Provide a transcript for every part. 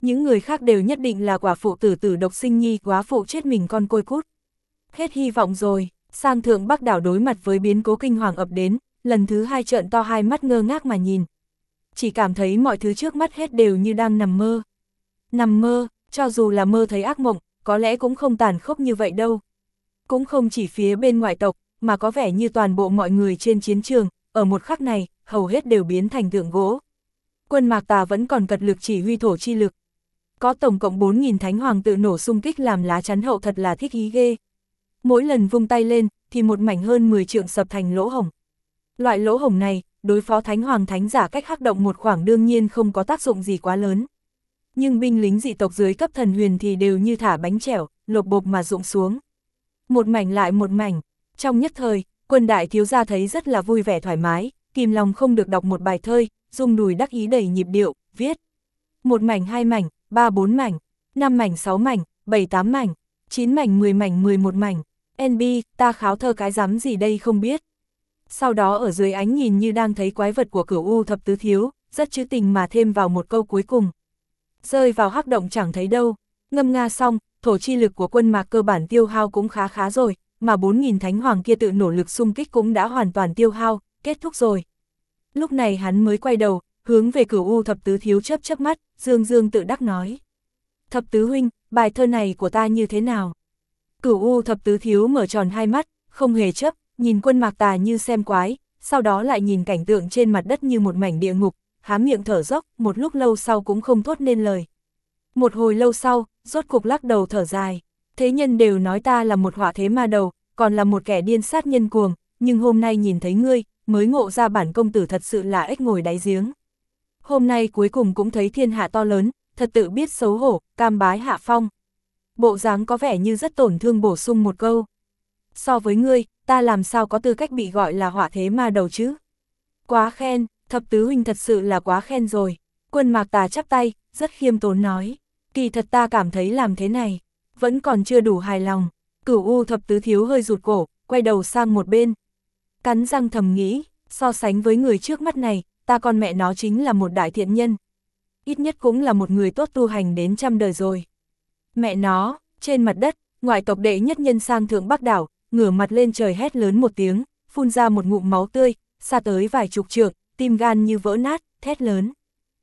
Những người khác đều nhất định là quả phụ tử tử độc sinh nhi, quá phụ chết mình con côi cút. Hết hy vọng rồi, sang thượng Bắc đảo đối mặt với biến cố kinh hoàng ập đến, lần thứ hai trợn to hai mắt ngơ ngác mà nhìn. Chỉ cảm thấy mọi thứ trước mắt hết đều như đang nằm mơ. Nằm mơ, cho dù là mơ thấy ác mộng, có lẽ cũng không tàn khốc như vậy đâu. Cũng không chỉ phía bên ngoại tộc, mà có vẻ như toàn bộ mọi người trên chiến trường, ở một khắc này, hầu hết đều biến thành tượng gỗ. Quân Mạc Tà vẫn còn cật lực chỉ huy thổ chi lực. Có tổng cộng 4.000 thánh hoàng tự nổ xung kích làm lá chắn hậu, thật là thích ý ghê. Mỗi lần vung tay lên, thì một mảnh hơn 10 trượng sập thành lỗ hổng. Loại lỗ hổng này, đối phó thánh hoàng thánh giả cách hắc động một khoảng đương nhiên không có tác dụng gì quá lớn. Nhưng binh lính dị tộc dưới cấp thần huyền thì đều như thả bánh chẻo, lộp bộp mà rụng xuống. Một mảnh lại một mảnh, trong nhất thời, quân đại thiếu gia thấy rất là vui vẻ thoải mái, kìm lòng không được đọc một bài thơ, rung đùi đắc ý đầy nhịp điệu, viết. Một mảnh, hai mảnh, 3-4 mảnh, 5 mảnh, 6 mảnh, 7-8 mảnh, 9 mảnh, 10 mảnh, 11 mảnh. NB, ta kháo thơ cái rắm gì đây không biết. Sau đó ở dưới ánh nhìn như đang thấy quái vật của Cửu U thập tứ thiếu, rất trữ tình mà thêm vào một câu cuối cùng. Rơi vào hắc động chẳng thấy đâu. Ngâm nga xong, thổ chi lực của quân Mạc cơ bản tiêu hao cũng khá rồi, mà 4.000 thánh hoàng kia tự nổ lực xung kích cũng đã hoàn toàn tiêu hao, kết thúc rồi. Lúc này hắn mới quay đầu, hướng về Cửu U thập tứ thiếu chớp mắt, dương tự đắc nói. Thập tứ huynh, bài thơ này của ta như thế nào? Cửu U thập tứ thiếu mở tròn hai mắt, không hề chấp, nhìn quân Mạc Tà như xem quái, sau đó lại nhìn cảnh tượng trên mặt đất như một mảnh địa ngục, há miệng thở dốc, một lúc lâu sau cũng không thốt nên lời. Một hồi lâu sau, rốt cục lắc đầu thở dài. Thế nhân đều nói ta là một họa thế ma đầu, còn là một kẻ điên sát nhân cuồng, nhưng hôm nay nhìn thấy ngươi, mới ngộ ra bản công tử thật sự là ếch ngồi đáy giếng. Hôm nay cuối cùng cũng thấy thiên hạ to lớn, thật tự biết xấu hổ, cam bái hạ phong. Bộ dáng có vẻ như rất tổn thương, bổ sung một câu. So với ngươi, ta làm sao có tư cách bị gọi là họa thế ma đầu chứ? Quá khen, thập tứ huynh thật sự là quá khen rồi. Quân Mạc Tà chắp tay, rất khiêm tốn nói. Kỳ thật ta cảm thấy làm thế này, vẫn còn chưa đủ hài lòng. Cửu U thập tứ thiếu hơi rụt cổ, quay đầu sang một bên. Cắn răng thầm nghĩ, so sánh với người trước mắt này, ta con mẹ nó chính là một đại thiện nhân. Ít nhất cũng là một người tốt tu hành đến 100 đời rồi. Mẹ nó, trên mặt đất, ngoại tộc đệ nhất nhân sang thượng Bắc đảo, ngửa mặt lên trời hét lớn một tiếng, phun ra một ngụm máu tươi, xa tới vài chục trượng, tim gan như vỡ nát, thét lớn.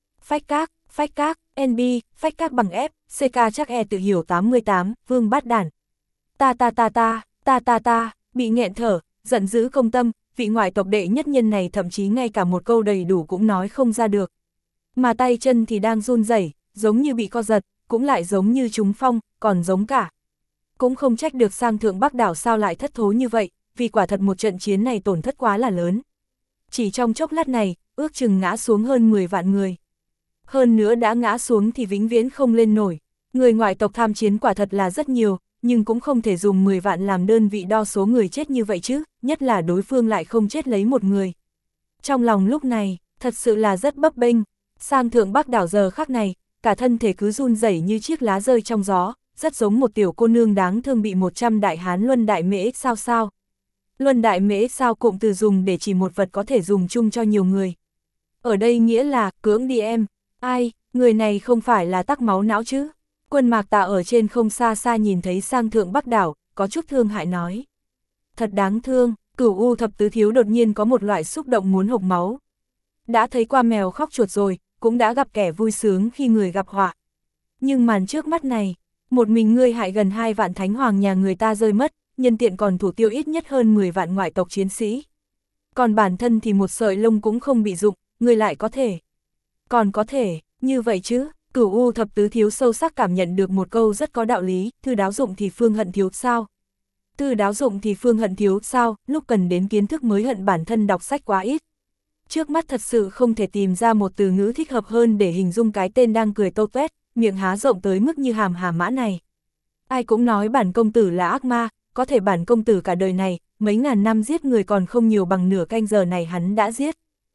Phách các, NB, phách các bằng F, CK chắc E tự hiểu 88, vương bát đản. Ta, bị nghẹn thở, giận dữ công tâm, vị ngoại tộc đệ nhất nhân này thậm chí ngay cả một câu đầy đủ cũng nói không ra được. Mà tay chân thì đang run rẩy, giống như bị co giật, cũng lại giống như trúng phong, còn giống cả. Cũng không trách được sang thượng Bắc đảo sao lại thất thố như vậy, vì quả thật một trận chiến này tổn thất quá là lớn. Chỉ trong chốc lát này, ước chừng ngã xuống hơn 10 vạn người. Hơn nữa đã ngã xuống thì vĩnh viễn không lên nổi. Người ngoại tộc tham chiến quả thật là rất nhiều, nhưng cũng không thể dùng 10 vạn làm đơn vị đo số người chết như vậy chứ, nhất là đối phương lại không chết lấy một người. Trong lòng lúc này, thật sự là rất bấp bênh. Sang thượng Bắc đảo giờ khắc này, cả thân thể cứ run rẩy như chiếc lá rơi trong gió, rất giống một tiểu cô nương đáng thương bị 100 đại hán luân đại mễ sao. Luân đại mễ sao cụm từ dùng để chỉ một vật có thể dùng chung cho nhiều người. Ở đây nghĩa là, cưỡng đi em, ai, người này không phải là tắc máu não chứ. Quân Mạc Tà ở trên không xa nhìn thấy sang thượng Bắc đảo, có chút thương hại nói. Thật đáng thương, Cửu U thập tứ thiếu đột nhiên có một loại xúc động muốn hộc máu. Đã thấy qua mèo khóc chuột rồi, cũng đã gặp kẻ vui sướng khi người gặp họa. Nhưng màn trước mắt này, một mình ngươi hại gần 2 vạn thánh hoàng nhà người ta rơi mất, nhân tiện còn thủ tiêu ít nhất hơn 10 vạn ngoại tộc chiến sĩ. Còn bản thân thì một sợi lông cũng không bị dụng, ngươi lại có thể. Còn có thể, như vậy chứ, Cửu U thập tứ thiếu sâu sắc cảm nhận được một câu rất có đạo lý, thư đáo dụng thì phương hận thiếu sao. Thư đáo dụng thì phương hận thiếu sao, lúc cần đến kiến thức mới hận bản thân đọc sách quá ít. Trước mắt thật sự không thể tìm ra một từ ngữ thích hợp hơn để hình dung cái tên đang cười tâu tuét, miệng há rộng tới mức như hàm hà mã này. Ai cũng nói bản công tử là ác ma, có thể bản công tử cả đời này, mấy ngàn năm giết người còn không nhiều bằng nửa canh giờ này hắn đã giết.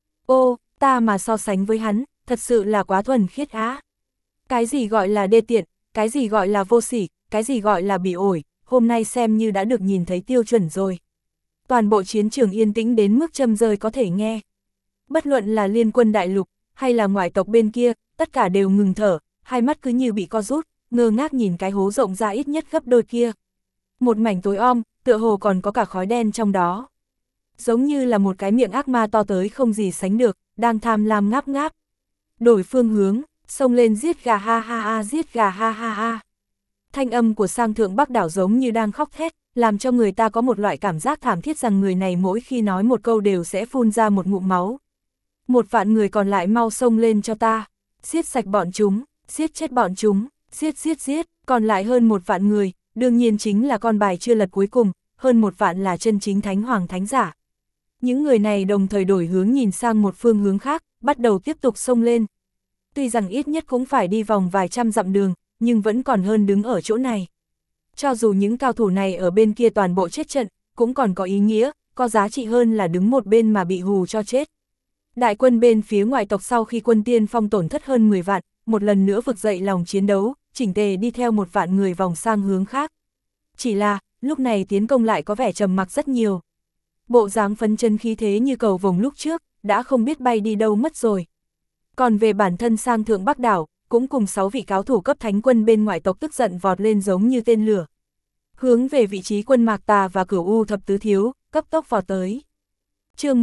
Ô, ta mà so sánh với hắn, thật sự là quá thuần khiết á. Cái gì gọi là đê tiện, cái gì gọi là vô sỉ, cái gì gọi là bị ổi, hôm nay xem như đã được nhìn thấy tiêu chuẩn rồi. Toàn bộ chiến trường yên tĩnh đến mức châm rơi có thể nghe. Bất luận là liên quân đại lục, hay là ngoại tộc bên kia, tất cả đều ngừng thở, hai mắt cứ như bị co rút, ngơ ngác nhìn cái hố rộng ra ít nhất gấp đôi kia. Một mảnh tối om, tựa hồ còn có cả khói đen trong đó. Giống như là một cái miệng ác ma to tới không gì sánh được, đang tham lam ngáp ngáp. Đổi phương hướng, xông lên giết gà ha ha ha, giết gà ha ha ha. Thanh âm của Sang Thượng Bắc Đảo giống như đang khóc thét, làm cho người ta có một loại cảm giác thảm thiết rằng người này mỗi khi nói một câu đều sẽ phun ra một ngụm máu. Một vạn người còn lại mau xông lên cho ta, giết sạch bọn chúng, giết chết bọn chúng, giết giết giết, còn lại hơn một vạn người, đương nhiên chính là con bài chưa lật cuối cùng, hơn một vạn là chân chính thánh hoàng thánh giả. Những người này đồng thời đổi hướng nhìn sang một phương hướng khác, bắt đầu tiếp tục xông lên. Tuy rằng ít nhất cũng phải đi vòng vài trăm dặm đường, nhưng vẫn còn hơn đứng ở chỗ này. Cho dù những cao thủ này ở bên kia toàn bộ chết trận, cũng còn có ý nghĩa, có giá trị hơn là đứng một bên mà bị hù cho chết. Đại quân bên phía ngoại tộc sau khi quân tiên phong tổn thất hơn 10 vạn, một lần nữa vực dậy lòng chiến đấu, chỉnh tề đi theo một vạn người vòng sang hướng khác. Chỉ là, lúc này tiến công lại có vẻ trầm mặc rất nhiều. Bộ dáng phấn chấn khí thế như cầu vồng lúc trước, đã không biết bay đi đâu mất rồi. Còn về bản thân Sang Thượng Bắc Đảo, cũng cùng 6 vị cao thủ cấp thánh quân bên ngoại tộc tức giận vọt lên giống như tên lửa. Hướng về vị trí quân Mạc Tà và Cửu U Thập Tứ Thiếu, cấp tốc vọt tới. Chương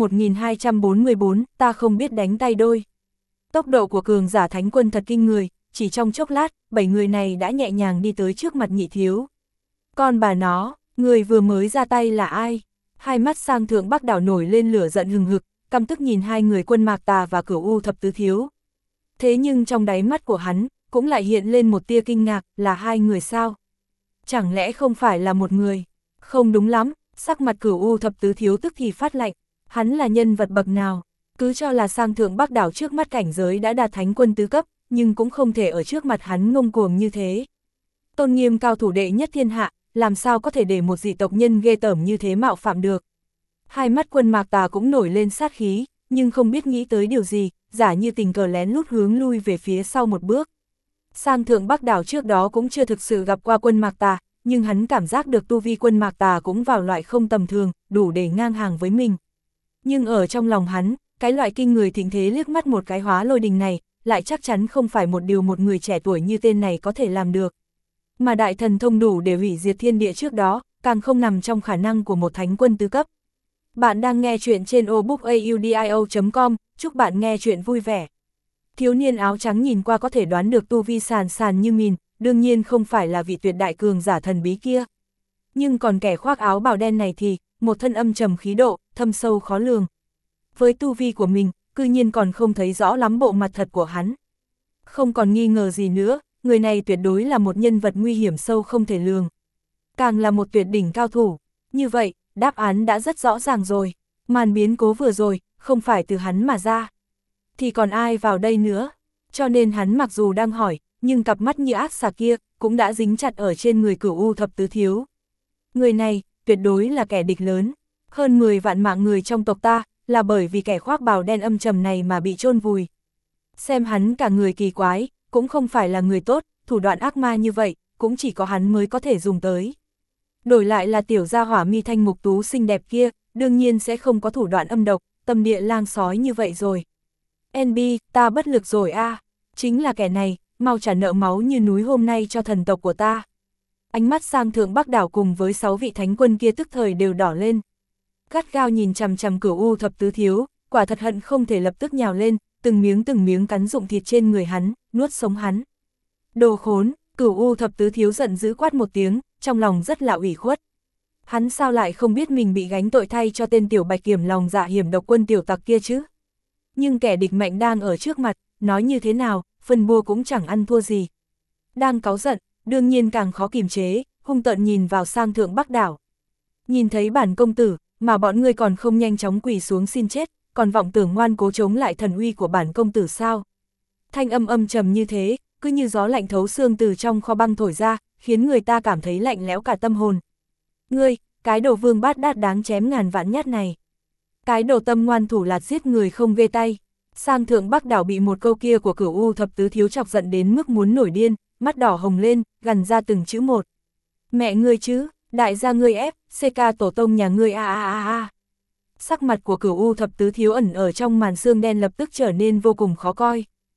1244, ta không biết đánh tay đôi. Tốc độ của cường giả thánh quân thật kinh người, chỉ trong chốc lát, 7 người này đã nhẹ nhàng đi tới trước mặt Nhị Thiếu. Con bà nó, người vừa mới ra tay là ai? Hai mắt Sang Thượng Bắc Đảo nổi lên lửa giận hừng hực, căm tức nhìn hai người quân Mạc Tà và Cửu U Thập Tứ Thiếu. Thế nhưng trong đáy mắt của hắn, cũng lại hiện lên một tia kinh ngạc, là hai người sao? Chẳng lẽ không phải là một người? Không đúng lắm, sắc mặt Cửu U Thập Tứ Thiếu tức thì phát lạnh, hắn là nhân vật bậc nào? Cứ cho là Sang Thượng Bắc Đảo trước mắt cảnh giới đã đạt thánh quân tứ cấp, nhưng cũng không thể ở trước mặt hắn ngông cuồng như thế. Tôn nghiêm cao thủ đệ nhất thiên hạ, làm sao có thể để một dị tộc nhân ghê tởm như thế mạo phạm được? Hai mắt quân Mạc Tà cũng nổi lên sát khí, nhưng không biết nghĩ tới điều gì, giả như tình cờ lén lút hướng lui về phía sau một bước. Sang Thượng Bắc Đảo trước đó cũng chưa thực sự gặp qua quân Mạc Tà, nhưng hắn cảm giác được tu vi quân Mạc Tà cũng vào loại không tầm thường, đủ để ngang hàng với mình. Nhưng ở trong lòng hắn, cái loại kinh người thịnh thế liếc mắt một cái hóa lôi đình này, lại chắc chắn không phải một điều một người trẻ tuổi như tên này có thể làm được. Mà đại thần thông đủ để hủy diệt thiên địa trước đó, càng không nằm trong khả năng của một thánh quân tứ cấp. Bạn đang nghe chuyện trên obookaudio.com, chúc bạn nghe chuyện vui vẻ. Thiếu niên áo trắng nhìn qua có thể đoán được tu vi sàn sàn như mìn, đương nhiên không phải là vị tuyệt đại cường giả thần bí kia. Nhưng còn kẻ khoác áo bào đen này thì, một thân âm trầm khí độ, thâm sâu khó lường. Với tu vi của mình, cư nhiên còn không thấy rõ lắm bộ mặt thật của hắn. Không còn nghi ngờ gì nữa, người này tuyệt đối là một nhân vật nguy hiểm sâu không thể lường. Càng là một tuyệt đỉnh cao thủ. Như vậy, đáp án đã rất rõ ràng rồi. Màn biến cố vừa rồi, không phải từ hắn mà ra. Thì còn ai vào đây nữa? Cho nên hắn mặc dù đang hỏi, nhưng cặp mắt như ác xà kia, cũng đã dính chặt ở trên người Cửu U Thập Tứ Thiếu. Người này, tuyệt đối là kẻ địch lớn. Hơn 10 vạn mạng người trong tộc ta, là bởi vì kẻ khoác bào đen âm trầm này mà bị chôn vùi. Xem hắn cả người kỳ quái, cũng không phải là người tốt, thủ đoạn ác ma như vậy, cũng chỉ có hắn mới có thể dùng tới. Đổi lại là tiểu gia hỏa mi thanh mục tú xinh đẹp kia, đương nhiên sẽ không có thủ đoạn âm độc, tâm địa lang sói như vậy rồi. NB, ta bất lực rồi a, chính là kẻ này, mau trả nợ máu như núi hôm nay cho thần tộc của ta. Ánh mắt Sang Thượng Bắc Đảo cùng với 6 vị thánh quân kia tức thời đều đỏ lên. Gắt gao nhìn chằm chằm Cửu U Thập Tứ Thiếu, quả thật hận không thể lập tức nhào lên, từng miếng cắn rụng thịt trên người hắn, nuốt sống hắn. Đồ khốn, Cửu U Thập Tứ Thiếu giận dữ quát một tiếng, trong lòng rất là ủy khuất. Hắn sao lại không biết mình bị gánh tội thay cho tên tiểu bạch kiểm lòng dạ hiểm độc quân tiểu tặc kia chứ? Nhưng kẻ địch mạnh đang ở trước mặt, nói như thế nào, phân bua cũng chẳng ăn thua gì. Đang cáu giận, đương nhiên càng khó kiềm chế, hung tợn nhìn vào Sang Thượng Bắc Đảo. Nhìn thấy bản công tử, mà bọn ngươi còn không nhanh chóng quỳ xuống xin chết, còn vọng tưởng ngoan cố chống lại thần uy của bản công tử sao? Thanh âm âm trầm như thế, cứ như gió lạnh thấu xương từ trong kho băng thổi ra, khiến người ta cảm thấy lạnh lẽo cả tâm hồn. Ngươi, cái đồ vương bát đát đáng chém ngàn vạn nhát này. Cái đồ tâm ngoan thủ lạt giết người không ghê tay. Sang Thượng Bắc Đảo bị một câu kia của Cửu U Thập Tứ Thiếu chọc giận đến mức muốn nổi điên, mắt đỏ hồng lên, gằn ra từng chữ một. Mẹ ngươi chứ, đại gia ngươi ép, CK tổ tông nhà ngươi a. Sắc mặt của Cửu U Thập Tứ Thiếu ẩn ở trong màn xương đen lập tức trở nên vô cùng khó coi.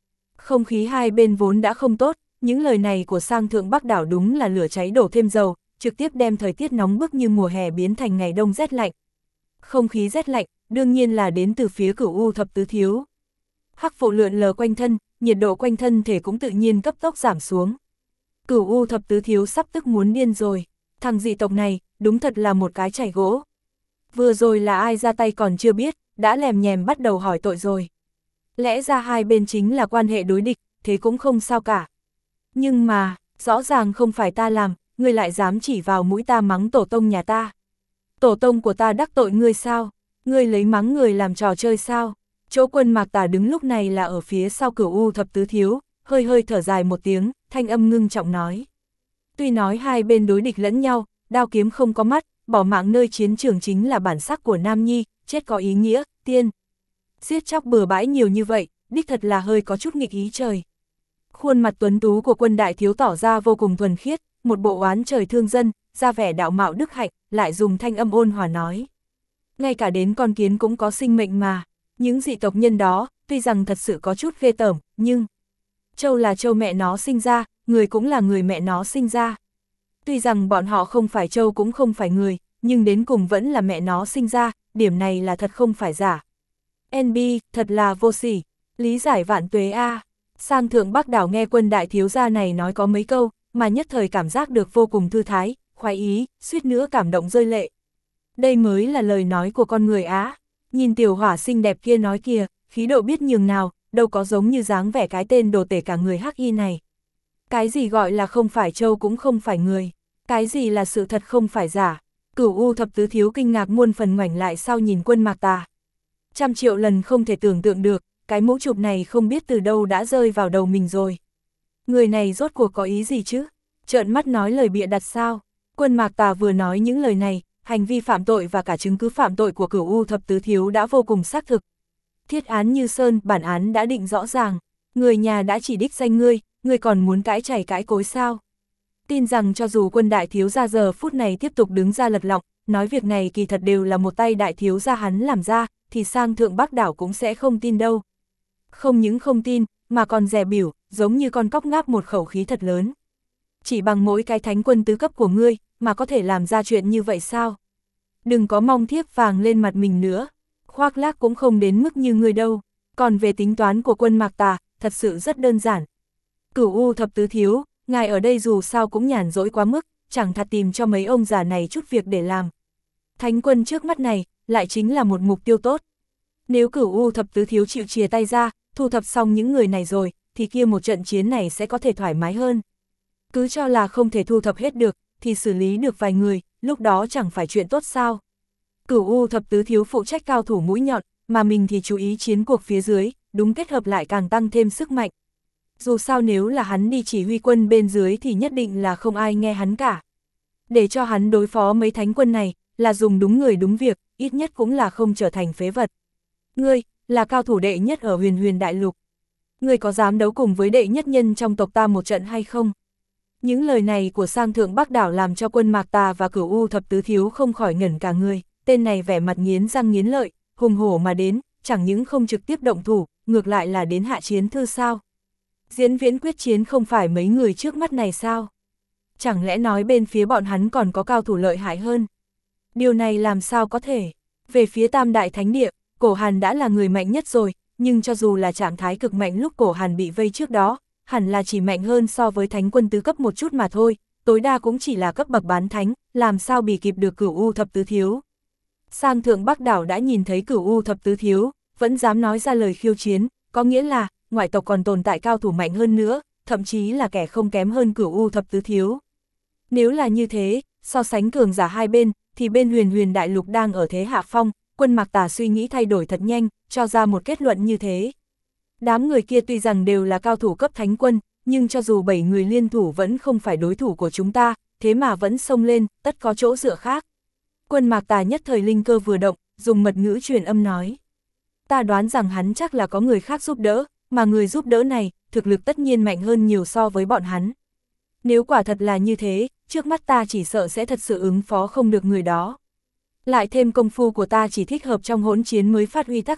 Không khí hai bên vốn đã không tốt, những lời này của sang thượng Bắc đảo đúng là lửa cháy đổ thêm dầu, trực tiếp đem thời tiết nóng bức như mùa hè biến thành ngày đông rét lạnh. Không khí rét lạnh, đương nhiên là đến từ phía Cửu U thập tứ thiếu. Hắc vụ lượn lờ quanh thân, nhiệt độ quanh thân thể cũng tự nhiên cấp tốc giảm xuống. Cửu U thập tứ thiếu sắp tức muốn điên rồi, thằng dị tộc này, đúng thật là một cái chảy gỗ. Vừa rồi là ai ra tay còn chưa biết, đã lèm nhèm bắt đầu hỏi tội rồi. Lẽ ra hai bên chính là quan hệ đối địch, thế cũng không sao cả. Nhưng mà, rõ ràng không phải ta làm, ngươi lại dám chỉ vào mũi ta mắng tổ tông nhà ta. Tổ tông của ta đắc tội ngươi sao? Ngươi lấy mắng người làm trò chơi sao? Chỗ Quân Mạc Tà đứng lúc này là ở phía sau Cửu U thập tứ thiếu, hơi hơi thở dài một tiếng, thanh âm ngưng trọng nói. Tuy nói hai bên đối địch lẫn nhau, đao kiếm không có mắt, bỏ mạng nơi chiến trường chính là bản sắc của Nam Nhi, chết có ý nghĩa, tiên. Giết chóc bừa bãi nhiều như vậy, đích thật là hơi có chút nghịch ý trời. Khuôn mặt tuấn tú của Quân đại thiếu tỏ ra vô cùng thuần khiết, một bộ oán trời thương dân, ra vẻ đạo mạo đức hạnh, lại dùng thanh âm ôn hòa nói. Ngay cả đến con kiến cũng có sinh mệnh mà, những dị tộc nhân đó, tuy rằng thật sự có chút ghê tởm, nhưng trâu là trâu mẹ nó sinh ra, người cũng là người mẹ nó sinh ra. Tuy rằng bọn họ không phải trâu cũng không phải người, nhưng đến cùng vẫn là mẹ nó sinh ra, điểm này là thật không phải giả. NB, thật là vô sỉ, lý giải vạn tuế a. Sang thượng Bắc đảo nghe Quân đại thiếu gia này nói có mấy câu, mà nhất thời cảm giác được vô cùng thư thái, khoái ý, suýt nữa cảm động rơi lệ. Đây mới là lời nói của con người á. Nhìn tiểu hỏa xinh đẹp kia nói kìa, khí độ biết nhường nào, đâu có giống như dáng vẻ cái tên đồ tể cả người hắc y này. Cái gì gọi là không phải trâu cũng không phải người, cái gì là sự thật không phải giả. Cửu U thập tứ thiếu kinh ngạc muôn phần ngoảnh lại sau nhìn Quân Mạc Tà. Trăm triệu lần không thể tưởng tượng được, cái mũ chụp này không biết từ đâu đã rơi vào đầu mình rồi. Người này rốt cuộc có ý gì chứ? Trợn mắt nói lời bịa đặt sao? Quân Mạc Tà vừa nói những lời này, hành vi phạm tội và cả chứng cứ phạm tội của Cửu U thập tứ thiếu đã vô cùng xác thực. Thiết án như sơn, bản án đã định rõ ràng, người nhà đã chỉ đích danh ngươi còn muốn cãi chảy cãi cối sao? Tin rằng cho dù Quân đại thiếu gia giờ phút này tiếp tục đứng ra lật lọng, nói việc này kỳ thật đều là một tay đại thiếu gia hắn làm ra, thì sang thượng Bắc đảo cũng sẽ không tin đâu. Không những không tin, mà còn dè bỉu, giống như con cóc ngáp một khẩu khí thật lớn. Chỉ bằng mỗi cái thánh quân tứ cấp của ngươi, mà có thể làm ra chuyện như vậy sao? Đừng có mong thiếp vàng lên mặt mình nữa, khoác lác cũng không đến mức như ngươi đâu. Còn về tính toán của Quân Mạc Tà, thật sự rất đơn giản. Cửu U thập tứ thiếu, ngài ở đây dù sao cũng nhàn rỗi quá mức, chẳng thà tìm cho mấy ông già này chút việc để làm. Thánh quân trước mắt này, lại chính là một mục tiêu tốt. Nếu Cửu U thập tứ thiếu chịu chìa tay ra, thu thập xong những người này rồi, thì kia một trận chiến này sẽ có thể thoải mái hơn. Cứ cho là không thể thu thập hết được, thì xử lý được vài người, lúc đó chẳng phải chuyện tốt sao. Cửu U thập tứ thiếu phụ trách cao thủ mũi nhọn, mà mình thì chú ý chiến cuộc phía dưới, đúng kết hợp lại càng tăng thêm sức mạnh. Dù sao nếu là hắn đi chỉ huy quân bên dưới thì nhất định là không ai nghe hắn cả. Để cho hắn đối phó mấy thánh quân này, là dùng đúng người đúng việc, ít nhất cũng là không trở thành phế vật. Ngươi, là cao thủ đệ nhất ở huyền huyền đại lục. Ngươi có dám đấu cùng với đệ nhất nhân trong tộc ta một trận hay không? Những lời này của sang thượng Bắc đảo làm cho Quân Mạc Tà và Cửu U thập tứ thiếu không khỏi ngẩn cả người. Tên này vẻ mặt nghiến răng nghiến lợi, hùng hổ mà đến, chẳng những không trực tiếp động thủ, ngược lại là đến hạ chiến thư sao? Diễn viễn quyết chiến không phải mấy người trước mắt này sao? Chẳng lẽ nói bên phía bọn hắn còn có cao thủ lợi hại hơn? Điều này làm sao có thể? Về phía Tam Đại Thánh Địa, Cổ Hàn đã là người mạnh nhất rồi, nhưng cho dù là trạng thái cực mạnh lúc Cổ Hàn bị vây trước đó, hẳn là chỉ mạnh hơn so với thánh quân tứ cấp một chút mà thôi, tối đa cũng chỉ là cấp bậc bán thánh, làm sao bị kịp được Cửu U thập tứ thiếu. Sang thượng Bắc đảo đã nhìn thấy Cửu U thập tứ thiếu, vẫn dám nói ra lời khiêu chiến, có nghĩa là, ngoại tộc còn tồn tại cao thủ mạnh hơn nữa, thậm chí là kẻ không kém hơn Cửu U thập tứ thiếu. Nếu là như thế, so sánh cường giả hai bên, thì bên huyền huyền đại lục đang ở thế hạ phong. Quân Mạc Tà suy nghĩ thay đổi thật nhanh, cho ra một kết luận như thế. Đám người kia tuy rằng đều là cao thủ cấp thánh quân, nhưng cho dù 7 người liên thủ vẫn không phải đối thủ của chúng ta, thế mà vẫn xông lên, tất có chỗ dựa khác. Quân Mạc Tà nhất thời linh cơ vừa động, dùng mật ngữ truyền âm nói. Ta đoán rằng hắn chắc là có người khác giúp đỡ, mà người giúp đỡ này, thực lực tất nhiên mạnh hơn nhiều so với bọn hắn. Nếu quả thật là như thế, trước mắt ta chỉ sợ sẽ thật sự ứng phó không được người đó. Lại thêm công phu của ta chỉ thích hợp trong hỗn chiến mới phát huy tác dụng,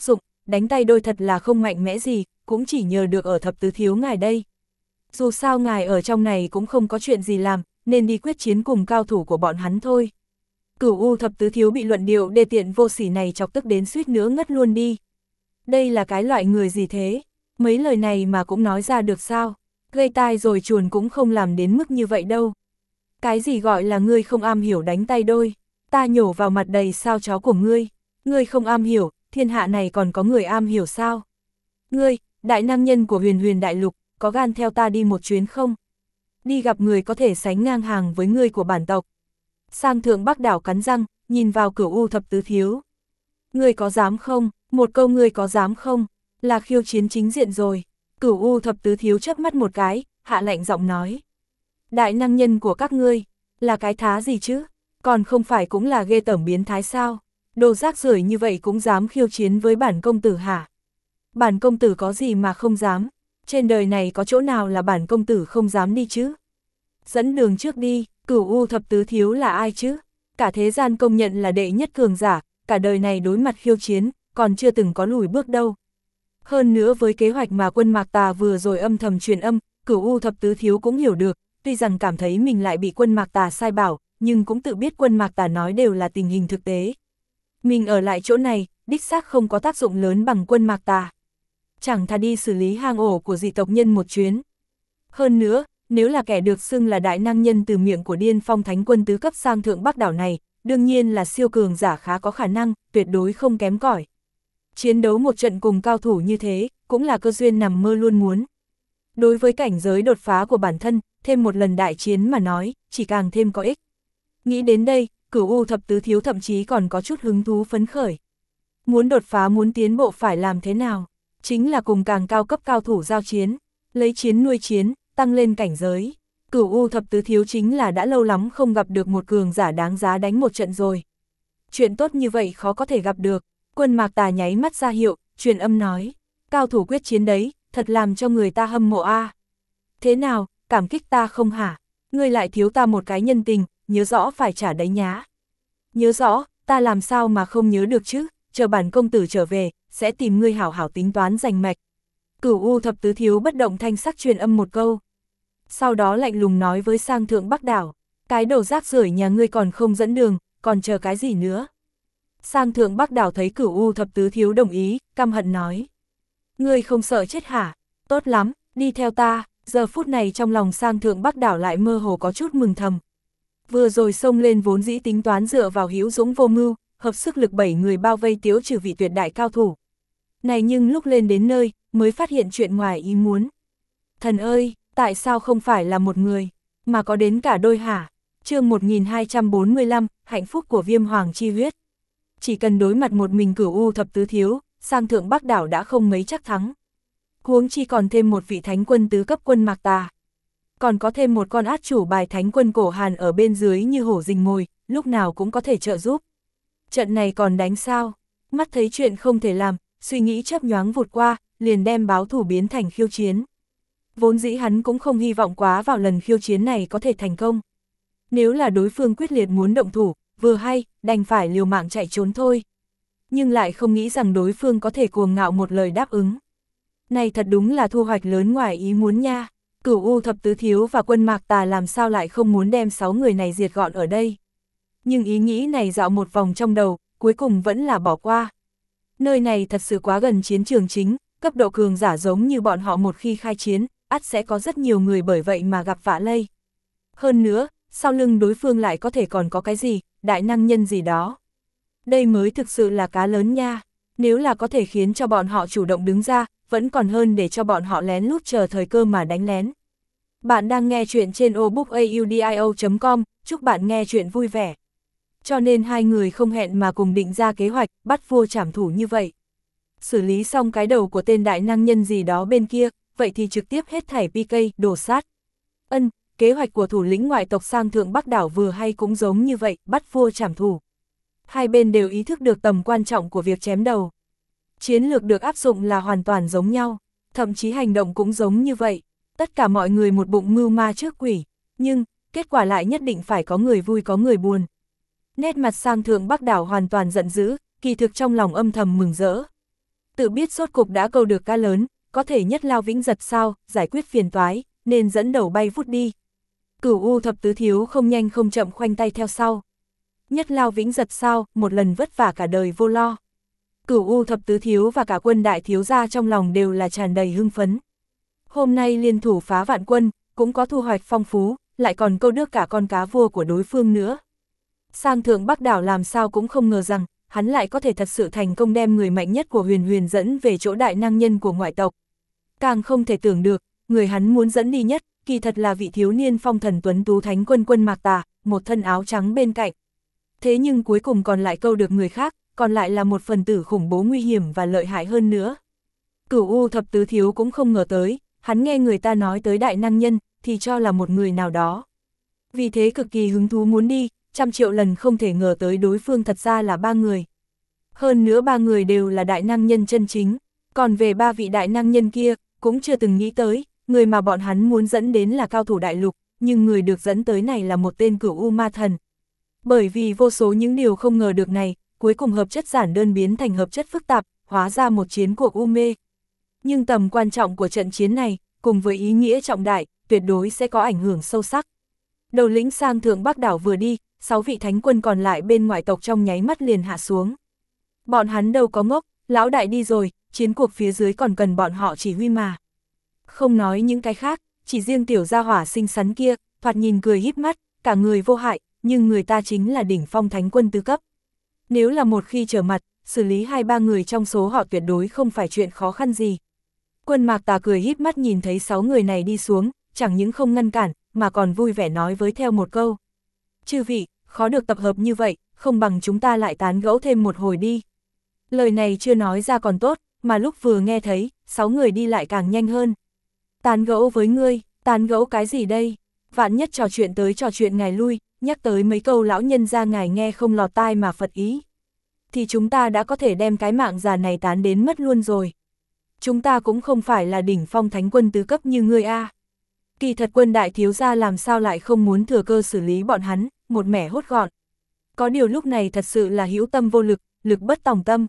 đánh tay đôi thật là không mạnh mẽ gì, cũng chỉ nhờ được ở thập tứ thiếu ngài đây. Dù sao ngài ở trong này cũng không có chuyện gì làm, nên đi quyết chiến cùng cao thủ của bọn hắn thôi. Cửu U thập tứ thiếu bị luận điệu đê tiện vô sỉ này chọc tức đến suýt nữa ngất luôn đi. Đây là cái loại người gì thế? Mấy lời này mà cũng nói ra được sao? Gây tai rồi chuồn cũng không làm đến mức như vậy đâu. Cái gì gọi là ngươi không am hiểu đánh tay đôi? Ta nhổ vào mặt đầy sao chó của ngươi. Ngươi không am hiểu, thiên hạ này còn có người am hiểu sao? Ngươi, đại năng nhân của huyền huyền đại lục, có gan theo ta đi một chuyến không? Đi gặp người có thể sánh ngang hàng với ngươi của bản tộc. Sang thượng Bắc đảo cắn răng, nhìn vào Cửu U thập tứ thiếu. Ngươi có dám không? Một câu ngươi có dám không? Là khiêu chiến chính diện rồi. Cửu U thập tứ thiếu chớp mắt một cái, hạ lạnh giọng nói. Đại năng nhân của các ngươi, là cái thá gì chứ? Còn không phải cũng là ghê tởm biến thái sao? Đồ rác rưởi như vậy cũng dám khiêu chiến với bản công tử hả? Bản công tử có gì mà không dám? Trên đời này có chỗ nào là bản công tử không dám đi chứ? Dẫn đường trước đi, Cửu U thập tứ thiếu là ai chứ? Cả thế gian công nhận là đệ nhất cường giả, cả đời này đối mặt khiêu chiến, còn chưa từng có lùi bước đâu. Hơn nữa với kế hoạch mà quân Mạc Tà vừa rồi âm thầm truyền âm, Cửu U thập tứ thiếu cũng hiểu được, tuy rằng cảm thấy mình lại bị quân Mạc Tà sai bảo, nhưng cũng tự biết quân Mạc Tà nói đều là tình hình thực tế. Mình ở lại chỗ này, đích xác không có tác dụng lớn bằng quân Mạc Tà. Chẳng thà đi xử lý hang ổ của dị tộc nhân một chuyến. Hơn nữa, nếu là kẻ được xưng là đại năng nhân từ miệng của Điên Phong Thánh Quân tứ cấp sang thượng Bắc đảo này, đương nhiên là siêu cường giả khá có khả năng, tuyệt đối không kém cỏi. Chiến đấu một trận cùng cao thủ như thế, cũng là cơ duyên nằm mơ luôn muốn. Đối với cảnh giới đột phá của bản thân, thêm một lần đại chiến mà nói, chỉ càng thêm có ích. Nghĩ đến đây, Cửu U thập tứ thiếu thậm chí còn có chút hứng thú phấn khởi. Muốn đột phá muốn tiến bộ phải làm thế nào? Chính là cùng càng cao cấp cao thủ giao chiến, lấy chiến nuôi chiến, tăng lên cảnh giới. Cửu U thập tứ thiếu chính là đã lâu lắm không gặp được một cường giả đáng giá đánh một trận rồi. Chuyện tốt như vậy khó có thể gặp được. Quân Mạc Tà nháy mắt ra hiệu, truyền âm nói. Cao thủ quyết chiến đấy, thật làm cho người ta hâm mộ a. Thế nào, cảm kích ta không hả? Ngươi lại thiếu ta một cái nhân tình, nhớ rõ phải trả đấy nhá. Nhớ rõ, ta làm sao mà không nhớ được chứ, chờ bản công tử trở về, sẽ tìm ngươi hảo hảo tính toán giành mạch. Cửu U thập tứ thiếu bất động thanh sắc truyền âm một câu. Sau đó lạnh lùng nói với sang thượng Bắc đảo, cái đồ rác rưởi nhà ngươi còn không dẫn đường, còn chờ cái gì nữa? Sang thượng Bắc đảo thấy Cửu U thập tứ thiếu đồng ý, căm hận nói. Ngươi không sợ chết hả? Tốt lắm, đi theo ta. Giờ phút này trong lòng sang thượng Bắc đảo lại mơ hồ có chút mừng thầm. Vừa rồi xông lên vốn dĩ tính toán dựa vào hữu dũng vô mưu, hợp sức lực 7 người bao vây tiếu trừ vị tuyệt đại cao thủ. Này nhưng lúc lên đến nơi, mới phát hiện chuyện ngoài ý muốn. Thần ơi, tại sao không phải là một người, mà có đến cả đôi hả? Chương 1245, hạnh phúc của Viêm Hoàng chi huyết. Chỉ cần đối mặt một mình Cửu U thập tứ thiếu, sang thượng Bắc đảo đã không mấy chắc thắng. Huống chi còn thêm một vị thánh quân tứ cấp quân Mạc Tà. Còn có thêm một con át chủ bài thánh quân cổ Hàn ở bên dưới như hổ rình mồi, lúc nào cũng có thể trợ giúp. Trận này còn đánh sao? Mắt thấy chuyện không thể làm, suy nghĩ chớp nhoáng vụt qua, liền đem báo thủ biến thành khiêu chiến. Vốn dĩ hắn cũng không hy vọng quá vào lần khiêu chiến này có thể thành công. Nếu là đối phương quyết liệt muốn động thủ, vừa hay, đành phải liều mạng chạy trốn thôi. Nhưng lại không nghĩ rằng đối phương có thể cuồng ngạo một lời đáp ứng. Này thật đúng là thu hoạch lớn ngoài ý muốn nha. Cửu U thập tứ thiếu và quân Mạc Tà làm sao lại không muốn đem 6 người này diệt gọn ở đây. Nhưng ý nghĩ này dạo một vòng trong đầu, cuối cùng vẫn là bỏ qua. Nơi này thật sự quá gần chiến trường chính, cấp độ cường giả giống như bọn họ một khi khai chiến, ắt sẽ có rất nhiều người bởi vậy mà gặp vạ lây. Hơn nữa, sau lưng đối phương lại có thể còn có cái gì, đại năng nhân gì đó. Đây mới thực sự là cá lớn nha, nếu là có thể khiến cho bọn họ chủ động đứng ra, vẫn còn hơn để cho bọn họ lén lút chờ thời cơ mà đánh lén. Bạn đang nghe chuyện trên obookaudio.com, chúc bạn nghe chuyện vui vẻ. Cho nên hai người không hẹn mà cùng định ra kế hoạch, bắt vua trảm thủ như vậy. Xử lý xong cái đầu của tên đại năng nhân gì đó bên kia, vậy thì trực tiếp hết thảy PK, đổ sát. Kế hoạch của thủ lĩnh ngoại tộc sang thượng Bắc đảo vừa hay cũng giống như vậy, bắt vua trảm thủ. Hai bên đều ý thức được tầm quan trọng của việc chém đầu. Chiến lược được áp dụng là hoàn toàn giống nhau, thậm chí hành động cũng giống như vậy. Tất cả mọi người một bụng mưu ma trước quỷ, nhưng kết quả lại nhất định phải có người vui có người buồn. Nét mặt sang thượng Bắc đảo hoàn toàn giận dữ, kỳ thực trong lòng âm thầm mừng rỡ. Tự biết rốt cục đã câu được cá lớn, có thể nhất lao vĩnh giật sao, giải quyết phiền toái, nên dẫn đầu bay vút đi. Cửu U thập tứ thiếu không nhanh không chậm khoanh tay theo sau. Nhất lao vĩnh giật sao, một lần vất vả cả đời vô lo. Cửu U thập tứ thiếu và cả quân đại thiếu gia trong lòng đều là tràn đầy hưng phấn. Hôm nay liên thủ phá vạn quân, cũng có thu hoạch phong phú, lại còn câu được cả con cá vua của đối phương nữa. Sang thượng Bắc đảo làm sao cũng không ngờ rằng, hắn lại có thể thật sự thành công đem người mạnh nhất của Huyền Huyền dẫn về chỗ đại năng nhân của ngoại tộc. Càng không thể tưởng được, người hắn muốn dẫn đi nhất, kỳ thật là vị thiếu niên phong thần tuấn tú thánh quân Quân Mạc Tà, một thân áo trắng bên cạnh. Thế nhưng cuối cùng còn lại câu được người khác, còn lại là một phần tử khủng bố nguy hiểm và lợi hại hơn nữa. Cửu U thập tứ thiếu cũng không ngờ tới, hắn nghe người ta nói tới đại năng nhân, thì cho là một người nào đó. Vì thế cực kỳ hứng thú muốn đi, 100 triệu lần không thể ngờ tới đối phương thật ra là 3 người. Hơn nữa 3 người đều là đại năng nhân chân chính, còn về 3 vị đại năng nhân kia, cũng chưa từng nghĩ tới, người mà bọn hắn muốn dẫn đến là cao thủ đại lục, nhưng người được dẫn tới này là một tên Cửu U ma thần. Bởi vì vô số những điều không ngờ được này, cuối cùng hợp chất giản đơn biến thành hợp chất phức tạp, hóa ra một chiến cuộc u mê. Nhưng tầm quan trọng của trận chiến này, cùng với ý nghĩa trọng đại, tuyệt đối sẽ có ảnh hưởng sâu sắc. Đầu lĩnh sang thượng Bắc đảo vừa đi, 6 vị thánh quân còn lại bên ngoại tộc trong nháy mắt liền hạ xuống. Bọn hắn đâu có ngốc, lão đại đi rồi, chiến cuộc phía dưới còn cần bọn họ chỉ huy mà. Không nói những cái khác, chỉ riêng tiểu gia hỏa xinh xắn kia, thoạt nhìn cười híp mắt, cả người vô hại, nhưng người ta chính là đỉnh phong thánh quân tứ cấp. Nếu là một khi trở mặt, xử lý 2-3 người trong số họ tuyệt đối không phải chuyện khó khăn gì. Quân Mạc Tà cười híp mắt nhìn thấy 6 người này đi xuống, chẳng những không ngăn cản, mà còn vui vẻ nói với theo một câu. Chư vị, khó được tập hợp như vậy, không bằng chúng ta lại tán gẫu thêm một hồi đi. Lời này chưa nói ra còn tốt, mà lúc vừa nghe thấy, 6 người đi lại càng nhanh hơn. Tán gẫu với ngươi, tán gẫu cái gì đây? Vạn nhất trò chuyện tới trò chuyện ngài lui, nhắc tới mấy câu lão nhân ra ngài nghe không lọt tai mà phật ý. Thì chúng ta đã có thể đem cái mạng già này tán đến mất luôn rồi. Chúng ta cũng không phải là đỉnh phong thánh quân tứ cấp như ngươi a. Kỳ thật quân đại thiếu gia làm sao lại không muốn thừa cơ xử lý bọn hắn, một mẻ hốt gọn. Có điều lúc này thật sự là hữu tâm vô lực, lực bất tòng tâm.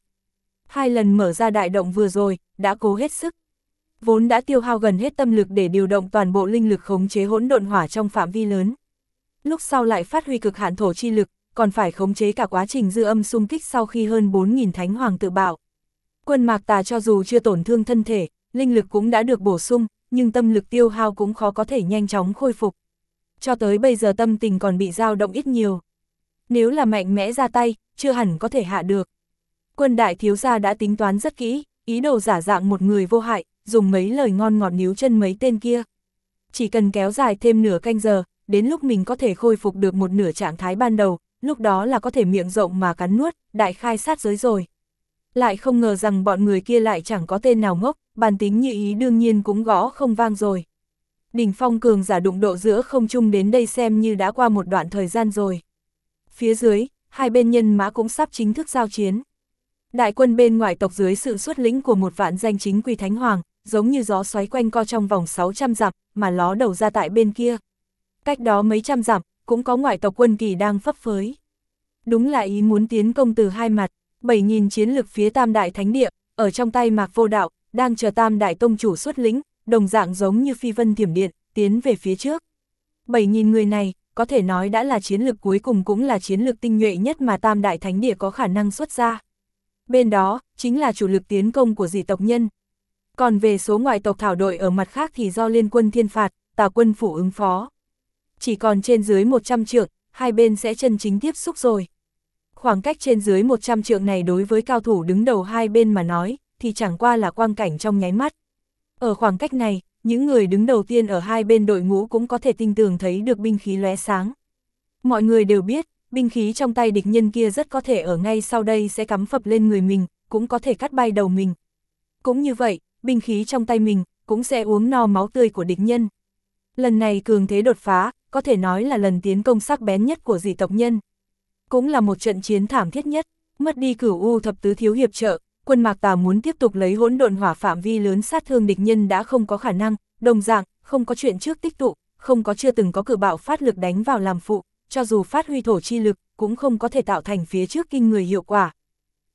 2 lần mở ra đại động vừa rồi, đã cố hết sức. Vốn đã tiêu hao gần hết tâm lực để điều động toàn bộ linh lực khống chế hỗn độn hỏa trong phạm vi lớn. Lúc sau lại phát huy cực hạn thổ chi lực, còn phải khống chế cả quá trình dư âm xung kích sau khi hơn 4.000 thánh hoàng tự bạo. Quân Mạc Tà cho dù chưa tổn thương thân thể, linh lực cũng đã được bổ sung, nhưng tâm lực tiêu hao cũng khó có thể nhanh chóng khôi phục. Cho tới bây giờ tâm tình còn bị dao động ít nhiều. Nếu là mạnh mẽ ra tay, chưa hẳn có thể hạ được. Quân đại thiếu gia đã tính toán rất kỹ, ý đồ giả dạng một người vô hại, dùng mấy lời ngon ngọt níu chân mấy tên kia. Chỉ cần kéo dài thêm nửa canh giờ, đến lúc mình có thể khôi phục được một nửa trạng thái ban đầu, lúc đó là có thể miệng rộng mà cắn nuốt, đại khai sát giới rồi. Lại không ngờ rằng bọn người kia lại chẳng có tên nào ngốc, bản tính như ý đương nhiên cũng gõ không vang rồi. Đỉnh phong cường giả đụng độ giữa không trung đến đây xem như đã qua một đoạn thời gian rồi. Phía dưới, hai bên nhân mã cũng sắp chính thức giao chiến. Đại quân bên ngoài tộc dưới sự xuất lĩnh của một vạn danh chính quy thánh hoàng, giống như gió xoáy quanh co trong vòng 600 dặm, mà ló đầu ra tại bên kia. Cách đó mấy trăm dặm, cũng có ngoại tộc quân kỳ đang phấp phới. Đúng là ý muốn tiến công từ hai mặt, 7.000 chiến lực phía Tam Đại Thánh Địa, ở trong tay Mạc Vô Đạo, đang chờ Tam Đại Tông chủ xuất lĩnh, đồng dạng giống như phi vân thiểm điện, tiến về phía trước. 7.000 người này, có thể nói đã là chiến lực cuối cùng cũng là chiến lực tinh nhuệ nhất mà Tam Đại Thánh Địa có khả năng xuất ra. Bên đó, chính là chủ lực tiến công của dị tộc nhân. Còn về số ngoại tộc thảo đội ở mặt khác thì do Liên quân Thiên Phạt, Tào quân phủ ứng phó. Chỉ còn trên dưới 100 trượng, hai bên sẽ chân chính tiếp xúc rồi. Khoảng cách trên dưới 100 trượng này đối với cao thủ đứng đầu hai bên mà nói, thì chẳng qua là quang cảnh trong nháy mắt. Ở khoảng cách này, những người đứng đầu tiên ở hai bên đội ngũ cũng có thể tinh tường thấy được binh khí lóe sáng. Mọi người đều biết, binh khí trong tay địch nhân kia rất có thể ở ngay sau đây sẽ cắm phập lên người mình, cũng có thể cắt bay đầu mình. Cũng như vậy, binh khí trong tay mình, cũng sẽ uống no máu tươi của địch nhân. Lần này cường thế đột phá, có thể nói là lần tiến công sắc bén nhất của dị tộc nhân. Cũng là một trận chiến thảm thiết nhất, mất đi Cửu U thập tứ thiếu hiệp trợ, quân Mạc Tà muốn tiếp tục lấy hỗn độn hỏa phạm vi lớn sát thương địch nhân đã không có khả năng, đồng dạng, không có chuyện trước tích tụ, không có chưa từng có cử bạo phát lực đánh vào làm phụ, cho dù phát huy thổ chi lực, cũng không có thể tạo thành phía trước kinh người hiệu quả.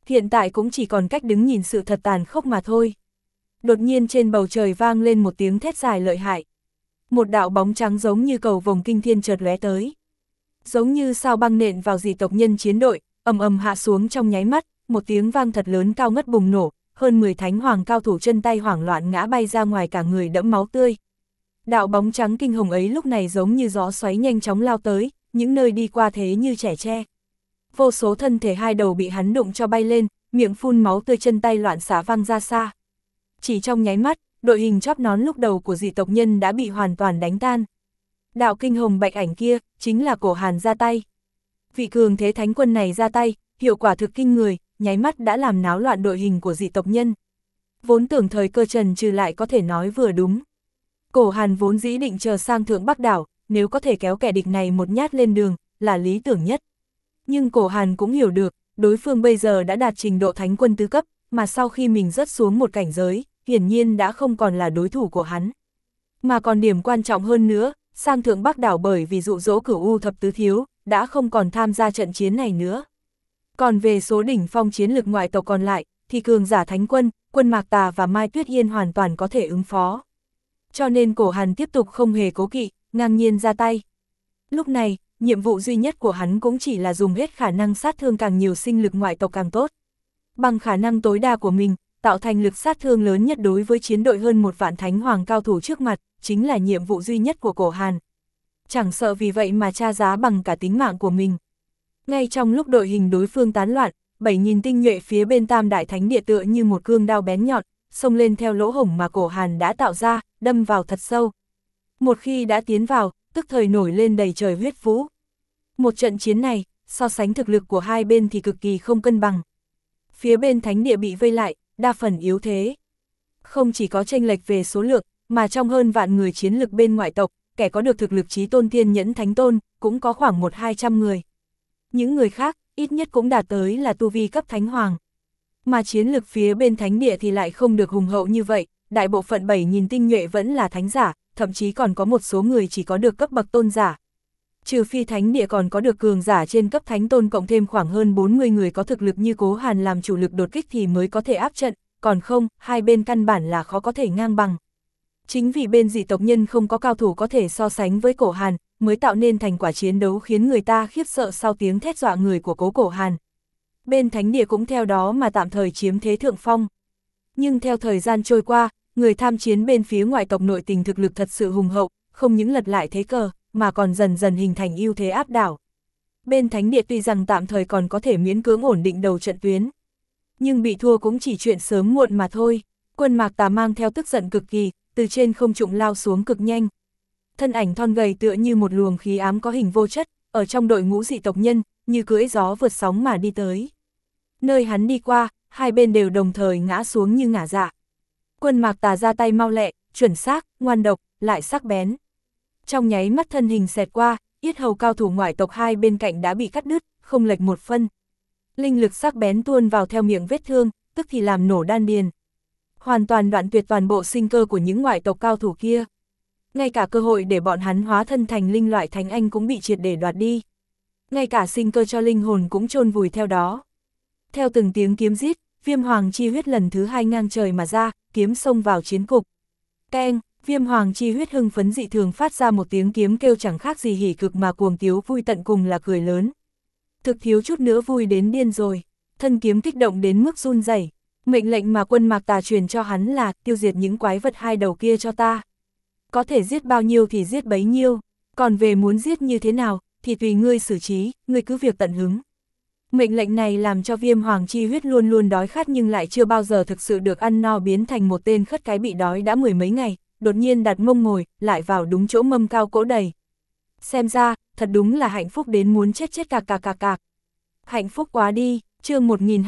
Hiện tại cũng chỉ còn cách đứng nhìn sự thật tàn khốc mà thôi. Đột nhiên trên bầu trời vang lên một tiếng thét dài lợi hại. Một đạo bóng trắng giống như cầu vồng kinh thiên chợt lóe tới. Giống như sao băng nện vào dị tộc nhân chiến đội, ầm ầm hạ xuống trong nháy mắt, một tiếng vang thật lớn cao ngất bùng nổ, hơn 10 thánh hoàng cao thủ chân tay hoảng loạn ngã bay ra ngoài, cả người đẫm máu tươi. Đạo bóng trắng kinh hồng ấy lúc này giống như gió xoáy nhanh chóng lao tới, những nơi đi qua thế như trẻ tre. Vô số thân thể hai đầu bị hắn đụng cho bay lên, miệng phun máu tươi, chân tay loạn xả văng ra xa. Chỉ trong nháy mắt, đội hình chóp nón lúc đầu của dị tộc nhân đã bị hoàn toàn đánh tan. Đạo kinh hồng bạch ảnh kia, chính là Cổ Hàn ra tay. Vị cường thế thánh quân này ra tay, hiệu quả thực kinh người, nháy mắt đã làm náo loạn đội hình của dị tộc nhân. Vốn tưởng thời cơ trần trừ lại có thể nói vừa đúng. Cổ Hàn vốn dĩ định chờ sang Thượng Bắc đảo, nếu có thể kéo kẻ địch này một nhát lên đường, là lý tưởng nhất. Nhưng Cổ Hàn cũng hiểu được, đối phương bây giờ đã đạt trình độ thánh quân tứ cấp, mà sau khi mình rớt xuống một cảnh giới, hiển nhiên đã không còn là đối thủ của hắn. Mà còn điểm quan trọng hơn nữa, sang Thượng Bắc đảo bởi vì dụ dỗ Cửu U thập tứ thiếu, đã không còn tham gia trận chiến này nữa. Còn về số đỉnh phong chiến lực ngoại tộc còn lại, thì cường giả thánh quân, Quân Mạc Tà và Mai Tuyết Yên hoàn toàn có thể ứng phó. Cho nên Cổ Hàn tiếp tục không hề cố kỵ, ngang nhiên ra tay. Lúc này, nhiệm vụ duy nhất của hắn cũng chỉ là dùng hết khả năng sát thương càng nhiều sinh lực ngoại tộc càng tốt. Bằng khả năng tối đa của mình, tạo thành lực sát thương lớn nhất đối với chiến đội hơn 1 vạn thánh hoàng cao thủ trước mặt, chính là nhiệm vụ duy nhất của Cổ Hàn. Chẳng sợ vì vậy mà trả giá bằng cả tính mạng của mình. Ngay trong lúc đội hình đối phương tán loạn, 7.000 tinh nhuệ phía bên Tam Đại Thánh Địa tựa như một cương đao bén nhọn, xông lên theo lỗ hổng mà Cổ Hàn đã tạo ra, đâm vào thật sâu. Một khi đã tiến vào, tức thời nổi lên đầy trời huyết vũ. Một trận chiến này, so sánh thực lực của hai bên thì cực kỳ không cân bằng. Phía bên Thánh Địa bị vây lại, đa phần yếu thế. Không chỉ có chênh lệch về số lượng, mà trong hơn vạn người chiến lực bên ngoại tộc, kẻ có được thực lực chí tôn thiên nhẫn thánh tôn, cũng có khoảng 100-200 người. Những người khác, ít nhất cũng đạt tới là tu vi cấp thánh hoàng. Mà chiến lực phía bên Thánh Địa thì lại không được hùng hậu như vậy, đại bộ phận 7.000 tinh nhuệ vẫn là thánh giả, thậm chí còn có một số người chỉ có được cấp bậc tôn giả. Trừ phi Thánh Địa còn có được cường giả trên cấp thánh tôn cộng thêm khoảng hơn 40 người có thực lực như Cố Hàn làm chủ lực đột kích thì mới có thể áp trận, còn không, hai bên căn bản là khó có thể ngang bằng. Chính vì bên dị tộc nhân không có cao thủ có thể so sánh với Cổ Hàn, mới tạo nên thành quả chiến đấu khiến người ta khiếp sợ sau tiếng thét dọa người của Cổ Hàn. Bên Thánh Địa cũng theo đó mà tạm thời chiếm thế thượng phong. Nhưng theo thời gian trôi qua, người tham chiến bên phía ngoại tộc nội tình thực lực thật sự hùng hậu, không những lật lại thế cờ, mà còn dần dần hình thành ưu thế áp đảo. Bên Thánh Địa tuy rằng tạm thời còn có thể miễn cưỡng ổn định đầu trận tuyến, nhưng bị thua cũng chỉ chuyện sớm muộn mà thôi. Quân Mạc Tà mang theo tức giận cực kỳ, từ trên không trung lao xuống cực nhanh. Thân ảnh thon gầy tựa như một luồng khí ám có hình vô chất, ở trong đội ngũ dị tộc nhân, như cưỡi gió vượt sóng mà đi tới. Nơi hắn đi qua, hai bên đều đồng thời ngã xuống như ngả dạ. Quân Mạc Tà ra tay mau lẹ, chuẩn xác, ngoan độc, lại sắc bén. Trong nháy mắt thân hình xẹt qua, yết hầu cao thủ ngoại tộc hai bên cạnh đã bị cắt đứt, không lệch một phân. Linh lực sắc bén tuôn vào theo miệng vết thương, tức thì làm nổ đan điền. Hoàn toàn đoạn tuyệt toàn bộ sinh cơ của những ngoại tộc cao thủ kia. Ngay cả cơ hội để bọn hắn hóa thân thành linh loại thánh anh cũng bị triệt để đoạt đi. Ngay cả sinh cơ cho linh hồn cũng chôn vùi theo đó. Theo từng tiếng kiếm rít, Viêm Hoàng chi huyết lần thứ 2 ngang trời mà ra, kiếm xông vào chiến cục. Keng, Viêm Hoàng chi huyết hưng phấn dị thường phát ra một tiếng kiếm kêu chẳng khác gì hỉ cực mà cuồng tiếu vui tận cùng là cười lớn. Thực thiếu chút nữa vui đến điên rồi, thân kiếm kích động đến mức run rẩy. Mệnh lệnh mà Quân Mạc Tà truyền cho hắn là tiêu diệt những quái vật hai đầu kia cho ta. Có thể giết bao nhiêu thì giết bấy nhiêu, còn về muốn giết như thế nào thì tùy ngươi xử trí, ngươi cứ việc tận hứng. Mệnh lệnh này làm cho Viêm Hoàng chi huyết luôn luôn đói khát nhưng lại chưa bao giờ thực sự được ăn no, biến thành một tên khất cái bị đói đã 10 mấy ngày, đột nhiên đặt mông ngồi, lại vào đúng chỗ mâm cao cỗ đầy. Xem ra, thật đúng là hạnh phúc đến muốn chết chết cạc cạc cạc cạc. Hạnh phúc quá đi, chương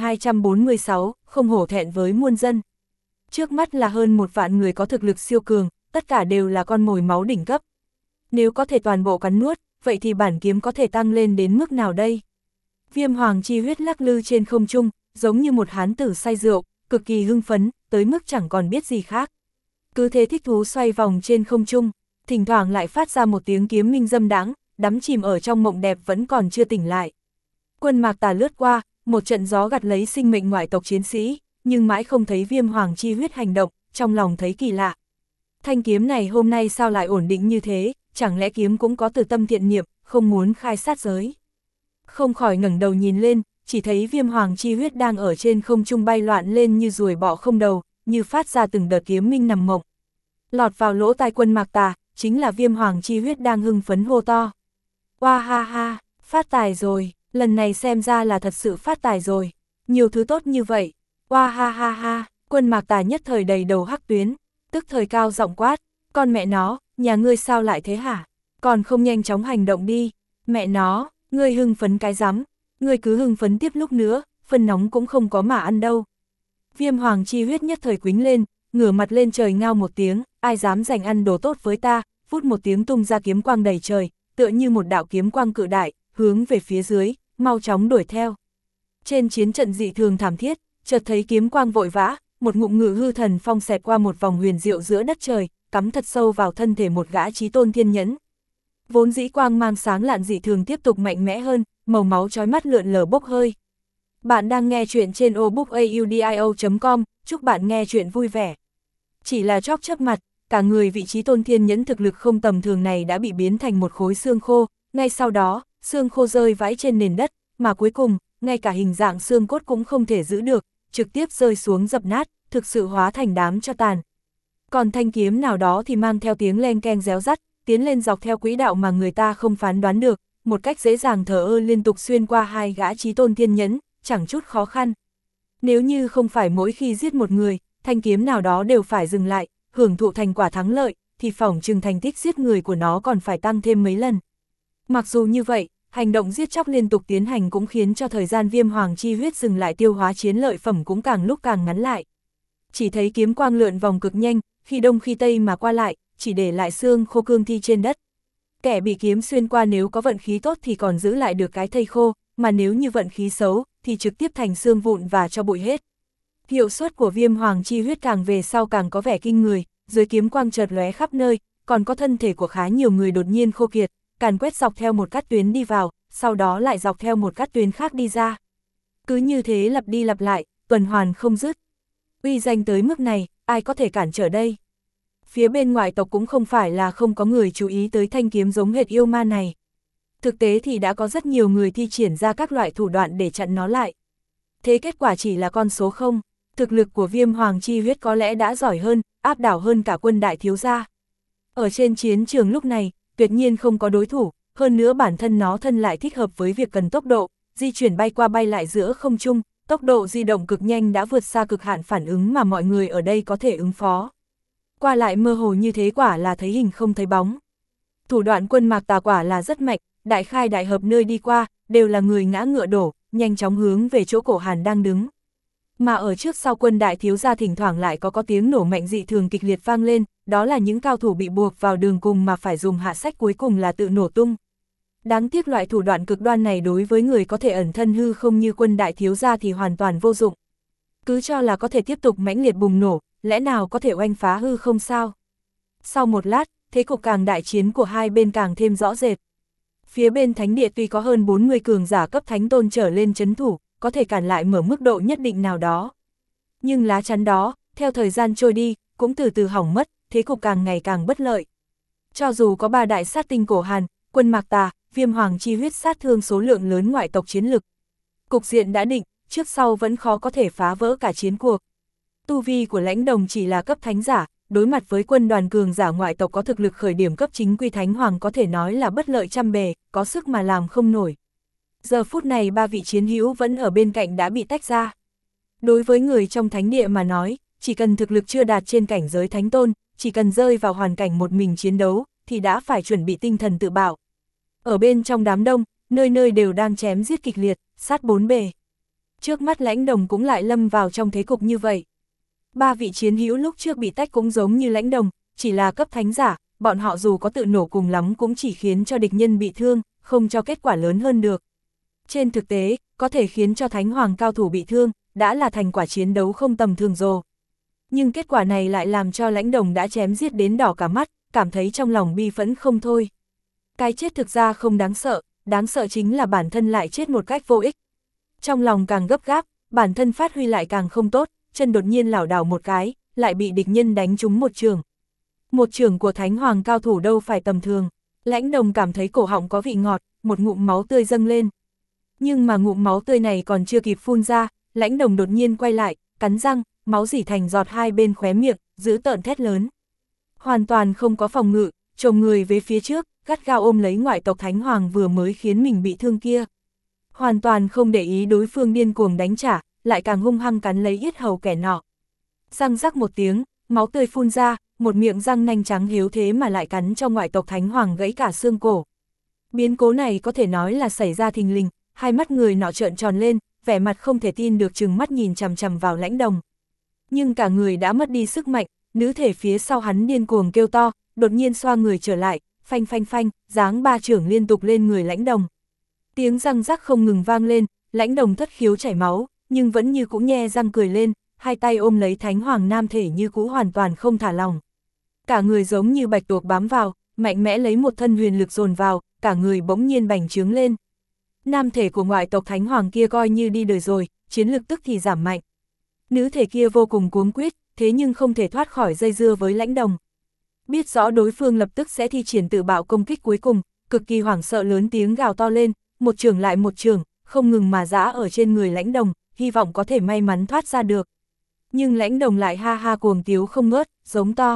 1246, không hổ thẹn với muôn dân. Trước mắt là hơn 1 vạn người có thực lực siêu cường, tất cả đều là con mồi máu đỉnh cấp. Nếu có thể toàn bộ cắn nuốt, vậy thì bản kiếm có thể tăng lên đến mức nào đây? Viêm Hoàng chi huyết lắc lư trên không trung, giống như một hán tử say rượu, cực kỳ hưng phấn, tới mức chẳng còn biết gì khác. Cứ thế thích thú xoay vòng trên không trung, thỉnh thoảng lại phát ra một tiếng kiếm minh dâm đãng, đắm chìm ở trong mộng đẹp vẫn còn chưa tỉnh lại. Quân Mạc Tà lướt qua, một trận gió gặt lấy sinh mệnh ngoại tộc chiến sĩ, nhưng mãi không thấy Viêm Hoàng chi huyết hành động, trong lòng thấy kỳ lạ. Thanh kiếm này hôm nay sao lại ổn định như thế, chẳng lẽ kiếm cũng có từ tâm thiện niệm, không muốn khai sát giới. Không khỏi ngẩng đầu nhìn lên, chỉ thấy Viêm Hoàng chi huyết đang ở trên không trung bay loạn lên như ruồi bọ không đầu, như phát ra từng đợt kiếm minh nằm mộng. Lọt vào lỗ tai Quân Mạc Tà, chính là Viêm Hoàng chi huyết đang hưng phấn hô to. Oa ha ha, phát tài rồi, lần này xem ra là thật sự phát tài rồi, nhiều thứ tốt như vậy. Oa ha ha ha, Quân Mạc Tà nhất thời đầy đầu hắc tuyến, tức thời cao giọng quát, con mẹ nó, nhà ngươi sao lại thế hả? Còn không nhanh chóng hành động đi, mẹ nó, ngươi hưng phấn cái rắm, ngươi cứ hưng phấn tiếp lúc nữa, phân nóng cũng không có mà ăn đâu. Viêm Hoàng chi huyết nhất thời quýnh lên, ngửa mặt lên trời ngao một tiếng, ai dám giành ăn đồ tốt với ta, vút một tiếng tung ra kiếm quang đầy trời, tựa như một đạo kiếm quang cự đại, hướng về phía dưới, mau chóng đuổi theo. Trên chiến trận dị thường thảm thiết, chợt thấy kiếm quang vội vã, một ngụm ngự hư thần phong xẹt qua một vòng huyền diệu giữa đất trời, cắm thật sâu vào thân thể một gã chí tôn thiên nhẫn. Vốn dĩ quang mang sáng lạn dị thường tiếp tục mạnh mẽ hơn, màu máu chói mắt lượn lờ bốc hơi. Bạn đang nghe chuyện trên obookaudio.com, chúc bạn nghe chuyện vui vẻ. Chỉ là chóp chớp mặt, cả người vị chí tôn thiên nhẫn thực lực không tầm thường này đã bị biến thành một khối xương khô, ngay sau đó, xương khô rơi vãi trên nền đất, mà cuối cùng, ngay cả hình dạng xương cốt cũng không thể giữ được, trực tiếp rơi xuống dập nát, thực sự hóa thành đám tro tàn. Còn thanh kiếm nào đó thì mang theo tiếng len keng réo rắt, tiến lên dọc theo quỹ đạo mà người ta không phán đoán được, một cách dễ dàng thờ ơ liên tục xuyên qua hai gã chí tôn thiên nhẫn, chẳng chút khó khăn. Nếu như không phải mỗi khi giết một người, thanh kiếm nào đó đều phải dừng lại, hưởng thụ thành quả thắng lợi, thì phỏng chừng thành tích giết người của nó còn phải tăng thêm mấy lần. Mặc dù như vậy, hành động giết chóc liên tục tiến hành cũng khiến cho thời gian Viêm Hoàng chi huyết dừng lại tiêu hóa chiến lợi phẩm cũng càng lúc càng ngắn lại. Chỉ thấy kiếm quang lượn vòng cực nhanh, khi đông khi tây mà qua lại, chỉ để lại xương khô cương thi trên đất. Kẻ bị kiếm xuyên qua nếu có vận khí tốt thì còn giữ lại được cái thây khô, mà nếu như vận khí xấu, thì trực tiếp thành xương vụn và cho bụi hết. Hiệu suất của Viêm Hoàng chi huyết càng về sau càng có vẻ kinh người, dưới kiếm quang chợt lóe khắp nơi, còn có thân thể của khá nhiều người đột nhiên khô kiệt, càn quét dọc theo một cắt tuyến đi vào, sau đó lại dọc theo một cắt tuyến khác đi ra. Cứ như thế lặp đi lặp lại, tuần hoàn không dứt. Uy danh tới mức này, ai có thể cản trở đây? Phía bên ngoại tộc cũng không phải là không có người chú ý tới thanh kiếm giống hệt yêu ma này. Thực tế thì đã có rất nhiều người thi triển ra các loại thủ đoạn để chặn nó lại. Thế kết quả chỉ là con số 0, thực lực của Viêm Hoàng chi huyết có lẽ đã giỏi hơn, áp đảo hơn cả Quân đại thiếu gia. Ở trên chiến trường lúc này, tuyệt nhiên không có đối thủ, hơn nữa bản thân nó thân lại thích hợp với việc cần tốc độ, di chuyển bay qua bay lại giữa không trung, tốc độ di động cực nhanh đã vượt xa cực hạn phản ứng mà mọi người ở đây có thể ứng phó. Qua lại mơ hồ như thế quả là thấy hình không thấy bóng. Thủ đoạn Quân Mạc Tà quả là rất mạnh, đại khai đại hợp nơi đi qua, đều là người ngã ngựa đổ, nhanh chóng hướng về chỗ Cổ Hàn đang đứng. Mà ở trước sau Quân đại thiếu gia thỉnh thoảng lại có tiếng nổ mạnh dị thường kịch liệt vang lên, đó là những cao thủ bị buộc vào đường cùng mà phải dùng hạ sách cuối cùng là tự nổ tung. Đáng tiếc loại thủ đoạn cực đoan này đối với người có thể ẩn thân hư không như Quân đại thiếu gia thì hoàn toàn vô dụng. Cứ cho là có thể tiếp tục mãnh liệt bùng nổ, lẽ nào có thể oanh phá hư không sao? Sau một lát, thế cục càng đại chiến của hai bên càng thêm rõ rệt. Phía bên thánh địa tuy có hơn 40 cường giả cấp thánh tôn trở lên trấn thủ, có thể cản lại mở mức độ nhất định nào đó. Nhưng lá chắn đó, theo thời gian trôi đi, cũng từ từ hỏng mất, thế cục càng ngày càng bất lợi. Cho dù có 3 đại sát tinh Cổ Hàn, Quân Mạc Tà, Viêm Hoàng chi huyết sát thương số lượng lớn ngoại tộc chiến lực. Cục diện đã định, trước sau vẫn khó có thể phá vỡ cả chiến cuộc. Tu vi của Lãnh Đồng chỉ là cấp thánh giả, đối mặt với quân đoàn cường giả ngoại tộc có thực lực khởi điểm cấp chính quy thánh hoàng có thể nói là bất lợi trăm bề, có sức mà làm không nổi. Giờ phút này 3 vị chiến hữu vẫn ở bên cạnh đã bị tách ra. Đối với người trong thánh địa mà nói, chỉ cần thực lực chưa đạt trên cảnh giới thánh tôn, chỉ cần rơi vào hoàn cảnh một mình chiến đấu, thì đã phải chuẩn bị tinh thần tự bảo. Ở bên trong đám đông, nơi nơi đều đang chém giết kịch liệt, sát bốn bề. Trước mắt Lãnh Đồng cũng lại lâm vào trong thế cục như vậy. 3 vị chiến hữu lúc trước bị tách cũng giống như Lãnh Đồng, chỉ là cấp thánh giả, bọn họ dù có tự nổ cùng lắm cũng chỉ khiến cho địch nhân bị thương, không cho kết quả lớn hơn được. Trên thực tế, có thể khiến cho thánh hoàng cao thủ bị thương, đã là thành quả chiến đấu không tầm thường rồi. Nhưng kết quả này lại làm cho Lãnh Đồng đã chém giết đến đỏ cả mắt, cảm thấy trong lòng bi phẫn không thôi. Cái chết thực ra không đáng sợ chính là bản thân lại chết một cách vô ích. Trong lòng càng gấp gáp, bản thân phát huy lại càng không tốt, chân đột nhiên lảo đảo một cái, lại bị địch nhân đánh trúng một trường. Một trường của Thánh Hoàng cao thủ đâu phải tầm thường. Lãnh Đồng cảm thấy cổ họng có vị ngọt, một ngụm máu tươi dâng lên. Nhưng mà ngụm máu tươi này còn chưa kịp phun ra, Lãnh Đồng đột nhiên quay lại, cắn răng, máu rỉ thành giọt hai bên khóe miệng, giữ tợn thét lớn. Hoàn toàn không có phòng ngự, chồm người về phía trước, gắt gao ôm lấy ngoại tộc Thánh Hoàng vừa mới khiến mình bị thương kia. Hoàn toàn không để ý đối phương điên cuồng đánh trả, lại càng hung hăng cắn lấy yết hầu kẻ nọ. Răng rắc một tiếng, máu tươi phun ra, một miệng răng nanh trắng hiếu thế mà lại cắn cho ngoại tộc Thánh Hoàng gãy cả xương cổ. Biến cố này có thể nói là xảy ra thình lình, hai mắt người nọ trợn tròn lên, vẻ mặt không thể tin được trừng mắt nhìn chằm chằm vào Lãnh Đồng. Nhưng cả người đã mất đi sức mạnh, nữ thể phía sau hắn điên cuồng kêu to, đột nhiên xoa người trở lại, phanh phanh phanh, giáng ba chưởng liên tục lên người Lãnh Đồng. Tiếng răng rắc không ngừng vang lên, Lãnh Đồng thất khiếu chảy máu, nhưng vẫn như cũ nhe răng cười lên, hai tay ôm lấy Thánh Hoàng nam thể như cũ hoàn toàn không thả lòng. Cả người giống như bạch tuộc bám vào, mạnh mẽ lấy một thân huyền lực dồn vào, cả người bỗng nhiên bành trướng lên. Nam thể của ngoại tộc Thánh Hoàng kia coi như đi đời rồi, chiến lực tức thì giảm mạnh. Nữ thể kia vô cùng cuống quýt, thế nhưng không thể thoát khỏi dây dưa với Lãnh Đồng. Biết rõ đối phương lập tức sẽ thi triển tự bạo công kích cuối cùng, cực kỳ hoảng sợ lớn tiếng gào to lên, một trường lại một trường, không ngừng mà giã ở trên người Lãnh Đồng, hy vọng có thể may mắn thoát ra được. Nhưng Lãnh Đồng lại ha ha cuồng tiếu không ngớt, giống to.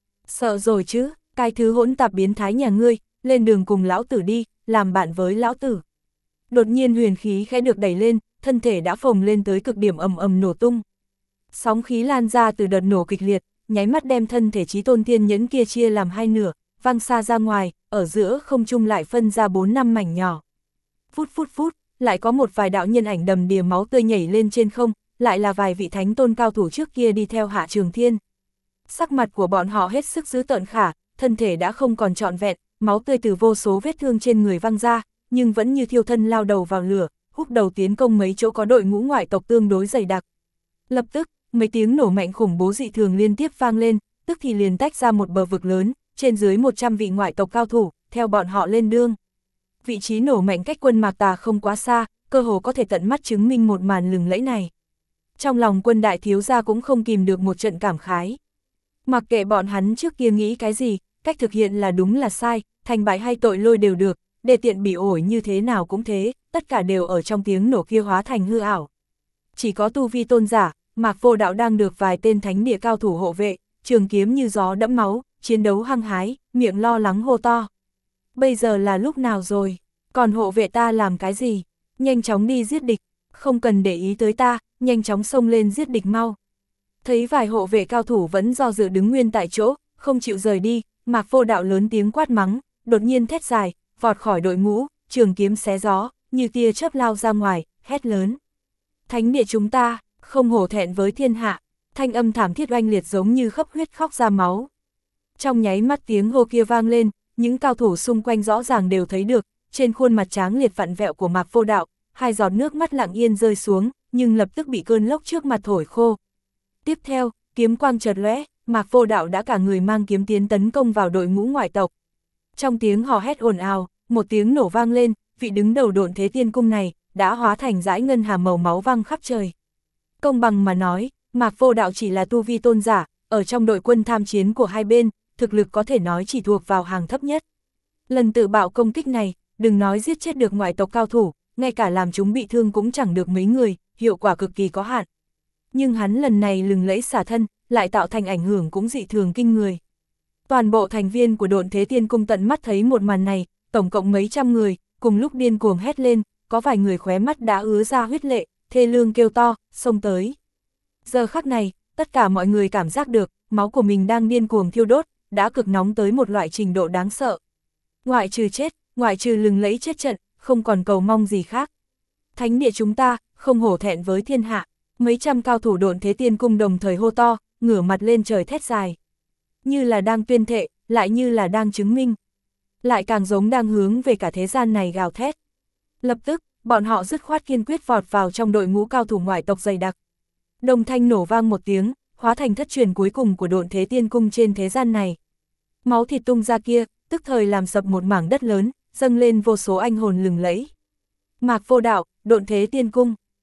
Sợ rồi chứ, cái thứ hỗn tạp biến thái nhà ngươi, lên đường cùng lão tử đi, làm bạn với lão tử. Đột nhiên huyền khí khẽ được đẩy lên, thân thể đã phồng lên tới cực điểm ầm ầm nổ tung. Sóng khí lan ra từ đợt nổ kịch liệt, nháy mắt đem thân thể Chí Tôn Thiên Nhẫn kia chia làm hai nửa, văng xa ra ngoài, ở giữa không trung lại phân ra 4-5 mảnh nhỏ. Phút phút phút, lại có một vài đạo nhân ảnh đầm đìa máu tươi nhảy lên trên không, lại là vài vị thánh tôn cao thủ trước kia đi theo Hạ Trường Thiên. Sắc mặt của bọn họ hết sức dữ tợn khả, thân thể đã không còn trọn vẹn, máu tươi từ vô số vết thương trên người văng ra, nhưng vẫn như thiêu thân lao đầu vào lửa, húc đầu tiến công mấy chỗ có đội ngũ ngoại tộc tương đối dày đặc. Lập tức, mấy tiếng nổ mạnh khủng bố dị thường liên tiếp vang lên, tức thì liền tách ra một bờ vực lớn, trên dưới 100 vị ngoại tộc cao thủ, theo bọn họ lên đường. Vị trí nổ mạnh cách quân Mạc Tà không quá xa, cơ hồ có thể tận mắt chứng minh một màn lừng lẫy này. Trong lòng quân đại thiếu gia cũng không kìm được một trận cảm khái. Mặc kệ bọn hắn trước kia nghĩ cái gì, cách thực hiện là đúng là sai, thành bại hay tội lôi đều được, để tiện bị ổi như thế nào cũng thế, tất cả đều ở trong tiếng nổ kia hóa thành hư ảo. Chỉ có tu vi tôn giả, Mạc Vô Đạo đang được vài tên thánh địa cao thủ hộ vệ, trường kiếm như gió đẫm máu, chiến đấu hăng hái, miệng lo lắng hô to. Bây giờ là lúc nào rồi? Còn hộ vệ ta làm cái gì? Nhanh chóng đi giết địch, không cần để ý tới ta, nhanh chóng xông lên giết địch mau. Thấy vài hộ vệ cao thủ vẫn do dự đứng nguyên tại chỗ, không chịu rời đi, Mạc Vô Đạo lớn tiếng quát mắng, đột nhiên thét dài, vọt khỏi đội ngũ, trường kiếm xé gió, như tia chớp lao ra ngoài, hét lớn. Thánh địa chúng ta, không hổ thẹn với thiên hạ, thanh âm thảm thiết oanh liệt giống như khấp huyết khóc ra máu. Trong nháy mắt tiếng hô kia vang lên, những cao thủ xung quanh rõ ràng đều thấy được, trên khuôn mặt tráng liệt vặn vẹo của Mạc Vô Đạo, hai giọt nước mắt lặng yên rơi xuống, nhưng lập tức bị cơn lốc trước mặt thổi khô. Tiếp theo, kiếm quang chợt lóe, Mạc Vô Đạo đã cả người mang kiếm tiến tấn công vào đội ngũ ngoại tộc. Trong tiếng hò hét ồn ào, một tiếng nổ vang lên, vị đứng đầu Độn Thế Tiên Cung này đã hóa thành dải ngân hà màu máu văng khắp trời. Công bằng mà nói, Mạc Vô Đạo chỉ là tu vi tôn giả, ở trong đội quân tham chiến của hai bên, thực lực có thể nói chỉ thuộc vào hàng thấp nhất. Lần tự bạo công kích này, đừng nói giết chết được ngoại tộc cao thủ, ngay cả làm chúng bị thương cũng chẳng được mấy người, hiệu quả cực kỳ có hạn. Nhưng hắn lần này lừng lẫy xả thân, lại tạo thành ảnh hưởng cũng dị thường kinh người. Toàn bộ thành viên của Độn Thế Tiên Cung tận mắt thấy một màn này, tổng cộng mấy trăm người, cùng lúc điên cuồng hét lên, có vài người khóe mắt đã ứa ra huyết lệ, thê lương kêu to, xông tới. Giờ khắc này, tất cả mọi người cảm giác được, máu của mình đang điên cuồng thiêu đốt, đã cực nóng tới một loại trình độ đáng sợ. Ngoại trừ chết, ngoại trừ lừng lẫy chết trận, không còn cầu mong gì khác. Thánh địa chúng ta, không hổ thẹn với thiên hạ, mấy trăm cao thủ Độn Thế Tiên Cung đồng thời hô to, ngửa mặt lên trời thét dài. Như là đang tuyên thệ, lại như là đang chứng minh. Lại càng giống đang hướng về cả thế gian này gào thét. Lập tức, bọn họ dứt khoát kiên quyết vọt vào trong đội ngũ cao thủ ngoại tộc dày đặc. Đồng thanh nổ vang một tiếng, hóa thành thất truyền cuối cùng của Độn Thế Tiên Cung trên thế gian này. Máu thịt tung ra kia, tức thời làm sập một mảng đất lớn, dâng lên vô số anh hồn lừng lẫy. Mạc Vô Đạo, Độn Thế Tiên Cung,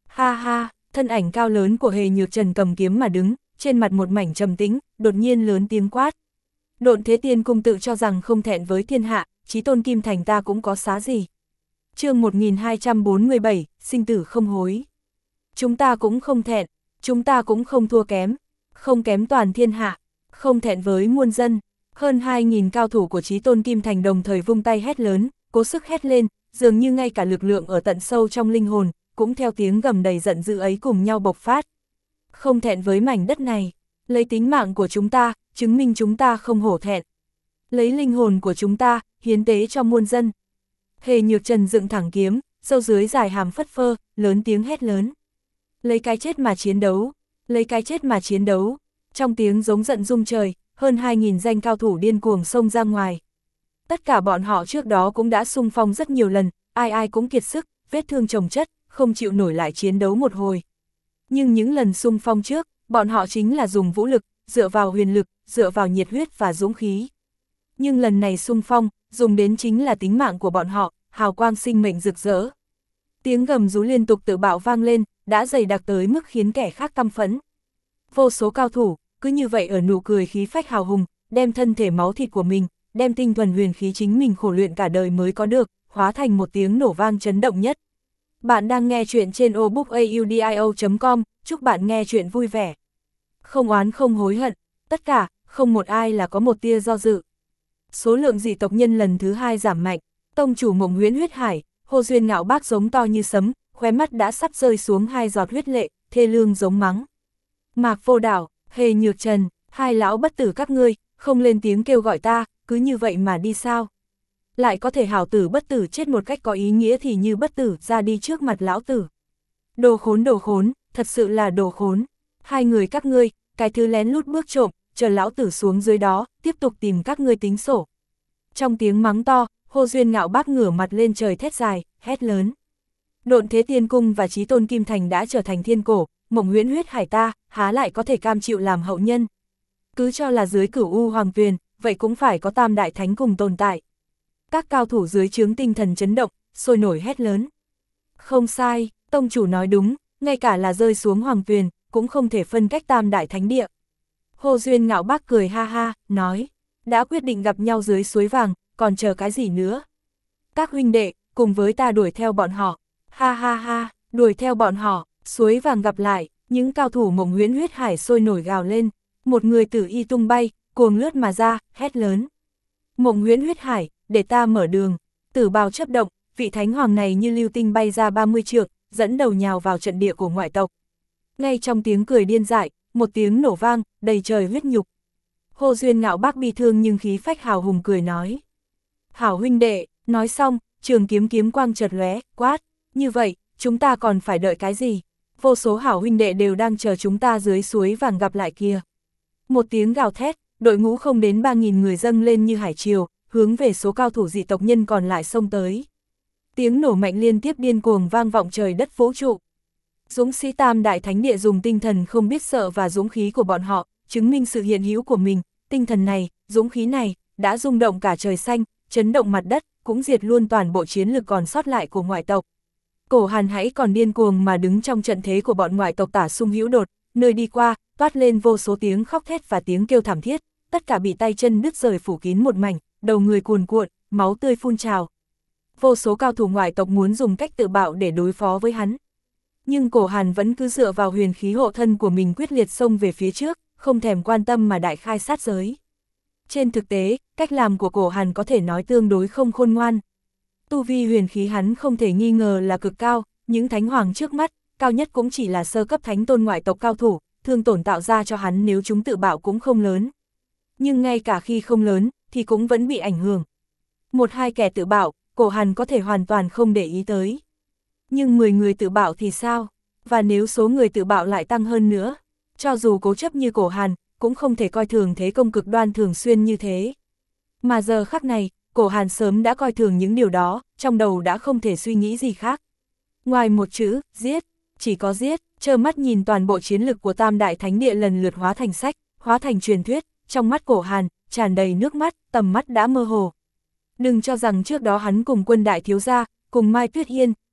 Ha ha, thân ảnh cao lớn của Hề Nhược Trần cầm kiếm mà đứng, trên mặt một mảnh trầm tĩnh, đột nhiên lớn tiếng quát. Độn Thế Tiên Cung tự cho rằng không thẹn với thiên hạ, chí tôn Kim Thành ta cũng có xá gì. Chương 1247, sinh tử không hối. Chúng ta cũng không thẹn, chúng ta cũng không thua kém, không kém toàn thiên hạ, không thẹn với muôn dân. Hơn 2.000 cao thủ của chí tôn Kim Thành đồng thời vung tay hét lớn, cố sức hét lên, dường như ngay cả lực lượng ở tận sâu trong linh hồn, cũng theo tiếng gầm đầy giận dữ ấy cùng nhau bộc phát. Không thẹn với mảnh đất này, lấy tính mạng của chúng ta, chứng minh chúng ta không hổ thẹn. Lấy linh hồn của chúng ta, hiến tế cho muôn dân. Hề Nhược Trần dựng thẳng kiếm, râu dưới dài hàm phất phơ, lớn tiếng hét lớn. Lấy cái chết mà chiến đấu, lấy cái chết mà chiến đấu. Trong tiếng giống giận rung trời, hơn 2.000 danh cao thủ điên cuồng xông ra ngoài. Tất cả bọn họ trước đó cũng đã xung phong rất nhiều lần, ai ai cũng kiệt sức, vết thương chồng chất, không chịu nổi lại chiến đấu một hồi. Nhưng những lần xung phong trước, bọn họ chính là dùng vũ lực, dựa vào huyền lực, dựa vào nhiệt huyết và dũng khí. Nhưng lần này xung phong, dùng đến chính là tính mạng của bọn họ, hào quang sinh mệnh rực rỡ. Tiếng gầm rú liên tục tự bạo vang lên, đã dày đặc tới mức khiến kẻ khác căm phẫn. Vô số cao thủ, cứ như vậy ở nụ cười khí phách hào hùng, đem thân thể máu thịt của mình, đem tinh thuần huyền khí chính mình khổ luyện cả đời mới có được, hóa thành một tiếng nổ vang chấn động nhất. Bạn đang nghe chuyện trên obookaudio.com, chúc bạn nghe chuyện vui vẻ. Không oán không hối hận, tất cả, không một ai là có một tia do dự. Số lượng dị tộc nhân lần thứ 2 giảm mạnh, tông chủ Mộng Huyễn Huyết Hải, Hồ Duyên Ngạo Bác giống to như sấm, khóe mắt đã sắp rơi xuống 2 giọt huyết lệ, thê lương giống mắng. Mạc Vô Đảo, Hề Nhược Trần, hai lão bất tử các ngươi, không lên tiếng kêu gọi ta, cứ như vậy mà đi sao? Lại có thể hảo tử bất tử chết một cách có ý nghĩa thì như bất tử ra đi trước mặt lão tử. Đồ khốn, thật sự là đồ khốn. Hai người các ngươi, cái thứ lén lút bước trộm, chờ lão tử xuống dưới đó, tiếp tục tìm các ngươi tính sổ. Trong tiếng mắng to, Hồ Duyên Ngạo Bác ngửa mặt lên trời thét dài, hét lớn. Độn Thế Tiên Cung và chí tôn Kim Thành đã trở thành thiên cổ, Mộng Huyễn Huyết Hải ta, há lại có thể cam chịu làm hậu nhân. Cứ cho là dưới Cửu U Hoàng Tuyền, vậy cũng phải có Tam Đại Thánh cùng tồn tại. Các cao thủ dưới trướng tinh thần chấn động, sôi nổi hét lớn. Không sai, tông chủ nói đúng, ngay cả là rơi xuống Hoàng Tuyền, cũng không thể phân cách Tam Đại Thánh địa. Hồ Duyên Ngạo Bác cười ha ha, nói, đã quyết định gặp nhau dưới suối vàng, còn chờ cái gì nữa? Các huynh đệ, cùng với ta đuổi theo bọn họ. Ha ha ha, đuổi theo bọn họ, suối vàng gặp lại, những cao thủ Mộng Huyễn Huyết Hải sôi nổi gào lên, một người tử y tung bay, cuồng lướt mà ra, hét lớn. Mộng Huyễn Huyết Hải, để ta mở đường, tử bào chấp động, vị thánh hoàng này như lưu tinh bay ra 30 trượng, dẫn đầu nhào vào trận địa của ngoại tộc. Ngay trong tiếng cười điên dại, một tiếng nổ vang, đầy trời huyết nhục. Hồ Duyên Ngạo Bác bi thương nhưng khí phách hào hùng cười nói. Hảo huynh đệ, nói xong, trường kiếm quang chợt lóe, quát, như vậy, chúng ta còn phải đợi cái gì? Vô số hảo huynh đệ đều đang chờ chúng ta dưới suối vàng gặp lại kia. Một tiếng gào thét, đội ngũ không đến 3.000 người dâng lên như hải triều, hướng về số cao thủ dị tộc nhân còn lại xông tới. Tiếng nổ mạnh liên tiếp điên cuồng vang vọng trời đất vũ trụ. Dũng sĩ Tam Đại Thánh Địa dùng tinh thần không biết sợ và dũng khí của bọn họ, chứng minh sự hiện hữu của mình, tinh thần này, dũng khí này, đã rung động cả trời xanh, chấn động mặt đất, cũng diệt luôn toàn bộ chiến lực còn sót lại của ngoại tộc. Cổ Hàn hãy còn điên cuồng mà đứng trong trận thế của bọn ngoại tộc Tả Sung Hữu Đột, nơi đi qua, toát lên vô số tiếng khóc thét và tiếng kêu thảm thiết, tất cả bị tay chân đứt rời phủ kín một mảnh, đầu người cuồn cuộn, máu tươi phun trào. Vô số cao thủ ngoại tộc muốn dùng cách tự bạo để đối phó với hắn. Nhưng Cổ Hàn vẫn cứ dựa vào huyền khí hộ thân của mình quyết liệt xông về phía trước, không thèm quan tâm mà đại khai sát giới. Trên thực tế, cách làm của Cổ Hàn có thể nói tương đối không khôn ngoan. Tu vi huyền khí hắn không thể nghi ngờ là cực cao, những thánh hoàng trước mắt, cao nhất cũng chỉ là sơ cấp thánh tôn ngoại tộc cao thủ, thương tổn tạo ra cho hắn nếu chúng tự bạo cũng không lớn. Nhưng ngay cả khi không lớn, thì cũng vẫn bị ảnh hưởng. Một hai kẻ tự bạo, Cổ Hàn có thể hoàn toàn không để ý tới. Nhưng 10 người tự bạo thì sao? Và nếu số người tự bạo lại tăng hơn nữa? Cho dù cố chấp như Cổ Hàn, cũng không thể coi thường thế công cực đoan thường xuyên như thế. Mà giờ khắc này, Cổ Hàn sớm đã coi thường những điều đó, trong đầu đã không thể suy nghĩ gì khác. Ngoài một chữ, giết, chỉ có giết, trơ mắt nhìn toàn bộ chiến lực của Tam Đại Thánh Địa lần lượt hóa thành sách, hóa thành truyền thuyết, trong mắt Cổ Hàn, tràn đầy nước mắt, tầm mắt đã mơ hồ. Đừng cho rằng trước đó hắn cùng Quân đại thiếu gia, cùng Mai Tuyết Yên,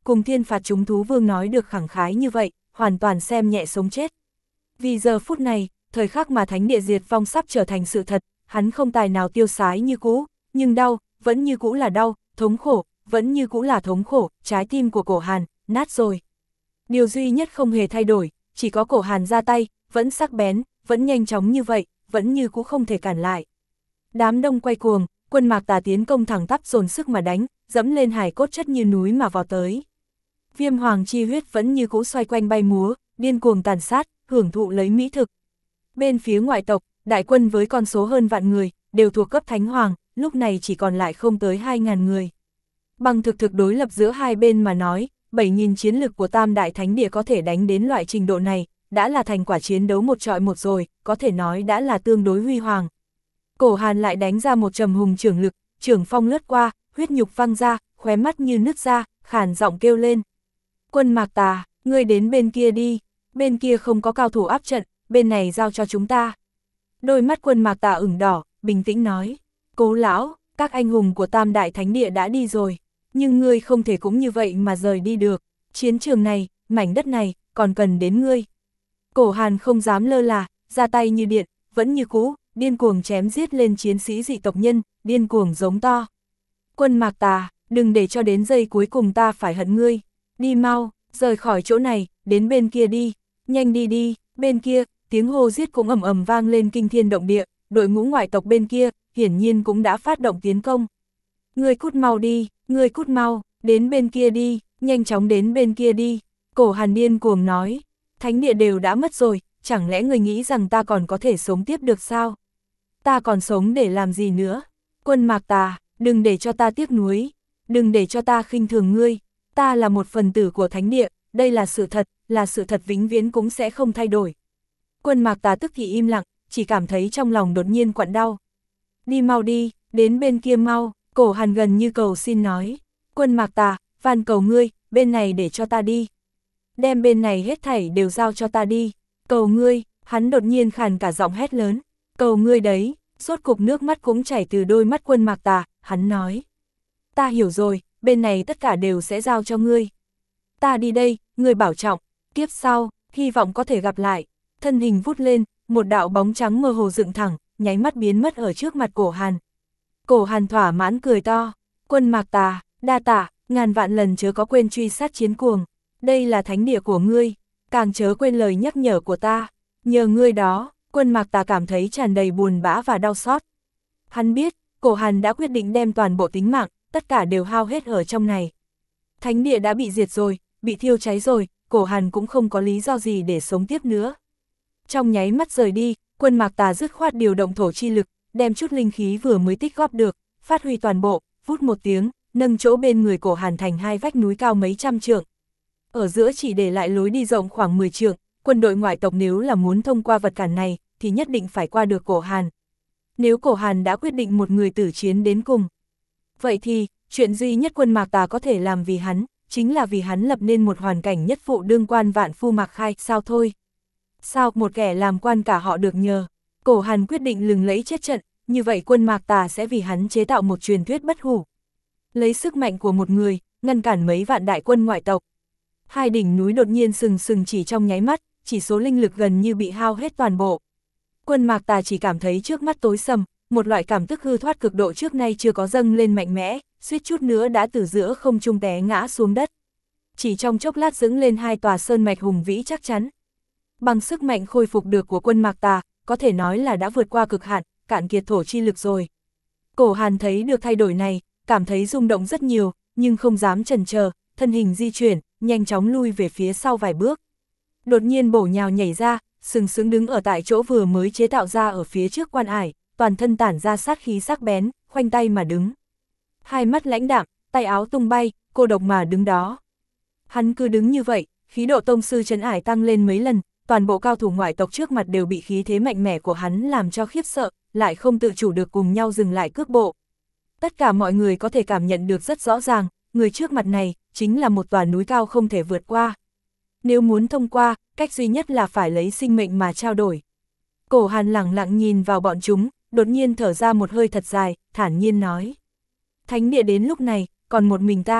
cùng thiên phạt chúng thú vương nói được khẳng khái như vậy, hoàn toàn xem nhẹ sống chết. Vì giờ phút này, thời khắc mà thánh địa diệt vong sắp trở thành sự thật, hắn không tài nào tiêu sái như cũ, nhưng đau, vẫn như cũ là đau, thống khổ, vẫn như cũ là thống khổ, trái tim của Cổ Hàn, nát rồi. Điều duy nhất không hề thay đổi, chỉ có Cổ Hàn ra tay, vẫn sắc bén, vẫn nhanh chóng như vậy, vẫn như cũ không thể cản lại. Đám đông quay cuồng, quân Mạc Tà tiến công thẳng tắp dồn sức mà đánh, dẫm lên hải cốt chất như núi mà vào tới. Viêm hoàng chi huyết vẫn như cũ xoay quanh bay múa, điên cuồng tàn sát, hưởng thụ lấy mỹ thực. Bên phía ngoại tộc, đại quân với con số hơn vạn người, đều thuộc cấp thánh hoàng, lúc này chỉ còn lại không tới 2.000 người. Bằng thực đối lập giữa hai bên mà nói, 7.000 chiến lực của Tam Đại Thánh Địa có thể đánh đến loại trình độ này, đã là thành quả chiến đấu một trọi một rồi, có thể nói đã là tương đối huy hoàng. Cổ Hàn lại đánh ra một trầm hùng trưởng lực, trưởng phong lướt qua, huyết nhục văng ra, khóe mắt như nứt ra, khàn giọng kêu lên. Quân Mạc Tà, ngươi đến bên kia đi, bên kia không có cao thủ áp trận, bên này giao cho chúng ta. Đôi mắt Quân Mạc Tà ửng đỏ, bình tĩnh nói, Cố lão, các anh hùng của Tam Đại Thánh Địa đã đi rồi, nhưng ngươi không thể cũng như vậy mà rời đi được, chiến trường này, mảnh đất này, còn cần đến ngươi. Cổ Hàn không dám lơ là, ra tay như điện, vẫn như cũ, điên cuồng chém giết lên chiến sĩ dị tộc nhân, điên cuồng giống to. Quân Mạc Tà, đừng để cho đến giây cuối cùng ta phải hận ngươi, đi mau, rời khỏi chỗ này, đến bên kia đi, nhanh đi đi, bên kia, tiếng hô giết cũng ầm ầm vang lên kinh thiên động địa, đội ngũ ngoại tộc bên kia, hiển nhiên cũng đã phát động tiến công. Ngươi cút mau đi, ngươi cút mau, đến bên kia đi, nhanh chóng đến bên kia đi, Cổ Hàn điên cuồng nói, thánh địa đều đã mất rồi, chẳng lẽ ngươi nghĩ rằng ta còn có thể sống tiếp được sao? Ta còn sống để làm gì nữa? Quân Mạc Tà, đừng để cho ta tiếc nuối, đừng để cho ta khinh thường ngươi, ta là một phần tử của thánh địa, đây là sự thật vĩnh viễn cũng sẽ không thay đổi. Quân Mạc Tà tức thì im lặng, chỉ cảm thấy trong lòng đột nhiên quặn đau. Đi mau đi, đến bên kia mau, Cổ Hàn gần như cầu xin nói. Quân Mạc Tà, van cầu ngươi, bên này để cho ta đi. Đem bên này hết thảy đều giao cho ta đi. Cầu ngươi, hắn đột nhiên khàn cả giọng hét lớn. Cầu ngươi đấy, rốt cục nước mắt cũng chảy từ đôi mắt Quân Mạc Tà, hắn nói. Ta hiểu rồi, bên này tất cả đều sẽ giao cho ngươi. Ta đi đây, ngươi bảo trọng, kiếp sau, hy vọng có thể gặp lại. Thân hình vút lên, một đạo bóng trắng mơ hồ dựng thẳng, nháy mắt biến mất ở trước mặt Cổ Hàn. Cổ Hàn thỏa mãn cười to, Quân Mạc Tà, đa tạ, ngàn vạn lần chớ có quên truy sát chiến cuồng, đây là thánh địa của ngươi, càng chớ quên lời nhắc nhở của ta, nhờ ngươi đó. Quân Mạc Tà cảm thấy tràn đầy buồn bã và đau xót. Hắn biết, Cổ Hàn đã quyết định đem toàn bộ tính mạng, tất cả đều hao hết ở trong này. Thánh địa đã bị diệt rồi, bị thiêu cháy rồi, Cổ Hàn cũng không có lý do gì để sống tiếp nữa. Trong nháy mắt rời đi, Quân Mạc Tà dứt khoát điều động thổ chi lực, đem chút linh khí vừa mới tích góp được, phát huy toàn bộ, vút một tiếng, nâng chỗ bên người Cổ Hàn thành hai vách núi cao mấy trăm trượng. Ở giữa chỉ để lại lối đi rộng khoảng 10 trượng, quân đội ngoại tộc nếu là muốn thông qua vật cản này, thì nhất định phải qua được Cổ Hàn. Nếu Cổ Hàn đã quyết định một người tử chiến đến cùng, vậy thì, chuyện duy nhất Quân Mạc Tà có thể làm vì hắn, chính là vì hắn lập nên một hoàn cảnh nhất phụ đương quan vạn phu Mạc Khai, sao thôi? Sao một kẻ làm quan cả họ được nhờ? Cổ Hàn quyết định lừng lẫy chết trận, như vậy Quân Mạc Tà sẽ vì hắn chế tạo một truyền thuyết bất hủ. Lấy sức mạnh của một người, ngăn cản mấy vạn đại quân ngoại tộc. Hai đỉnh núi đột nhiên sừng sừng chỉ trong nháy mắt, chỉ số linh lực gần như bị hao hết toàn bộ. Quân Mạc Tà chỉ cảm thấy trước mắt tối sầm, một loại cảm tức hư thoát cực độ trước nay chưa có dâng lên mạnh mẽ, suýt chút nữa đã từ giữa không trung té ngã xuống đất. Chỉ trong chốc lát dựng lên hai tòa sơn mạch hùng vĩ chắc chắn. Bằng sức mạnh khôi phục được của Quân Mạc Tà, có thể nói là đã vượt qua cực hạn, cạn kiệt thổ chi lực rồi. Cổ Hàn thấy được thay đổi này, cảm thấy rung động rất nhiều, nhưng không dám chần chờ, thân hình di chuyển, nhanh chóng lui về phía sau vài bước. Đột nhiên bổ nhào nhảy ra, sừng sững đứng ở tại chỗ vừa mới chế tạo ra ở phía trước quan ải, toàn thân tản ra sát khí sắc bén, khoanh tay mà đứng. Hai mắt lãnh đạm, tay áo tung bay, cô độc mà đứng đó. Hắn cứ đứng như vậy, khí độ tông sư trấn ải tăng lên mấy lần, toàn bộ cao thủ ngoại tộc trước mặt đều bị khí thế mạnh mẽ của hắn làm cho khiếp sợ, lại không tự chủ được cùng nhau dừng lại cước bộ. Tất cả mọi người có thể cảm nhận được rất rõ ràng, người trước mặt này chính là một tòa núi cao không thể vượt qua. Nếu muốn thông qua, cách duy nhất là phải lấy sinh mệnh mà trao đổi. Cổ Hàn lẳng lặng nhìn vào bọn chúng, đột nhiên thở ra một hơi thật dài, thản nhiên nói. Thánh địa đến lúc này, còn một mình ta,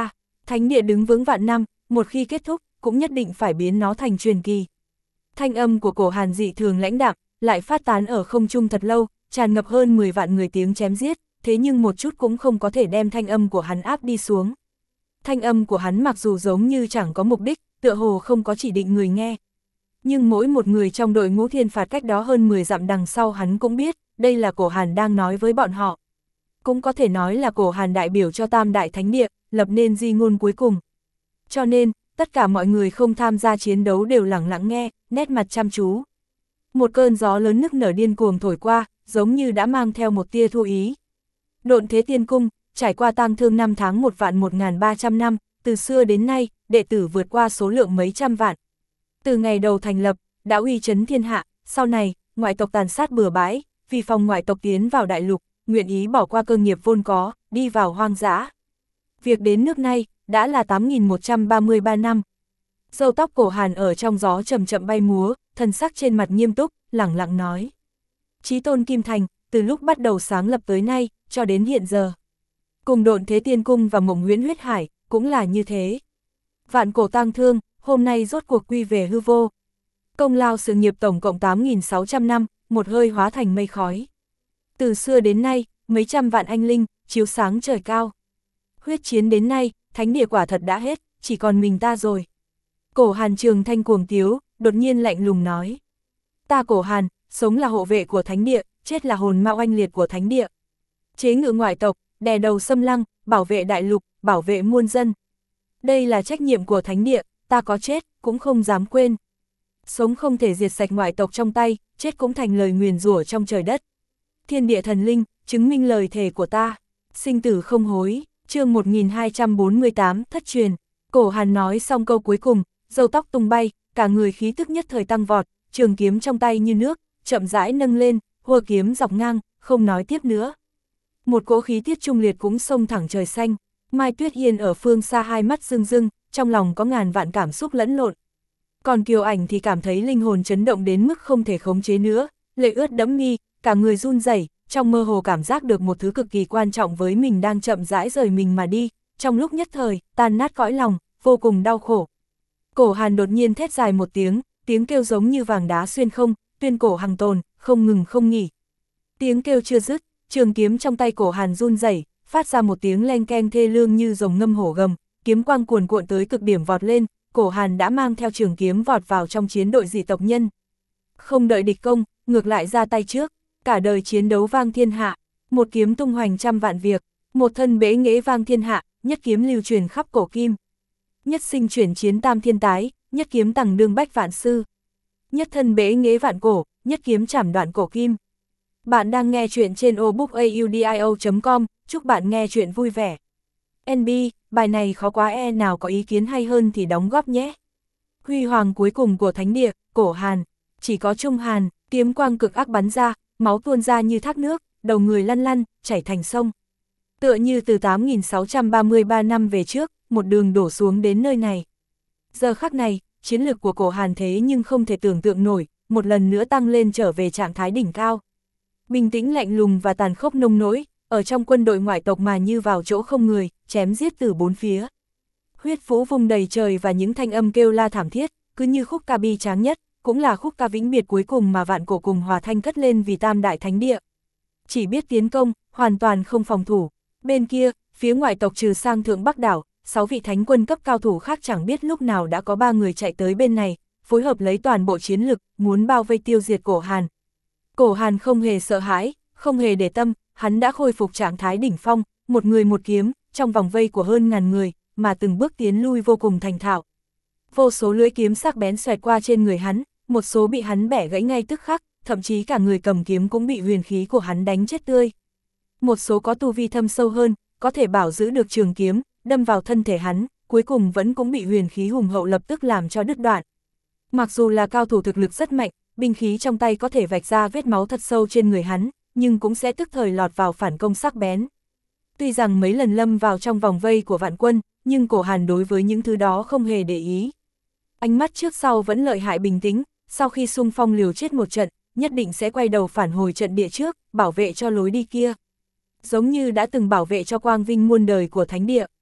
Thánh địa đứng vững vạn năm, một khi kết thúc, cũng nhất định phải biến nó thành truyền kỳ. Thanh âm của Cổ Hàn dị thường lãnh đạm, lại phát tán ở không trung thật lâu, tràn ngập hơn 10 vạn người tiếng chém giết, thế nhưng một chút cũng không có thể đem thanh âm của hắn áp đi xuống. Thanh âm của hắn mặc dù giống như chẳng có mục đích, tựa hồ không có chỉ định người nghe. Nhưng mỗi một người trong đội ngũ thiên phạt cách đó hơn 10 dặm đằng sau hắn cũng biết, đây là Cổ Hàn đang nói với bọn họ. Cũng có thể nói là Cổ Hàn đại biểu cho Tam Đại Thánh Địa, lập nên di ngôn cuối cùng. Cho nên, tất cả mọi người không tham gia chiến đấu đều lặng lặng nghe, nét mặt chăm chú. Một cơn gió lớn nức nở điên cuồng thổi qua, giống như đã mang theo một tia thu ý. Độn Thế Tiên Cung, trải qua tang thương 5 tháng 1.1300 năm, từ xưa đến nay, đệ tử vượt qua số lượng mấy trăm vạn. Từ ngày đầu thành lập, đã uy chấn thiên hạ, sau này, ngoại tộc tàn sát bừa bãi, vì phòng ngoại tộc tiến vào đại lục, nguyện ý bỏ qua cơ nghiệp vốn có, đi vào hoang dã. Việc đến nước này, đã là 8.133 năm. Râu tóc Cổ Hàn ở trong gió chậm chậm bay múa, thần sắc trên mặt nghiêm túc, lẳng lặng nói. Chí tôn Kim Thành, từ lúc bắt đầu sáng lập tới nay, cho đến hiện giờ. Cùng Độn Thế Tiên Cung và Mộng Huyễn Huyết Hải, cũng là như thế. Vạn cổ tang thương, hôm nay rốt cuộc quy về hư vô. Công lao sự nghiệp tổng cộng 8.600 năm, một hơi hóa thành mây khói. Từ xưa đến nay, mấy trăm vạn anh linh, chiếu sáng trời cao. Huyết chiến đến nay, thánh địa quả thật đã hết, chỉ còn mình ta rồi. Cổ Hàn Trường Thanh cuồng tiếu, đột nhiên lạnh lùng nói. Ta Cổ Hàn, sống là hộ vệ của thánh địa, chết là hồn ma oanh liệt của thánh địa. Chế ngự ngoại tộc, đè đầu xâm lăng, bảo vệ đại lục, bảo vệ muôn dân. Đây là trách nhiệm của thánh địa, ta có chết, cũng không dám quên. Sống không thể diệt sạch ngoại tộc trong tay, chết cũng thành lời nguyền rủa trong trời đất. Thiên địa thần linh, chứng minh lời thề của ta. Sinh tử không hối, chương 1248, thất truyền. Cổ Hàn nói xong câu cuối cùng, râu tóc tung bay, cả người khí tức nhất thời tăng vọt, trường kiếm trong tay như nước, chậm rãi nâng lên, hùa kiếm dọc ngang, không nói tiếp nữa. Một cỗ khí tiết trung liệt cũng xông thẳng trời xanh. Mai Tuyết Hiên ở phương xa hai mắt rưng rưng, trong lòng có ngàn vạn cảm xúc lẫn lộn. Còn Kiều Ảnh thì cảm thấy linh hồn chấn động đến mức không thể khống chế nữa, lệ ướt đẫm mi, cả người run rẩy, trong mơ hồ cảm giác được một thứ cực kỳ quan trọng với mình đang chậm rãi rời mình mà đi, trong lúc nhất thời, tan nát cõi lòng, vô cùng đau khổ. Cổ Hàn đột nhiên thét dài một tiếng, tiếng kêu giống như vàng đá xuyên không, tuyên cổ hằng tồn, không ngừng không nghỉ. Tiếng kêu chưa dứt, trường kiếm trong tay Cổ Hàn run rẩy, phát ra một tiếng leng keng thê lương như rồng ngâm hổ gầm, kiếm quang cuồn cuộn tới cực điểm vọt lên, Cổ Hàn đã mang theo trường kiếm vọt vào trong chiến đội dị tộc nhân. Không đợi địch công, ngược lại ra tay trước, cả đời chiến đấu vang thiên hạ, một kiếm tung hoành trăm vạn việc, một thân bế nghệ vang thiên hạ, nhất kiếm lưu truyền khắp cổ kim. Nhất sinh chuyển chiến tam thiên tái, nhất kiếm tằng đương bách vạn sư. Nhất thân bế nghệ vạn cổ, nhất kiếm chảm đoạn cổ kim. Bạn đang nghe chuyện trên obookaudio.com, chúc bạn nghe chuyện vui vẻ. NB, bài này khó quá nào có ý kiến hay hơn thì đóng góp nhé. Huy hoàng cuối cùng của thánh địa, Cổ Hàn, chỉ có Trung Hàn, kiếm quang cực ác bắn ra, máu tuôn ra như thác nước, đầu người lăn lăn, chảy thành sông. Tựa như từ 8.633 năm về trước, một đường đổ xuống đến nơi này. Giờ khắc này, chiến lược của Cổ Hàn thế nhưng không thể tưởng tượng nổi, một lần nữa tăng lên trở về trạng thái đỉnh cao. Bình tĩnh lạnh lùng và tàn khốc nông nỗi, ở trong quân đội ngoại tộc mà như vào chỗ không người, chém giết từ bốn phía. Huyết vũ vung đầy trời và những thanh âm kêu la thảm thiết, cứ như khúc ca bi tráng nhất, cũng là khúc ca vĩnh biệt cuối cùng mà vạn cổ cùng hòa thanh cất lên vì Tam Đại Thánh Địa. Chỉ biết tiến công, hoàn toàn không phòng thủ. Bên kia, phía ngoại tộc trừ sang Thượng Bắc Đảo, 6 vị thánh quân cấp cao thủ khác chẳng biết lúc nào đã có 3 người chạy tới bên này, phối hợp lấy toàn bộ chiến lực, muốn bao vây tiêu diệt Cổ Hàn. Cổ Hàn không hề sợ hãi, không hề để tâm, hắn đã khôi phục trạng thái đỉnh phong, một người một kiếm, trong vòng vây của hơn ngàn người, mà từng bước tiến lui vô cùng thành thạo. Vô số lưỡi kiếm sắc bén xoẹt qua trên người hắn, một số bị hắn bẻ gãy ngay tức khắc, thậm chí cả người cầm kiếm cũng bị huyền khí của hắn đánh chết tươi. Một số có tu vi thâm sâu hơn, có thể bảo giữ được trường kiếm, đâm vào thân thể hắn, cuối cùng vẫn cũng bị huyền khí hùng hậu lập tức làm cho đứt đoạn. Mặc dù là cao thủ thực lực rất mạnh, binh khí trong tay có thể vạch ra vết máu thật sâu trên người hắn, nhưng cũng sẽ tức thời lọt vào phản công sắc bén. Tuy rằng mấy lần lâm vào trong vòng vây của vạn quân, nhưng Cổ Hàn đối với những thứ đó không hề để ý. Ánh mắt trước sau vẫn lợi hại bình tĩnh, sau khi xung phong liều chết một trận, nhất định sẽ quay đầu phản hồi trận địa trước, bảo vệ cho lối đi kia. Giống như đã từng bảo vệ cho quang vinh muôn đời của thánh địa.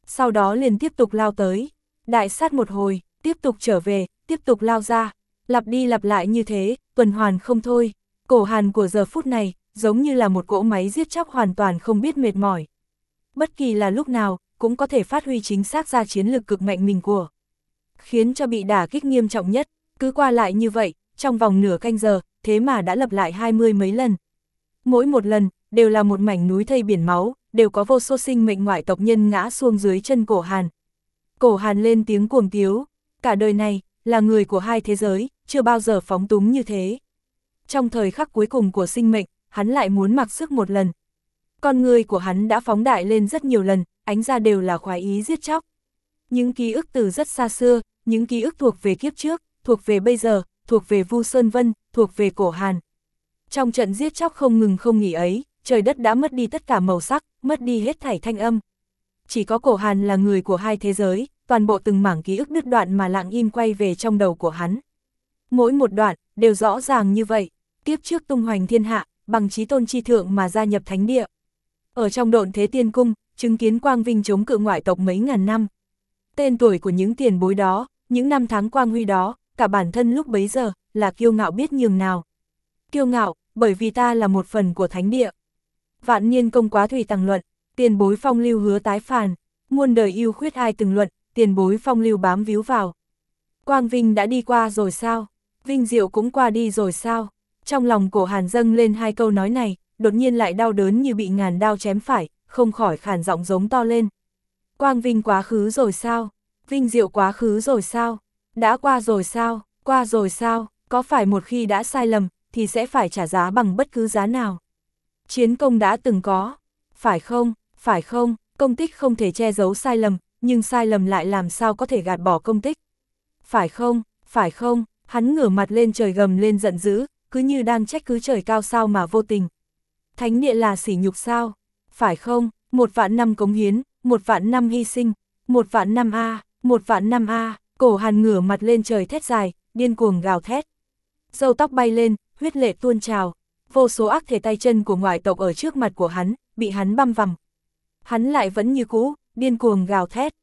sau đó liền tiếp tục lao tới, đại sát một hồi, tiếp tục trở về, tiếp tục lao ra, lặp đi lặp lại như thế, tuần hoàn không thôi. Cổ Hàn của giờ phút này, giống như là một cỗ máy giết chóc hoàn toàn không biết mệt mỏi. Bất kỳ là lúc nào, cũng có thể phát huy chính xác ra chiến lực cực mạnh mình của. Khiến cho bị đả kích nghiêm trọng nhất, cứ qua lại như vậy, trong vòng nửa canh giờ, thế mà đã lặp lại 20 mấy lần. Mỗi một lần, đều là một mảnh núi thây biển máu, đều có vô số sinh mệnh ngoại tộc nhân ngã xuống dưới chân Cổ Hàn. Cổ Hàn lên tiếng cuồng tiếu, cả đời này, là người của hai thế giới, chưa bao giờ phóng túng như thế. Trong thời khắc cuối cùng của sinh mệnh, hắn lại muốn mặc sức một lần. Con người của hắn đã phóng đại lên rất nhiều lần, ánh ra đều là khoái ý giết chóc. Những ký ức từ rất xa xưa, những ký ức thuộc về kiếp trước, thuộc về bây giờ, thuộc về Vu Sơn Vân, thuộc về Cổ Hàn. Trong trận giết chóc không ngừng không nghỉ ấy, trời đất đã mất đi tất cả màu sắc, mất đi hết thảy thanh âm. Chỉ có Cổ Hàn là người của hai thế giới, toàn bộ từng mảng ký ức đứt đoạn mà lặng im quay về trong đầu của hắn. Mỗi một đoạn, đều rõ ràng như vậy, kiếp trước tung hoành thiên hạ, bằng chí tôn chi thượng mà gia nhập thánh địa. Ở trong Độn Thế Tiên Cung, chứng kiến quang vinh chống cự ngoại tộc mấy ngàn năm. Tên tuổi của những tiền bối đó, những năm tháng quang huy đó, cả bản thân lúc bấy giờ, là kiêu ngạo biết nhường nào. Kiêu ngạo, bởi vì ta là một phần của thánh địa. Vạn niên công quá thủy tàng luận, tiền bối phong lưu hứa tái phàn, muôn đời yêu khuyết ai từng luận, tiền bối phong lưu bám víu vào. Quang vinh đã đi qua rồi sao? Vinh diệu cũng qua đi rồi sao? Trong lòng Cổ Hàn dâng lên hai câu nói này, đột nhiên lại đau đớn như bị ngàn đao chém phải, không khỏi khản giọng giống to lên. Quang vinh quá khứ rồi sao? Vinh diệu quá khứ rồi sao? Đã qua rồi sao? Qua rồi sao? Có phải một khi đã sai lầm, thì sẽ phải trả giá bằng bất cứ giá nào? Chiến công đã từng có. Phải không? Phải không? Công tích không thể che giấu sai lầm, nhưng sai lầm lại làm sao có thể gạt bỏ công tích? Phải không? Phải không? Hắn ngửa mặt lên trời gầm lên giận dữ, cứ như đang trách cứ trời cao sao mà vô tình. Thánh địa là sỉ nhục sao? Phải không? 1.000.000 năm cống hiến, 1.000.000 năm hy sinh, 1.000.000 năm a, 1.000.000 năm a. Cổ Hàn ngửa mặt lên trời thét dài, điên cuồng gào thét. Râu tóc bay lên, huyết lệ tuôn trào, vô số ác thể tay chân của ngoại tộc ở trước mặt của hắn, bị hắn băm vằm. Hắn lại vẫn như cũ, điên cuồng gào thét,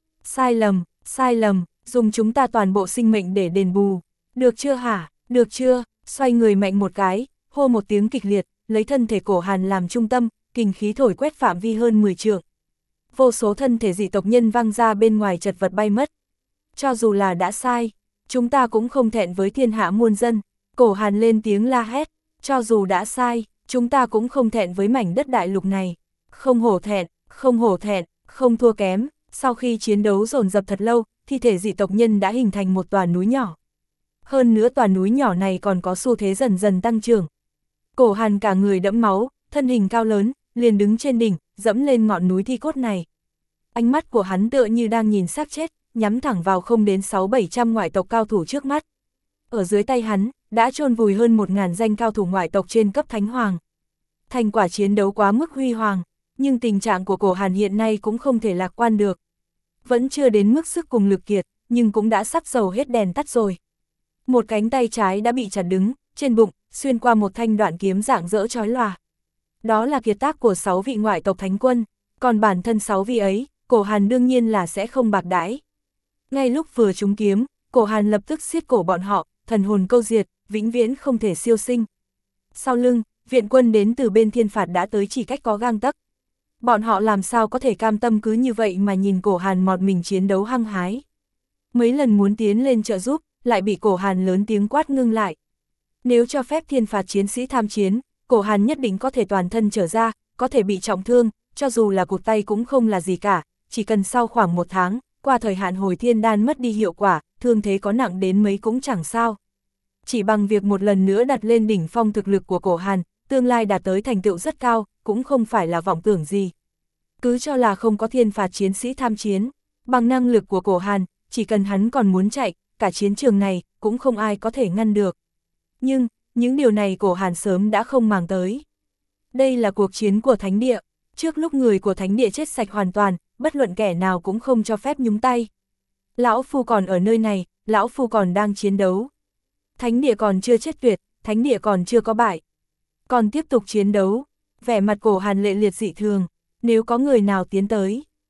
sai lầm, dùng chúng ta toàn bộ sinh mệnh để đền bù. Được chưa hả? Được chưa? Xoay người mạnh một cái, hô một tiếng kịch liệt, lấy thân thể Cổ Hàn làm trung tâm, kình khí thổi quét phạm vi hơn 10 trượng. Vô số thân thể dị tộc nhân văng ra bên ngoài chật vật bay mất. Cho dù là đã sai, chúng ta cũng không thẹn với thiên hạ muôn dân. Cổ Hàn lên tiếng la hét, cho dù đã sai, chúng ta cũng không thẹn với mảnh đất đại lục này. Không hổ thẹn, không hổ thẹn, không thua kém. Sau khi chiến đấu dồn dập thật lâu, thi thể dị tộc nhân đã hình thành một tòa núi nhỏ. Hơn nữa tòa núi nhỏ này còn có xu thế dần dần tăng trưởng. Cổ Hàn cả người đẫm máu, thân hình cao lớn, liền đứng trên đỉnh, dẫm lên ngọn núi thi cốt này. Ánh mắt của hắn tựa như đang nhìn xác chết, nhắm thẳng vào không đến 600-700 ngoại tộc cao thủ trước mắt. Ở dưới tay hắn, đã chôn vùi hơn 1.000 danh cao thủ ngoại tộc trên cấp thánh hoàng. Thành quả chiến đấu quá mức huy hoàng, nhưng tình trạng của Cổ Hàn hiện nay cũng không thể lạc quan được. Vẫn chưa đến mức sức cùng lực kiệt, nhưng cũng đã sắp dầu hết đèn tắt rồi. Một cánh tay trái đã bị chặt đứng, trên bụng, xuyên qua một thanh đoạn kiếm rạng rỡ chói lòa. Đó là kiệt tác của 6 vị ngoại tộc thánh quân, còn bản thân 6 vị ấy, Cổ Hàn đương nhiên là sẽ không bạc đãi. Ngay lúc vừa trúng kiếm, Cổ Hàn lập tức siết cổ bọn họ, thần hồn câu diệt, vĩnh viễn không thể siêu sinh. Sau lưng, viện quân đến từ bên thiên phạt đã tới chỉ cách có gang tấc. Bọn họ làm sao có thể cam tâm cứ như vậy mà nhìn Cổ Hàn một mình chiến đấu hăng hái. Mấy lần muốn tiến lên trợ giúp, lại bị Cổ Hàn lớn tiếng quát ngưng lại. Nếu cho phép thiên phạt chiến sĩ tham chiến, Cổ Hàn nhất định có thể toàn thân trở ra, có thể bị trọng thương, cho dù là cụt tay cũng không là gì cả, chỉ cần sau khoảng 1 tháng, qua thời hạn hồi thiên đan mất đi hiệu quả, thương thế có nặng đến mấy cũng chẳng sao. Chỉ bằng việc một lần nữa đặt lên đỉnh phong thực lực của Cổ Hàn, tương lai đạt tới thành tựu rất cao, cũng không phải là vọng tưởng gì. Cứ cho là không có thiên phạt chiến sĩ tham chiến, bằng năng lực của Cổ Hàn, chỉ cần hắn còn muốn chạy, cả chiến trường này, cũng không ai có thể ngăn được. Nhưng, những điều này Cổ Hàn sớm đã không màng tới. Đây là cuộc chiến của thánh địa, trước lúc người của thánh địa chết sạch hoàn toàn, bất luận kẻ nào cũng không cho phép nhúng tay. Lão Phu còn ở nơi này, Lão Phu còn đang chiến đấu. Thánh địa còn chưa chết tuyệt, thánh địa còn chưa có bại. Còn tiếp tục chiến đấu, vẻ mặt Cổ Hàn lệ liệt dị thường, nếu có người nào tiến tới,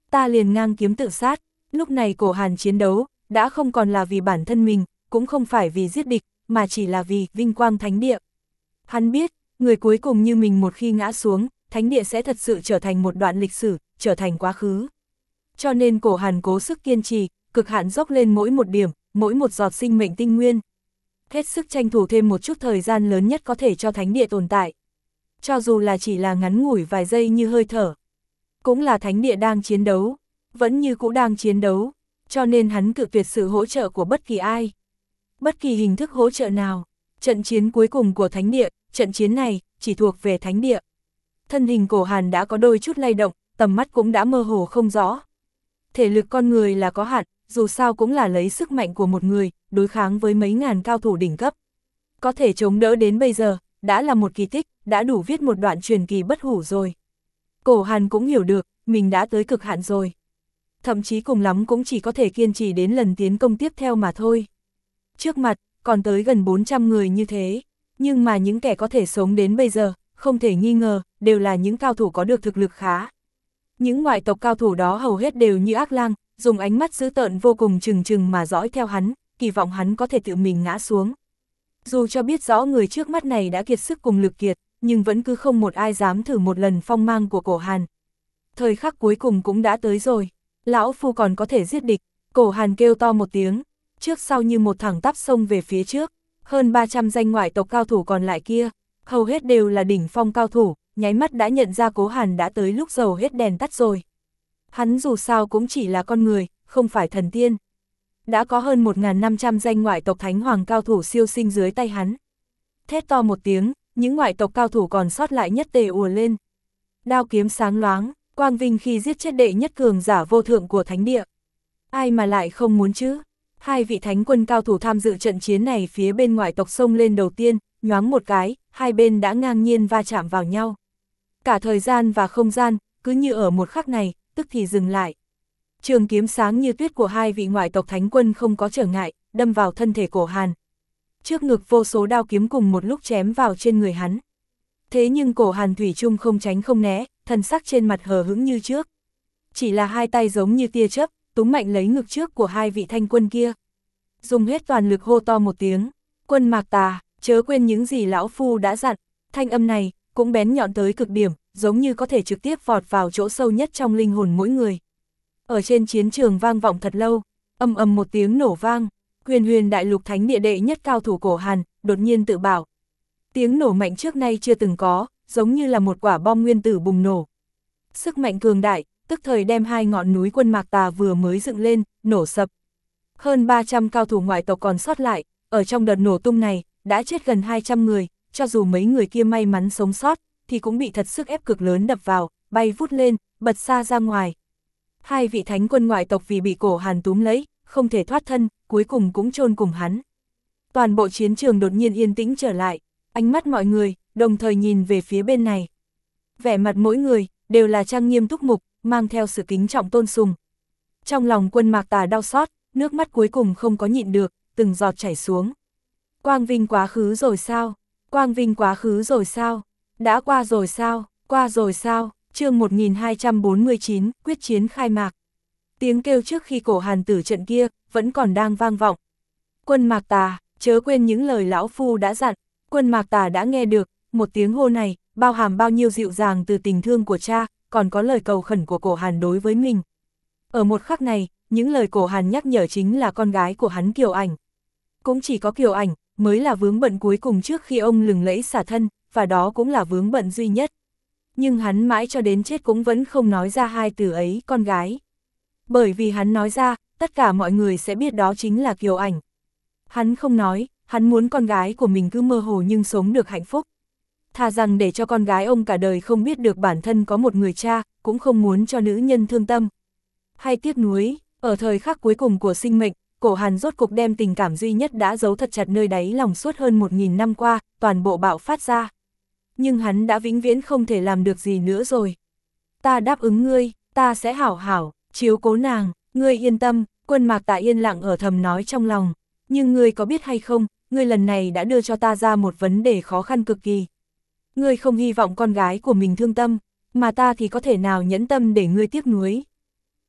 ta liền ngang kiếm tự sát. Lúc này Cổ Hàn chiến đấu, đã không còn là vì bản thân mình, cũng không phải vì giết địch, mà chỉ là vì vinh quang thánh địa. Hắn biết, người cuối cùng như mình một khi ngã xuống, thánh địa sẽ thật sự trở thành một đoạn lịch sử, trở thành quá khứ. Cho nên Cổ Hàn cố sức kiên trì, cực hạn dốc lên mỗi một điểm, mỗi một giọt sinh mệnh tinh nguyên. Hết sức tranh thủ thêm một chút thời gian lớn nhất có thể cho thánh địa tồn tại. Cho dù là chỉ là ngắn ngủi vài giây như hơi thở. Cũng là thánh địa đang chiến đấu, vẫn như cũ đang chiến đấu, cho nên hắn cự tuyệt sự hỗ trợ của bất kỳ ai. Bất kỳ hình thức hỗ trợ nào, trận chiến cuối cùng của thánh địa, trận chiến này chỉ thuộc về thánh địa. Thân hình Cổ Hàn đã có đôi chút lay động, tầm mắt cũng đã mơ hồ không rõ. Thể lực con người là có hạn, dù sao cũng là lấy sức mạnh của một người, đối kháng với mấy ngàn cao thủ đỉnh cấp. Có thể chống đỡ đến bây giờ, đã là một kỳ tích, đã đủ viết một đoạn truyền kỳ bất hủ rồi. Cổ Hàn cũng hiểu được, mình đã tới cực hạn rồi. Thậm chí cùng lắm cũng chỉ có thể kiên trì đến lần tiến công tiếp theo mà thôi. Trước mặt, còn tới gần 400 người như thế, nhưng mà những kẻ có thể sống đến bây giờ, không thể nghi ngờ, đều là những cao thủ có được thực lực khá. Những ngoại tộc cao thủ đó hầu hết đều như ác lang, dùng ánh mắt dữ tợn vô cùng trừng trừng mà dõi theo hắn, kỳ vọng hắn có thể tự mình ngã xuống. Dù cho biết rõ người trước mắt này đã kiệt sức cùng lực kiệt, nhưng vẫn cứ không một ai dám thử một lần phong mang của Cổ Hàn. Thời khắc cuối cùng cũng đã tới rồi, lão phu còn có thể giết địch. Cổ Hàn kêu to một tiếng, trước sau như một thẳng tắp xông về phía trước. Hơn 300 danh ngoại tộc cao thủ còn lại kia, hầu hết đều là đỉnh phong cao thủ, nháy mắt đã nhận ra Cổ Hàn đã tới lúc dầu hết đèn tắt rồi. Hắn dù sao cũng chỉ là con người, không phải thần tiên. Đã có hơn 1.500 danh ngoại tộc thánh hoàng cao thủ siêu sinh dưới tay hắn. Thét to một tiếng, những ngoại tộc cao thủ còn sót lại nhất tề ùa lên. Đao kiếm sáng loáng, quang vinh khi giết chết đệ nhất cường giả vô thượng của thánh địa. Ai mà lại không muốn chứ? Hai vị thánh quân cao thủ tham dự trận chiến này phía bên ngoại tộc xông lên đầu tiên, nhoáng một cái, hai bên đã ngang nhiên va chạm vào nhau. Cả thời gian và không gian, cứ như ở một khắc này, tức thì dừng lại. Trường kiếm sáng như tuyết của hai vị ngoại tộc thánh quân không có trở ngại, đâm vào thân thể Cổ Hàn. Trước ngực vô số đao kiếm cùng một lúc chém vào trên người hắn. Thế nhưng Cổ Hàn thủy chung không tránh không né, thần sắc trên mặt hờ hững như trước. Chỉ là hai tay giống như tia chớp, túm mạnh lấy ngực trước của hai vị thanh quân kia. Dùng hết toàn lực hô to một tiếng, Quân Mạc Tà, chớ quên những gì lão phu đã dặn. Thanh âm này, cũng bén nhọn tới cực điểm, giống như có thể trực tiếp vọt vào chỗ sâu nhất trong linh hồn mỗi người. Ở trên chiến trường vang vọng thật lâu, ầm ầm một tiếng nổ vang, huyền huyền đại lục thánh địa đệ nhất cao thủ Cổ Hàn, đột nhiên tự bảo. Tiếng nổ mạnh trước nay chưa từng có, giống như là một quả bom nguyên tử bùng nổ. Sức mạnh cường đại, tức thời đem hai ngọn núi Quân Mạc Tà vừa mới dựng lên, nổ sập. Hơn 300 cao thủ ngoại tộc còn sót lại, ở trong đợt nổ tung này, đã chết gần 200 người, cho dù mấy người kia may mắn sống sót, thì cũng bị thật sức ép cực lớn đập vào, bay vút lên, bật xa ra ngoài. Hai vị thánh quân ngoại tộc vì bị Cổ Hàn túm lấy, không thể thoát thân, cuối cùng cũng chôn cùng hắn. Toàn bộ chiến trường đột nhiên yên tĩnh trở lại, ánh mắt mọi người, đồng thời nhìn về phía bên này. Vẻ mặt mỗi người, đều là trang nghiêm túc mục, mang theo sự kính trọng tôn sùng. Trong lòng Quân Mạc Tà đau xót, nước mắt cuối cùng không có nhịn được, từng giọt chảy xuống. Quang vinh quá khứ rồi sao? Quang vinh quá khứ rồi sao? Đã qua rồi sao? Qua rồi sao? Chương 1249, quyết chiến khai mạc. Tiếng kêu trước khi Cổ Hàn tử trận kia, vẫn còn đang vang vọng. Quân Mạc Tà, chớ quên những lời lão phu đã dặn. Quân Mạc Tà đã nghe được, một tiếng hô này, bao hàm bao nhiêu dịu dàng từ tình thương của cha, còn có lời cầu khẩn của Cổ Hàn đối với mình. Ở một khắc này, những lời Cổ Hàn nhắc nhở chính là con gái của hắn Kiều Ảnh. Cũng chỉ có Kiều Ảnh, mới là vướng bận cuối cùng trước khi ông lừng lẫy xả thân, và đó cũng là vướng bận duy nhất. Nhưng hắn mãi cho đến chết cũng vẫn không nói ra hai từ ấy, con gái. Bởi vì hắn nói ra, tất cả mọi người sẽ biết đó chính là Kiều Ảnh. Hắn không nói, hắn muốn con gái của mình cứ mơ hồ nhưng sống được hạnh phúc. Thà rằng để cho con gái ông cả đời không biết được bản thân có một người cha, cũng không muốn cho nữ nhân thương tâm. Hay tiếc nuối, ở thời khắc cuối cùng của sinh mệnh, Cổ Hàn rốt cục đem tình cảm duy nhất đã giấu thật chặt nơi đáy lòng suốt hơn 1000 năm qua, toàn bộ bạo phát ra. Nhưng hắn đã vĩnh viễn không thể làm được gì nữa rồi. Ta đáp ứng ngươi, ta sẽ hảo hảo, chiếu cố nàng, ngươi yên tâm. Quân Mạc Tà yên lặng ở thầm nói trong lòng. Nhưng ngươi có biết hay không, ngươi lần này đã đưa cho ta ra một vấn đề khó khăn cực kỳ. Ngươi không hy vọng con gái của mình thương tâm, mà ta thì có thể nào nhẫn tâm để ngươi tiếc nuối.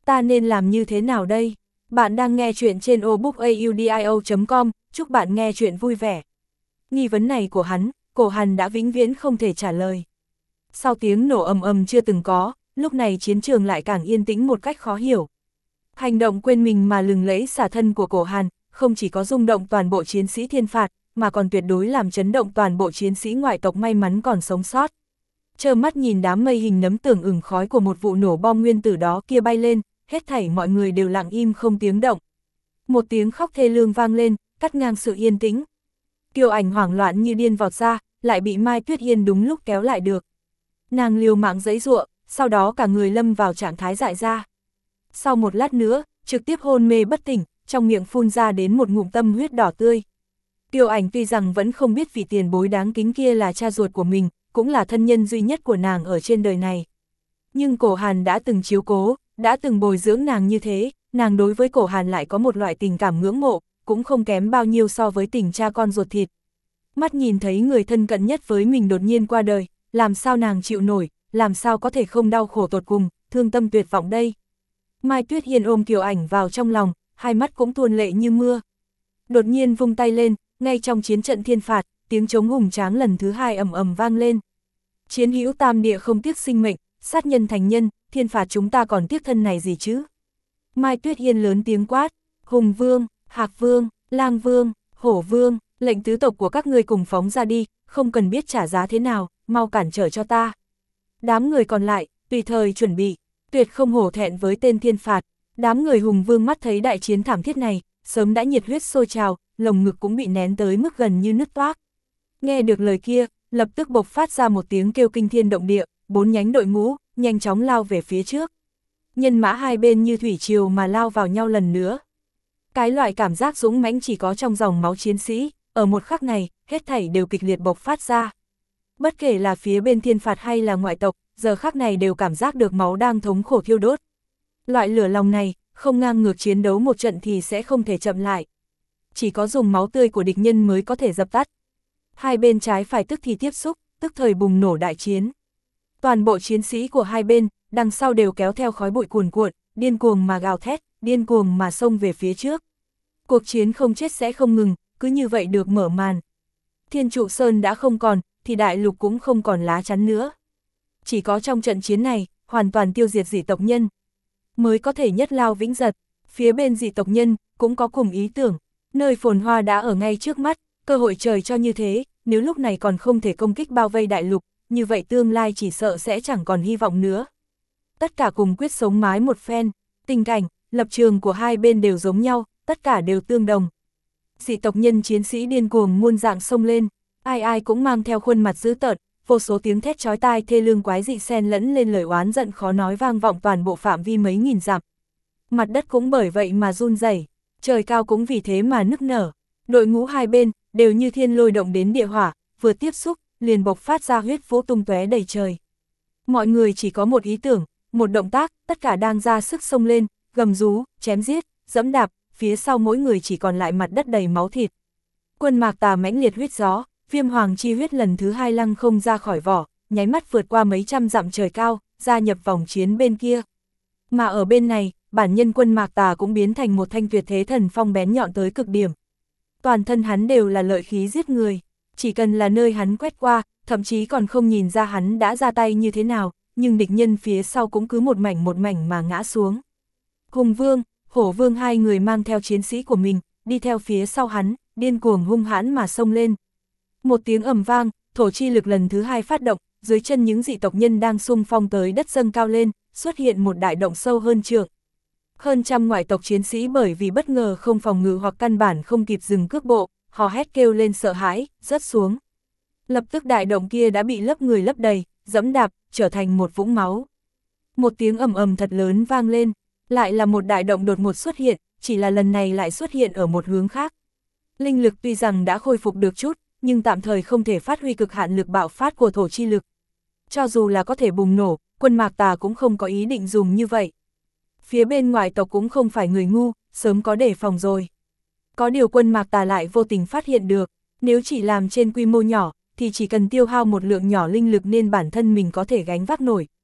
Ta nên làm như thế nào đây? Bạn đang nghe chuyện trên obookaudio.com, chúc bạn nghe chuyện vui vẻ. Nghi vấn này của hắn, Cổ Hàn đã vĩnh viễn không thể trả lời. Sau tiếng nổ ầm ầm chưa từng có, lúc này chiến trường lại càng yên tĩnh một cách khó hiểu. Hành động quên mình mà lừng lẫy xả thân của Cổ Hàn, không chỉ có rung động toàn bộ chiến sĩ thiên phạt, mà còn tuyệt đối làm chấn động toàn bộ chiến sĩ ngoại tộc may mắn còn sống sót. Trơ mắt nhìn đám mây hình nấm tưởng ửng khói của một vụ nổ bom nguyên tử đó kia bay lên, hết thảy mọi người đều lặng im không tiếng động. Một tiếng khóc thê lương vang lên, cắt ngang sự yên tĩnh. Kiều Ảnh hoảng loạn như điên vọt ra, lại bị Mai Tuyết Yên đúng lúc kéo lại được. Nàng liều mạng giãy giụa, sau đó cả người lâm vào trạng thái dại ra. Sau một lát nữa, trực tiếp hôn mê bất tỉnh, trong miệng phun ra đến một ngụm tâm huyết đỏ tươi. Kiều Ảnh tuy rằng vẫn không biết vị tiền bối đáng kính kia là cha ruột của mình, cũng là thân nhân duy nhất của nàng ở trên đời này. Nhưng Cổ Hàn đã từng chiếu cố, đã từng bồi dưỡng nàng như thế, nàng đối với Cổ Hàn lại có một loại tình cảm ngưỡng mộ, cũng không kém bao nhiêu so với tình cha con ruột thịt. Mắt nhìn thấy người thân cận nhất với mình đột nhiên qua đời, làm sao nàng chịu nổi, làm sao có thể không đau khổ tột cùng, thương tâm tuyệt vọng đây. Mai Tuyết Yên ôm Kiều Ảnh vào trong lòng, hai mắt cũng tuôn lệ như mưa. Đột nhiên vung tay lên, ngay trong chiến trận thiên phạt, tiếng trống hùng tráng lần thứ hai ầm ầm vang lên. Chiến hữu tam địa không tiếc sinh mệnh, sát nhân thành nhân, thiên phạt chúng ta còn tiếc thân này gì chứ? Mai Tuyết Yên lớn tiếng quát, Hùng Vương, Hạc Vương, Lang Vương, Hổ Vương, lệnh tứ tộc của các ngươi cùng phóng ra đi, không cần biết trả giá thế nào, mau cản trở cho ta. Đám người còn lại, tùy thời chuẩn bị, tuyệt không hổ thẹn với tên thiên phạt. Đám người Hùng Vương mắt thấy đại chiến thảm thiết này, sớm đã nhiệt huyết sôi trào, lồng ngực cũng bị nén tới mức gần như nứt toác. Nghe được lời kia, lập tức bộc phát ra một tiếng kêu kinh thiên động địa, 4 nhánh đội ngũ, nhanh chóng lao về phía trước. Nhân mã hai bên như thủy triều mà lao vào nhau lần nữa. Cái loại cảm giác dũng mãnh chỉ có trong dòng máu chiến sĩ, ở một khắc này, hết thảy đều kịch liệt bộc phát ra. Bất kể là phía bên thiên phạt hay là ngoại tộc, giờ khắc này đều cảm giác được máu đang thống khổ thiêu đốt. Loại lửa lòng này, không ngang ngược chiến đấu một trận thì sẽ không thể chậm lại. Chỉ có dùng máu tươi của địch nhân mới có thể dập tắt. Hai bên trái phải tức thì tiếp xúc, tức thời bùng nổ đại chiến. Toàn bộ chiến sĩ của hai bên, đằng sau đều kéo theo khói bụi cuồn cuộn, điên cuồng mà gào thét, điên cuồng mà xông về phía trước. Cuộc chiến không chết sẽ không ngừng, cứ như vậy được mở màn. Thiên Trụ Sơn đã không còn, thì đại lục cũng không còn lá chắn nữa. Chỉ có trong trận chiến này, hoàn toàn tiêu diệt dị tộc nhân, mới có thể nhất lao vĩnh giật. Phía bên dị tộc nhân, cũng có cùng ý tưởng, nơi phồn hoa đã ở ngay trước mắt, cơ hội trời cho như thế, nếu lúc này còn không thể công kích bao vây đại lục, như vậy tương lai chỉ sợ sẽ chẳng còn hy vọng nữa. Tất cả cùng quyết sống mái một phen, tình cảnh, lập trường của hai bên đều giống nhau, tất cả đều tương đồng. Dị tộc nhân chiến sĩ điên cuồng muôn dạng xông lên, ai ai cũng mang theo khuôn mặt dữ tợn, vô số tiếng thét chói tai thê lương quái dị xen lẫn lên lời oán giận khó nói vang vọng toàn bộ phạm vi mấy nghìn dặm. Mặt đất cũng bởi vậy mà run rẩy, trời cao cũng vì thế mà nức nở. Đội ngũ hai bên đều như thiên lôi động đến địa hỏa, vừa tiếp xúc liền bộc phát ra huyết vũ tung tóe đầy trời. Mọi người chỉ có một ý tưởng, một động tác, tất cả đang ra sức xông lên, gầm rú, chém giết, dẫm đạp, phía sau mỗi người chỉ còn lại mặt đất đầy máu thịt. Quân Mạc Tà mãnh liệt huyết gió, Viêm Hoàng chi huyết lần thứ hai lăng không ra khỏi vỏ, nháy mắt vượt qua mấy trăm dặm trời cao, gia nhập vòng chiến bên kia. Mà ở bên này, bản nhân Quân Mạc Tà cũng biến thành một thanh tuyệt thế thần phong bén nhọn tới cực điểm. Toàn thân hắn đều là lợi khí giết người, chỉ cần là nơi hắn quét qua, thậm chí còn không nhìn ra hắn đã ra tay như thế nào, nhưng địch nhân phía sau cũng cứ một mảnh mà ngã xuống. Hùng Vương, Hổ Vương hai người mang theo chiến sĩ của mình, đi theo phía sau hắn, điên cuồng hung hãn mà xông lên. Một tiếng ầm vang, thổ chi lực lần thứ hai phát động, dưới chân những dị tộc nhân đang xung phong tới đất dâng cao lên, xuất hiện một đại động sâu hơn trượng. Hơn trăm ngoại tộc chiến sĩ bởi vì bất ngờ không phòng ngự hoặc căn bản không kịp dừng cước bộ, hò hét kêu lên sợ hãi, rớt xuống. Lập tức đại động kia đã bị lấp người lấp đầy, dẫm đạp, trở thành một vũng máu. Một tiếng ầm ầm thật lớn vang lên, lại là một đại động đột ngột xuất hiện, chỉ là lần này lại xuất hiện ở một hướng khác. Linh lực tuy rằng đã khôi phục được chút, nhưng tạm thời không thể phát huy cực hạn lực bạo phát của thổ chi lực. Cho dù là có thể bùng nổ, Quân Mạc Tà cũng không có ý định dùng như vậy. Phía bên ngoài tộc cũng không phải người ngu, sớm có đề phòng rồi. Có điều Quân Mạc Tà lại vô tình phát hiện được, nếu chỉ làm trên quy mô nhỏ, thì chỉ cần tiêu hao một lượng nhỏ linh lực nên bản thân mình có thể gánh vác nổi,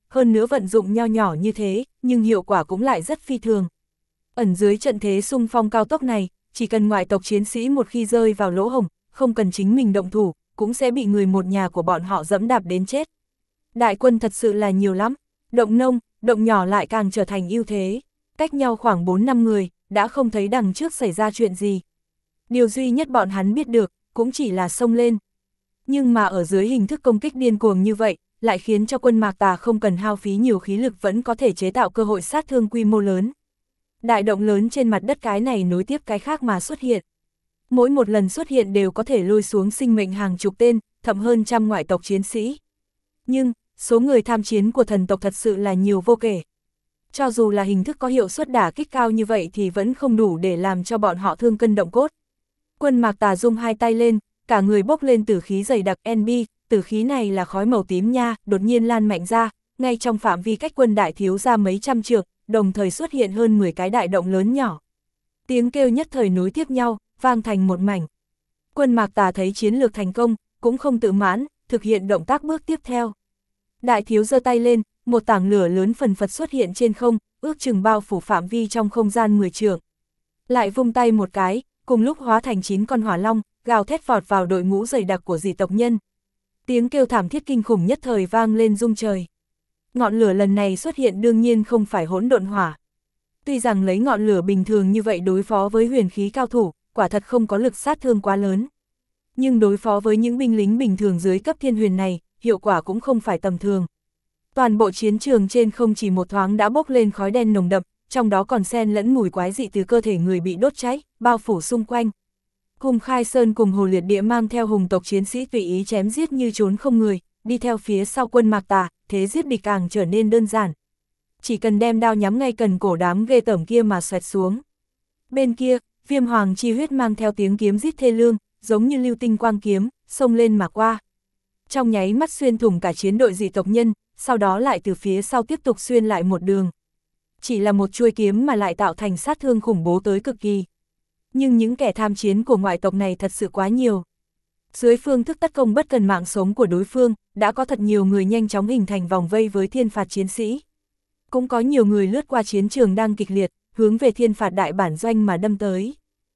hơn nữa vận dụng nho nhỏ như thế, nhưng hiệu quả cũng lại rất phi thường. Ẩn dưới trận thế xung phong cao tốc này, chỉ cần ngoại tộc chiến sĩ một khi rơi vào lỗ hổng, không cần chính mình động thủ, cũng sẽ bị người một nhà của bọn họ dẫm đạp đến chết. Đại quân thật sự là nhiều lắm, động nông, động nhỏ lại càng trở thành ưu thế. Cách nhau khoảng 4-5 người, đã không thấy đằng trước xảy ra chuyện gì. Điều duy nhất bọn hắn biết được, cũng chỉ là xông lên. Nhưng mà ở dưới hình thức công kích điên cuồng như vậy, lại khiến cho quân Mạc Tà không cần hao phí nhiều khí lực vẫn có thể chế tạo cơ hội sát thương quy mô lớn. Đại động lớn trên mặt đất cái này nối tiếp cái khác mà xuất hiện. Mỗi một lần xuất hiện đều có thể lôi xuống sinh mệnh hàng chục tên, thậm hơn trăm ngoại tộc chiến sĩ. Nhưng, số người tham chiến của thần tộc thật sự là nhiều vô kể. Cho dù là hình thức có hiệu suất đả kích cao như vậy thì vẫn không đủ để làm cho bọn họ thương cân động cốt. Quân Mạc Tà rung hai tay lên, cả người bốc lên tử khí dày đặc NB, tử khí này là khói màu tím nha, đột nhiên lan mạnh ra, ngay trong phạm vi cách quân đại thiếu ra mấy trăm trượng, đồng thời xuất hiện hơn 10 cái đại động lớn nhỏ. Tiếng kêu nhất thời nối tiếp nhau, vang thành một mảnh. Quân Mạc Tà thấy chiến lược thành công, cũng không tự mãn, thực hiện động tác bước tiếp theo. Đại thiếu giơ tay lên, một tảng lửa lớn phần phật xuất hiện trên không, ước chừng bao phủ phạm vi trong không gian 10 trượng. Lại vung tay một cái, cùng lúc hóa thành 9 con hỏa long, gào thét vọt vào đội ngũ dày đặc của dị tộc nhân. Tiếng kêu thảm thiết kinh khủng nhất thời vang lên rung trời. Ngọn lửa lần này xuất hiện đương nhiên không phải hỗn độn hỏa. Tuy rằng lấy ngọn lửa bình thường như vậy đối phó với huyền khí cao thủ, quả thật không có lực sát thương quá lớn. Nhưng đối phó với những binh lính bình thường dưới cấp thiên huyền này, hiệu quả cũng không phải tầm thường. Toàn bộ chiến trường trên không chỉ một thoáng đã bốc lên khói đen nồng đậm, trong đó còn xen lẫn mùi quái dị từ cơ thể người bị đốt cháy, bao phủ xung quanh. Hùng Khai Sơn cùng Hồ Liệt Địa mang theo hùng tộc chiến sĩ tùy ý chém giết như trốn không người, đi theo phía sau quân Mạc Tà, thế giết địch càng trở nên đơn giản. Chỉ cần đem đao nhắm ngay cần cổ đám ghê tởm kia mà xoẹt xuống. Bên kia, Viêm Hoàng chi huyết mang theo tiếng kiếm rít thê lương, giống như lưu tinh quang kiếm, xông lên mà qua. Trong nháy mắt xuyên thủng cả chiến đội dị tộc nhân, sau đó lại từ phía sau tiếp tục xuyên lại một đường. Chỉ là một chuôi kiếm mà lại tạo thành sát thương khủng bố tới cực kỳ. Nhưng những kẻ tham chiến của ngoại tộc này thật sự quá nhiều. Dưới phương thức tất công bất cần mạng sống của đối phương, đã có thật nhiều người nhanh chóng hình thành vòng vây với thiên phạt chiến sĩ. Cũng có nhiều người lướt qua chiến trường đang kịch liệt, hướng về thiên phạt đại bản doanh mà đâm tới.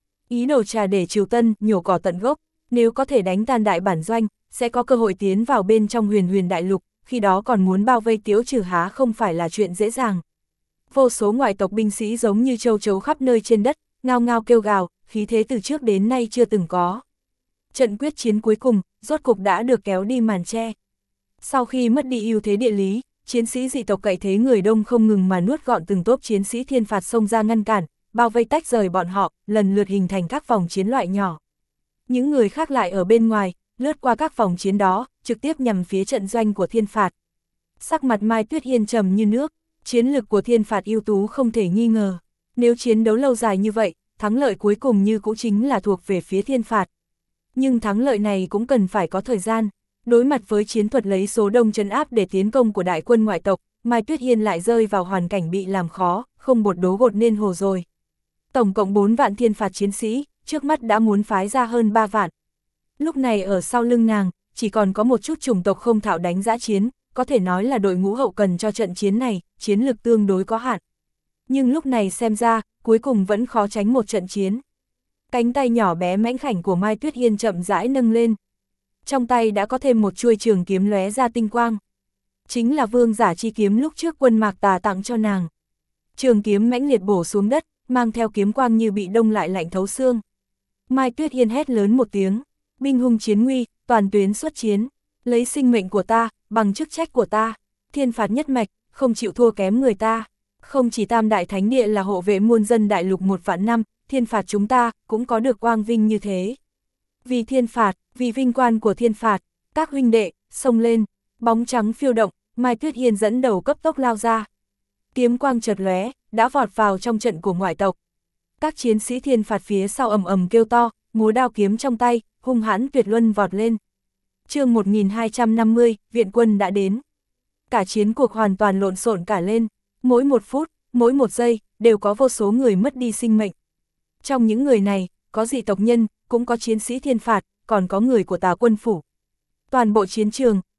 Ý đồ trà để Triều Tân, nhổ cỏ tận gốc, nếu có thể đánh tan đại bản doanh, sẽ có cơ hội tiến vào bên trong huyền đại lục, khi đó còn muốn bao vây Tiếu Trừ há không phải là chuyện dễ dàng. Vô số ngoại tộc binh sĩ giống như châu chấu khắp nơi trên đất, ngao ngao kêu gào, khí thế từ trước đến nay chưa từng có. Trận quyết chiến cuối cùng, rốt cục đã được kéo đi màn che. Sau khi mất đi ưu thế địa lý, chiến sĩ dị tộc cậy thế người đông không ngừng mà nuốt gọn từng tốp chiến sĩ thiên phạt xông ra ngăn cản, bao vây tách rời bọn họ, lần lượt hình thành các vòng chiến loại nhỏ. Những người khác lại ở bên ngoài, lướt qua các vòng chiến đó, trực tiếp nhằm phía trận doanh của thiên phạt. Sắc mặt Mai Tuyết Hiên trầm như nước, chiến lực của thiên phạt ưu tú không thể nghi ngờ. Nếu chiến đấu lâu dài như vậy, thắng lợi cuối cùng như cũng chính là thuộc về phía thiên phạt. Nhưng thắng lợi này cũng cần phải có thời gian. Đối mặt với chiến thuật lấy số đông trấn áp để tiến công của đại quân ngoại tộc, Mai Tuyết Hiên lại rơi vào hoàn cảnh bị làm khó, không bột đố gột nên hồ rồi. Tổng cộng 4 vạn thiên phạt chiến sĩ, trước mắt đã muốn phái ra hơn 3 vạn. Lúc này ở sau lưng nàng, chỉ còn có một chút chủng tộc không thạo đánh dã chiến, có thể nói là đội ngũ hậu cần cho trận chiến này, chiến lực tương đối có hạn. Nhưng lúc này xem ra, cuối cùng vẫn khó tránh một trận chiến. Cánh tay nhỏ bé mãnh khảnh của Mai Tuyết Hiên chậm rãi nâng lên. Trong tay đã có thêm một chuôi trường kiếm lóe ra tinh quang. Chính là vương giả chi kiếm lúc trước quân Mạc Tà tặng cho nàng. Trường kiếm mãnh liệt bổ xuống đất, mang theo kiếm quang như bị đông lại lạnh thấu xương. Mai Tuyết Hiên hét lớn một tiếng, binh hung chiến nguy, toàn tuyến xuất chiến, lấy sinh mệnh của ta, bằng chức trách của ta, thiên phạt nhất mạch, không chịu thua kém người ta. Không chỉ Tam Đại Thánh Địa là hộ vệ muôn dân đại lục 1 vạn năm, thiên phạt chúng ta cũng có được quang vinh như thế. Vì thiên phạt, vì vinh quang của thiên phạt, các huynh đệ, xông lên, bóng trắng phiêu động, Mai Tuyết Hiên dẫn đầu cấp tốc lao ra. Kiếm quang chợt lóe, đã vọt vào trong trận của ngoại tộc. Các chiến sĩ thiên phạt phía sau ầm ầm kêu to, múa đao kiếm trong tay, hung hãn tuyệt luân vọt lên. Chương 1250, viện quân đã đến. Cả chiến cuộc hoàn toàn lộn xộn cả lên, mỗi một phút, mỗi một giây, đều có vô số người mất đi sinh mệnh. Trong những người này, có dị tộc nhân, cũng có chiến sĩ thiên phạt, còn có người của Tà quân phủ. Toàn bộ chiến trường,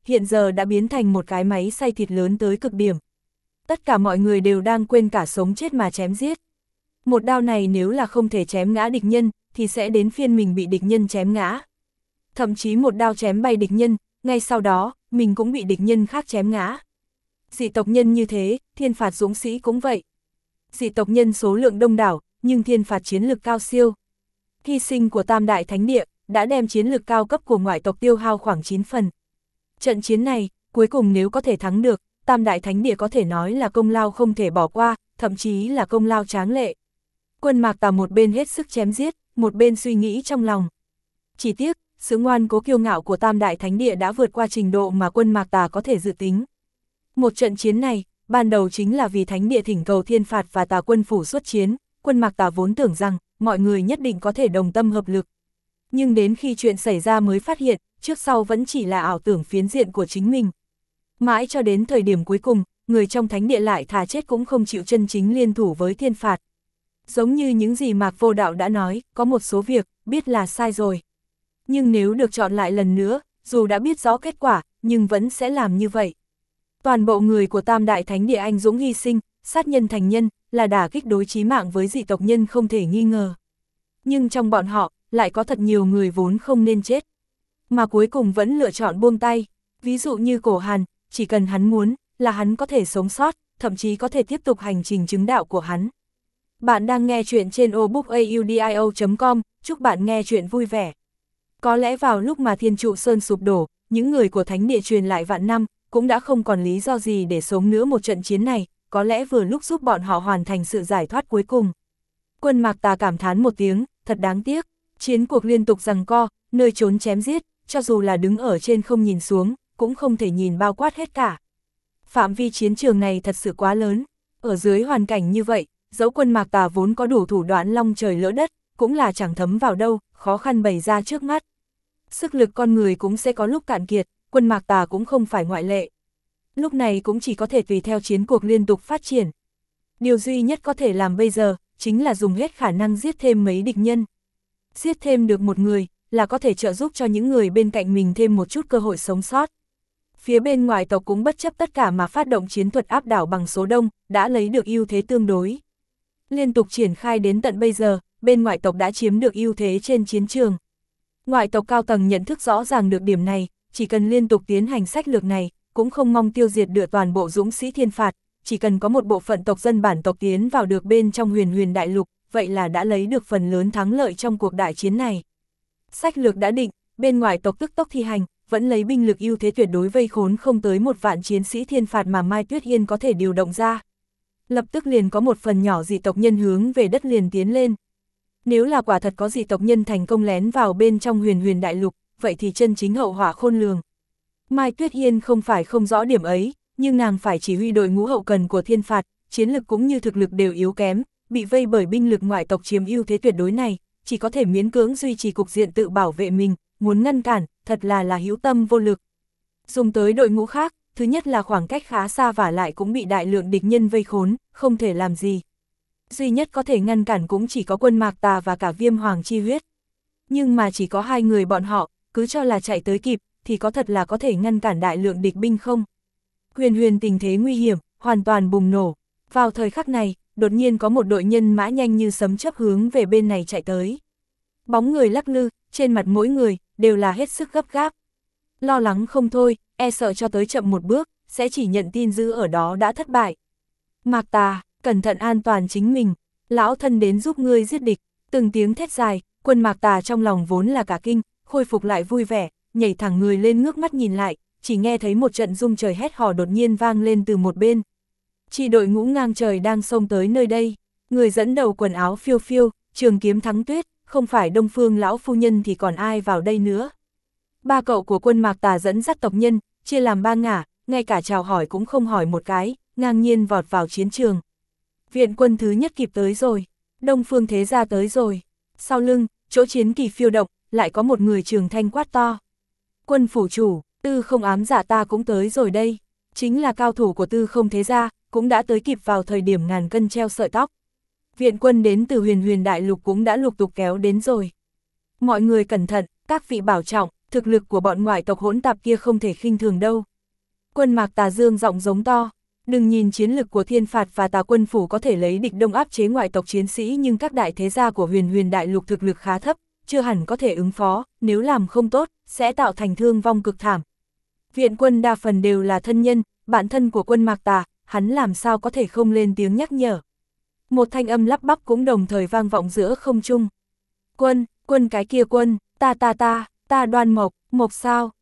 hiện giờ đã biến thành một cái máy xay thịt lớn tới cực điểm. Tất cả mọi người đều đang quên cả sống chết mà chém giết. Một đao này nếu là không thể chém ngã địch nhân, thì sẽ đến phiên mình bị địch nhân chém ngã. Thậm chí một đao chém bay địch nhân, ngay sau đó, mình cũng bị địch nhân khác chém ngã. Dị tộc nhân như thế, thiên phạt dũng sĩ cũng vậy. Dị tộc nhân số lượng đông đảo, nhưng thiên phạt chiến lực cao siêu. Hy sinh của Tam Đại Thánh Địa đã đem chiến lực cao cấp của ngoại tộc tiêu hao khoảng 9 phần. Trận chiến này, cuối cùng nếu có thể thắng được, Tam Đại Thánh Địa có thể nói là công lao không thể bỏ qua, thậm chí là công lao tráng lệ. Quân Mạc Tà một bên hết sức chém giết, một bên suy nghĩ trong lòng. Chỉ tiếc, sự ngoan cố kiêu ngạo của Tam Đại Thánh Địa đã vượt qua trình độ mà quân Mạc Tà có thể dự tính. Một trận chiến này, ban đầu chính là vì Thánh Địa thỉnh cầu thiên phạt và Tà quân phủ xuất chiến, quân Mạc Tà vốn tưởng rằng, mọi người nhất định có thể đồng tâm hợp lực. Nhưng đến khi chuyện xảy ra mới phát hiện, trước sau vẫn chỉ là ảo tưởng phiến diện của chính mình. Mãi cho đến thời điểm cuối cùng, người trong Thánh Địa lại thà chết cũng không chịu chân chính liên thủ với thiên phạt. Giống như những gì Mạc Vô Đạo đã nói, có một số việc, biết là sai rồi. Nhưng nếu được chọn lại lần nữa, dù đã biết rõ kết quả, nhưng vẫn sẽ làm như vậy. Toàn bộ người của Tam Đại Thánh Địa anh dũng hy sinh, sát nhân thành nhân, là đả kích đối chí mạng với dị tộc nhân không thể nghi ngờ. Nhưng trong bọn họ, lại có thật nhiều người vốn không nên chết. Mà cuối cùng vẫn lựa chọn buông tay. Ví dụ như Cổ Hàn, chỉ cần hắn muốn, là hắn có thể sống sót, thậm chí có thể tiếp tục hành trình chứng đạo của hắn. Bạn đang nghe chuyện trên obookaudio.com, chúc bạn nghe chuyện vui vẻ. Có lẽ vào lúc mà Thiên Trụ Sơn sụp đổ, những người của Thánh Địa truyền lại vạn năm, cũng đã không còn lý do gì để sống nữa một trận chiến này, có lẽ vừa lúc giúp bọn họ hoàn thành sự giải thoát cuối cùng. Quân Mạc Tà cảm thán một tiếng, thật đáng tiếc, chiến cuộc liên tục giằng co, nơi trốn chém giết, cho dù là đứng ở trên không nhìn xuống, cũng không thể nhìn bao quát hết cả. Phạm vi chiến trường này thật sự quá lớn, ở dưới hoàn cảnh như vậy, dẫu quân Mạc Tà vốn có đủ thủ đoạn long trời lỡ đất, cũng là chẳng thấm vào đâu, khó khăn bày ra trước mắt. Sức lực con người cũng sẽ có lúc cạn kiệt, quân Mạc Tà cũng không phải ngoại lệ. Lúc này cũng chỉ có thể tùy theo chiến cuộc liên tục phát triển. Điều duy nhất có thể làm bây giờ, chính là dùng hết khả năng giết thêm mấy địch nhân. Giết thêm được một người, là có thể trợ giúp cho những người bên cạnh mình thêm một chút cơ hội sống sót. Phía bên ngoại tộc cũng bất chấp tất cả mà phát động chiến thuật áp đảo bằng số đông, đã lấy được ưu thế tương đối. Liên tục triển khai đến tận bây giờ, bên ngoại tộc đã chiếm được ưu thế trên chiến trường. Ngoại tộc cao tầng nhận thức rõ ràng được điểm này, chỉ cần liên tục tiến hành sách lược này, cũng không mong tiêu diệt được toàn bộ dũng sĩ thiên phạt, chỉ cần có một bộ phận tộc dân bản tộc tiến vào được bên trong huyền huyền đại lục, vậy là đã lấy được phần lớn thắng lợi trong cuộc đại chiến này. Sách lược đã định, bên ngoài tộc tức tốc thi hành, vẫn lấy binh lực ưu thế tuyệt đối vây khốn không tới 1 vạn chiến sĩ thiên phạt mà Mai Tuyết Hiên có thể điều động ra. Lập tức liền có một phần nhỏ dị tộc nhân hướng về đất liền tiến lên. Nếu là quả thật có dị tộc nhân thành công lén vào bên trong huyền huyền đại lục, vậy thì chân chính hậu họa khôn lường. Mai Tuyết Hiên không phải không rõ điểm ấy, nhưng nàng phải chỉ huy đội ngũ hậu cần của thiên phạt, chiến lực cũng như thực lực đều yếu kém, bị vây bởi binh lực ngoại tộc chiếm ưu thế tuyệt đối này, chỉ có thể miễn cưỡng duy trì cục diện tự bảo vệ mình, muốn ngăn cản, thật là hữu tâm vô lực. Dùng tới đội ngũ khác, thứ nhất là khoảng cách khá xa và lại cũng bị đại lượng địch nhân vây khốn, không thể làm gì. Duy nhất có thể ngăn cản cũng chỉ có quân Mạc Tà và cả Viêm Hoàng Chi Huyết. Nhưng mà chỉ có 2 người bọn họ, cứ cho là chạy tới kịp, thì có thật là có thể ngăn cản đại lượng địch binh không? Huyền huyền tình thế nguy hiểm, hoàn toàn bùng nổ. Vào thời khắc này, đột nhiên có một đội nhân mã nhanh như sấm chớp hướng về bên này chạy tới. Bóng người lắc lư, trên mặt mỗi người, đều là hết sức gấp gáp. Lo lắng không thôi, e sợ cho tới chậm một bước, sẽ chỉ nhận tin dữ ở đó đã thất bại. Mạc Tà, cẩn thận an toàn chính mình, lão thân đến giúp ngươi giết địch. Từng tiếng thét dài, quân Mạc Tà trong lòng vốn là cả kinh, khôi phục lại vui vẻ, nhảy thẳng người lên ngước mắt nhìn lại, chỉ nghe thấy một trận rung trời hét hò đột nhiên vang lên từ một bên. Chỉ đội ngũ ngang trời đang xông tới nơi đây, người dẫn đầu quần áo phiêu phiêu, trường kiếm thắng tuyết, không phải Đông Phương lão phu nhân thì còn ai vào đây nữa. 3 cậu của quân Mạc Tà dẫn dắt tộc nhân, chia làm 3 ngả, ngay cả chào hỏi cũng không hỏi một cái, ngang nhiên vọt vào chiến trường. Viện quân thứ nhất kịp tới rồi, Đông Phương thế gia tới rồi. Sau lưng, chỗ chiến kỳ phiêu động, lại có một người trường thanh quát to. Quân phủ chủ, Tư Không ám dạ ta cũng tới rồi đây. Chính là cao thủ của Tư Không thế gia, cũng đã tới kịp vào thời điểm ngàn cân treo sợi tóc. Viện quân đến từ huyền huyền đại lục cũng đã lục tục kéo đến rồi. Mọi người cẩn thận, các vị bảo trọng, thực lực của bọn ngoại tộc hỗn tạp kia không thể khinh thường đâu. Quân Mạc Tà dương giọng giống to, đừng nhìn chiến lực của Thiên Phạt và Tà Quân Phủ có thể lấy địch đông áp chế ngoại tộc chiến sĩ, nhưng các đại thế gia của Huyền Huyền Đại Lục thực lực khá thấp, chưa hẳn có thể ứng phó, nếu làm không tốt, sẽ tạo thành thương vong cực thảm. Viện quân đa phần đều là thân nhân, bạn thân của quân Mạc Tà, hắn làm sao có thể không lên tiếng nhắc nhở. Một thanh âm lắp bắp cũng đồng thời vang vọng giữa không trung. Quân cái kia quân, ta Đoan Mộc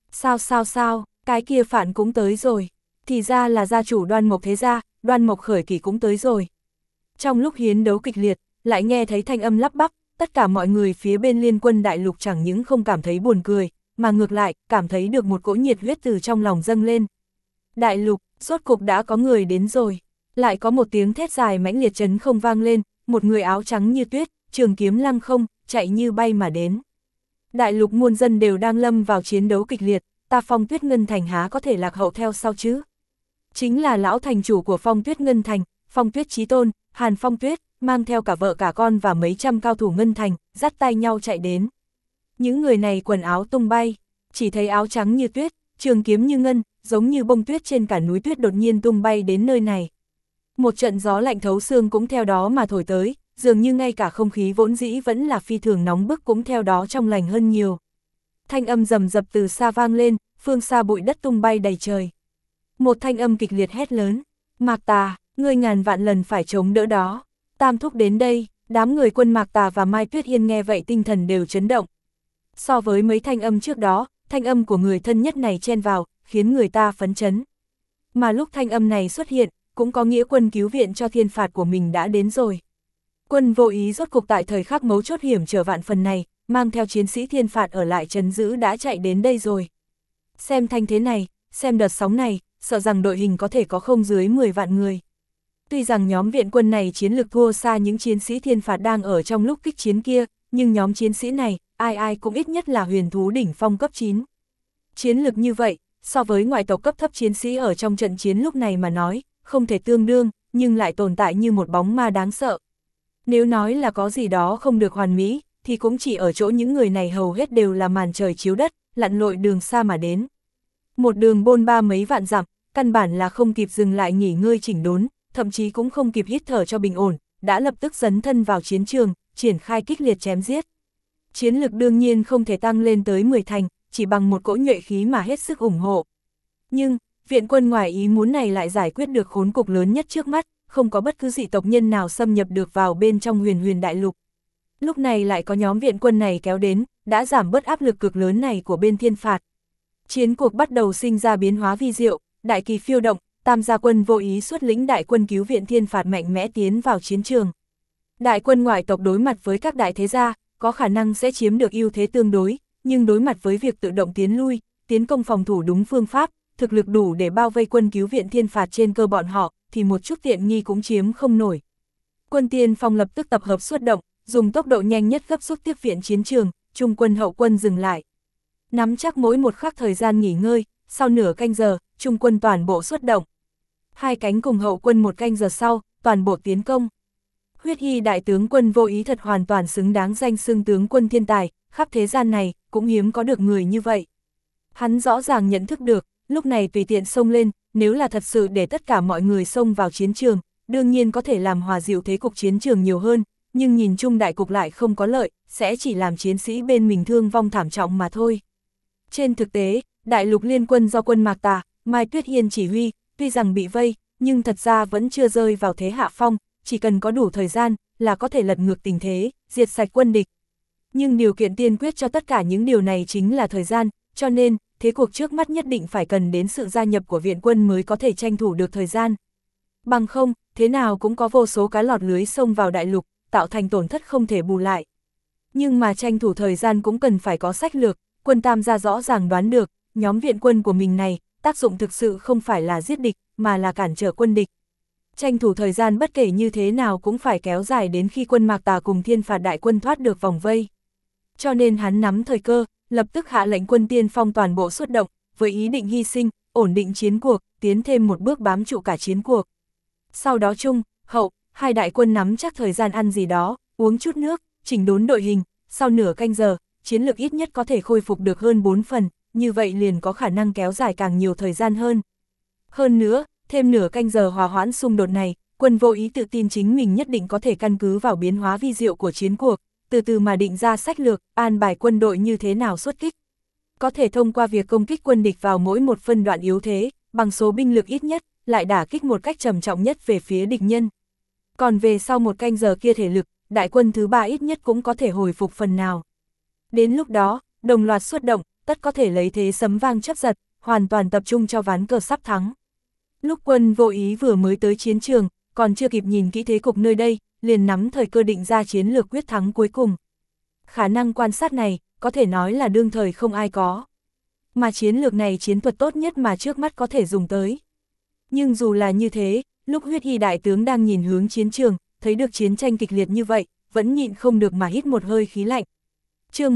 sao, cái kia Phản cũng tới rồi. Thì ra là gia chủ Đoan Mộc thế gia, Đoan Mộc Khởi Kỳ cũng tới rồi. Trong lúc hiến đấu kịch liệt, lại nghe thấy thanh âm lắp bắp, tất cả mọi người phía bên Liên Quân Đại Lục chẳng những không cảm thấy buồn cười, mà ngược lại, cảm thấy được một cỗ nhiệt huyết từ trong lòng dâng lên. Đại Lục, rốt cục đã có người đến rồi. Lại có một tiếng thét dài mãnh liệt chấn không vang lên, một người áo trắng như tuyết, trường kiếm lăng không, chạy như bay mà đến. Đại Lục muôn dân đều đang lâm vào chiến đấu kịch liệt, ta Phong Tuyết Ngân Thành há có thể lạc hậu theo sau chứ? Chính là lão thành chủ của Phong Tuyết Ngân Thành, Phong Tuyết Chí Tôn, Hàn Phong Tuyết, mang theo cả vợ cả con và mấy trăm cao thủ Ngân Thành, dắt tay nhau chạy đến. Những người này quần áo tung bay, chỉ thấy áo trắng như tuyết, trường kiếm như ngân, giống như bông tuyết trên cả núi tuyết đột nhiên tung bay đến nơi này. Một trận gió lạnh thấu xương cũng theo đó mà thổi tới, dường như ngay cả không khí vốn dĩ vẫn là phi thường nóng bức cũng theo đó trong lành hơn nhiều. Thanh âm rầm rập từ xa vang lên, phương xa bụi đất tung bay đầy trời. Một thanh âm kịch liệt hét lớn, Mạc Tà, ngươi ngàn vạn lần phải chống đỡ đó. Tam thúc đến đây, đám người quân Mạc Tà và Mai Tuyết Yên nghe vậy tinh thần đều chấn động. So với mấy thanh âm trước đó, thanh âm của người thân nhất này chen vào, khiến người ta phấn chấn. Mà lúc thanh âm này xuất hiện, cũng có nghĩa quân cứu viện cho Thiên Phạt của mình đã đến rồi. Quân Vô Ý rốt cục tại thời khắc mấu chốt hiểm trở vạn phần này, mang theo chiến sĩ Thiên Phạt ở lại trấn giữ đã chạy đến đây rồi. Xem thanh thế này, xem đợt sóng này, sợ rằng đội hình có thể có không dưới 10 vạn người. Tuy rằng nhóm viện quân này chiến lực thua xa những chiến sĩ Thiên Phạt đang ở trong lúc kích chiến kia, nhưng nhóm chiến sĩ này, ai cũng ít nhất là huyền thú đỉnh phong cấp 9. Chiến lực như vậy, so với ngoại tộc cấp thấp chiến sĩ ở trong trận chiến lúc này mà nói, không thể tương đương, nhưng lại tồn tại như một bóng ma đáng sợ. Nếu nói là có gì đó không được hoàn mỹ, thì cũng chỉ ở chỗ những người này hầu hết đều là màn trời chiếu đất, lặn lội đường xa mà đến. Một đường bôn ba mấy vạn dặm, căn bản là không kịp dừng lại nghỉ ngơi chỉnh đốn, thậm chí cũng không kịp hít thở cho bình ổn, đã lập tức dấn thân vào chiến trường, triển khai kích liệt chém giết. Chiến lực đương nhiên không thể tăng lên tới 10 thành, chỉ bằng một cỗ nhuệ khí mà hết sức ủng hộ. Nhưng, viện quân ngoài ý muốn này lại giải quyết được khốn cục lớn nhất trước mắt, không có bất cứ dị tộc nhân nào xâm nhập được vào bên trong Huyền Huyền Đại Lục. Lúc này lại có nhóm viện quân này kéo đến, đã giảm bớt áp lực cực lớn này của bên Thiên Phạt. Chiến cuộc bắt đầu sinh ra biến hóa vi diệu, đại kỳ phiêu động, Tam gia quân Vô Ý xuất lĩnh đại quân cứu viện Thiên Phạt mạnh mẽ tiến vào chiến trường. Đại quân ngoại tộc đối mặt với các đại thế gia, có khả năng sẽ chiếm được ưu thế tương đối, nhưng đối mặt với việc tự động tiến lui, tiến công phòng thủ đúng phương pháp, thực lực đủ để bao vây quân cứu viện Thiên Phạt trên cơ bọn họ, thì một chút tiện nghi cũng chiếm không nổi. Quân tiên phong lập tức tập hợp xuất động, dùng tốc độ nhanh nhất gấp rút tiếp viện chiến trường, trung quân hậu quân dừng lại. Nắm chắc mỗi một khắc thời gian nghỉ ngơi, sau nửa canh giờ, trung quân toàn bộ xuất động. Hai cánh cùng hậu quân một canh giờ sau, toàn bộ tiến công. Huyết Hy đại tướng quân Vô Ý thật hoàn toàn xứng đáng danh xưng tướng quân thiên tài, khắp thế gian này, cũng hiếm có được người như vậy. Hắn rõ ràng nhận thức được, lúc này tùy tiện xông lên, nếu là thật sự để tất cả mọi người xông vào chiến trường, đương nhiên có thể làm hòa dịu thế cục chiến trường nhiều hơn, nhưng nhìn chung đại cục lại không có lợi, sẽ chỉ làm chiến sĩ bên mình thương vong thảm trọng mà thôi. Trên thực tế, đại lục liên quân do quân Mạc Tà, Mai Tuyết Yên chỉ huy, tuy rằng bị vây, nhưng thật ra vẫn chưa rơi vào thế hạ phong, chỉ cần có đủ thời gian, là có thể lật ngược tình thế, diệt sạch quân địch. Nhưng điều kiện tiên quyết cho tất cả những điều này chính là thời gian, cho nên, thế cuộc trước mắt nhất định phải cần đến sự gia nhập của viện quân mới có thể tranh thủ được thời gian. Bằng không, thế nào cũng có vô số cá lọt lưới xông vào đại lục, tạo thành tổn thất không thể bù lại. Nhưng mà tranh thủ thời gian cũng cần phải có sách lược, quân Tam gia rõ ràng đoán được, nhóm viện quân của mình này, tác dụng thực sự không phải là giết địch, mà là cản trở quân địch. Tranh thủ thời gian bất kể như thế nào cũng phải kéo dài đến khi quân Mạc Tà cùng Thiên Phạt đại quân thoát được vòng vây. Cho nên hắn nắm thời cơ, lập tức hạ lệnh quân tiên phong toàn bộ xuất động, với ý định hy sinh, ổn định chiến cuộc, tiến thêm một bước bám trụ cả chiến cuộc. Sau đó trung, hậu, hai đại quân nắm chắc thời gian ăn gì đó, uống chút nước, chỉnh đốn đội hình, sau nửa canh giờ, chiến lược ít nhất có thể khôi phục được hơn 4 phần, như vậy liền có khả năng kéo dài càng nhiều thời gian hơn. Hơn nữa, thêm nửa canh giờ hòa hoãn xung đột này, Quân Vô Ý tự tin chính mình nhất định có thể căn cứ vào biến hóa vi diệu của chiến cuộc, từ từ mà định ra sách lược, an bài quân đội như thế nào xuất kích. Có thể thông qua việc công kích quân địch vào mỗi một phân đoạn yếu thế, bằng số binh lực ít nhất, lại đả kích một cách trầm trọng nhất về phía địch nhân. Còn về sau một canh giờ kia thể lực, đại quân thứ 3 ít nhất cũng có thể hồi phục phần nào. Đến lúc đó, đồng loạt xuất động, tất có thể lấy thế sấm vang chớp giật, hoàn toàn tập trung cho ván cờ sắp thắng. Lúc Quân Vô Ý vừa mới tới chiến trường, còn chưa kịp nhìn kỹ thế cục nơi đây, liền nắm thời cơ định ra chiến lược quyết thắng cuối cùng. Khả năng quan sát này, có thể nói là đương thời không ai có. Mà chiến lược này chiến thuật tốt nhất mà trước mắt có thể dùng tới. Nhưng dù là như thế, lúc Huyết Y đại tướng đang nhìn hướng chiến trường, thấy được chiến tranh kịch liệt như vậy, vẫn nhịn không được mà hít một hơi khí lạnh. Chương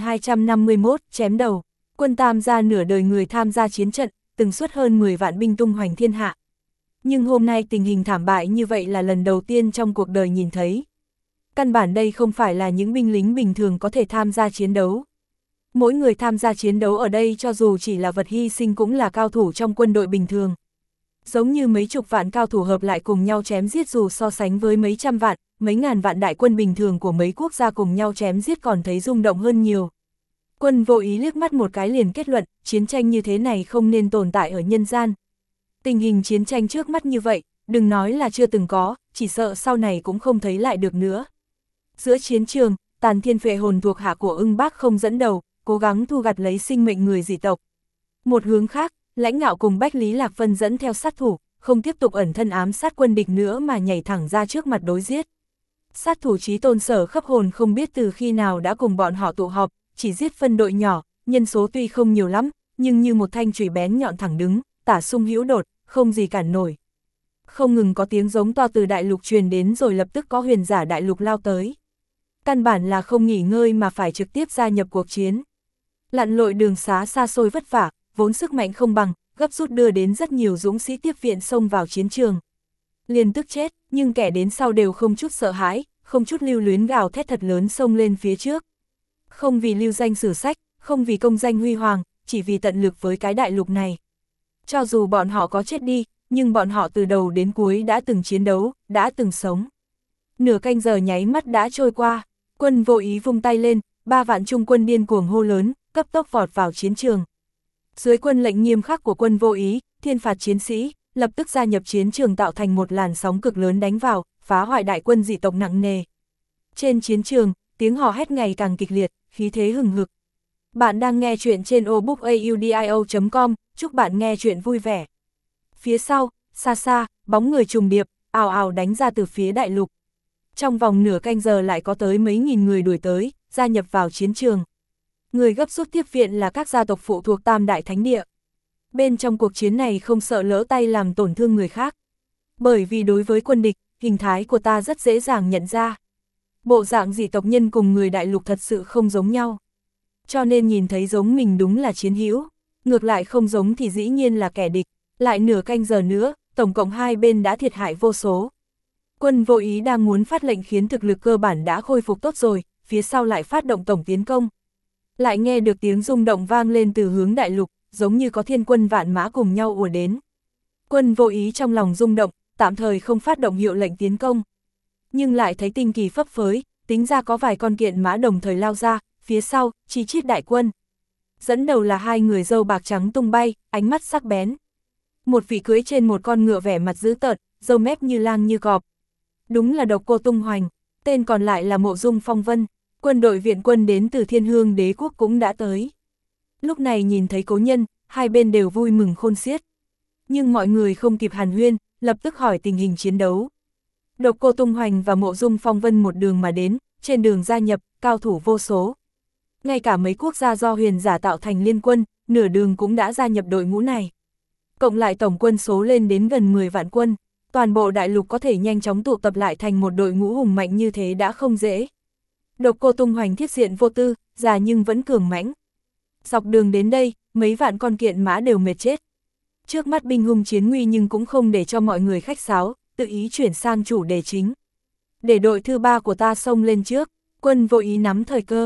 1251, chém đầu. Quân Tam gia nửa đời người tham gia chiến trận, từng xuất hơn 10 vạn binh tung hoành thiên hạ. Nhưng hôm nay tình hình thảm bại như vậy là lần đầu tiên trong cuộc đời nhìn thấy. Căn bản đây không phải là những binh lính bình thường có thể tham gia chiến đấu. Mỗi người tham gia chiến đấu ở đây cho dù chỉ là vật hy sinh cũng là cao thủ trong quân đội bình thường. Giống như mấy chục vạn cao thủ hợp lại cùng nhau chém giết, dù so sánh với mấy trăm vạn, mấy ngàn vạn đại quân bình thường của mấy quốc gia cùng nhau chém giết còn thấy rung động hơn nhiều. Quân Vô Ý liếc mắt một cái liền kết luận, chiến tranh như thế này không nên tồn tại ở nhân gian. Tình hình chiến tranh trước mắt như vậy, đừng nói là chưa từng có, chỉ sợ sau này cũng không thấy lại được nữa. Giữa chiến trường, Tàn Thiên Phệ Hồn thuộc hạ của Ưng Bác không dẫn đầu, cố gắng thu gặt lấy sinh mệnh người dị tộc. Một hướng khác, Lãnh Ngạo cùng Bách Lý Lạc phân dẫn theo sát thủ, không tiếp tục ẩn thân ám sát quân địch nữa mà nhảy thẳng ra trước mặt đối giết. Sát thủ Chí Tôn Sở Khấp Hồn không biết từ khi nào đã cùng bọn họ tụ họp, chỉ giết phân đội nhỏ, nhân số tuy không nhiều lắm, nhưng như một thanh chùy bén nhọn thẳng đứng, tả sung hữu đột, không gì cản nổi. Không ngừng có tiếng giống to từ đại lục truyền đến rồi lập tức có huyền giả đại lục lao tới. Căn bản là không nghỉ ngơi mà phải trực tiếp gia nhập cuộc chiến. Lặn lội đường xá xa xôi vất vả, vốn sức mạnh không bằng, gấp rút đưa đến rất nhiều dũng sĩ tiếp viện xông vào chiến trường. Liền tức chết, nhưng kẻ đến sau đều không chút sợ hãi, không chút lưu luyến gào thét thật lớn xông lên phía trước. Không vì lưu danh sử sách, không vì công danh huy hoàng, chỉ vì tận lực với cái đại lục này. Cho dù bọn họ có chết đi, nhưng bọn họ từ đầu đến cuối đã từng chiến đấu, đã từng sống. Nửa canh giờ nháy mắt đã trôi qua, Quân Vô Ý vung tay lên, 3 vạn trung quân điên cuồng hô lớn, cấp tốc vọt vào chiến trường. Dưới quân lệnh nghiêm khắc của Quân Vô Ý, thiên phạt chiến sĩ, lập tức gia nhập chiến trường tạo thành một làn sóng cực lớn đánh vào, phá hoại đại quân dị tộc nặng nề. Trên chiến trường, tiếng hò hét ngày càng kịch liệt, khí thế hừng hực. Bạn đang nghe chuyện trên obookaudio.com, chúc bạn nghe chuyện vui vẻ. Phía sau, xa xa, bóng người trùng điệp, ào ào đánh ra từ phía đại lục. Trong vòng nửa canh giờ lại có tới mấy nghìn người đuổi tới, gia nhập vào chiến trường. Người gấp rút tiếp viện là các gia tộc phụ thuộc Tam Đại Thánh Địa. Bên trong cuộc chiến này không sợ lỡ tay làm tổn thương người khác. Bởi vì đối với quân địch, hình thái của ta rất dễ dàng nhận ra. Bộ dạng dị tộc nhân cùng người đại lục thật sự không giống nhau. Cho nên nhìn thấy giống mình đúng là chiến hữu, ngược lại không giống thì dĩ nhiên là kẻ địch. Lại nửa canh giờ nữa, tổng cộng hai bên đã thiệt hại vô số. Quân Vô Ý đang muốn phát lệnh khiến thực lực cơ bản đã khôi phục tốt rồi, phía sau lại phát động tổng tiến công. Lại nghe được tiếng rung động vang lên từ hướng đại lục, giống như có thiên quân vạn mã cùng nhau ùa đến. Quân Vô Ý trong lòng rung động, tạm thời không phát động hiệu lệnh tiến công. Nhưng lại thấy tinh kỳ phấp phới, tính ra có vài con kiện mã đồng thời lao ra, phía sau, chi chít đại quân. Dẫn đầu là hai người râu bạc trắng tung bay, ánh mắt sắc bén. Một vị cưỡi trên một con ngựa vẻ mặt dữ tợn, râu mép như lang như cọp. Đúng là Độc Cô Tung Hoành, tên còn lại là Mộ Dung Phong Vân. Quân đội viện quân đến từ Thiên Hương Đế quốc cũng đã tới. Lúc này nhìn thấy cố nhân, hai bên đều vui mừng khôn xiết. Nhưng mọi người không kịp hàn huyên, lập tức hỏi tình hình chiến đấu. Độc Cô Tung Hoành và Mộ Dung Phong Vân một đường mà đến, trên đường gia nhập, cao thủ vô số. Ngay cả mấy quốc gia do huyền giả tạo thành liên quân, nửa đường cũng đã gia nhập đội ngũ này. Cộng lại tổng quân số lên đến gần 10 vạn quân, toàn bộ đại lục có thể nhanh chóng tụ tập lại thành một đội ngũ hùng mạnh như thế đã không dễ. Độc Cô Tung Hoành thiết diện vô tư, già nhưng vẫn cường mãnh. Dọc đường đến đây, mấy vạn con kiện mã đều mệt chết. Trước mắt binh hung chiến nguy nhưng cũng không để cho mọi người khách sáo, tự ý chuyển sang chủ đề chính. Để đội thứ 3 của ta xông lên trước, Quân Vô Ý nắm thời cơ.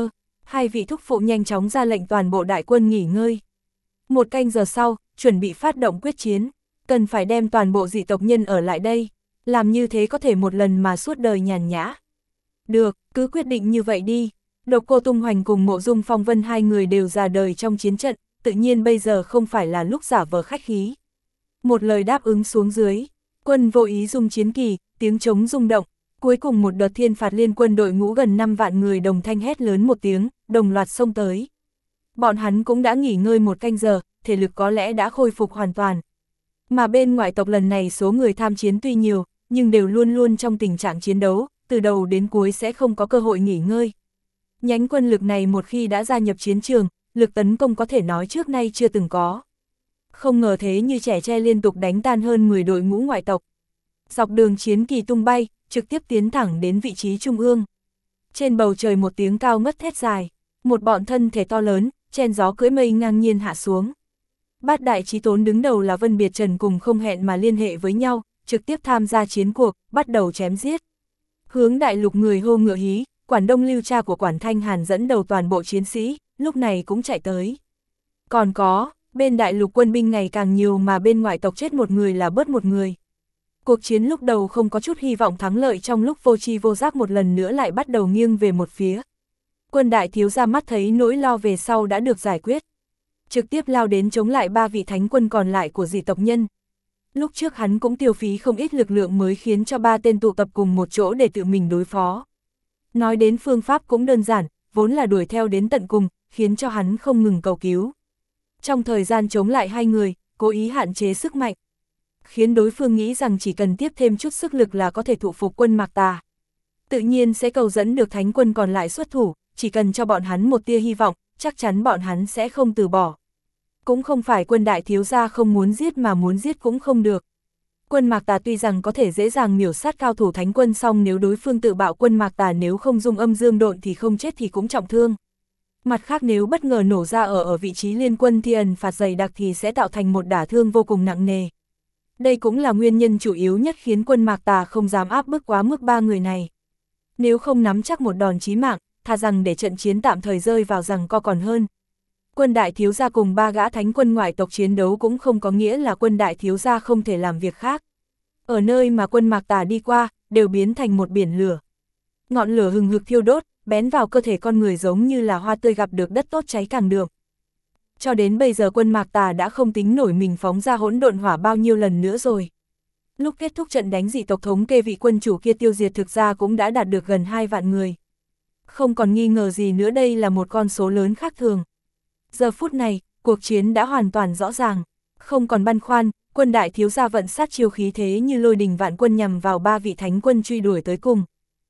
Hai vị thúc phụ nhanh chóng ra lệnh toàn bộ đại quân nghỉ ngơi. 1 canh giờ sau, chuẩn bị phát động quyết chiến, cần phải đem toàn bộ dị tộc nhân ở lại đây, làm như thế có thể một lần mà suốt đời nhàn nhã. Được, cứ quyết định như vậy đi. Độc Cô Tung Hoành cùng Mộ Dung Phong Vân hai người đều già đời trong chiến trận, tự nhiên bây giờ không phải là lúc giả vờ khách khí. Một lời đáp ứng xuống dưới, quân vô ý dung chiến kỳ, tiếng trống rung động, cuối cùng một đợt thiên phạt liên quân đội ngũ gần 5 vạn người đồng thanh hét lớn một tiếng, đồng loạt xông tới. Bọn hắn cũng đã nghỉ ngơi 1 canh giờ, thể lực có lẽ đã khôi phục hoàn toàn. Mà bên ngoại tộc lần này số người tham chiến tuy nhiều, nhưng đều luôn luôn trong tình trạng chiến đấu, từ đầu đến cuối sẽ không có cơ hội nghỉ ngơi. Nhánh quân lực này một khi đã gia nhập chiến trường, lực tấn công có thể nói trước nay chưa từng có. Không ngờ thế như trẻ tre liên tục đánh tan hơn 10 đội ngũ ngoại tộc. Dọc đường chiến kỳ tung bay, trực tiếp tiến thẳng đến vị trí trung ương. Trên bầu trời một tiếng cao ngất thét dài, một bọn thân thể to lớn, chen gió cưỡi mây ngang nhiên hạ xuống. Bát đại chí tôn đứng đầu là Vân Biệt Trần cùng không hẹn mà liên hệ với nhau, trực tiếp tham gia chiến cuộc, bắt đầu chém giết. Hướng đại lục người hô ngựa hí, Quản Đông Lưu cha của Quản Thanh Hàn dẫn đầu toàn bộ chiến sĩ, lúc này cũng chạy tới. Còn có, bên đại lục quân binh ngày càng nhiều mà bên ngoại tộc chết một người là bớt một người. Cuộc chiến lúc đầu không có chút hy vọng thắng lợi, trong lúc vô tri vô giác một lần nữa lại bắt đầu nghiêng về một phía. Quân đại thiếu gia mắt thấy nỗi lo về sau đã được giải quyết, trực tiếp lao đến chống lại 3 vị thánh quân còn lại của dị tộc nhân. Lúc trước hắn cũng tiêu phí không ít lực lượng mới khiến cho 3 tên tụ tập cùng một chỗ để tự mình đối phó. Nói đến phương pháp cũng đơn giản, vốn là đuổi theo đến tận cùng, khiến cho hắn không ngừng cầu cứu. Trong thời gian chống lại hai người, cố ý hạn chế sức mạnh, khiến đối phương nghĩ rằng chỉ cần tiếp thêm chút sức lực là có thể thụ phục quân Mạc Tà. Tự nhiên sẽ cầu dẫn được thánh quân còn lại xuất thủ, chỉ cần cho bọn hắn một tia hy vọng, chắc chắn bọn hắn sẽ không từ bỏ. Cũng không phải quân đại thiếu gia không muốn giết mà muốn giết cũng không được. Quân Mạc Tà tuy rằng có thể dễ dàng miểu sát cao thủ thánh quân, song nếu đối phương tự bạo quân Mạc Tà nếu không dung âm dương độn thì không chết thì cũng trọng thương. Mặt khác nếu bất ngờ nổ ra ở vị trí liên quân thì ẩn phạt dày đặc thì sẽ tạo thành một đả thương vô cùng nặng nề. Đây cũng là nguyên nhân chủ yếu nhất khiến quân Mạc Tà không dám áp bức quá mức 3 người này. Nếu không nắm chắc một đòn chí mạng, thà rằng để trận chiến tạm thời rơi vào giằng co còn hơn. Quân đại thiếu gia cùng 3 gã thánh quân ngoại tộc chiến đấu cũng không có nghĩa là quân đại thiếu gia không thể làm việc khác. Ở nơi mà quân Mạc Tà đi qua, đều biến thành một biển lửa. Ngọn lửa hừng hực thiêu đốt, bén vào cơ thể con người giống như là hoa tươi gặp được đất tốt cháy càng được. Cho đến bây giờ quân Mạc Tà đã không tính nổi mình phóng ra hỗn độn hỏa bao nhiêu lần nữa rồi. Lúc kết thúc trận đánh dị tộc thống kê vị quân chủ kia tiêu diệt thực ra cũng đã đạt được gần 2 vạn người. Không còn nghi ngờ gì nữa, đây là một con số lớn khác thường. Giờ phút này, cuộc chiến đã hoàn toàn rõ ràng, không còn băn khoăn, quân đại thiếu gia vận sát chiêu khí thế như lôi đình vạn quân nhằm vào 3 vị thánh quân truy đuổi tới cùng.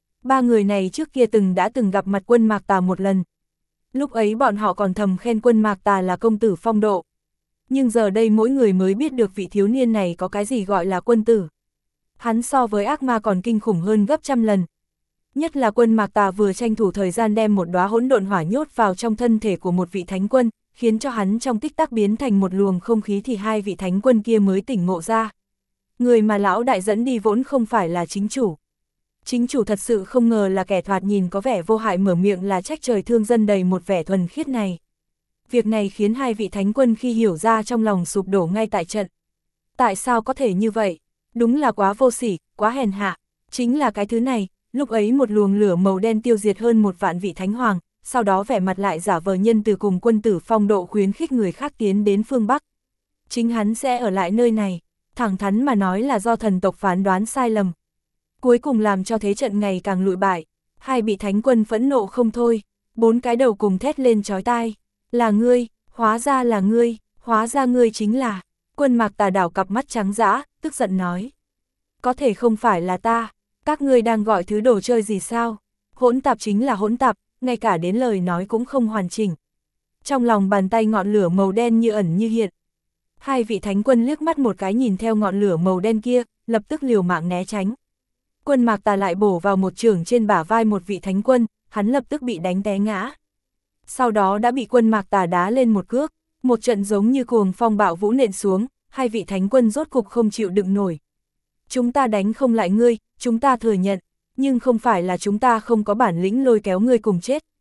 3 người này trước kia đã từng gặp mặt quân Mạc Tà một lần. Lúc ấy bọn họ còn thầm khen quân Mạc Tà là công tử phong độ. Nhưng giờ đây mỗi người mới biết được vị thiếu niên này có cái gì gọi là quân tử. Hắn so với ác ma còn kinh khủng hơn gấp trăm lần. Nhất là quân Mạc Tà vừa tranh thủ thời gian đem một đóa hỗn độn hỏa nhốt vào trong thân thể của một vị thánh quân, khiến cho hắn trong tích tắc biến thành một luồng không khí thì 2 vị thánh quân kia mới tỉnh ngộ ra. Người mà lão đại dẫn đi vốn không phải là chính chủ. Chính chủ thật sự không ngờ là kẻ thoạt nhìn có vẻ vô hại mở miệng là trách trời thương dân đầy một vẻ thuần khiết này. Việc này khiến 2 vị thánh quân khi hiểu ra trong lòng sụp đổ ngay tại trận. Tại sao có thể như vậy? Đúng là quá vô sỉ, quá hèn hạ. Chính là cái thứ này, lúc ấy một luồng lửa màu đen tiêu diệt hơn 1 vạn vị thánh hoàng, sau đó vẻ mặt lại giả vờ nhân từ cùng quân tử phong độ khuyến khích người khác tiến đến phương Bắc. Chính hắn sẽ ở lại nơi này, thẳng thắn mà nói là do thần tộc phán đoán sai lầm. Cuối cùng làm cho thế trận ngày càng lụi bại, 2 vị thánh quân phẫn nộ không thôi, 4 cái đầu cùng thét lên chói tai. Là ngươi, hóa ra là ngươi, hóa ra ngươi chính là. Quân Mạc Tà đảo cặp mắt trắng dã, tức giận nói. Có thể không phải là ta, các ngươi đang gọi thứ đồ chơi gì sao? Hỗn tạp chính là hỗn tạp, ngay cả đến lời nói cũng không hoàn chỉnh. Trong lòng bàn tay ngọn lửa màu đen như ẩn như hiện. 2 vị thánh quân liếc mắt một cái nhìn theo ngọn lửa màu đen kia, lập tức liều mạng né tránh. Quân Mạc Tà lại bổ vào một chưởng trên bả vai một vị thánh quân, hắn lập tức bị đánh té ngã. Sau đó đã bị quân Mạc Tà đá lên một cước, một trận giống như cuồng phong bạo vũ nện xuống, 2 vị thánh quân rốt cục không chịu đựng nổi. Chúng ta đánh không lại ngươi, chúng ta thừa nhận, nhưng không phải là chúng ta không có bản lĩnh lôi kéo ngươi cùng chết.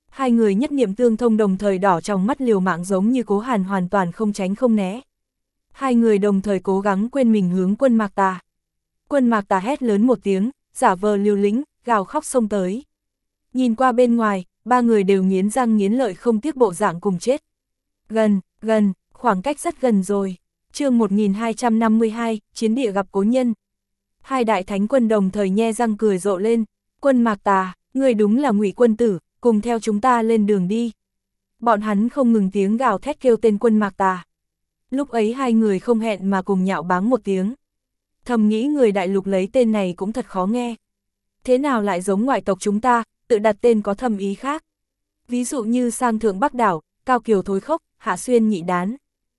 Hai người nhất niệm tương thông đồng thời đỏ trong mắt liều mạng giống như Cố Hàn hoàn toàn không tránh không né. Hai người đồng thời cố gắng quên mình hướng Quân Mạc Tà. Quân Mạc Tà hét lớn một tiếng, giả vờ liều lĩnh, gào khóc xông tới. Nhìn qua bên ngoài, ba người đều nghiến răng nghiến lợi không tiếc bộ dạng cùng chết. Gần, khoảng cách rất gần rồi. Chương 1252, chiến địa gặp cố nhân. Hai đại thánh quân đồng thời nhe răng cười rộ lên. Quân Mạc Tà, người đúng là Ngụy quân tử, cùng theo chúng ta lên đường đi. Bọn hắn không ngừng tiếng gào thét kêu tên Quân Mạc Tà. Lúc ấy hai người không hẹn mà cùng nhạo báng một tiếng. Thầm nghĩ người đại lục lấy tên này cũng thật khó nghe. Thế nào lại giống ngoại tộc chúng ta, tự đặt tên có thầm ý khác. Ví dụ như Sang Thượng Bắc Đảo, Cao Kiều Thối Khốc, Hạ Xuyên Nhị Đán.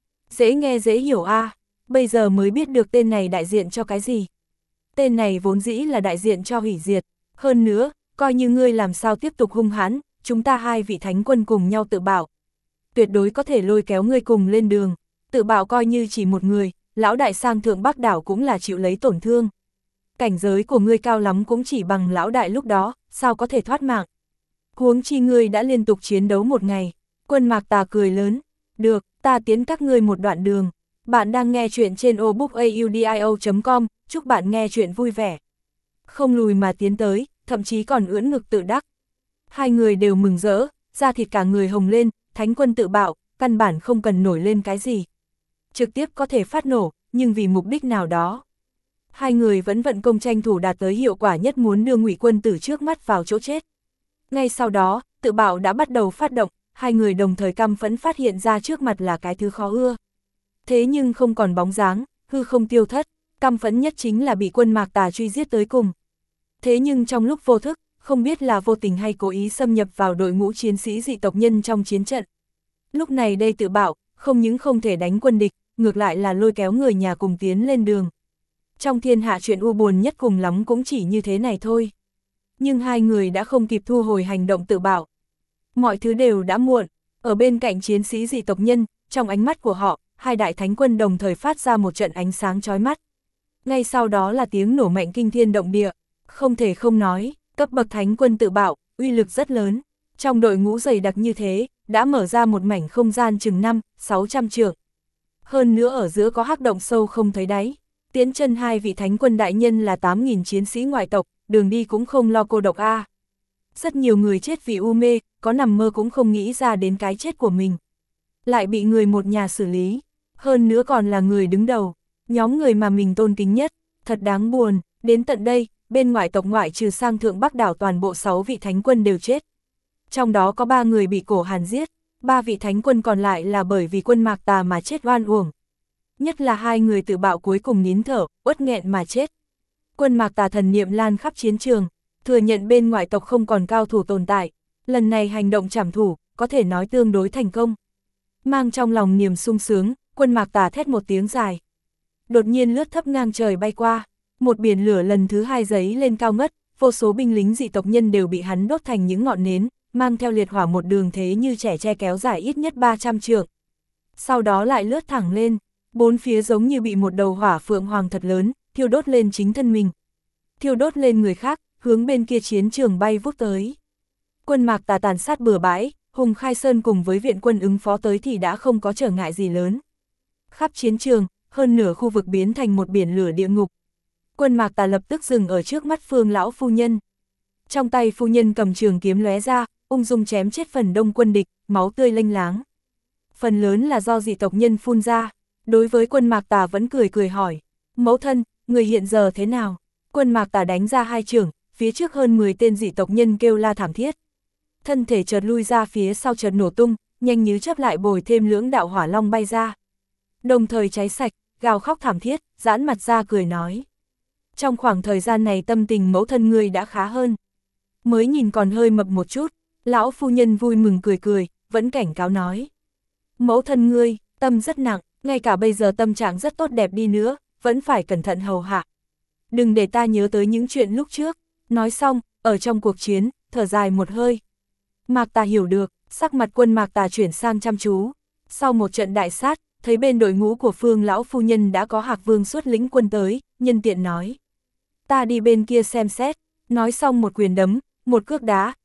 Dễ nghe dễ hiểu a, bây giờ mới biết được tên này đại diện cho cái gì. Tên này vốn dĩ là đại diện cho hủy diệt. Hơn nữa, coi như ngươi làm sao tiếp tục hung hãn, chúng ta hai vị thánh quân cùng nhau tự bảo. Tuyệt đối có thể lôi kéo ngươi cùng lên đường. Tự bảo coi như chỉ một người, lão đại Sang Thượng Bắc Đảo cũng là chịu lấy tổn thương. Cảnh giới của ngươi cao lắm cũng chỉ bằng lão đại lúc đó, sao có thể thoát mạng. Huống chi ngươi đã liên tục chiến đấu một ngày. Quân Mạc Tà cười lớn. Được, ta tiến các ngươi một đoạn đường. Bạn đang nghe chuyện trên obookaudio.com, chúc bạn nghe chuyện vui vẻ. Không lùi mà tiến tới, thậm chí còn ưỡn ngực tự đắc. Hai người đều mừng rỡ, da thịt cả người hồng lên, thánh quân tự bạo, căn bản không cần nổi lên cái gì. Trực tiếp có thể phát nổ, nhưng vì mục đích nào đó. Hai người vẫn vận công tranh thủ đạt tới hiệu quả nhất muốn đưa Ngụy quân tử trước mắt vào chỗ chết. Ngay sau đó, tự bạo đã bắt đầu phát động, hai người đồng thời căm phẫn phát hiện ra trước mặt là cái thứ khó ưa. Thế nhưng không còn bóng dáng, hư không tiêu thất, căm phẫn nhất chính là bị Quân Mạc Tà truy giết tới cùng. Thế nhưng trong lúc vô thức, không biết là vô tình hay cố ý xâm nhập vào đội ngũ chiến sĩ dị tộc nhân trong chiến trận. Lúc này đây tự bảo, không những không thể đánh quân địch, ngược lại là lôi kéo người nhà cùng tiến lên đường. Trong thiên hạ chuyện u buồn nhất cùng lắm cũng chỉ như thế này thôi. Nhưng hai người đã không kịp thu hồi hành động tự bảo. Mọi thứ đều đã muộn, ở bên cạnh chiến sĩ dị tộc nhân, trong ánh mắt của họ, hai đại thánh quân đồng thời phát ra một trận ánh sáng chói mắt. Ngay sau đó là tiếng nổ mạnh kinh thiên động địa, không thể không nói, cấp bậc thánh quân tự bảo, uy lực rất lớn. Trong đội ngũ dày đặc như thế, đã mở ra một mảnh không gian chừng 500-600 trượng. Hơn nữa ở giữa có hắc động sâu không thấy đáy. Tiến chân hai vị thánh quân đại nhân là 8.000 chiến sĩ ngoại tộc, đường đi cũng không lo cô độc a. Rất nhiều người chết vì u mê, có nằm mơ cũng không nghĩ ra đến cái chết của mình. Lại bị người một nhà xử lý, hơn nữa còn là người đứng đầu, nhóm người mà mình tôn kính nhất, thật đáng buồn. Đến tận đây, bên ngoại tộc ngoại trừ Sang Thượng Bắc Đảo toàn bộ 6 vị thánh quân đều chết. Trong đó có 3 người bị Cổ Hàn giết, 3 vị thánh quân còn lại là bởi vì Quân Mạc Tà mà chết oan uổng. Nhất là 2 người tự bạo cuối cùng nín thở, uất nghẹn mà chết. Quân Mạc Tà thần niệm lan khắp chiến trường, thừa nhận bên ngoại tộc không còn cao thủ tồn tại. Lần này hành động trảm thủ, có thể nói tương đối thành công. Mang trong lòng niềm sung sướng, Quân Mạc Tà thét một tiếng dài. Đột nhiên lướt thấp ngang trời bay qua, một biển lửa lần thứ 2 giấy lên cao ngất, vô số binh lính dị tộc nhân đều bị hắn đốt thành những ngọn nến, mang theo liệt hỏa một đường thế như trẻ tre kéo dài ít nhất 300 trượng. Sau đó lại lướt thẳng lên, bốn phía giống như bị một đầu hỏa phượng hoàng thật lớn, thiêu đốt lên chính thân mình. Thiêu đốt lên người khác, hướng bên kia chiến trường bay vút tới. Quân Mạc Tà tàn sát bừa bãi, Hùng Khai Sơn cùng với viện quân ứng phó tới thì đã không có trở ngại gì lớn. Khắp chiến trường, hơn nửa khu vực biến thành một biển lửa địa ngục. Quân Mạc Tà lập tức dừng ở trước mắt Phương lão phu nhân. Trong tay phu nhân cầm trường kiếm lóe ra, ung dung chém chết phần đông quân địch, máu tươi lênh láng. Phần lớn là do dị tộc nhân phun ra. Đối với Quân Mạc Tà vẫn cười cười hỏi, mẫu thân, người hiện giờ thế nào? Quân Mạc Tà đánh ra 2 chưởng, phía trước hơn 10 tên dị tộc nhân kêu la thảm thiết. Thân thể chợt lui ra phía sau chợt nổ tung, nhanh như chớp lại bồi thêm lưỡng đạo hỏa long bay ra. Đồng thời cháy sạch, gào khóc thảm thiết, giãn mặt ra cười nói. Trong khoảng thời gian này tâm tình mẫu thân ngươi đã khá hơn. Mới nhìn còn hơi mập một chút, lão phu nhân vui mừng cười cười, vẫn cảnh cáo nói. Mẫu thân ngươi, tâm rất nặng, ngay cả bây giờ tâm trạng rất tốt đẹp đi nữa, vẫn phải cẩn thận hầu hạ. Đừng để ta nhớ tới những chuyện lúc trước. Nói xong, ở trong cuộc chiến, thở dài một hơi. Mạc Tà hiểu được, sắc mặt Quân Mạc Tà chuyển sang chăm chú. Sau một trận đại sát, thấy bên đội ngũ của Phương lão phu nhân đã có Hạc Vương xuất lĩnh quân tới, nhân tiện nói. Ta đi bên kia xem xét, nói xong một quyền đấm, một cước đá,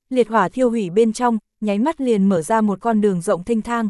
liệt hỏa thiêu hủy bên trong, nháy mắt liền mở ra một con đường rộng thênh thang.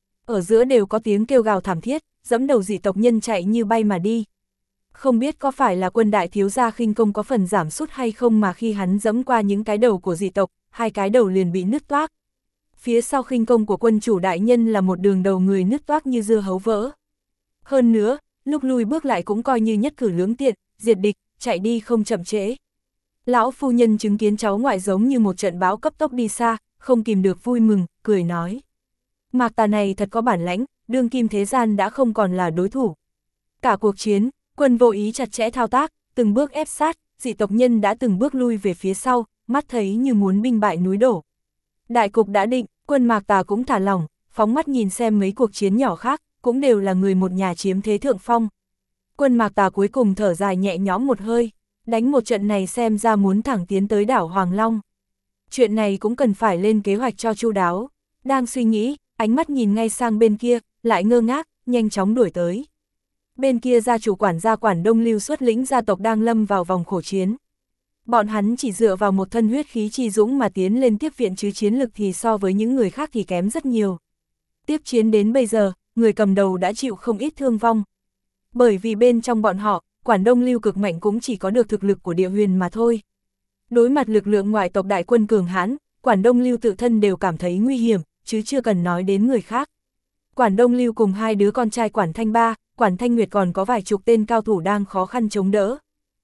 Ở giữa đều có tiếng kêu gào thảm thiết, dẫm đầu dị tộc nhân chạy như bay mà đi. Không biết có phải là quân đại thiếu gia khinh công có phần giảm sút hay không mà khi hắn dẫm qua những cái đầu của dị tộc, hai cái đầu liền bị nứt toác. Phía sau khinh công của quân chủ đại nhân là một đường đầu người nứt toác như dưa hấu vỡ. Hơn nữa, lúc lui bước lại cũng coi như nhất cử lưỡng tiện, diệt địch, chạy đi không chậm trễ. Lão phu nhân chứng kiến cháu ngoại giống như một trận bão cấp tốc đi xa, không kìm được vui mừng, cười nói. Mạc Tà này thật có bản lãnh, đương kim thế gian đã không còn là đối thủ. Cả cuộc chiến, quân vô ý chặt chẽ thao tác, từng bước ép sát, dị tộc nhân đã từng bước lui về phía sau, mắt thấy như muốn binh bại núi đổ. Đại cục đã định, quân Mạc Tà cũng thả lỏng, phóng mắt nhìn xem mấy cuộc chiến nhỏ khác, cũng đều là người một nhà chiếm thế thượng phong. Quân Mạc Tà cuối cùng thở dài nhẹ nhõm một hơi, đánh một trận này xem ra muốn thẳng tiến tới đảo Hoàng Long. Chuyện này cũng cần phải lên kế hoạch cho chu đáo. Đang suy nghĩ, ánh mắt nhìn ngay sang bên kia, lại ngơ ngác, nhanh chóng đuổi tới. Bên kia gia chủ quản gia Quản Đông Lưu xuất lĩnh gia tộc đang lâm vào vòng khổ chiến. Bọn hắn chỉ dựa vào một thân huyết khí chi dũng mà tiến lên tiếp viện chứ chiến lực thì so với những người khác thì kém rất nhiều. Tiếp chiến đến bây giờ, người cầm đầu đã chịu không ít thương vong. Bởi vì bên trong bọn họ, Quản Đông Lưu cực mạnh cũng chỉ có được thực lực của địa huyền mà thôi. Đối mặt lực lượng ngoại tộc đại quân cường hãn, Quản Đông Lưu tự thân đều cảm thấy nguy hiểm, chứ chưa cần nói đến người khác. Quản Đông Lưu cùng hai đứa con trai Quản Thanh Ba, Quản Thanh Nguyệt còn có vài chục tên cao thủ đang khó khăn chống đỡ.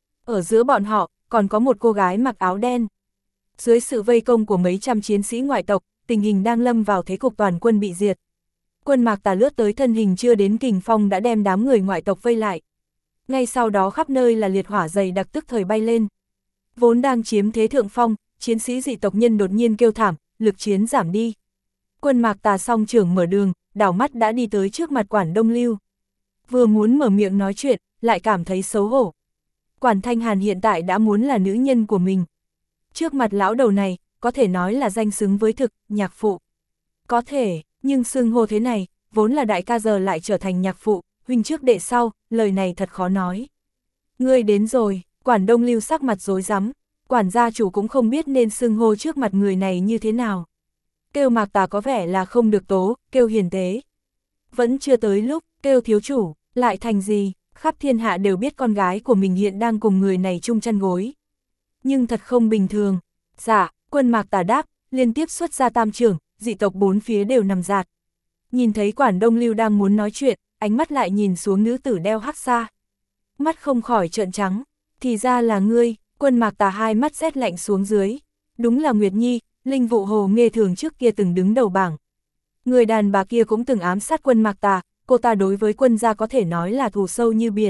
Ở giữa bọn họ, còn có một cô gái mặc áo đen. Dưới sự vây công của mấy trăm chiến sĩ ngoại tộc, tình hình đang lâm vào thế cục toàn quân bị diệt. Quân Mạc Tà lướt tới thân hình chưa đến kình phong đã đem đám người ngoại tộc vây lại. Ngay sau đó khắp nơi là liệt hỏa dày đặc tức thời bay lên. Vốn đang chiếm thế thượng phong, chiến sĩ dị tộc nhân đột nhiên kêu thảm, lực chiến giảm đi. Quân Mạc Tà song trưởng mở đường, đảo mắt đã đi tới trước mặt Quản Đông Lưu. Vừa muốn mở miệng nói chuyện, lại cảm thấy xấu hổ. Quản Thanh Hàn hiện tại đã muốn là nữ nhân của mình. Trước mặt lão đầu này, có thể nói là danh xứng với thực, nhạc phụ. Có thể, nhưng xưng hô thế này, vốn là đại ca giờ lại trở thành nhạc phụ, huynh trước đệ sau, lời này thật khó nói. Ngươi đến rồi, Quản Đông Lưu sắc mặt rối rắm, Quản gia chủ cũng không biết nên xưng hô trước mặt người này như thế nào. Kêu Mạc Tà có vẻ là không được tố, kêu hiền tế. Vẫn chưa tới lúc, kêu thiếu chủ, lại thành gì, khắp thiên hạ đều biết con gái của mình hiện đang cùng người này chung chăn gối. Nhưng thật không bình thường. Dạ, quân Mạc Tà đáp, liên tiếp xuất ra tam trưởng, dị tộc bốn phía đều nằm dạt. Nhìn thấy Quản Đông Lưu đang muốn nói chuyện, ánh mắt lại nhìn xuống nữ tử đeo hắc xa. Mắt không khỏi trợn trắng, thì ra là ngươi, quân Mạc Tà hai mắt rét lạnh xuống dưới. Đúng là Nguyệt Nhi, linh vụ hồ nghê thường trước kia từng đứng đầu bảng. Người đàn bà kia cũng từng ám sát quân Mạc Tà, cô ta đối với quân gia có thể nói là thù sâu như biển.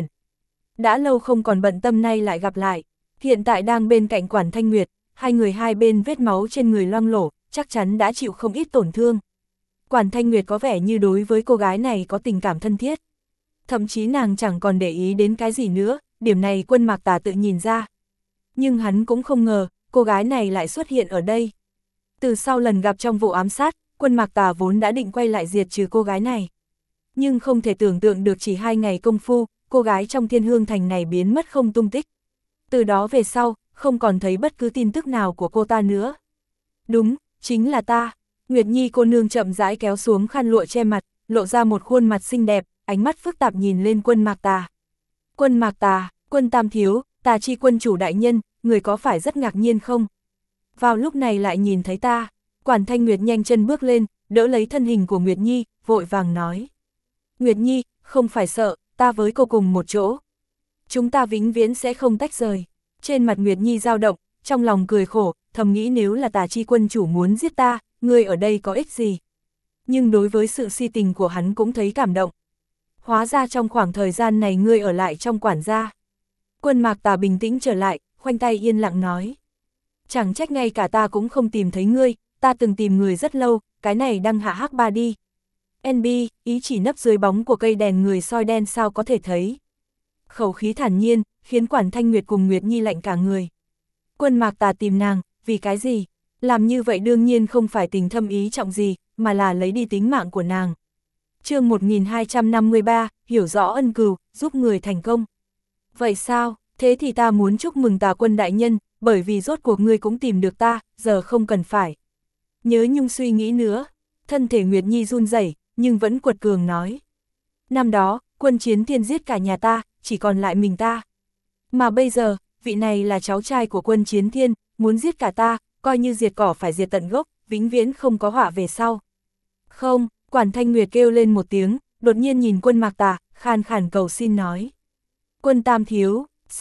Đã lâu không còn bận tâm nay lại gặp lại, hiện tại đang bên cạnh Quản Thanh Nguyệt, hai người hai bên vết máu trên người loang lổ, chắc chắn đã chịu không ít tổn thương. Quản Thanh Nguyệt có vẻ như đối với cô gái này có tình cảm thân thiết. Thậm chí nàng chẳng còn để ý đến cái gì nữa, điểm này quân Mạc Tà tự nhìn ra. Nhưng hắn cũng không ngờ, cô gái này lại xuất hiện ở đây. Từ sau lần gặp trong vụ ám sát, quân Mạc Tà vốn đã định quay lại diệt trừ cô gái này. Nhưng không thể tưởng tượng được chỉ 2 ngày công phu, cô gái trong Thiên Hương Thành này biến mất không tung tích. Từ đó về sau, không còn thấy bất cứ tin tức nào của cô ta nữa. Đúng, chính là ta. Nguyệt Nhi cô nương chậm rãi kéo xuống khăn lụa che mặt, lộ ra một khuôn mặt xinh đẹp, ánh mắt phức tạp nhìn lên quân Mạc Tà. Quân Mạc Tà, quân Tam Thiếu, Tà Chi quân chủ đại nhân, người có phải rất ngạc nhiên không? Vào lúc này lại nhìn thấy ta, Quản Thanh Nguyệt nhanh chân bước lên, đỡ lấy thân hình của Nguyệt Nhi, vội vàng nói. Nguyệt Nhi, không phải sợ, ta với cô cùng một chỗ. Chúng ta vĩnh viễn sẽ không tách rời. Trên mặt Nguyệt Nhi dao động, trong lòng cười khổ, thầm nghĩ nếu là Tà Chi quân chủ muốn giết ta, ngươi ở đây có ích gì? Nhưng đối với sự si tình của hắn cũng thấy cảm động. Hóa ra trong khoảng thời gian này ngươi ở lại trong quản gia. Quân Mạc Tà bình tĩnh trở lại, khoanh tay yên lặng nói. Chẳng trách ngay cả ta cũng không tìm thấy ngươi, ta từng tìm người rất lâu, cái này đăng hạ hắc ba đi. NB, ý chỉ nấp dưới bóng của cây đèn người soi đen sao có thể thấy. Khẩu khí thản nhiên, khiến Quản Thanh Nguyệt cùng Nguyệt Nhi lạnh cả người. Quân Mạc Tà tìm nàng, vì cái gì? Làm như vậy đương nhiên không phải tình thâm ý trọng gì, mà là lấy đi tính mạng của nàng. Chương 1253, hiểu rõ ân cừu, giúp người thành công. Vậy sao? Thế thì ta muốn chúc mừng Tà Quân đại nhân, bởi vì rốt cuộc ngươi cũng tìm được ta, giờ không cần phải nhớ nhung suy nghĩ nữa. Thân thể Nguyệt Nhi run rẩy, nhưng vẫn quật cường nói. Năm đó, Quân Chiến Thiên giết cả nhà ta, chỉ còn lại mình ta. Mà bây giờ, vị này là cháu trai của Quân Chiến Thiên, muốn giết cả ta, coi như diệt cỏ phải diệt tận gốc, vĩnh viễn không có họa về sau. Không, Quản Thanh Nguyệt kêu lên một tiếng, đột nhiên nhìn Quân Mạc Tà, khan khàn cầu xin nói. Quân Tam thiếu,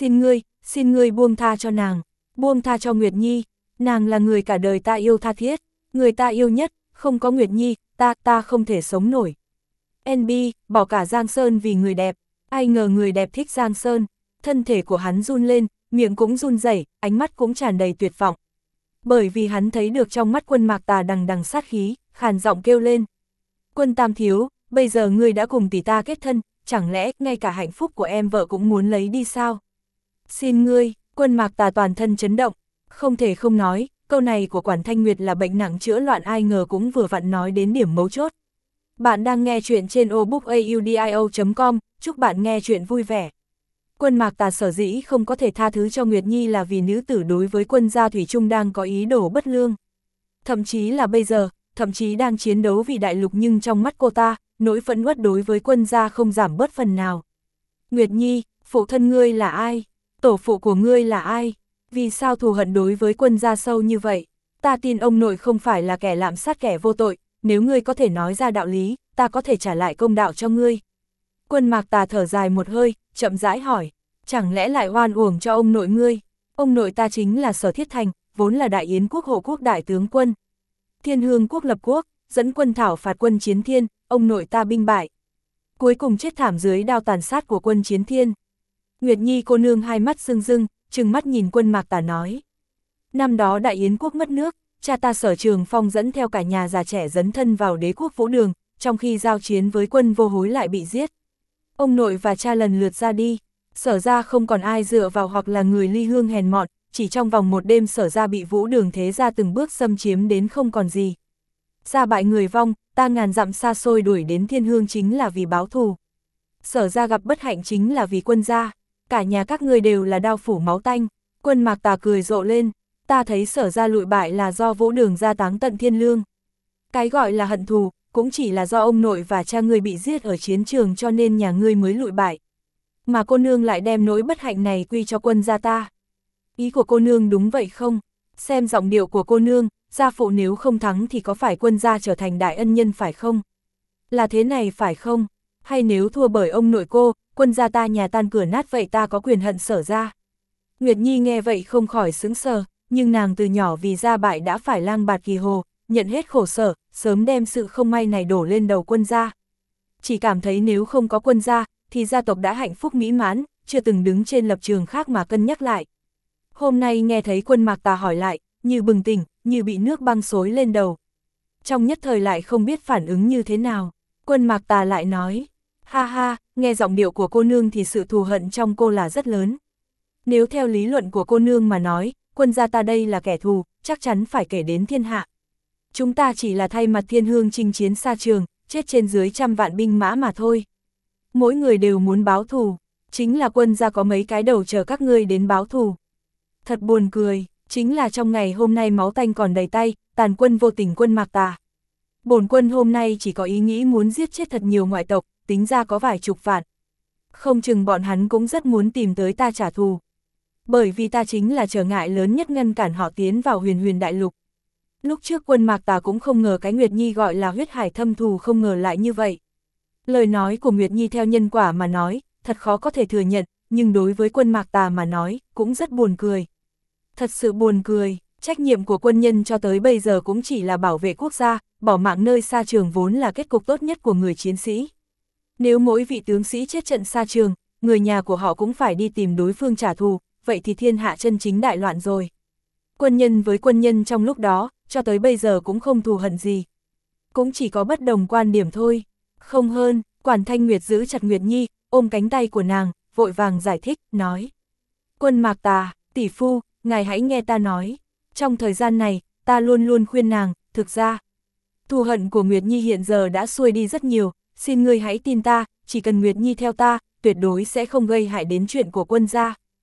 xin ngươi buông tha cho nàng, buông tha cho Nguyệt Nhi, nàng là người cả đời ta yêu tha thiết, người ta yêu nhất, không có Nguyệt Nhi, ta không thể sống nổi. NB, bỏ cả Giang Sơn vì người đẹp, ai ngờ người đẹp thích Giang Sơn, thân thể của hắn run lên, miệng cũng run rẩy, ánh mắt cũng tràn đầy tuyệt vọng. Bởi vì hắn thấy được trong mắt Quân Mạc Tà đằng đằng sát khí, khàn giọng kêu lên. Quân Tam thiếu, bây giờ ngươi đã cùng tỷ ta kết thân, chẳng lẽ ngay cả hạnh phúc của em vợ cũng muốn lấy đi sao? Xin ngươi, Quân Mạc Tà toàn thân chấn động, không thể không nói, câu này của Quản Thanh Nguyệt là bệnh nặng chữa loạn, ai ngờ cũng vừa vặn nói đến điểm mấu chốt. Bạn đang nghe chuyện trên obookaudio.com, chúc bạn nghe chuyện vui vẻ. Quân Mạc Tà sở dĩ không có thể tha thứ cho Nguyệt Nhi là vì nữ tử đối với Quân gia thủy chung đang có ý đồ bất lương. Thậm chí là bây giờ, thậm chí đang chiến đấu vì đại lục, nhưng trong mắt cô ta, nỗi phẫn uất đối với Quân gia không giảm bớt phần nào. Nguyệt Nhi, phụ thân ngươi là ai? Tổ phụ của ngươi là ai? Vì sao thù hận đối với Quân gia sâu như vậy? Ta tin ông nội không phải là kẻ lạm sát kẻ vô tội, nếu ngươi có thể nói ra đạo lý, ta có thể trả lại công đạo cho ngươi. Quân Mạc Tà thở dài một hơi, chậm rãi hỏi, chẳng lẽ lại oan uổng cho ông nội ngươi? Ông nội ta chính là Sở Thiết Thành, vốn là Đại Yến quốc hộ quốc đại tướng quân. Thiên Hương quốc lập quốc, dẫn quân thảo phạt Quân Chiến Thiên, ông nội ta binh bại. Cuối cùng chết thảm dưới đao tàn sát của Quân Chiến Thiên. Nguyệt Nhi cô nương hai mắt rưng rưng, trừng mắt nhìn Quân Mạc Tà nói. Năm đó Đại Yến quốc mất nước, cha ta Sở Trường Phong dẫn theo cả nhà già trẻ dấn thân vào đế quốc Vũ Đường, trong khi giao chiến với quân Vô Hối lại bị giết. Ông nội và cha lần lượt ra đi, Sở ra không còn ai dựa vào hoặc là người ly hương hèn mọn, chỉ trong vòng một đêm Sở ra bị Vũ Đường thế ra từng bước xâm chiếm đến không còn gì. Gia bại người vong, ta ngàn dặm xa xôi đuổi đến Thiên Hương chính là vì báo thù. Sở ra gặp bất hạnh chính là vì Quân gia, cả nhà các ngươi đều là đao phủ máu tanh. Quân Mạc Tà cười rộ lên, ta thấy Sở ra lụi bại là do Vũ Đường gia táng tận thiên lương. Cái gọi là hận thù, cũng chỉ là do ông nội và cha ngươi bị giết ở chiến trường cho nên nhà ngươi mới lụi bại. Mà cô nương lại đem nỗi bất hạnh này quy cho Quân gia ta. Ý của cô nương đúng vậy không? Xem giọng điệu của cô nương, gia phụ nếu không thắng thì có phải Quân gia trở thành đại ân nhân phải không? Là thế này phải không? Hay nếu thua bởi ông nội cô, Quân gia ta nhà tan cửa nát vậy ta có quyền hận Sở ra? Nguyệt Nhi nghe vậy không khỏi sững sờ, nhưng nàng từ nhỏ vì gia bại đã phải lang bạt kỳ hồ, nhận hết khổ sở, sớm đem sự không may này đổ lên đầu Quân gia. Chỉ cảm thấy nếu không có Quân gia, thì gia tộc đã hạnh phúc mỹ mãn, chưa từng đứng trên lập trường khác mà cân nhắc lại. Hôm nay nghe thấy Quân Mạc Tà hỏi lại, như bừng tỉnh, như bị nước băng xối lên đầu. Trong nhất thời lại không biết phản ứng như thế nào, Quân Mạc Tà lại nói, ha ha, nghe giọng điệu của cô nương thì sự thù hận trong cô là rất lớn. Nếu theo lý luận của cô nương mà nói, Quân gia ta đây là kẻ thù, chắc chắn phải kể đến thiên hạ. Chúng ta chỉ là thay mặt Thiên Hương chinh chiến xa trường, chết trên dưới trăm vạn binh mã mà thôi. Mỗi người đều muốn báo thù, chính là Quân gia có mấy cái đầu chờ các ngươi đến báo thù. Thật buồn cười, chính là trong ngày hôm nay máu tanh còn đầy tay, tàn quân vô tình Quân Mạc Tà. Bổn quân hôm nay chỉ có ý nghĩ muốn giết chết thật nhiều ngoại tộc, tính ra có vài chục vạn. Không chừng bọn hắn cũng rất muốn tìm tới ta trả thù. Bởi vì ta chính là trở ngại lớn nhất ngăn cản họ tiến vào huyền huyền đại lục. Lúc trước Quân Mạc Tà cũng không ngờ cái Nguyệt Nhi gọi là huyết hải thâm thù không ngờ lại như vậy. Lời nói của Nguyệt Nhi theo nhân quả mà nói, thật khó có thể thừa nhận, nhưng đối với Quân Mạc Tà mà nói, cũng rất buồn cười. Thật sự buồn cười, trách nhiệm của quân nhân cho tới bây giờ cũng chỉ là bảo vệ quốc gia, bỏ mạng nơi xa trường vốn là kết cục tốt nhất của người chiến sĩ. Nếu mỗi vị tướng sĩ chết trận xa trường, người nhà của họ cũng phải đi tìm đối phương trả thù, vậy thì thiên hạ chân chính đại loạn rồi. Quân nhân với quân nhân trong lúc đó, cho tới bây giờ cũng không thù hận gì. Cũng chỉ có bất đồng quan điểm thôi. Không hơn, Quản Thanh Nguyệt giữ chặt Nguyệt Nhi, ôm cánh tay của nàng, vội vàng giải thích, nói. Quân Mạc Tà, tỷ phu, ngài hãy nghe ta nói. Trong thời gian này, ta luôn luôn khuyên nàng, thực ra. Thù hận của Nguyệt Nhi hiện giờ đã xuôi đi rất nhiều, xin ngươi hãy tin ta, chỉ cần Nguyệt Nhi theo ta, tuyệt đối sẽ không gây hại đến chuyện của Quân gia.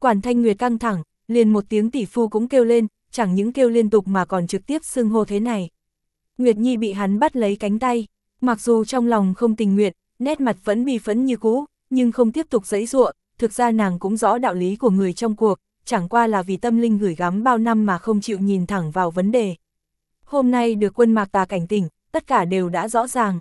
Quản Thanh Nguyệt căng thẳng, liền một tiếng tỷ phu cũng kêu lên, chẳng những kêu liên tục mà còn trực tiếp xưng hô thế này. Nguyệt Nhi bị hắn bắt lấy cánh tay, mặc dù trong lòng không tình nguyện, nét mặt vẫn bi phẫn như cũ, nhưng không tiếp tục giãy giụa, thực ra nàng cũng rõ đạo lý của người trong cuộc, chẳng qua là vì tâm linh gửi gắm bao năm mà không chịu nhìn thẳng vào vấn đề. Hôm nay được Quân Mạc Tà cảnh tỉnh, tất cả đều đã rõ ràng.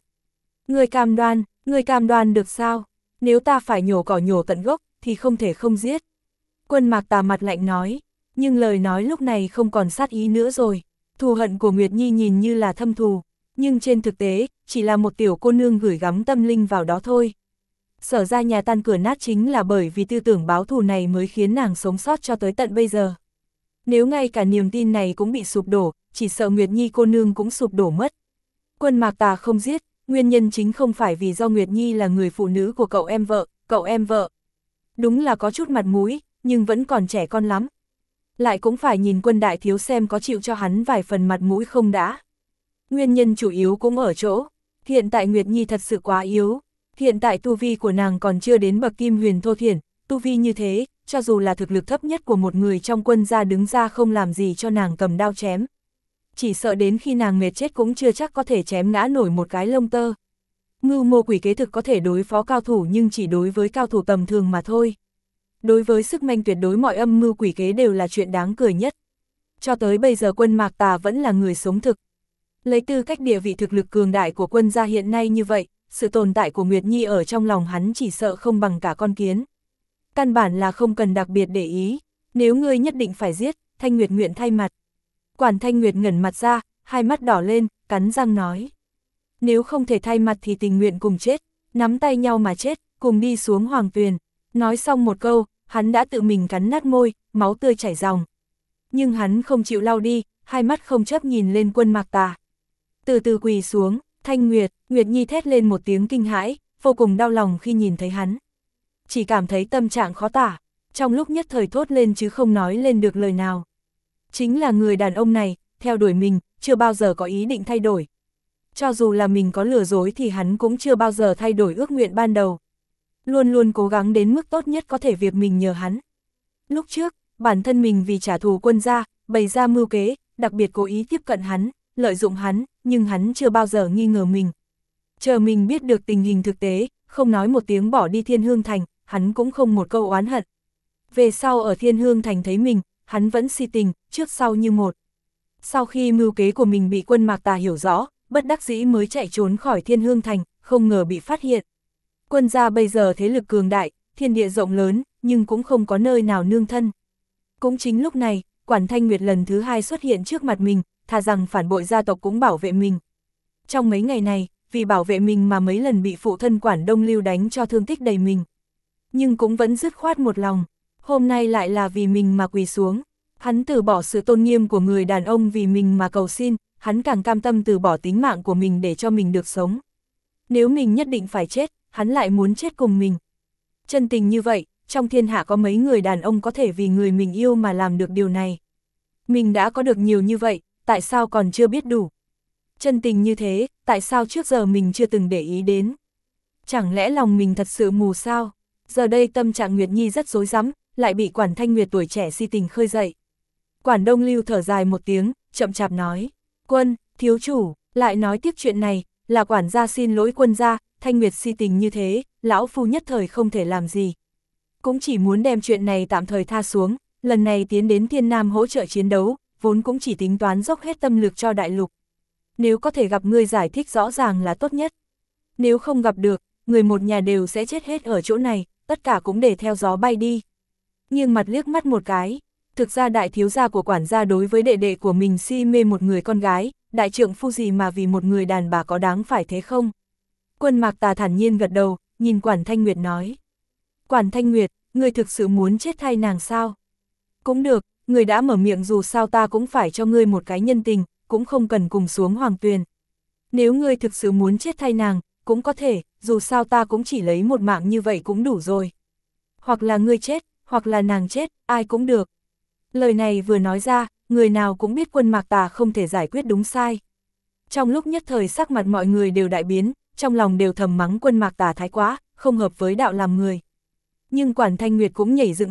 Người cam đoan được sao? Nếu ta phải nhổ cỏ nhổ tận gốc, thì không thể không giết. Quân Mạc Tà mặt lạnh nói, nhưng lời nói lúc này không còn sát ý nữa rồi. Thù hận của Nguyệt Nhi nhìn như là thâm thù, nhưng trên thực tế, chỉ là một tiểu cô nương gửi gắm tâm linh vào đó thôi. Sở ra nhà tan cửa nát chính là bởi vì tư tưởng báo thù này mới khiến nàng sống sót cho tới tận bây giờ. Nếu ngay cả niềm tin này cũng bị sụp đổ, chỉ sợ Nguyệt Nhi cô nương cũng sụp đổ mất. Quân Mạc Tà không giết, nguyên nhân chính không phải vì do Nguyệt Nhi là người phụ nữ của cậu em vợ. Đúng là có chút mặt mũi, nhưng vẫn còn trẻ con lắm. Lại cũng phải nhìn Quân đại thiếu xem có chịu cho hắn vài phần mặt mũi không đã. Nguyên nhân chủ yếu cũng ở chỗ, hiện tại Nguyệt Nhi thật sự quá yếu. Hiện tại tu vi của nàng còn chưa đến bậc kim huyền thô thiển, tu vi như thế, cho dù là thực lực thấp nhất của một người trong quân gia đứng ra không làm gì cho nàng cầm đao chém. Chỉ sợ đến khi nàng mệt chết cũng chưa chắc có thể chém ngã nổi một cái lông tơ. Mưu mô quỷ kế thực có thể đối phó cao thủ nhưng chỉ đối với cao thủ tầm thường mà thôi. Đối với sức mạnh tuyệt đối mọi âm mưu quỷ kế đều là chuyện đáng cười nhất. Cho tới bây giờ Quân Mạc Tà vẫn là người sống thực. Lấy tư cách địa vị thực lực cường đại của quân gia hiện nay như vậy, sự tồn tại của Nguyệt Nhi ở trong lòng hắn chỉ sợ không bằng cả con kiến. Căn bản là không cần đặc biệt để ý, nếu ngươi nhất định phải giết, Thanh Nguyệt nguyện thay mặt. Quản Thanh Nguyệt ngẩn mặt ra, hai mắt đỏ lên, cắn răng nói. Nếu không thể thay mặt thì tình nguyện cùng chết, nắm tay nhau mà chết, cùng đi xuống hoàng tuyền. Nói xong một câu, hắn đã tự mình cắn nát môi, máu tươi chảy ròng. Nhưng hắn không chịu lau đi, hai mắt không chấp nhìn lên Quân Mạc Tà. Từ từ quỳ xuống, Thanh Nguyệt, Nguyệt Nhi thét lên một tiếng kinh hãi, vô cùng đau lòng khi nhìn thấy hắn. Chỉ cảm thấy tâm trạng khó tả, trong lúc nhất thời thốt lên chứ không nói lên được lời nào. Chính là người đàn ông này, theo đuổi mình, chưa bao giờ có ý định thay đổi. Cho dù là mình có lừa dối thì hắn cũng chưa bao giờ thay đổi ước nguyện ban đầu. Luôn luôn cố gắng đến mức tốt nhất có thể việc mình nhờ hắn. Lúc trước, bản thân mình vì trả thù quân gia, bày ra mưu kế, đặc biệt cố ý tiếp cận hắn, lợi dụng hắn, nhưng hắn chưa bao giờ nghi ngờ mình. Chờ mình biết được tình hình thực tế, không nói một tiếng bỏ đi Thiên Hương Thành, hắn cũng không một câu oán hận. Về sau ở Thiên Hương Thành thấy mình, hắn vẫn si tình, trước sau như một. Sau khi mưu kế của mình bị Quân Mạc Tà hiểu rõ, bất đắc dĩ mới chạy trốn khỏi Thiên Hương Thành, không ngờ bị phát hiện. Quân gia bây giờ thế lực cường đại, thiên địa rộng lớn, nhưng cũng không có nơi nào nương thân. Cũng chính lúc này, Quản Thanh Nguyệt lần thứ hai xuất hiện trước mặt mình, thà rằng phản bội gia tộc cũng bảo vệ mình. Trong mấy ngày này, vì bảo vệ mình mà mấy lần bị phụ thân Quản Đông Lưu đánh cho thương tích đầy mình. Nhưng cũng vẫn dứt khoát một lòng, hôm nay lại là vì mình mà quỳ xuống. Hắn từ bỏ sự tôn nghiêm của người đàn ông vì mình mà cầu xin, hắn càng cam tâm từ bỏ tính mạng của mình để cho mình được sống. Nếu mình nhất định phải chết, hắn lại muốn chết cùng mình. Chân tình như vậy, trong thiên hạ có mấy người đàn ông có thể vì người mình yêu mà làm được điều này. Mình đã có được nhiều như vậy, tại sao còn chưa biết đủ? Chân tình như thế, tại sao trước giờ mình chưa từng để ý đến? Chẳng lẽ lòng mình thật sự mù sao? Giờ đây tâm trạng Nguyệt Nhi rất rối rắm, lại bị Quản Thanh Nguyệt tuổi trẻ si tình khơi dậy. Quản Đông Lưu thở dài một tiếng, chậm chạp nói, Quân, thiếu chủ, lại nói tiếp chuyện này, là quản gia xin lỗi quân gia, Thanh Nguyệt si tình như thế, lão phu nhất thời không thể làm gì. Cũng chỉ muốn đem chuyện này tạm thời tha xuống, lần này tiến đến Thiên Nam hỗ trợ chiến đấu, vốn cũng chỉ tính toán dốc hết tâm lực cho đại lục. Nếu có thể gặp ngươi giải thích rõ ràng là tốt nhất. Nếu không gặp được, người một nhà đều sẽ chết hết ở chỗ này, tất cả cũng để theo gió bay đi. Nghiêng mặt liếc mắt một cái, thực ra đại thiếu gia của quản gia đối với đệ đệ của mình si mê một người con gái, đại trượng phu gì mà vì một người đàn bà có đáng phải thế không? Quân Mạc Tà thản nhiên gật đầu, nhìn Quản Thanh Nguyệt nói. Quản Thanh Nguyệt, ngươi thực sự muốn chết thay nàng sao? Cũng được, ngươi đã mở miệng dù sao ta cũng phải cho ngươi một cái nhân tình, cũng không cần cùng xuống hoàng tuyền. Nếu ngươi thực sự muốn chết thay nàng, cũng có thể, dù sao ta cũng chỉ lấy một mạng như vậy cũng đủ rồi. Hoặc là ngươi chết, hoặc là nàng chết, ai cũng được. Lời này vừa nói ra, người nào cũng biết Quân Mạc Tà không thể giải quyết đúng sai. Trong lúc nhất thời sắc mặt mọi người đều đại biến, trong lòng đều thầm mắng Quân Mạc Tà thái quá, không hợp với đạo làm người. Nhưng Quản Thanh Nguyệt cũng nhảy dựng lên,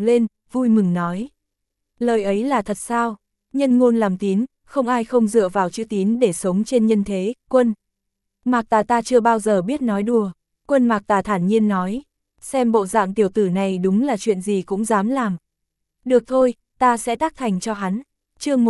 vui mừng nói. Lời ấy là thật sao? Nhân ngôn làm tín, không ai không dựa vào chữ tín để sống trên nhân thế, Quân. Mạc Tà ta chưa bao giờ biết nói đùa. Quân Mạc Tà thản nhiên nói. Xem bộ dạng tiểu tử này đúng là chuyện gì cũng dám làm. Được thôi, ta sẽ tác thành cho hắn. Chương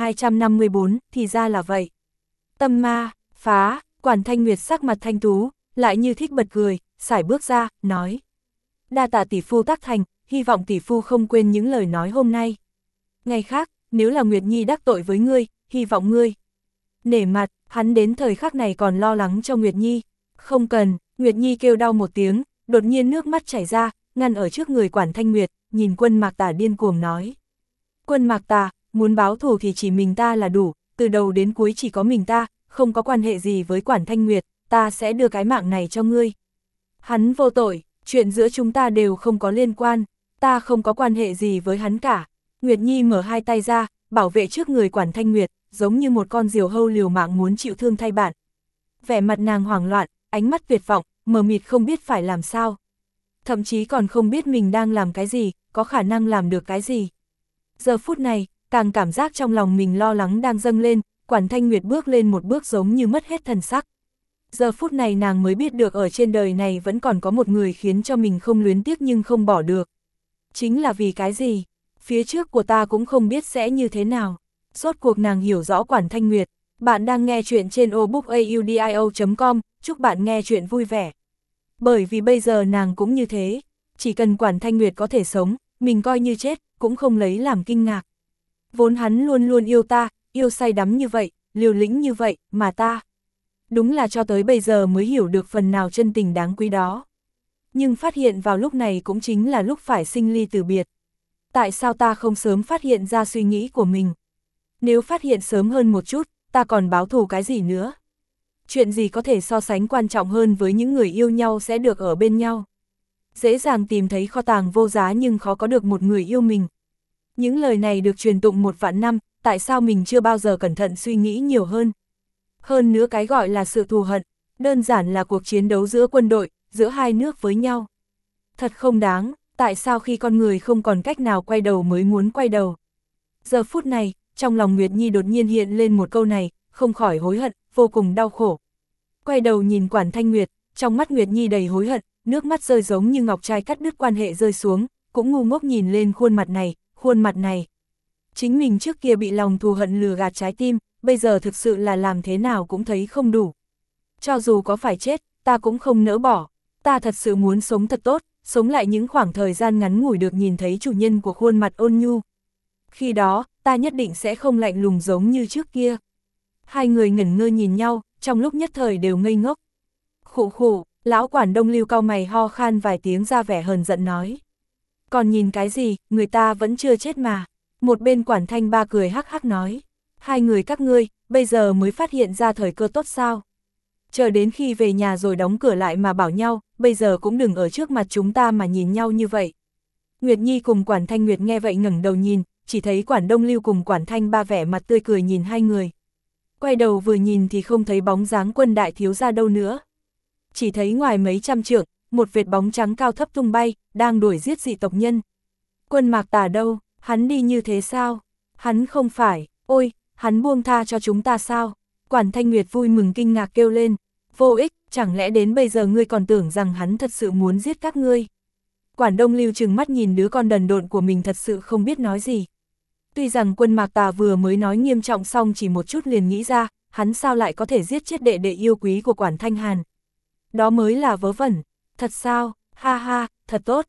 1254, thì ra là vậy. Tâm ma, phá, Quản Thanh Nguyệt sắc mặt thanh tú, lại như thích bật cười, sải bước ra, nói. Đa tạ tỷ phu tác thành, hy vọng tỷ phu không quên những lời nói hôm nay. Ngày khác, nếu là Nguyệt Nhi đắc tội với ngươi, hy vọng ngươi. Nể mặt, hắn đến thời khắc này còn lo lắng cho Nguyệt Nhi. Không cần, Nguyệt Nhi kêu đau một tiếng, đột nhiên nước mắt chảy ra, ngăn ở trước người Quản Thanh Nguyệt, nhìn Quân Mạc Tà điên cuồng nói. Quân Mạc Tà, muốn báo thù thì chỉ mình ta là đủ, từ đầu đến cuối chỉ có mình ta, không có quan hệ gì với Quản Thanh Nguyệt, ta sẽ đưa cái mạng này cho ngươi. Hắn vô tội, chuyện giữa chúng ta đều không có liên quan, ta không có quan hệ gì với hắn cả. Nguyệt Nhi mở hai tay ra, bảo vệ trước người Quản Thanh Nguyệt, giống như một con diều hâu liều mạng muốn chịu thương thay bạn. Vẻ mặt nàng hoảng loạn, ánh mắt tuyệt vọng, mờ mịt không biết phải làm sao. Thậm chí còn không biết mình đang làm cái gì, có khả năng làm được cái gì. Giờ phút này, càng cảm giác trong lòng mình lo lắng đang dâng lên, Quản Thanh Nguyệt bước lên một bước giống như mất hết thần sắc. Giờ phút này nàng mới biết được ở trên đời này vẫn còn có một người khiến cho mình không luyến tiếc nhưng không bỏ được. Chính là vì cái gì? Phía trước của ta cũng không biết sẽ như thế nào. Rốt cuộc nàng hiểu rõ Quản Thanh Nguyệt. Bạn đang nghe chuyện trên audiobookaudio.com, chúc bạn nghe chuyện vui vẻ. Bởi vì bây giờ nàng cũng như thế, chỉ cần Quản Thanh Nguyệt có thể sống, mình coi như chết, cũng không lấy làm kinh ngạc. Vốn hắn luôn luôn yêu ta, yêu say đắm như vậy, liều lĩnh như vậy, mà ta. Đúng là cho tới bây giờ mới hiểu được phần nào chân tình đáng quý đó. Nhưng phát hiện vào lúc này cũng chính là lúc phải sinh ly từ biệt. Tại sao ta không sớm phát hiện ra suy nghĩ của mình? Nếu phát hiện sớm hơn một chút, ta còn báo thù cái gì nữa? Chuyện gì có thể so sánh quan trọng hơn với những người yêu nhau sẽ được ở bên nhau? Dễ dàng tìm thấy kho tàng vô giá nhưng khó có được một người yêu mình. Những lời này được truyền tụng 1 vạn năm, tại sao mình chưa bao giờ cẩn thận suy nghĩ nhiều hơn? Hơn nữa cái gọi là sự thù hận, đơn giản là cuộc chiến đấu giữa quân đội, giữa hai nước với nhau. Thật không đáng, tại sao khi con người không còn cách nào quay đầu mới muốn quay đầu? Giờ phút này, trong lòng Nguyệt Nhi đột nhiên hiện lên một câu này, không khỏi hối hận, vô cùng đau khổ. Quay đầu nhìn Quản Thanh Nguyệt, trong mắt Nguyệt Nhi đầy hối hận, nước mắt rơi giống như ngọc trai cắt đứt quan hệ rơi xuống, cũng ngu ngốc nhìn lên khuôn mặt này. Chính mình trước kia bị lòng thù hận lừa gạt trái tim, bây giờ thực sự là làm thế nào cũng thấy không đủ. Cho dù có phải chết, ta cũng không nỡ bỏ, ta thật sự muốn sống thật tốt, sống lại những khoảng thời gian ngắn ngủi được nhìn thấy chủ nhân của khuôn mặt ôn nhu. Khi đó, ta nhất định sẽ không lạnh lùng giống như trước kia. Hai người ngẩn ngơ nhìn nhau, trong lúc nhất thời đều ngây ngốc. Khụ khụ, lão Quản Đông Lưu cau mày ho khan vài tiếng ra vẻ hờn giận nói. Còn nhìn cái gì, người ta vẫn chưa chết mà. Một bên Quản Thanh Ba cười hắc hắc nói. Hai người các ngươi, bây giờ mới phát hiện ra thời cơ tốt sao? Chờ đến khi về nhà rồi đóng cửa lại mà bảo nhau, bây giờ cũng đừng ở trước mặt chúng ta mà nhìn nhau như vậy. Nguyệt Nhi cùng Quản Thanh Nguyệt nghe vậy ngẩng đầu nhìn, chỉ thấy Quản Đông Lưu cùng Quản Thanh Ba vẻ mặt tươi cười nhìn hai người. Quay đầu vừa nhìn thì không thấy bóng dáng Quân đại thiếu gia đâu nữa. Chỉ thấy ngoài mấy trăm trượng, một vệt bóng trắng cao thấp tung bay, đang đuổi giết dị tộc nhân. Quân Mạc Tà đâu, hắn đi như thế sao? Hắn không phải, ôi, hắn buông tha cho chúng ta sao? Quản Thanh Nguyệt vui mừng kinh ngạc kêu lên, vô ích, chẳng lẽ đến bây giờ ngươi còn tưởng rằng hắn thật sự muốn giết các ngươi? Quản Đông Lưu trừng mắt nhìn đứa con đần độn của mình thật sự không biết nói gì. Tuy rằng Quân Mạc Tà vừa mới nói nghiêm trọng xong chỉ một chút liền nghĩ ra, hắn sao lại có thể giết chết đệ đệ yêu quý của Quản Thanh Hàn. Đó mới là vớ vẩn, thật sao, ha ha, thật tốt.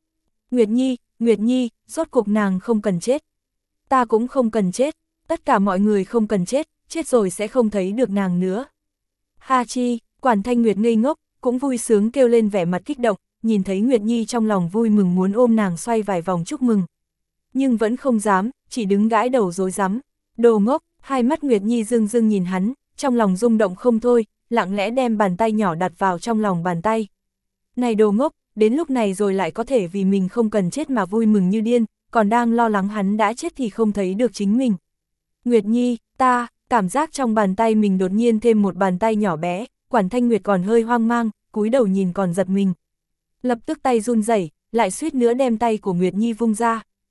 Nguyệt Nhi, rốt cuộc nàng không cần chết. Ta cũng không cần chết, tất cả mọi người không cần chết, chết rồi sẽ không thấy được nàng nữa. Ha chi, Quản Thanh Nguyệt ngây ngốc, cũng vui sướng kêu lên vẻ mặt kích động, nhìn thấy Nguyệt Nhi trong lòng vui mừng muốn ôm nàng xoay vài vòng chúc mừng. Nhưng vẫn không dám, chỉ đứng gãi đầu rối rắm. Đồ ngốc, hai mắt Nguyệt Nhi rưng rưng nhìn hắn, trong lòng rung động không thôi, lặng lẽ đem bàn tay nhỏ đặt vào trong lòng bàn tay. Này đồ ngốc, đến lúc này rồi lại có thể vì mình không cần chết mà vui mừng như điên, còn đang lo lắng hắn đã chết thì không thấy được chính mình. Nguyệt Nhi, ta, cảm giác trong bàn tay mình đột nhiên thêm một bàn tay nhỏ bé, Quản Thanh Nguyệt còn hơi hoang mang, cúi đầu nhìn còn giật mình. Lập tức tay run rẩy, lại suýt nữa đem tay của Nguyệt Nhi vung ra.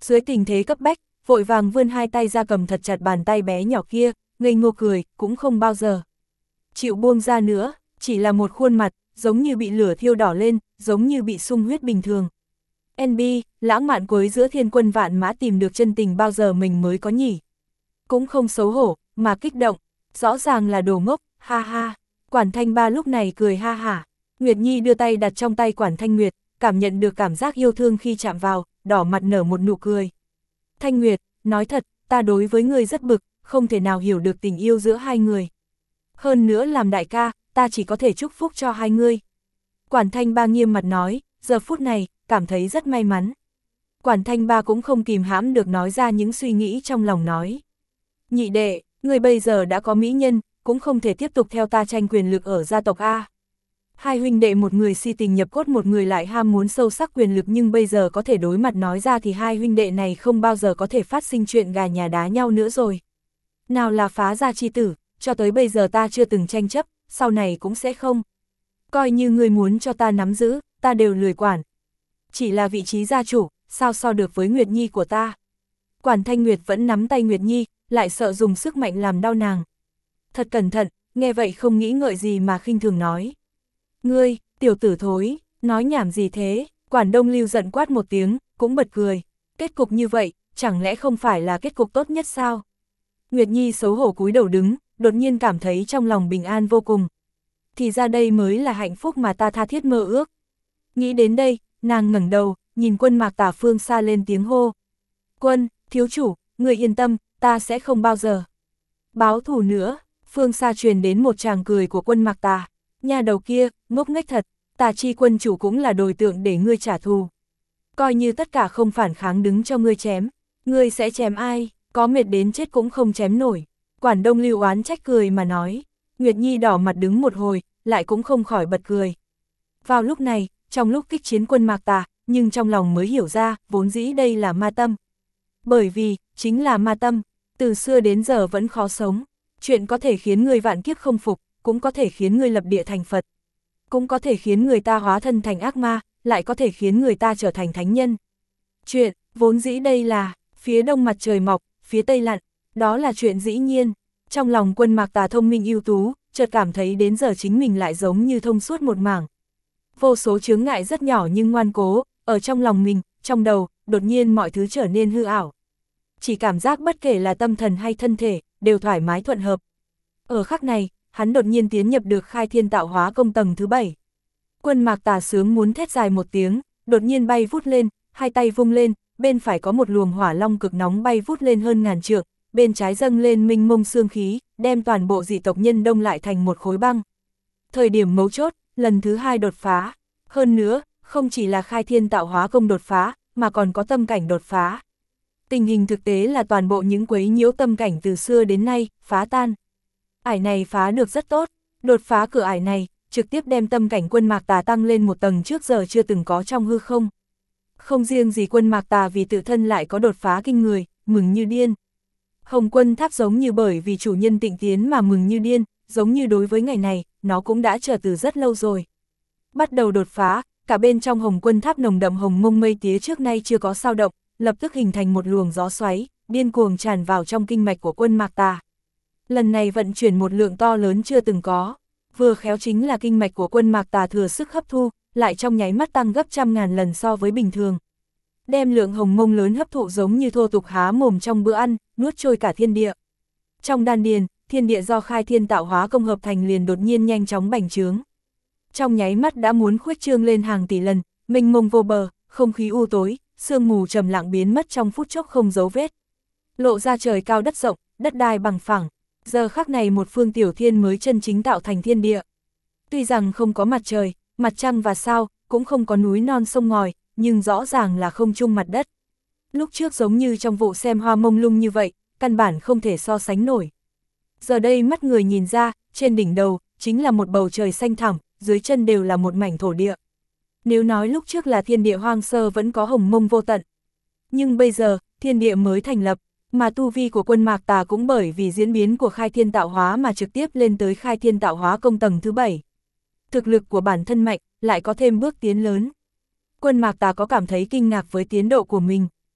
Dưới tình thế cấp bách, vội vàng vươn hai tay ra cầm thật chặt bàn tay bé nhỏ kia, ngây ngô cười, cũng không bao giờ chịu buông ra nữa, chỉ là một khuôn mặt, giống như bị lửa thiêu đỏ lên, giống như bị sung huyết bình thường. NB, lãng mạn cuối giữa thiên quân vạn mã tìm được chân tình bao giờ mình mới có nhỉ? Cũng không xấu hổ, mà kích động, rõ ràng là đồ ngốc, ha ha. Quản Thanh Ba lúc này cười ha hả. Nguyệt Nhi đưa tay đặt trong tay Quản Thanh Nguyệt, cảm nhận được cảm giác yêu thương khi chạm vào, đỏ mặt nở một nụ cười. Thanh Nguyệt, nói thật, ta đối với ngươi rất bực, không thể nào hiểu được tình yêu giữa hai người. Hơn nữa làm đại ca, ta chỉ có thể chúc phúc cho hai ngươi. Quản Thanh Ba nghiêm mặt nói, giờ phút này, cảm thấy rất may mắn. Quản Thanh Ba cũng không kìm hãm được nói ra những suy nghĩ trong lòng nói. Nhị đệ, người bây giờ đã có mỹ nhân, cũng không thể tiếp tục theo ta tranh quyền lực ở gia tộc A. Hai huynh đệ một người si tình nhập cốt, một người lại ham muốn sâu sắc quyền lực, nhưng bây giờ có thể đối mặt nói ra thì hai huynh đệ này không bao giờ có thể phát sinh chuyện gà nhà đá nhau nữa rồi. Nào là phá gia chi tử, cho tới bây giờ ta chưa từng tranh chấp, sau này cũng sẽ không. Coi như người muốn cho ta nắm giữ, ta đều lười quản. Chỉ là vị trí gia chủ, sao so được với Nguyệt Nhi của ta. Quản Thanh Nguyệt vẫn nắm tay Nguyệt Nhi, lại sợ dùng sức mạnh làm đau nàng. Thật cẩn thận, nghe vậy không nghĩ ngợi gì mà khinh thường nói. Ngươi, tiểu tử thối, nói nhảm gì thế? Quản Đông Lưu giận quát một tiếng, cũng bật cười. Kết cục như vậy, chẳng lẽ không phải là kết cục tốt nhất sao? Nguyệt Nhi xấu hổ cúi đầu đứng, đột nhiên cảm thấy trong lòng bình an vô cùng. Thì ra đây mới là hạnh phúc mà ta tha thiết mơ ước. Nghĩ đến đây, nàng ngẩng đầu, nhìn Quân Mạc Tà phương xa lên tiếng hô. Quân, thiếu chủ, người yên tâm, ta sẽ không bao giờ báo thù nữa. Phương xa truyền đến một tràng cười của Quân Mạc Tà. Nhà đầu kia, ngốc nghếch thật, Tà Chi quân chủ cũng là đối tượng để ngươi trả thù. Coi như tất cả không phản kháng đứng cho ngươi chém, ngươi sẽ chém ai, có mệt đến chết cũng không chém nổi. Quản Đông Lưu oán trách cười mà nói. Nguyệt Nhi đỏ mặt đứng một hồi, lại cũng không khỏi bật cười. Vào lúc này, trong lúc kích chiến Quân Mạc Tà, nhưng trong lòng mới hiểu ra, vốn dĩ đây là ma tâm. Bởi vì, chính là ma tâm, từ xưa đến giờ vẫn khó sống. Chuyện có thể khiến người vạn kiếp không phục, cũng có thể khiến người lập địa thành Phật. Cũng có thể khiến người ta hóa thân thành ác ma, lại có thể khiến người ta trở thành thánh nhân. Chuyện, vốn dĩ đây là, phía đông mặt trời mọc, phía tây lặn, đó là chuyện dĩ nhiên. Trong lòng Quân Mạc Tà thông minh ưu tú, chợt cảm thấy đến giờ chính mình lại giống như thông suốt một mảng. Vô số chướng ngại rất nhỏ nhưng ngoan cố, ở trong lòng mình, trong đầu, đột nhiên mọi thứ trở nên hư ảo. Chỉ cảm giác bất kể là tâm thần hay thân thể, đều thoải mái thuận hợp. Ở khắc này, hắn đột nhiên tiến nhập được Khai Thiên Tạo Hóa Công tầng thứ 7. Quân Mạc Tà sướng muốn thét dài một tiếng, đột nhiên bay vút lên, hai tay vung lên, bên phải có một luồng hỏa long cực nóng bay vút lên hơn ngàn trượng, bên trái dâng lên minh mông xương khí, đem toàn bộ dị tộc nhân đông lại thành một khối băng. Thời điểm mấu chốt, lần thứ 2 đột phá. Hơn nữa, không chỉ là Khai Thiên Tạo Hóa Công đột phá, mà còn có tâm cảnh đột phá. Tình hình thực tế là toàn bộ những quấy nhiễu tâm cảnh từ xưa đến nay, phá tan. Ải này phá được rất tốt, đột phá cửa ải này, trực tiếp đem tâm cảnh Quân Mạc Tà tăng lên một tầng trước giờ chưa từng có trong hư không. Không riêng gì Quân Mạc Tà vì tự thân lại có đột phá kinh người, mừng như điên. Hồng Quân Tháp giống như bởi vì chủ nhân tịnh tiến mà mừng như điên, giống như đối với ngày này, nó cũng đã chờ từ rất lâu rồi. Bắt đầu đột phá, cả bên trong Hồng Quân Tháp nồng đậm hồng mông mây tía trước nay chưa có sao động, lập tức hình thành một luồng gió xoáy, điên cuồng tràn vào trong kinh mạch của Quân Mạc Tà. Lần này vận chuyển một lượng to lớn chưa từng có, vừa khéo chính là kinh mạch của Quân Mạc Tà thừa sức hấp thu, lại trong nháy mắt tăng gấp trăm ngàn lần so với bình thường. Đem lượng hồng mông lớn hấp thụ giống như thô tục há mồm trong bữa ăn, nuốt trôi cả thiên địa. Trong đan điền, thiên địa do Khai Thiên Tạo Hóa Công hợp thành liền đột nhiên nhanh chóng bành trướng. Trong nháy mắt đã muốn khuếch trương lên hàng tỷ lần, mênh mông vô bờ, không khí u tối, sương mù trầm lặng biến mất trong phút chốc không dấu vết. Lộ ra trời cao đất rộng, đất đai bằng phẳng, giờ khắc này một phương tiểu thiên mới chân chính tạo thành thiên địa. Tuy rằng không có mặt trời, mặt trăng và sao, cũng không có núi non sông ngòi, nhưng rõ ràng là không chung mặt đất. Lúc trước giống như trong vụ xem hoa mông lung như vậy, căn bản không thể so sánh nổi. Giờ đây mắt người nhìn ra, trên đỉnh đầu, chính là một bầu trời xanh thẳm, dưới chân đều là một mảnh thổ địa. Nếu nói lúc trước là thiên địa hoang sơ vẫn có hồng mông vô tận. Nhưng bây giờ, thiên địa mới thành lập, mà tu vi của Quân Mạc Tà cũng bởi vì diễn biến của Khai Thiên Tạo Hóa mà trực tiếp lên tới Khai Thiên Tạo Hóa Công tầng thứ 7. Thực lực của bản thân mạnh, lại có thêm bước tiến lớn. Quân Mạc Tà có cảm thấy kinh ngạc với tiến độ của mình.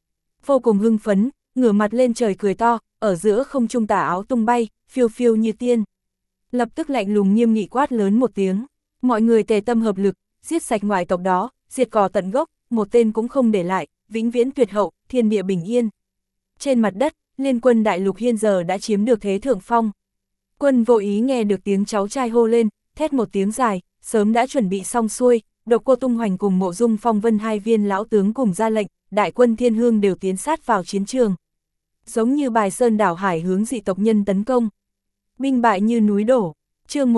vô cùng hưng phấn, ngửa mặt lên trời cười to, ở giữa không trung tà áo tung bay, phiêu phiêu như tiên. Lập tức lạnh lùng nghiêm nghị quát lớn một tiếng, mọi người tề tâm hợp lực, giết sạch ngoại tộc đó, diệt cỏ tận gốc, một tên cũng không để lại, vĩnh viễn tuyệt hậu, thiên địa bình yên. Trên mặt đất, liên quân đại lục hiện giờ đã chiếm được thế thượng phong. Quân Vô Ý nghe được tiếng cháu trai hô lên, thét một tiếng dài, sớm đã chuẩn bị xong xuôi, Độc Cô Tung Hoành cùng Mộ Dung Phong Vân hai viên lão tướng cùng ra lệnh, đại quân Thiên Hương đều tiến sát vào chiến trường. Giống như bài sơn đảo hải hướng dị tộc nhân tấn công. Binh bại như núi đổ, chương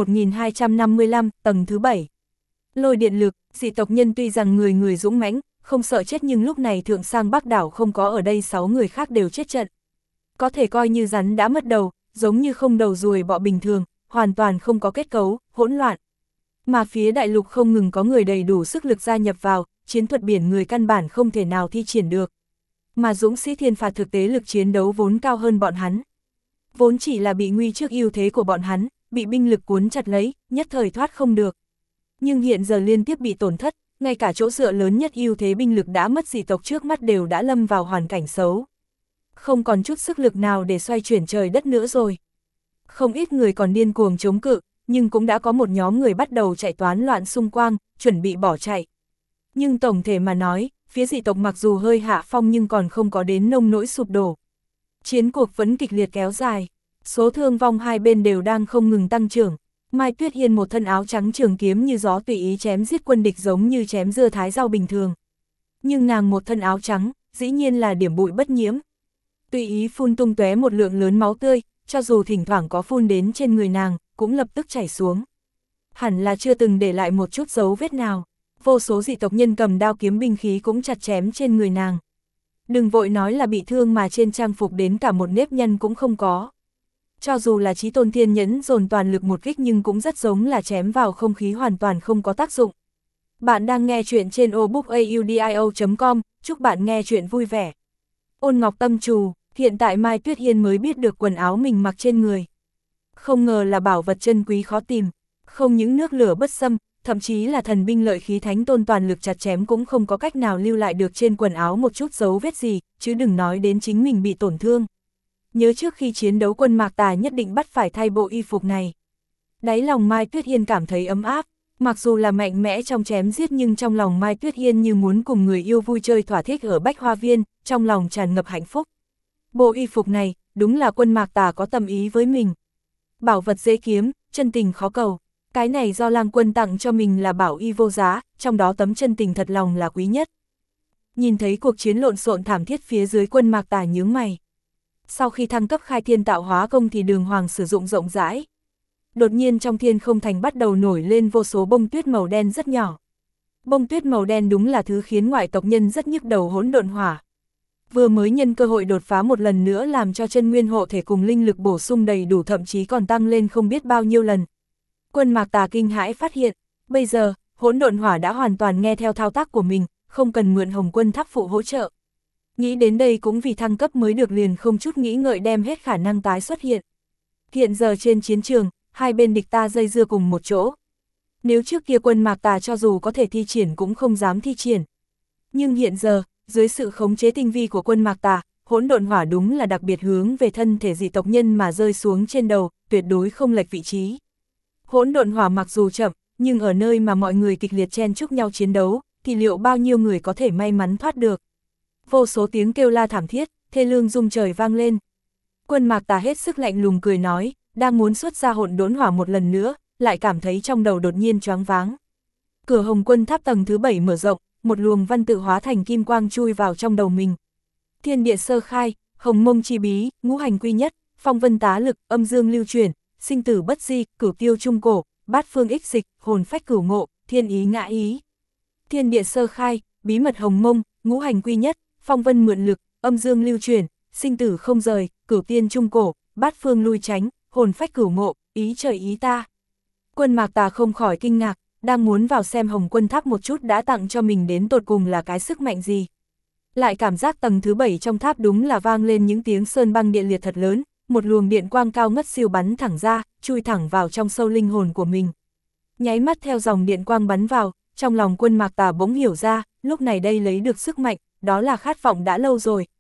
1255, tầng thứ 7. Lôi điện lực, dị tộc nhân tuy rằng người người dũng mãnh, không sợ chết nhưng lúc này thượng sang Bắc đảo không có ở đây 6 người khác đều chết trận. Có thể coi như rắn đã mất đầu, giống như không đầu ruồi bọ bình thường, hoàn toàn không có kết cấu, hỗn loạn. Mà phía đại lục không ngừng có người đầy đủ sức lực gia nhập vào, chiến thuật biển người căn bản không thể nào thi triển được. Mà dũng sĩ thiên phạt thực tế lực chiến đấu vốn cao hơn bọn hắn. Vốn chỉ là bị nguy trước ưu thế của bọn hắn, bị binh lực cuốn chặt lấy, nhất thời thoát không được. Nhưng hiện giờ liên tiếp bị tổn thất, ngay cả chỗ dựa lớn nhất ưu thế binh lực đã mất, dị tộc trước mắt đều đã lâm vào hoàn cảnh xấu. Không còn chút sức lực nào để xoay chuyển trời đất nữa rồi. Không ít người còn điên cuồng chống cự, nhưng cũng đã có một nhóm người bắt đầu chạy toán loạn xung quanh, chuẩn bị bỏ chạy. Nhưng tổng thể mà nói, phía dị tộc mặc dù hơi hạ phong nhưng còn không có đến nông nỗi sụp đổ. Chiến cuộc vẫn kịch liệt kéo dài, số thương vong hai bên đều đang không ngừng tăng trưởng. Mai Tuyết Hiên một thân áo trắng trường kiếm như gió tùy ý chém giết quân địch giống như chém dưa thái rau bình thường. Nhưng nàng một thân áo trắng, dĩ nhiên là điểm bụi bất nhiễm. Tùy ý phun tung tóe một lượng lớn máu tươi, cho dù thỉnh thoảng có phun đến trên người nàng, cũng lập tức chảy xuống. Hẳn là chưa từng để lại một chút dấu vết nào. Vô số dị tộc nhân cầm đao kiếm binh khí cũng chặt chém trên người nàng. Đừng vội nói là bị thương mà trên trang phục đến cả một nếp nhăn cũng không có. Cho dù là Chí Tôn Thiên Nhẫn dồn toàn lực một kích nhưng cũng rất giống là chém vào không khí, hoàn toàn không có tác dụng. Bạn đang nghe chuyện trên obookaudio.com, chúc bạn nghe chuyện vui vẻ. Ôn Ngọc Tâm Trù, hiện tại Mai Tuyết Hiên mới biết được quần áo mình mặc trên người. Không ngờ là bảo vật chân quý khó tìm, không những nước lửa bất xâm, thậm chí là thần binh lợi khí thánh tôn toàn lực chặt chém cũng không có cách nào lưu lại được trên quần áo một chút dấu vết gì, chứ đừng nói đến chính mình bị tổn thương. Nhớ trước khi chiến đấu quân Mạc Tà nhất định bắt phải thay bộ y phục này. Đáy lòng Mai Tuyết Hiên cảm thấy ấm áp, mặc dù là mạnh mẽ trong chém giết nhưng trong lòng Mai Tuyết Hiên như muốn cùng người yêu vui chơi thỏa thích ở Bách Hoa Viên, trong lòng tràn ngập hạnh phúc. Bộ y phục này, đúng là quân Mạc Tà có tâm ý với mình. Bảo vật dễ kiếm, chân tình khó cầu. Cái này do Lang Quân tặng cho mình là bảo y vô giá, trong đó tấm chân tình thật lòng là quý nhất. Nhìn thấy cuộc chiến lộn xộn thảm thiết phía dưới, quân Mạc Tà nhướng mày. Sau khi thăng cấp khai thiên tạo hóa công thì đường hoàng sử dụng rộng rãi. Đột nhiên trong thiên không thành bắt đầu nổi lên vô số bông tuyết màu đen rất nhỏ. Bông tuyết màu đen đúng là thứ khiến ngoại tộc nhân rất nhức đầu hỗn độn hỏa. Vừa mới nhân cơ hội đột phá một lần nữa làm cho chân nguyên hộ thể cùng linh lực bổ sung đầy đủ, thậm chí còn tăng lên không biết bao nhiêu lần. Quân Mạc Tà kinh hãi phát hiện, bây giờ, hỗn độn hỏa đã hoàn toàn nghe theo thao tác của mình, không cần mượn Hồng Quân Tháp phụ hỗ trợ. Nghĩ đến đây cũng vì thăng cấp mới được liền không chút nghĩ ngợi đem hết khả năng tái xuất hiện. Hiện giờ trên chiến trường, hai bên địch ta dây dưa cùng một chỗ. Nếu trước kia quân Mạc Tà cho dù có thể thi triển cũng không dám thi triển. Nhưng hiện giờ, dưới sự khống chế tinh vi của quân Mạc Tà, hỗn độn hỏa đúng là đặc biệt hướng về thân thể dị tộc nhân mà rơi xuống trên đầu, tuyệt đối không lệch vị trí. Hỗn độn hỏa mặc dù chậm, nhưng ở nơi mà mọi người kịch liệt chen chúc nhau chiến đấu, thì liệu bao nhiêu người có thể may mắn thoát được. Vô số tiếng kêu la thảm thiết, thê lương rung trời vang lên. Quân Mạc Tà hết sức lạnh lùng cười nói, đang muốn xuất ra hỗn độn hỏa một lần nữa, lại cảm thấy trong đầu đột nhiên choáng váng. Cửa Hồng Quân Tháp tầng thứ 7 mở rộng, một luồng văn tự hóa thành kim quang chui vào trong đầu mình. Thiên địa sơ khai, hồng mông chi bí, ngũ hành quy nhất, phong vân tá lực, âm dương lưu chuyển, sinh tử bất di, cửu tiêu trung cổ, bát phương ích dịch, hồn phách cửu ngộ, thiên ý ngã ý. Thiên địa sơ khai, bí mật hồng mông, ngũ hành quy nhất, phong vân mượn lực, âm dương lưu chuyển, sinh tử không rời, cửu tiên trung cổ, bát phương lui tránh, hồn phách cửu ngộ, ý trời ý ta. Quân Mạc Tà không khỏi kinh ngạc, đang muốn vào xem Hồng Quân Tháp một chút đã tặng cho mình đến tột cùng là cái sức mạnh gì. Lại cảm giác tầng thứ 7 trong tháp đúng là vang lên những tiếng sơn băng địa liệt thật lớn, một luồng điện quang cao ngất siêu bắn thẳng ra, chui thẳng vào trong sâu linh hồn của mình. Nháy mắt theo dòng điện quang bắn vào, trong lòng quân Mạc Tà bỗng hiểu ra, lúc này đây lấy được sức mạnh, đó là khát vọng đã lâu rồi,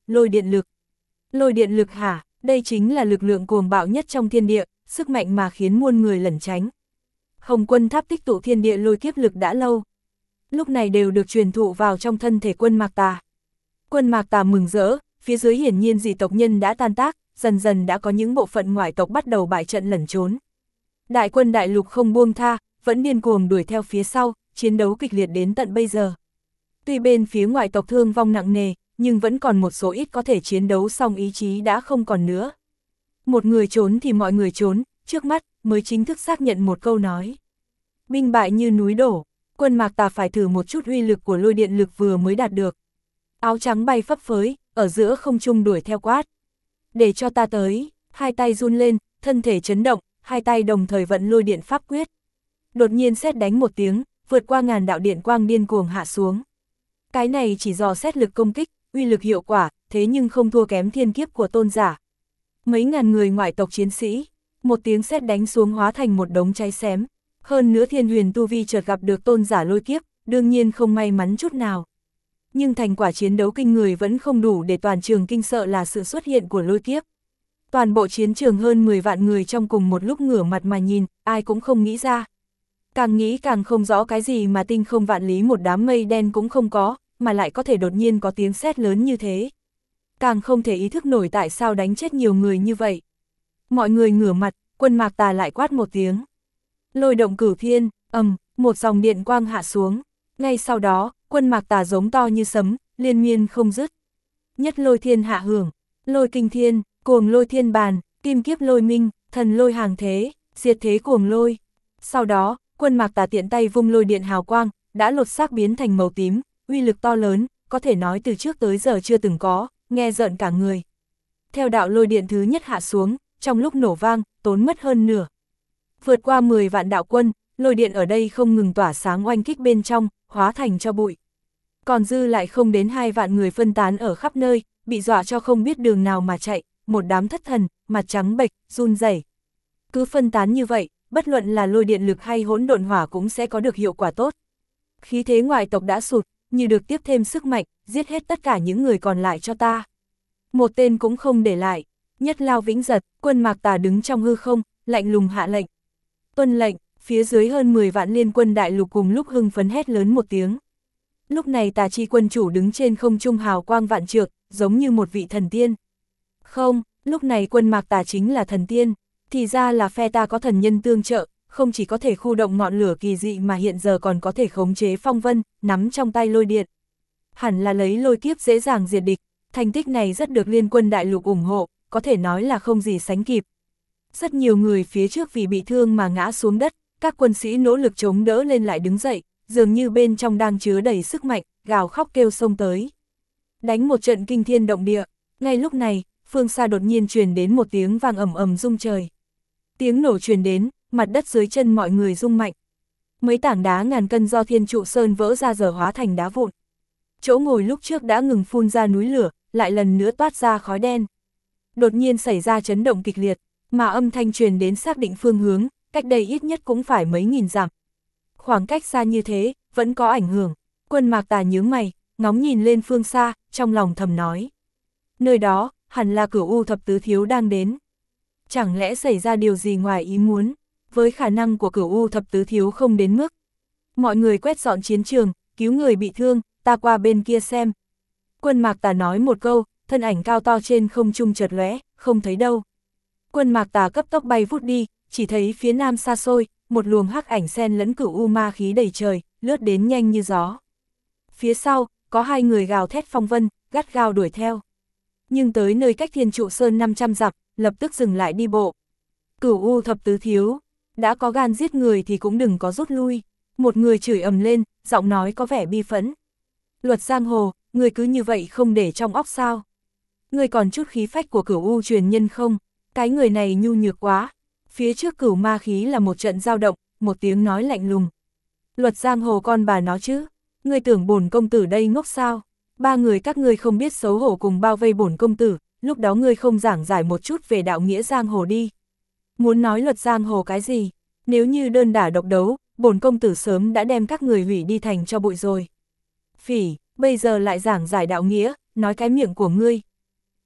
lôi điện lực. Lôi điện lực hả? Đây chính là lực lượng cuồng bạo nhất trong thiên địa, sức mạnh mà khiến muôn người lẩn tránh. Hồng Quân Tháp tích tụ thiên địa lôi kiếp lực đã lâu. Lúc này đều được truyền thụ vào trong thân thể Quân Mạc Tà. Quân Mạc Tà mừng rỡ, phía dưới hiển nhiên dị tộc nhân đã tan tác, dần dần đã có những bộ phận ngoại tộc bắt đầu bại trận lẩn trốn. Đại quân đại lục không buông tha, vẫn điên cuồng đuổi theo phía sau, chiến đấu kịch liệt đến tận bây giờ. Tuy bên phía ngoại tộc thương vong nặng nề, nhưng vẫn còn một số ít có thể chiến đấu xong ý chí đã không còn nữa. Một người trốn thì mọi người trốn, trước mắt mới chính thức xác nhận một câu nói. Binh bại như núi đổ, Quân Mạc Tà phải thử một chút uy lực của lôi điện lực vừa mới đạt được. Áo trắng bay phấp phới, ở giữa không trung đuổi theo quát. Để cho ta tới, hai tay run lên, thân thể chấn động, hai tay đồng thời vận lôi điện pháp quyết. Đột nhiên sét đánh một tiếng, vượt qua ngàn đạo điện quang điên cuồng hạ xuống. Cái này chỉ dò xét lực công kích, uy lực hiệu quả, thế nhưng không thua kém thiên kiếp của tôn giả. Mấy ngàn người ngoại tộc chiến sĩ, một tiếng sét đánh xuống hóa thành một đống cháy xém. Hơn nữa Thiên Huyền tu vi chợt gặp được tôn giả lôi kiếp, đương nhiên không may mắn chút nào. Nhưng thành quả chiến đấu kinh người vẫn không đủ để toàn trường kinh sợ là sự xuất hiện của lôi kiếp. Toàn bộ chiến trường hơn 10 vạn người trong cùng một lúc ngửa mặt mà nhìn, ai cũng không nghĩ ra. Càng nghĩ càng không rõ cái gì mà tinh không vạn lý một đám mây đen cũng không có, mà lại có thể đột nhiên có tiếng sét lớn như thế. Càng không thể ý thức nổi tại sao đánh chết nhiều người như vậy. Mọi người ngửa mặt, Quân Mạc Tà lại quát một tiếng. Lôi động cửu thiên, một dòng điện quang hạ xuống. Ngay sau đó, Quân Mạc Tà giống to như sấm, liên miên không dứt. Nhất lôi thiên hạ hưởng, lôi kinh thiên, cuồng lôi thiên bàn, kim kiếp lôi minh, thần lôi hàng thế, diệt thế cuồng lôi. Sau đó, Quân Mạc Tà tiện tay vung lôi điện hào quang, đã lột xác biến thành màu tím, uy lực to lớn, có thể nói từ trước tới giờ chưa từng có, nghe rợn cả người. Theo đạo lôi điện thứ nhất hạ xuống, trong lúc nổ vang, tốn mất hơn nửa. Vượt qua 10 vạn đạo quân, lôi điện ở đây không ngừng tỏa sáng oanh kích bên trong, hóa thành cho bụi. Còn dư lại không đến 2 vạn người phân tán ở khắp nơi, bị dọa cho không biết đường nào mà chạy, một đám thất thần, mặt trắng bệch, run rẩy. Cứ phân tán như vậy, bất luận là lôi điện lực hay hỗn độn hỏa cũng sẽ có được hiệu quả tốt. Khí thế ngoại tộc đã sụt, như được tiếp thêm sức mạnh, giết hết tất cả những người còn lại cho ta. Một tên cũng không để lại, nhất lao vĩnh giật, Quân Mạc Tà đứng trong hư không, lạnh lùng hạ lệnh. Tuân lệnh, phía dưới hơn 10 vạn liên quân đại lục cùng lúc hưng phấn hét lớn một tiếng. Lúc này Tà Chi quân chủ đứng trên không trung hào quang vạn trượng, giống như một vị thần tiên. Không, lúc này Quân Mạc Tà chính là thần tiên, thì ra là phe ta có thần nhân tương trợ, không chỉ có thể khu động ngọn lửa kỳ dị mà hiện giờ còn có thể khống chế phong vân, nắm trong tay lôi điện. Hẳn là lấy lôi kiếp dễ dàng diệt địch, thành tích này rất được liên quân đại lục ủng hộ, có thể nói là không gì sánh kịp. Rất nhiều người phía trước vì bị thương mà ngã xuống đất, các quân sĩ nỗ lực chống đỡ lên lại đứng dậy, dường như bên trong đang chứa đầy sức mạnh, gào khóc kêu xông tới. Đánh một trận kinh thiên động địa, ngay lúc này, phương xa đột nhiên truyền đến một tiếng vang ầm ầm rung trời. Tiếng nổ truyền đến, mặt đất dưới chân mọi người rung mạnh. Mấy tảng đá ngàn cân do Thiên Trụ Sơn vỡ ra giờ hóa thành đá vụn. Chỗ ngồi lúc trước đã ngừng phun ra núi lửa, lại lần nữa toát ra khói đen. Đột nhiên xảy ra chấn động kịch liệt, mà âm thanh truyền đến xác định phương hướng, cách đây ít nhất cũng phải mấy nghìn dặm. Khoảng cách xa như thế, vẫn có ảnh hưởng. Quân Mạc Tà nhướng mày, ngóng nhìn lên phương xa, trong lòng thầm nói. Nơi đó, hẳn là Cửu U Thập Tứ Thiếu đang đến. Chẳng lẽ xảy ra điều gì ngoài ý muốn, với khả năng của Cửu U Thập Tứ Thiếu không đến mức. Mọi người quét dọn chiến trường, cứu người bị thương, ta qua bên kia xem. Quân Mạc Tà nói một câu, thân ảnh cao to trên không trung chợt lóe, không thấy đâu. Quân Mạc Tà cấp tốc bay vút đi, chỉ thấy phía nam xa xôi, một luồng hắc ảnh xen lẫn cửu u ma khí đầy trời, lướt đến nhanh như gió. Phía sau, có hai người gào thét phong vân, gắt gao đuổi theo. Nhưng tới nơi cách Thiên Trụ Sơn 500 dặm, lập tức dừng lại đi bộ. Cửu U Thập Tứ Thiếu, đã có gan giết người thì cũng đừng có rút lui. Một người chửi ầm lên, giọng nói có vẻ bi phẫn. Luật giang hồ, người cứ như vậy không để trong óc sao? Người còn chút khí phách của Cửu U truyền nhân không? Cái người này nhu nhược quá. Phía trước cửu ma khí là một trận dao động, một tiếng nói lạnh lùng. Luật giang hồ con bà nó chứ, ngươi tưởng bổn công tử đây ngốc sao? Ba người các ngươi không biết xấu hổ cùng bao vây bổn công tử, lúc đó ngươi không giảng giải một chút về đạo nghĩa giang hồ đi. Muốn nói luật giang hồ cái gì? Nếu như đơn đả độc đấu, bổn công tử sớm đã đem các người hủy đi thành cho bụi rồi. Phỉ, bây giờ lại giảng giải đạo nghĩa, nói cái miệng của ngươi.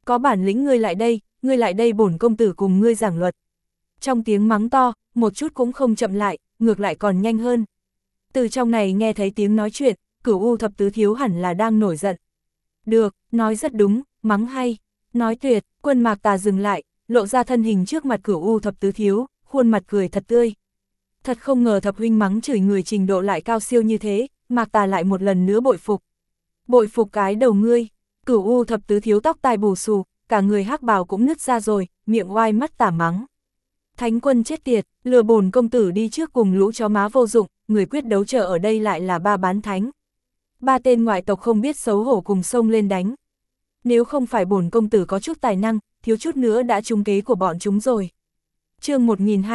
Có bản lĩnh ngươi lại đây bổn công tử cùng ngươi giảng luật. Trong tiếng mắng to, một chút cũng không chậm lại, ngược lại còn nhanh hơn. Từ trong này nghe thấy tiếng nói chuyện, Cửu U thập tứ thiếu hẳn là đang nổi giận. Được, nói rất đúng, mắng hay, nói tuyệt. Quân Mạc Tà dừng lại, lộ ra thân hình trước mặt Cửu U thập tứ thiếu, khuôn mặt cười thật tươi. Thật không ngờ thập huynh mắng chửi người trình độ lại cao siêu như thế, Mạc Tà lại một lần nữa bội phục. Bội phục cái đầu ngươi. Cửu U thập tứ thiếu tóc tai bù xù, cả người hắc bào cũng nứt ra rồi, miệng oai mắt tả mắng. Thánh quân chết tiệt, lừa bổn công tử đi trước cùng lũ chó má vô dụng, người quyết đấu chờ ở đây lại là ba bán thánh. Ba tên ngoại tộc không biết xấu hổ cùng xông lên đánh. Nếu không phải bổn công tử có chút tài năng, thiếu chút nữa đã trúng kế của bọn chúng rồi. Chương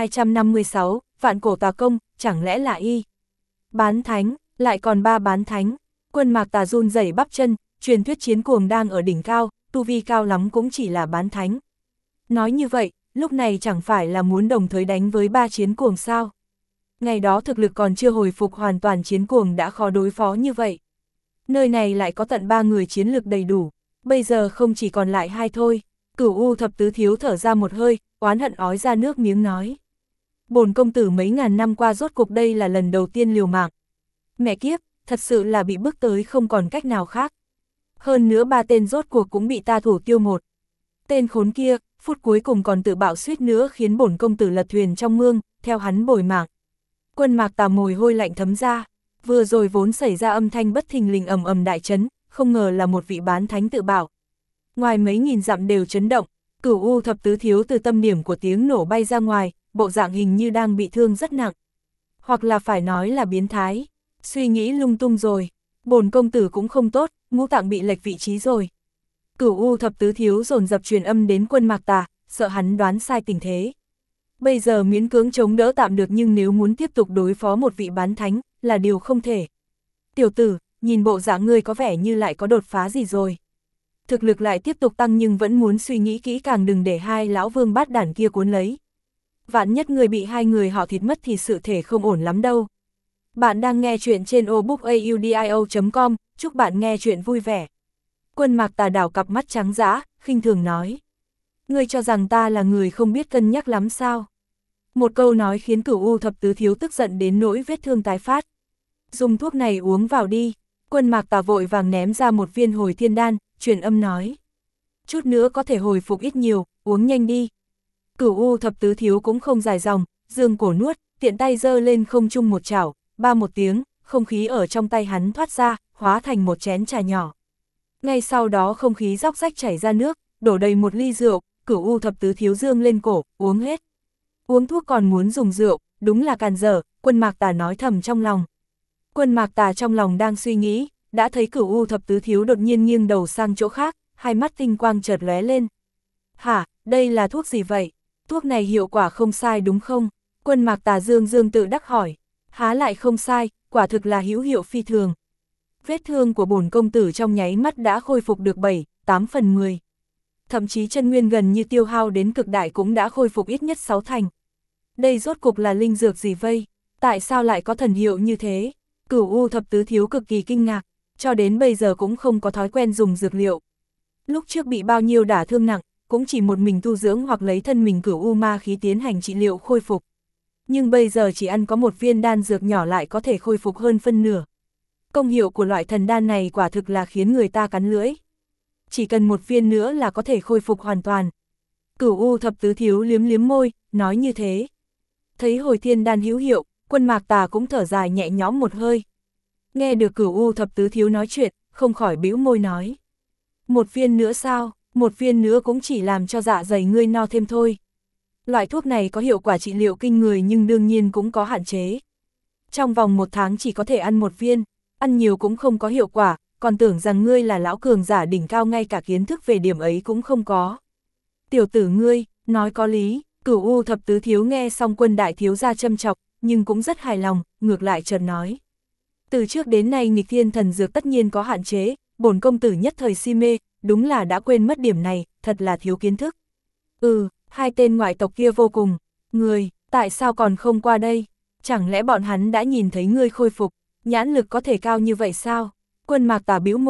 1256, Vạn Cổ Tà Công, chẳng lẽ là y? Bán thánh, lại còn ba bán thánh. Quân Mạc Tà run rẩy bắp chân, truyền thuyết chiến cuồng đang ở đỉnh cao, tu vi cao lắm cũng chỉ là bán thánh. Nói như vậy, lúc này chẳng phải là muốn đồng thời đánh với ba chiến cuồng sao? Ngày đó thực lực còn chưa hồi phục hoàn toàn, chiến cuồng đã khó đối phó như vậy. Nơi này lại có tận 3 người chiến lực đầy đủ, bây giờ không chỉ còn lại 2 thôi. Cửu U thập tứ thiếu thở ra một hơi, oán hận ói ra nước miếng nói. Bổn công tử mấy ngàn năm qua rốt cuộc đây là lần đầu tiên liều mạng. Mẹ kiếp, thật sự là bị bức tới không còn cách nào khác. Hơn nữa ba tên rốt cuộc cũng bị ta thủ tiêu một. Tên khốn kia, phút cuối cùng còn tự bạo suýt nữa khiến bổn công tử lật thuyền trong mương, theo hắn bồi mạng. Quân Mạc Tà mồ hôi lạnh thấm ra, vừa rồi vốn xảy ra âm thanh bất thình lình ầm ầm đại chấn, không ngờ là một vị bán thánh tự bạo. Ngoài mấy nghìn dặm đều chấn động, Cửu U thập tứ thiếu từ tâm điểm của tiếng nổ bay ra ngoài, bộ dạng hình như đang bị thương rất nặng. Hoặc là phải nói là biến thái, suy nghĩ lung tung rồi, bổn công tử cũng không tốt, ngũ tạng bị lệch vị trí rồi. Cửu U thập tứ thiếu dồn dập truyền âm đến Quân Mạc Tà, sợ hắn đoán sai tình thế. Bây giờ miễn cưỡng chống đỡ tạm được, nhưng nếu muốn tiếp tục đối phó một vị bán thánh, là điều không thể. Tiểu tử, nhìn bộ dạng ngươi có vẻ như lại có đột phá gì rồi. Thực lực lại tiếp tục tăng nhưng vẫn muốn suy nghĩ kỹ càng, đừng để hai lão vương bát đản kia cuốn lấy. Vạn nhất người bị hai người họ thịt mất thì sự thể không ổn lắm đâu. Bạn đang nghe chuyện trên obookaudio.com, chúc bạn nghe chuyện vui vẻ. Quân Mạc Tà đảo cặp mắt trắng dã, khinh thường nói. Ngươi cho rằng ta là người không biết cân nhắc lắm sao? Một câu nói khiến Cửu U thập tứ thiếu tức giận đến nỗi vết thương tái phát. Dùng thuốc này uống vào đi. Quân Mạc Tà vội vàng ném ra một viên hồi thiên đan, truyền âm nói. Chút nữa có thể hồi phục ít nhiều, uống nhanh đi. Cửu U thập tứ thiếu cũng không dài dòng, dương cổ nuốt, tiện tay giơ lên không trung một chảo, ba một tiếng, không khí ở trong tay hắn thoát ra, hóa thành một chén trà nhỏ. Ngay sau đó không khí róc rách chảy ra nước, đổ đầy một ly rượu, Cửu U thập tứ thiếu dương lên cổ, uống hết. Uống thuốc còn muốn dùng rượu, đúng là càn dở, Quân Mạc Tà nói thầm trong lòng. Quân Mạc Tà trong lòng đang suy nghĩ, đã thấy Cửu U thập tứ thiếu đột nhiên nghiêng đầu sang chỗ khác, hai mắt tinh quang chợt lóe lên. Hả, đây là thuốc gì vậy? Thuốc này hiệu quả không sai đúng không? Quân Mạc Tà dương tự đắc hỏi. Há lại không sai, quả thực là hữu hiệu phi thường. Vết thương của bổn công tử trong nháy mắt đã khôi phục được 7-8/10. Thậm chí chân nguyên gần như tiêu hao đến cực đại cũng đã khôi phục ít nhất 6 thành. Đây rốt cục là linh dược gì vây? Tại sao lại có thần hiệu như thế? Cửu U thập tứ thiếu cực kỳ kinh ngạc, cho đến bây giờ cũng không có thói quen dùng dược liệu. Lúc trước bị bao nhiêu đả thương nặng, cũng chỉ một mình tu dưỡng hoặc lấy thân mình Cửu U ma khí tiến hành trị liệu khôi phục. Nhưng bây giờ chỉ ăn có một viên đan dược nhỏ lại có thể khôi phục hơn phân nửa. Công hiệu của loại thần đan này quả thực là khiến người ta cắn lưỡi. Chỉ cần một viên nữa là có thể khôi phục hoàn toàn. Cửu U thập tứ thiếu liếm môi, nói như thế. Thấy hồi thiên đan hữu hiệu, Quân Mạc Tà cũng thở dài nhẹ nhõm một hơi. Nghe được Cửu U thập tứ thiếu nói chuyện, không khỏi bĩu môi nói. Một viên nữa sao? Một viên nữa cũng chỉ làm cho dạ dày ngươi no thêm thôi. Loại thuốc này có hiệu quả trị liệu kinh người nhưng đương nhiên cũng có hạn chế. Trong vòng 1 tháng chỉ có thể ăn một viên, ăn nhiều cũng không có hiệu quả, còn tưởng rằng ngươi là lão cường giả đỉnh cao ngay cả kiến thức về điểm ấy cũng không có. Tiểu tử ngươi, nói có lý. Cửu U thập tứ thiếu nghe xong Quân đại thiếu gia châm chọc, nhưng cũng rất hài lòng, ngược lại chợt nói. Từ trước đến nay nghịch thiên thần dược tất nhiên có hạn chế, bổn công tử nhất thời si mê, đúng là đã quên mất điểm này, thật là thiếu kiến thức. Hai tên ngoại tộc kia vô cùng, người, tại sao còn không qua đây? Chẳng lẽ bọn hắn đã nhìn thấy ngươi khôi phục, nhãn lực có thể cao như vậy sao? Quân Mạc Tà bĩu môi,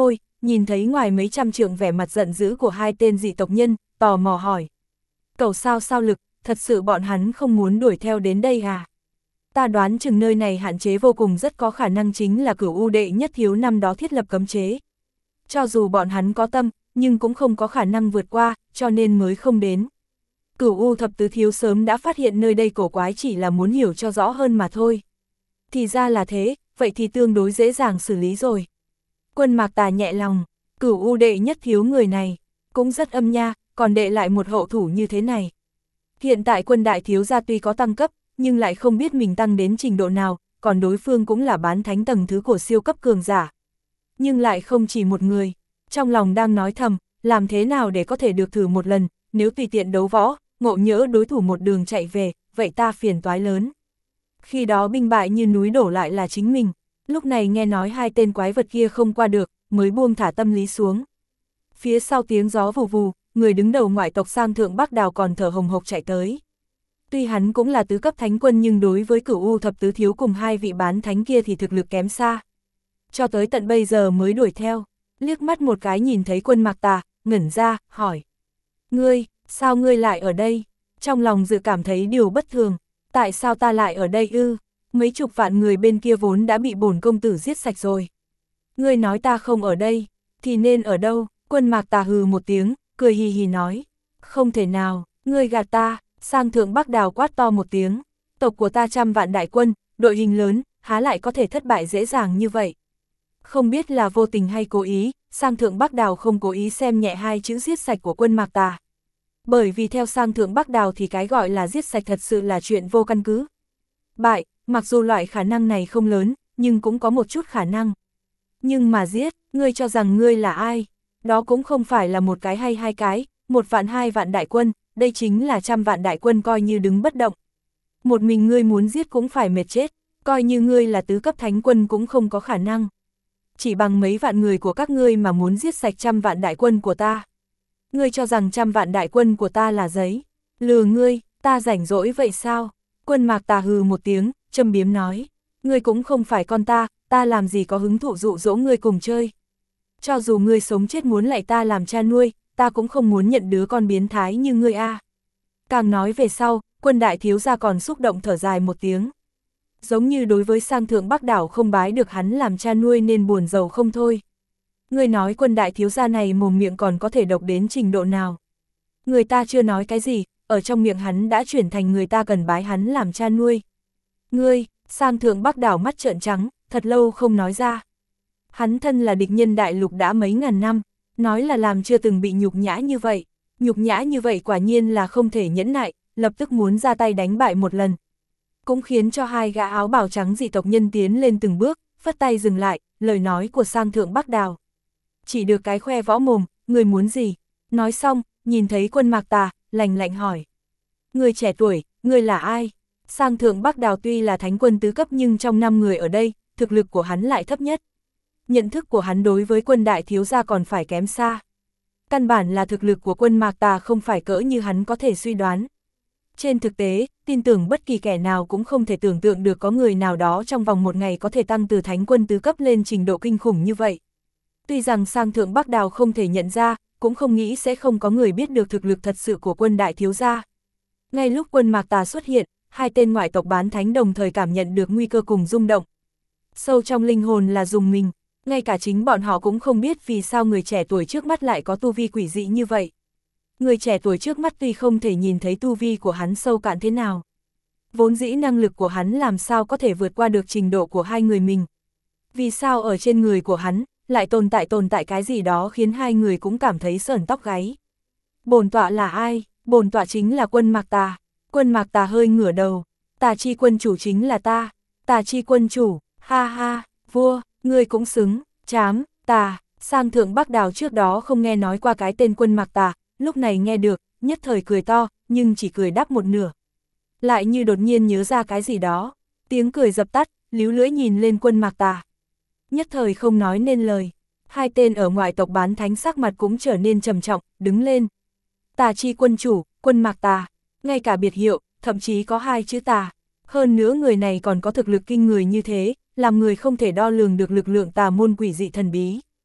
nhìn thấy ngoài mấy trăm trượng vẻ mặt giận dữ của hai tên dị tộc nhân, tò mò hỏi. Cậu sao lực, thật sự bọn hắn không muốn đuổi theo đến đây à? Ta đoán chừng nơi này hạn chế vô cùng, rất có khả năng chính là Cửu U đệ nhất thiếu năm đó thiết lập cấm chế. Cho dù bọn hắn có tâm, nhưng cũng không có khả năng vượt qua, cho nên mới không đến. Cửu U thập tứ thiếu sớm đã phát hiện nơi đây cổ quái, chỉ là muốn hiểu cho rõ hơn mà thôi. Thì ra là thế, vậy thì tương đối dễ dàng xử lý rồi. Quân Mạc Tà nhẹ lòng, Cửu U đệ nhất thiếu người này, cũng rất âm nha, còn đệ lại một hậu thủ như thế này. Hiện tại Quân đại thiếu gia tuy có tăng cấp, nhưng lại không biết mình tăng đến trình độ nào, còn đối phương cũng là bán thánh tầng thứ của siêu cấp cường giả. Nhưng lại không chỉ một người, trong lòng đang nói thầm, làm thế nào để có thể được thử một lần, nếu tùy tiện đấu võ, ngộ nhỡ đối thủ một đường chạy về, vậy ta phiền toái lớn. Khi đó binh bại như núi đổ lại là chính mình, lúc này nghe nói hai tên quái vật kia không qua được, mới buông thả tâm lý xuống. Phía sau tiếng gió vù vù, người đứng đầu ngoại tộc Sang Thượng Bắc Đào còn thở hồng hộc chạy tới. Tuy hắn cũng là tứ cấp thánh quân nhưng đối với Cửu U thập tứ thiếu cùng hai vị bán thánh kia thì thực lực kém xa. Cho tới tận bây giờ mới đuổi theo, liếc mắt một cái nhìn thấy Quân Mạc Tà, ngẩn ra, hỏi. Ngươi, sao ngươi lại ở đây? Trong lòng dự cảm thấy điều bất thường, tại sao ta lại ở đây ư? Mấy chục vạn người bên kia vốn đã bị bổn công tử giết sạch rồi. Ngươi nói ta không ở đây, thì nên ở đâu? Quân Mạc Tà hừ một tiếng, cười hì hì nói. Không thể nào, ngươi gạt ta. Sang Thượng Bắc Đào quát to một tiếng. Tộc của ta 100 vạn đại quân, đội hình lớn, há lại có thể thất bại dễ dàng như vậy. Không biết là vô tình hay cố ý, Sang Thượng Bắc Đào không cố ý xem nhẹ hai chữ giết sạch của Quân Mạc Tà. Bởi vì theo Sang Thượng Bắc Đào thì cái gọi là giết sạch thật sự là chuyện vô căn cứ. Bại, mặc dù loại khả năng này không lớn, nhưng cũng có một chút khả năng. Nhưng mà giết, ngươi cho rằng ngươi là ai? Đó cũng không phải là một cái hay hai cái, 1 vạn 2 vạn đại quân, đây chính là 100 vạn đại quân coi như đứng bất động. Một mình ngươi muốn giết cũng phải mệt chết, coi như ngươi là tứ cấp thánh quân cũng không có khả năng. Chỉ bằng mấy vạn người của các ngươi mà muốn giết sạch 100 vạn đại quân của ta. Ngươi cho rằng 100 vạn đại quân của ta là giấy, lừa ngươi, ta rảnh rỗi vậy sao? Quân Mạc Tà hừ một tiếng, châm biếm nói, ngươi cũng không phải con ta làm gì có hứng thụ dụ dỗ ngươi cùng chơi. Cho dù ngươi sống chết muốn lại ta làm cha nuôi, ta cũng không muốn nhận đứa con biến thái như ngươi a. Càng nói về sau, Quân đại thiếu gia còn xúc động thở dài một tiếng. Giống như đối với Sang Thượng Bắc Đảo không bái được hắn làm cha nuôi nên buồn rầu không thôi. Ngươi nói Quân đại thiếu gia này mồm miệng còn có thể độc đến trình độ nào? Người ta chưa nói cái gì, ở trong miệng hắn đã chuyển thành người ta cần bái hắn làm cha nuôi. Ngươi, Sang Thượng Bắc Đảo mắt trợn trắng, thật lâu không nói ra. Hắn thân là địch nhân đại lục đã mấy ngàn năm, nói là làm chưa từng bị nhục nhã như vậy. Nhục nhã như vậy quả nhiên là không thể nhẫn nại, lập tức muốn ra tay đánh bại một lần. Cũng khiến cho hai gã áo bào trắng dị tộc nhân tiến lên từng bước, phất tay dừng lại, lời nói của Sang Thượng Bắc Đào. Chỉ được cái khoe võ mồm, người muốn gì? Nói xong, nhìn thấy Quân Mạc Tà, lạnh lạnh hỏi. Người trẻ tuổi, người là ai? Sang Thượng Bắc Đào tuy là thánh quân tứ cấp nhưng trong 5 người ở đây, thực lực của hắn lại thấp nhất. Nhận thức của hắn đối với Quân đại thiếu gia còn phải kém xa. Căn bản là thực lực của Quân Mạc Tà không phải cỡ như hắn có thể suy đoán. Trên thực tế, tin tưởng bất kỳ kẻ nào cũng không thể tưởng tượng được có người nào đó trong vòng một ngày có thể tăng từ thánh quân tứ cấp lên trình độ kinh khủng như vậy. Tuy rằng Sang Thượng Bắc Đào không thể nhận ra, cũng không nghĩ sẽ không có người biết được thực lực thật sự của Quân đại thiếu gia. Ngay lúc Quân Mạc Tà xuất hiện, hai tên ngoại tộc bán thánh đồng thời cảm nhận được nguy cơ cùng rung động. Sâu trong linh hồn là rùng mình, ngay cả chính bọn họ cũng không biết vì sao người trẻ tuổi trước mắt lại có tu vi quỷ dị như vậy. Người trẻ tuổi trước mắt tuy không thể nhìn thấy tu vi của hắn sâu cạn thế nào. Vốn dĩ năng lực của hắn làm sao có thể vượt qua được trình độ của hai người mình. Vì sao ở trên người của hắn, lại tồn tại cái gì đó khiến hai người cũng cảm thấy sởn tóc gáy. Bổn tọa là ai? Bổn tọa chính là Quân Mạc Tà. Quân Mạc Tà hơi ngửa đầu. Tà chi quân chủ chính là ta. Tà chi quân chủ, ha ha, vua, ngươi cũng xứng, chám, tà. Sang Thượng Bắc Đào trước đó không nghe nói qua cái tên Quân Mạc Tà, lúc này nghe được, nhất thời cười to, nhưng chỉ cười đáp một nửa. Lại như đột nhiên nhớ ra cái gì đó, tiếng cười dập tắt, líu lưỡi nhìn lên Quân Mạc Tà. Nhất thời không nói nên lời, hai tên ở ngoại tộc bán thánh sắc mặt cũng trở nên trầm trọng, đứng lên. Tà chi quân chủ, Quân Mạc Tà, ngay cả biệt hiệu, thậm chí có 2 chữ tà. Hơn nữa người này còn có thực lực kinh người như thế, làm người không thể đo lường được lực lượng tà môn quỷ dị thần bí.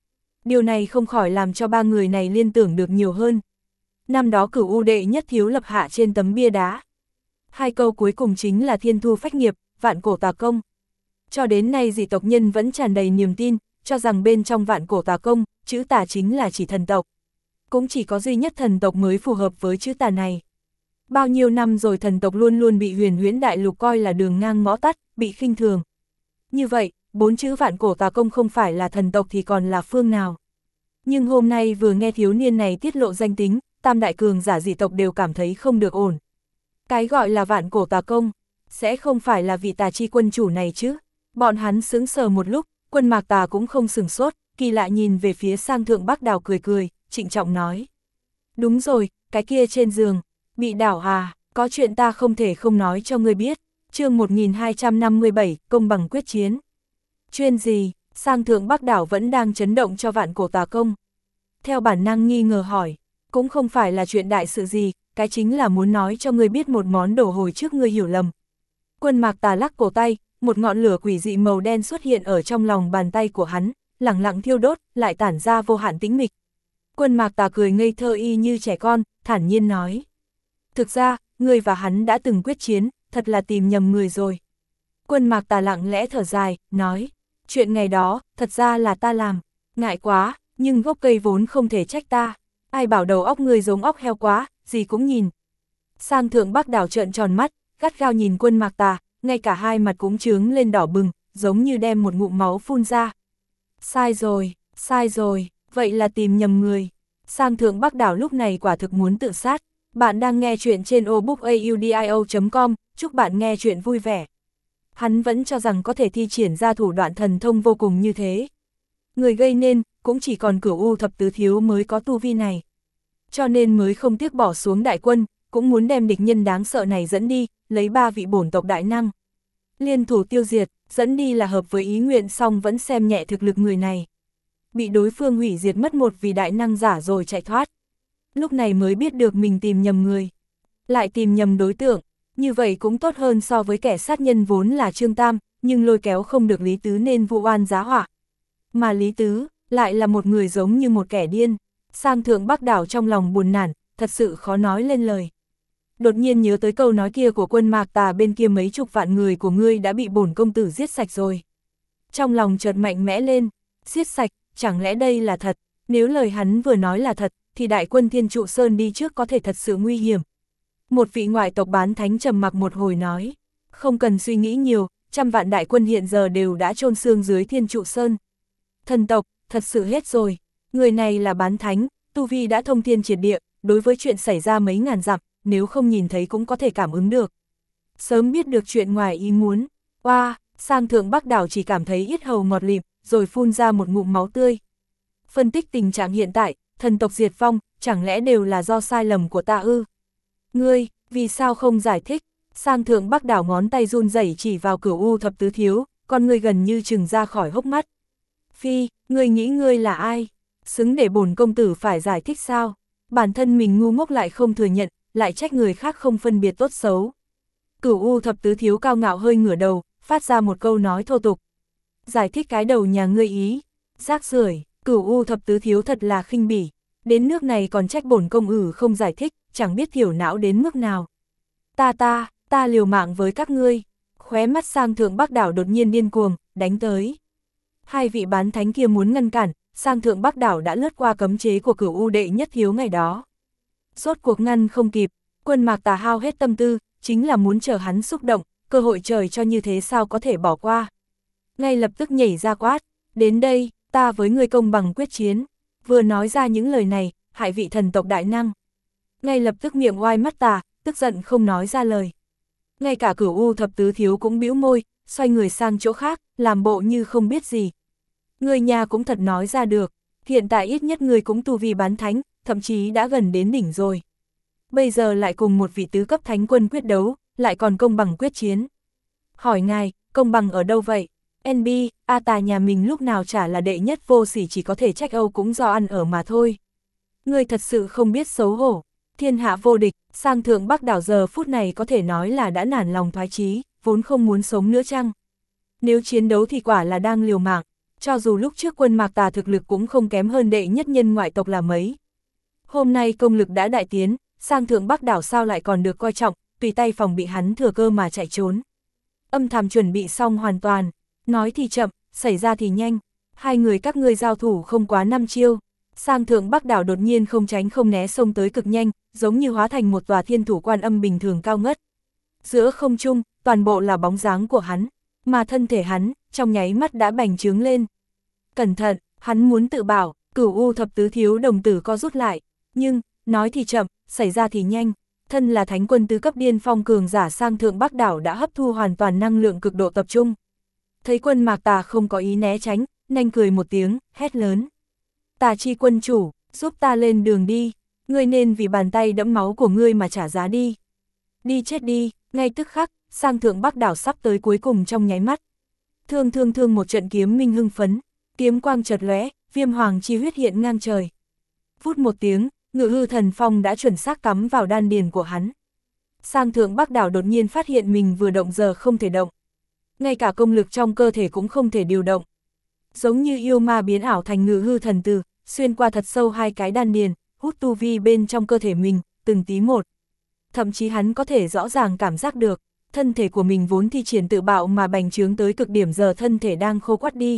Điều này không khỏi làm cho ba người này liên tưởng được nhiều hơn. Năm đó Cửu U đệ nhất thiếu lập hạ trên tấm bia đá. Hai câu cuối cùng chính là thiên thu phách nghiệp, vạn cổ tà công. Cho đến nay dị tộc nhân vẫn tràn đầy niềm tin, cho rằng bên trong vạn cổ tà công, chữ tà chính là chỉ thần tộc. Cũng chỉ có duy nhất thần tộc mới phù hợp với chữ tà này. Bao nhiêu năm rồi thần tộc luôn luôn bị Huyền Huyễn Đại Lục coi là đường ngang ngõ tắt, bị khinh thường. Như vậy, 4 chữ vạn cổ tà công không phải là thần tộc thì còn là phương nào. Nhưng hôm nay vừa nghe thiếu niên này tiết lộ danh tính, tam đại cường giả dị tộc đều cảm thấy không được ổn. Cái gọi là vạn cổ tà công, sẽ không phải là vị tà chi quân chủ này chứ. Bọn hắn sững sờ một lúc, Quân Mạc Tà cũng không sửng sốt, kỳ lạ nhìn về phía Sang Thượng Bắc Đào cười cười, trịnh trọng nói. Đúng rồi, cái kia trên giường, bị đảo à, có chuyện ta không thể không nói cho ngươi biết. Chương 1257, công bằng quyết chiến. Chuyên gì? Sang Thượng Bắc Đảo vẫn đang chấn động cho vạn cổ tà công. Theo bản năng nghi ngờ hỏi, cũng không phải là chuyện đại sự gì, cái chính là muốn nói cho ngươi biết một món đồ hồi trước ngươi hiểu lầm. Quân Mạc Tà lắc cổ tay, một ngọn lửa quỷ dị màu đen xuất hiện ở trong lòng bàn tay của hắn, lẳng lặng thiêu đốt, lại tản ra vô hạn tĩnh mịch. Quân Mạc Tà cười ngây thơ y như trẻ con, thản nhiên nói. Thực ra, ngươi và hắn đã từng quyết chiến, thật là tìm nhầm người rồi. Quân Mạc Tà lặng lẽ thở dài, nói. Chuyện ngày đó, thật ra là ta làm. Ngại quá, nhưng gốc cây vốn không thể trách ta. Ai bảo đầu óc ngươi giống óc heo quá, gì cũng nhìn. Sang Thượng Bắc Đảo trợn tròn mắt, gắt gao nhìn Quân Mạc Tà, ngay cả hai mặt cũng chướng lên đỏ bừng, giống như đem một ngụm máu phun ra. Sai rồi, vậy là tìm nhầm người. Sang Thượng Bắc Đảo lúc này quả thực muốn tự sát. Bạn đang nghe chuyện trên obookaudio.com, chúc bạn nghe chuyện vui vẻ. Hắn vẫn cho rằng có thể thi triển ra thủ đoạn thần thông vô cùng như thế. Người gây nên, cũng chỉ còn Cửu U thập tứ thiếu mới có tu vi này. Cho nên mới không tiếc bỏ xuống đại quân, cũng muốn đem địch nhân đáng sợ này dẫn đi, lấy 3 vị bổn tộc đại năng. Liên thủ tiêu diệt, dẫn đi là hợp với ý nguyện, song vẫn xem nhẹ thực lực người này. Bị đối phương hủy diệt mất một vị đại năng giả rồi chạy thoát. Lúc này mới biết được mình tìm nhầm người. Lại tìm nhầm đối tượng, như vậy cũng tốt hơn so với kẻ sát nhân vốn là Trương Tam, nhưng lôi kéo không được Lý Tứ nên vụ oan giá họa. Mà Lý Tứ, lại là một người giống như một kẻ điên. Sang Thượng Bắc Đảo trong lòng buồn nản, thật sự khó nói lên lời. Đột nhiên nhớ tới câu nói kia của Quân Mạc Tà, bên kia mấy chục vạn người của ngươi đã bị bổn công tử giết sạch rồi. Trong lòng chợt mạnh mẽ lên, giết sạch, chẳng lẽ đây là thật? Nếu lời hắn vừa nói là thật, thì đại quân Thiên Trụ Sơn đi trước có thể thật sự nguy hiểm. Một vị ngoại tộc bán thánh trầm mặc một hồi nói, không cần suy nghĩ nhiều, 100 vạn đại quân hiện giờ đều đã chôn xương dưới Thiên Trụ Sơn. Thần tộc, thật sự hết rồi. Người này là bán thánh, tu vi đã thông thiên triệt địa, đối với chuyện xảy ra mấy ngàn dặm, nếu không nhìn thấy cũng có thể cảm ứng được. Sớm biết được chuyện ngoài ý muốn, Sang Thượng Bắc Đảo chỉ cảm thấy yết hầu ngọt lịm, rồi phun ra một ngụm máu tươi. Phân tích tình trạng hiện tại, thần tộc diệt vong, chẳng lẽ đều là do sai lầm của ta ư? Ngươi, vì sao không giải thích? Sang Thượng Bắc Đảo ngón tay run rẩy chỉ vào Cửu U thập tứ thiếu, con ngươi gần như trừng ra khỏi hốc mắt. Phi, ngươi nghĩ ngươi là ai? Xứng để bổn công tử phải giải thích sao? Bản thân mình ngu ngốc lại không thừa nhận, lại trách người khác không phân biệt tốt xấu. Cửu U thập tứ thiếu cao ngạo hơi ngửa đầu, phát ra một câu nói thô tục. Giải thích cái đầu nhà ngươi ý. Rác rưởi, Cửu U thập tứ thiếu thật là khinh bỉ. Đến nước này còn trách bổn công tử không giải thích, chẳng biết thiểu não đến mức nào. Ta liều mạng với các ngươi. Khóe mắt Sang Thượng Bắc Đảo đột nhiên điên cuồng, đánh tới. Hai vị bán thánh kia muốn ngăn cản, Sang Thượng Bắc Đảo đã lướt qua cấm chế của Cửu U đệ nhất thiếu ngày đó. Rốt cuộc ngăn không kịp, Quân Mạc Tà hao hết tâm tư, chính là muốn chờ hắn xúc động, cơ hội trời cho như thế sao có thể bỏ qua. Ngay lập tức nhảy ra quát, đến đây, ta với ngươi công bằng quyết chiến. Vừa nói ra những lời này, hại vị thần tộc đại năng. Ngay lập tức miệng oai mắt tà, tức giận không nói ra lời. Ngay cả Cửu U thập tứ thiếu cũng bĩu môi, xoay người sang chỗ khác, làm bộ như không biết gì. Người nhà cũng thật nói ra được, hiện tại ít nhất người cũng tu vi bán thánh, thậm chí đã gần đến đỉnh rồi. Bây giờ lại cùng một vị tứ cấp thánh quân quyết đấu, lại còn công bằng quyết chiến. Hỏi ngài, công bằng ở đâu vậy? NB, Tà nhà mình lúc nào chả là đệ nhất vô sỉ, chỉ có thể trách Âu cũng do ăn ở mà thôi. Người thật sự không biết xấu hổ. Thiên hạ vô địch, Sang Thượng Bắc Đảo giờ phút này có thể nói là đã nản lòng thoái chí, vốn không muốn sống nữa chăng? Nếu chiến đấu thì quả là đang liều mạng. Cho dù lúc trước quân Mạc Tà thực lực cũng không kém hơn đệ nhất nhân ngoại tộc là mấy. Hôm nay công lực đã đại tiến, sang thượng Bắc đảo sao lại còn được coi trọng, tùy tay phòng bị hắn thừa cơ mà chạy trốn. Âm thầm chuẩn bị xong hoàn toàn, nói thì chậm, xảy ra thì nhanh, hai người các ngươi giao thủ không quá 5 chiêu. Sang thượng Bắc đảo đột nhiên không tránh không né xông tới cực nhanh, giống như hóa thành một tòa thiên thủ quan âm bình thường cao ngất. Giữa không trung, toàn bộ là bóng dáng của hắn, mà thân thể hắn, trong nháy mắt đã bành trướng lên. Cẩn thận, hắn muốn tự bảo, Cửu U thập tứ thiếu đồng tử co rút lại, nhưng, nói thì chậm, xảy ra thì nhanh. Thân là thánh quân tứ cấp điên phong cường giả sang thượng Bắc đảo đã hấp thu hoàn toàn năng lượng cực độ tập trung. Thấy quân Mạc Tà không có ý né tránh, nhanh cười một tiếng, hét lớn. Tà chi quân chủ, giúp ta lên đường đi, ngươi nên vì bàn tay đẫm máu của ngươi mà trả giá đi. Đi chết đi, ngay tức khắc, sang thượng Bắc đảo sắp tới cuối cùng trong nháy mắt. Thương một trận kiếm minh hưng phấn, kiếm quang chợt lóe, viêm hoàng chi huyết hiện ngang trời. Vút một tiếng, Ngự Hư Thần Phong đã chuẩn xác cắm vào đan điền của hắn. Sang thượng Bắc đảo đột nhiên phát hiện mình vừa động giờ không thể động. Ngay cả công lực trong cơ thể cũng không thể điều động. Giống như yêu ma biến ảo thành Ngự Hư Thần Tử, xuyên qua thật sâu hai cái đan điền, hút tu vi bên trong cơ thể mình, từng tí một. Thậm chí hắn có thể rõ ràng cảm giác được, thân thể của mình vốn thi triển tự bạo mà bành trướng tới cực điểm giờ thân thể đang khô quắt đi.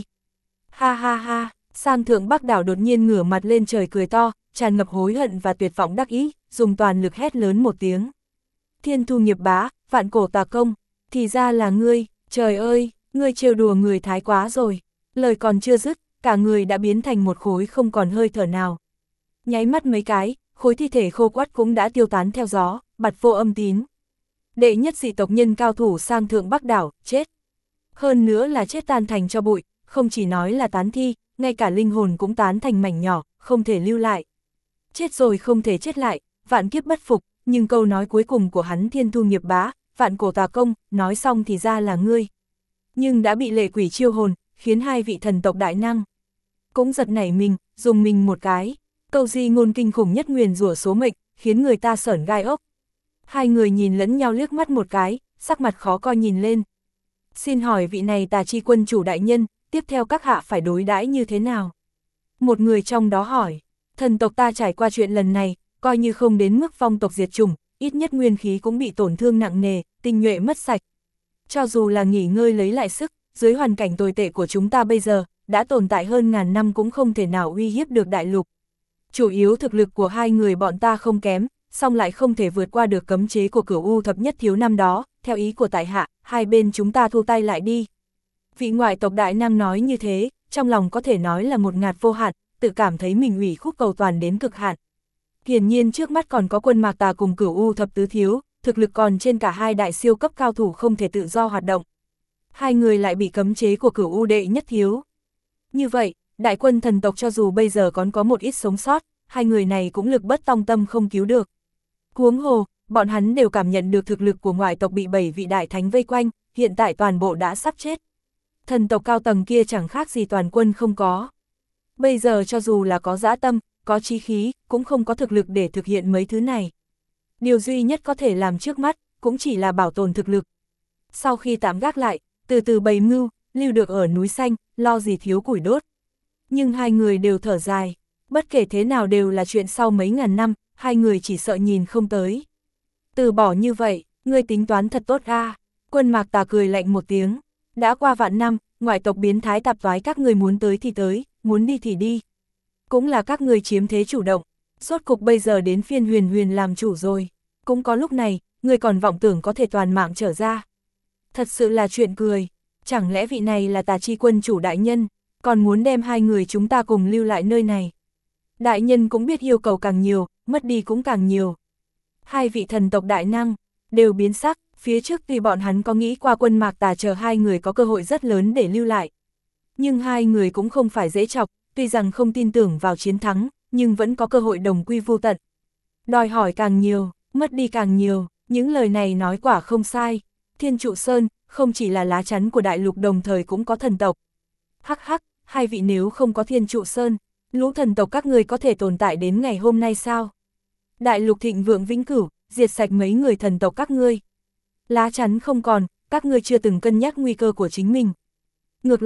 Ha ha ha, sang thượng Bắc đảo đột nhiên ngửa mặt lên trời cười to, tràn ngập hối hận và tuyệt vọng đắc ý, dùng toàn lực hét lớn một tiếng. Thiên thu nghiệp bá, vạn cổ tà công, thì ra là ngươi, trời ơi, ngươi trêu đùa người thái quá rồi. Lời còn chưa dứt, cả người đã biến thành một khối không còn hơi thở nào. Nháy mắt mấy cái, khối thi thể khô quắt cũng đã tiêu tán theo gió, bặt vô âm tín. Đệ nhất dị tộc nhân cao thủ sang thượng Bắc đảo, chết. Hơn nữa là chết tan thành cho bụi, không chỉ nói là tán thi, ngay cả linh hồn cũng tán thành mảnh nhỏ, không thể lưu lại. Chết rồi không thể chết lại, vạn kiếp bất phục, nhưng câu nói cuối cùng của hắn thiên thu nghiệp bá, vạn cổ tà công, nói xong thì ra là ngươi. Nhưng đã bị lệ quỷ chiêu hồn, khiến hai vị thần tộc đại năng cũng giật nảy mình, dùng mình một cái. Câu di ngôn kinh khủng nhất nguyền rủa số mệnh, khiến người ta sởn gai ốc. Hai người nhìn lẫn nhau liếc mắt một cái, sắc mặt khó coi nhìn lên. Xin hỏi vị này Tà chi quân chủ đại nhân, tiếp theo các hạ phải đối đãi như thế nào? Một người trong đó hỏi, thần tộc ta trải qua chuyện lần này, coi như không đến mức phong tộc diệt chủng, ít nhất nguyên khí cũng bị tổn thương nặng nề, tinh nhuệ mất sạch. Cho dù là nghỉ ngơi lấy lại sức, dưới hoàn cảnh tồi tệ của chúng ta bây giờ, đã tồn tại hơn ngàn năm cũng không thể nào uy hiếp được đại lục. Chủ yếu thực lực của hai người bọn ta không kém, song lại không thể vượt qua được cấm chế của Cửu U thập nhất thiếu năm đó, theo ý của tại hạ, hai bên chúng ta thu tay lại đi. Vị ngoại tộc đại năng nói như thế, trong lòng có thể nói là một ngạt vô hạn, tự cảm thấy mình ủy khúc cầu toàn đến cực hạn. Hiển nhiên trước mắt còn có quân Mạc Tà cùng Cửu U thập tứ thiếu, thực lực còn trên cả hai đại siêu cấp cao thủ không thể tự do hoạt động. Hai người lại bị cấm chế của Cửu U đệ nhất thiếu. Như vậy, đại quân thần tộc cho dù bây giờ còn có một ít sống sót, hai người này cũng lực bất tòng tâm không cứu được. Huống hồ, bọn hắn đều cảm nhận được thực lực của ngoại tộc bị 7 vị đại thánh vây quanh, hiện tại toàn bộ đã sắp chết. Thần tộc cao tầng kia chẳng khác gì toàn quân không có. Bây giờ cho dù là có dã tâm, có chí khí, cũng không có thực lực để thực hiện mấy thứ này. Điều duy nhất có thể làm trước mắt, cũng chỉ là bảo tồn thực lực. Sau khi tạm gác lại, từ từ bày mưu, lưu được ở núi xanh, lo gì thiếu củi đốt. Nhưng hai người đều thở dài, bất kể thế nào đều là chuyện sau mấy ngàn năm, hai người chỉ sợ nhìn không tới. Từ bỏ như vậy, ngươi tính toán thật tốt a. Quân Mạc Tà cười lạnh một tiếng, đã qua vạn năm, ngoại tộc biến thái tạp toái các người muốn tới thì tới, muốn đi thì đi. Cũng là các người chiếm thế chủ động, rốt cục bây giờ đến phiên Huyền Huyền làm chủ rồi. Cũng có lúc này, người còn vọng tưởng có thể toàn mạng trở ra. Thật sự là chuyện cười, chẳng lẽ vị này là Tà chi quân chủ đại nhân, còn muốn đem hai người chúng ta cùng lưu lại nơi này. Đại nhân cũng biết yêu cầu càng nhiều, mất đi cũng càng nhiều. Hai vị thần tộc đại năng, đều biến sắc, phía trước tuy bọn hắn có nghĩ qua quân Mạc Tà chờ hai người có cơ hội rất lớn để lưu lại. Nhưng hai người cũng không phải dễ chọc, tuy rằng không tin tưởng vào chiến thắng, nhưng vẫn có cơ hội đồng quy vô tận. Đòi hỏi càng nhiều, mất đi càng nhiều, những lời này nói quả không sai. Thiên Trụ Sơn, không chỉ là lá chắn của đại lục đồng thời cũng có thần tộc. Hắc hắc, hai vị nếu không có Thiên Trụ Sơn, lũ thần tộc các người có thể tồn tại đến ngày hôm nay sao? Đại lục thịnh vượng vĩnh cửu, diệt sạch mấy người thần tộc các ngươi. Lá chắn không còn, các ngươi chưa từng cân nhắc nguy cơ của chính mình. Ngược lại,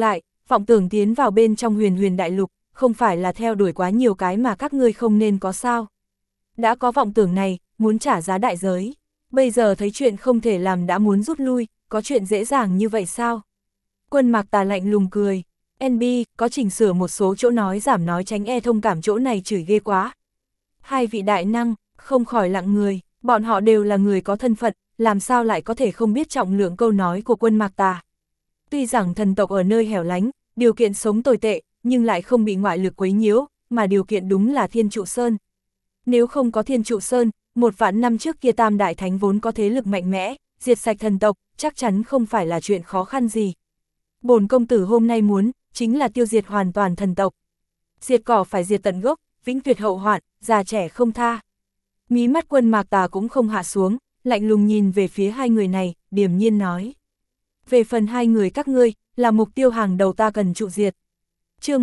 vọng tưởng tiến vào bên trong huyền huyền đại lục, không phải là theo đuổi quá nhiều cái mà các ngươi không nên có sao. Đã có vọng tưởng này, muốn trả giá đại giới. Bây giờ thấy chuyện không thể làm đã muốn rút lui, có chuyện dễ dàng như vậy sao? Quân Mạc Tà lạnh lùng cười. NB, có chỉnh sửa một số chỗ nói giảm nói tránh thông cảm chỗ này chửi ghê quá. Hai vị đại năng, không khỏi lặng người, bọn họ đều là người có thân phận, làm sao lại có thể không biết trọng lượng câu nói của Quân Mạc Tà. Tuy rằng thần tộc ở nơi hẻo lánh, điều kiện sống tồi tệ, nhưng lại không bị ngoại lực quấy nhiễu, mà điều kiện đúng là Thiên Trụ Sơn. Nếu không có Thiên Trụ Sơn, 1 vạn năm trước kia Tam Đại Thánh vốn có thế lực mạnh mẽ, diệt sạch thần tộc, chắc chắn không phải là chuyện khó khăn gì. Bổn công tử hôm nay muốn, chính là tiêu diệt hoàn toàn thần tộc. Diệt cỏ phải diệt tận gốc, vĩnh tuyệt hậu hoạn, già trẻ không tha. Mí mắt Quân Mạc Tà cũng không hạ xuống, lạnh lùng nhìn về phía hai người này, điềm nhiên nói. Về phần hai người các ngươi, là mục tiêu hàng đầu ta cần trụ diệt. Chương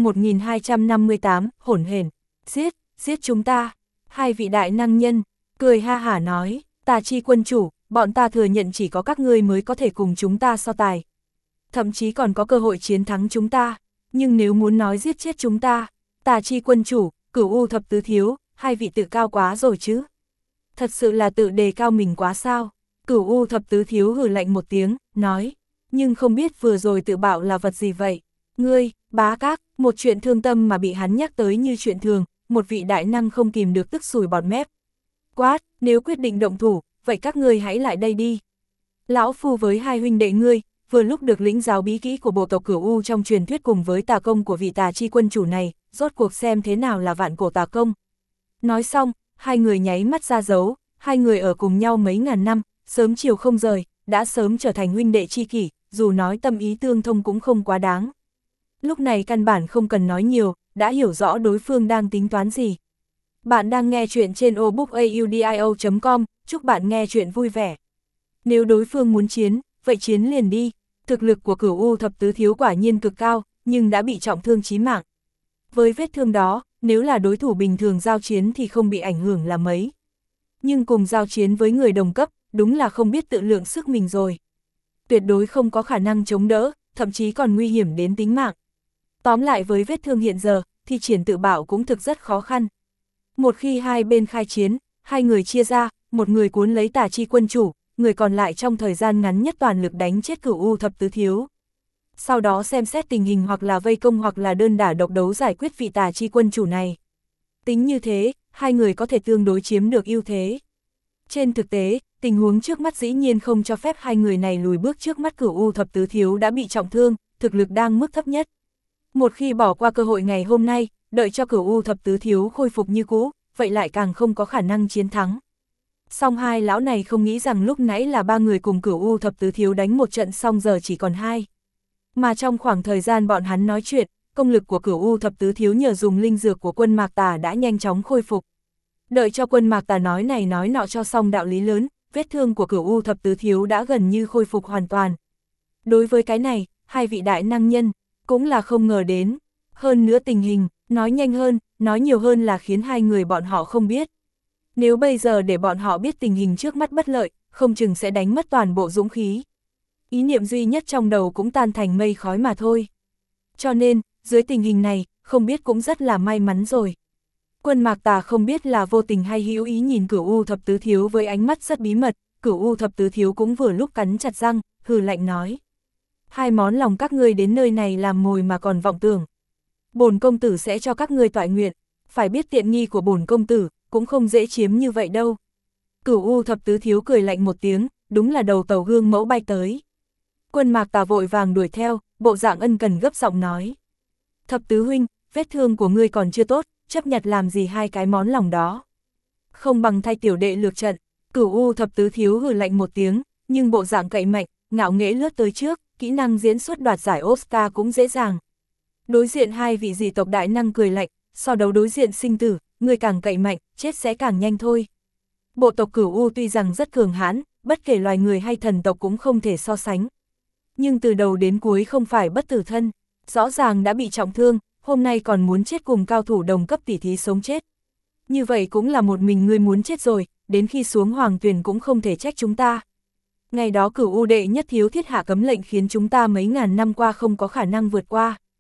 1258, hỗn hển, giết chúng ta. Hai vị đại năng nhân, cười ha hả nói, Tà Chi quân chủ, bọn ta thừa nhận chỉ có các ngươi mới có thể cùng chúng ta so tài. Thậm chí còn có cơ hội chiến thắng chúng ta, nhưng nếu muốn nói giết chết chúng ta, Tà Chi quân chủ, Cửu U thập tứ thiếu, hai vị tự cao quá rồi chứ. Thật sự là tự đề cao mình quá sao? Cửu U thập tứ thiếu hừ lạnh một tiếng, nói, nhưng không biết vừa rồi tự bảo là vật gì vậy. Ngươi, Bá Các, một chuyện thương tâm mà bị hắn nhắc tới như chuyện thường, một vị đại năng không kìm được tức sùi bọt mép. Quát, nếu quyết định động thủ, vậy các ngươi hãy lại đây đi. Lão phu với hai huynh đệ ngươi, vừa lúc được lĩnh giáo bí kỹ của bộ tộc Cửu U trong truyền thuyết cùng với tà công của vị Tà Chi quân chủ này, rốt cuộc xem thế nào là vạn cổ tà công. Nói xong, hai người nháy mắt ra dấu, hai người ở cùng nhau mấy ngàn năm, sớm chiều không rời, đã sớm trở thành huynh đệ chi kỷ, dù nói tâm ý tương thông cũng không quá đáng. Lúc này căn bản không cần nói nhiều, đã hiểu rõ đối phương đang tính toán gì. Bạn đang nghe chuyện trên obookaudio.com, chúc bạn nghe chuyện vui vẻ. Nếu đối phương muốn chiến, vậy chiến liền đi. Thực lực của Cửu U thập tứ thiếu quả nhiên cực cao, nhưng đã bị trọng thương chí mạng. Với vết thương đó, nếu là đối thủ bình thường giao chiến thì không bị ảnh hưởng là mấy. Nhưng cùng giao chiến với người đồng cấp, đúng là không biết tự lượng sức mình rồi. Tuyệt đối không có khả năng chống đỡ, thậm chí còn nguy hiểm đến tính mạng. Tóm lại với vết thương hiện giờ, thì triển tự bảo cũng thực rất khó khăn. Một khi hai bên khai chiến, hai người chia ra, một người cuốn lấy Tà Chi quân chủ, người còn lại trong thời gian ngắn nhất toàn lực đánh chết Cửu U thập tứ thiếu. Sau đó xem xét tình hình hoặc là vây công hoặc là đơn đả độc đấu giải quyết vị Tà Chi quân chủ này. Tính như thế, hai người có thể tương đối chiếm được ưu thế. Trên thực tế, tình huống trước mắt dĩ nhiên không cho phép hai người này lùi bước trước mắt Cửu U thập tứ thiếu đã bị trọng thương, thực lực đang mức thấp nhất. Một khi bỏ qua cơ hội ngày hôm nay, đợi cho Cửu U thập tứ thiếu khôi phục như cũ, vậy lại càng không có khả năng chiến thắng. Song hai lão này không nghĩ rằng lúc nãy là ba người cùng Cửu U thập tứ thiếu đánh một trận xong giờ chỉ còn hai. Mà trong khoảng thời gian bọn hắn nói chuyện, công lực của Cửu U thập tứ thiếu nhờ dùng linh dược của Quân Mạc Tà đã nhanh chóng khôi phục. Đợi cho Quân Mạc Tà nói này nói nọ cho xong đạo lý lớn, vết thương của Cửu U thập tứ thiếu đã gần như khôi phục hoàn toàn. Đối với cái này, hai vị đại năng nhân cũng là không ngờ đến. Hơn nữa tình hình, nói nhanh hơn, nói nhiều hơn là khiến hai người bọn họ không biết. Nếu bây giờ để bọn họ biết tình hình trước mắt bất lợi, không chừng sẽ đánh mất toàn bộ dũng khí. Ý niệm duy nhất trong đầu cũng tan thành mây khói mà thôi. Cho nên, dưới tình hình này, không biết cũng rất là may mắn rồi. Quân Mạc Tà không biết là vô tình hay hữu ý nhìn Cửu U thập tứ thiếu với ánh mắt rất bí mật, Cửu U thập tứ thiếu cũng vừa lúc cắn chặt răng, hừ lạnh nói. Hai món lòng các ngươi đến nơi này làm mồi mà còn vọng tưởng. Bổn công tử sẽ cho các ngươi toại nguyện, phải biết tiện nghi của bổn công tử, cũng không dễ chiếm như vậy đâu. Cửu U thập tứ thiếu cười lạnh một tiếng, đúng là đầu tàu gương mẫu bay tới. Quân Mạc Tà vội vàng đuổi theo, bộ dạng ân cần gấp giọng nói. Thập tứ huynh, vết thương của ngươi còn chưa tốt, chấp nhặt làm gì hai cái món lòng đó. Không bằng thay tiểu đệ lược trận. Cửu U thập tứ thiếu hừ lạnh một tiếng, nhưng bộ dạng cậy mạnh, ngạo nghễ lướt tới trước, kỹ năng diễn xuất đoạt giải Oscar cũng dễ dàng. Đối diện hai vị dị tộc đại năng cười lạnh, so đấu đối diện sinh tử, người càng cậy mạnh, chết sẽ càng nhanh thôi. Bộ tộc Cửu U tuy rằng rất cường hãn, bất kể loài người hay thần tộc cũng không thể so sánh. Nhưng từ đầu đến cuối không phải bất tử thân, rõ ràng đã bị trọng thương, hôm nay còn muốn chết cùng cao thủ đồng cấp tỉ thí sống chết. Như vậy cũng là một mình ngươi muốn chết rồi, đến khi xuống hoàng tuyền cũng không thể trách chúng ta. Ngày đó Cửu U đệ nhất thiếu thiết hạ cấm lệnh khiến chúng ta mấy ngàn năm qua không có khả năng vượt qua.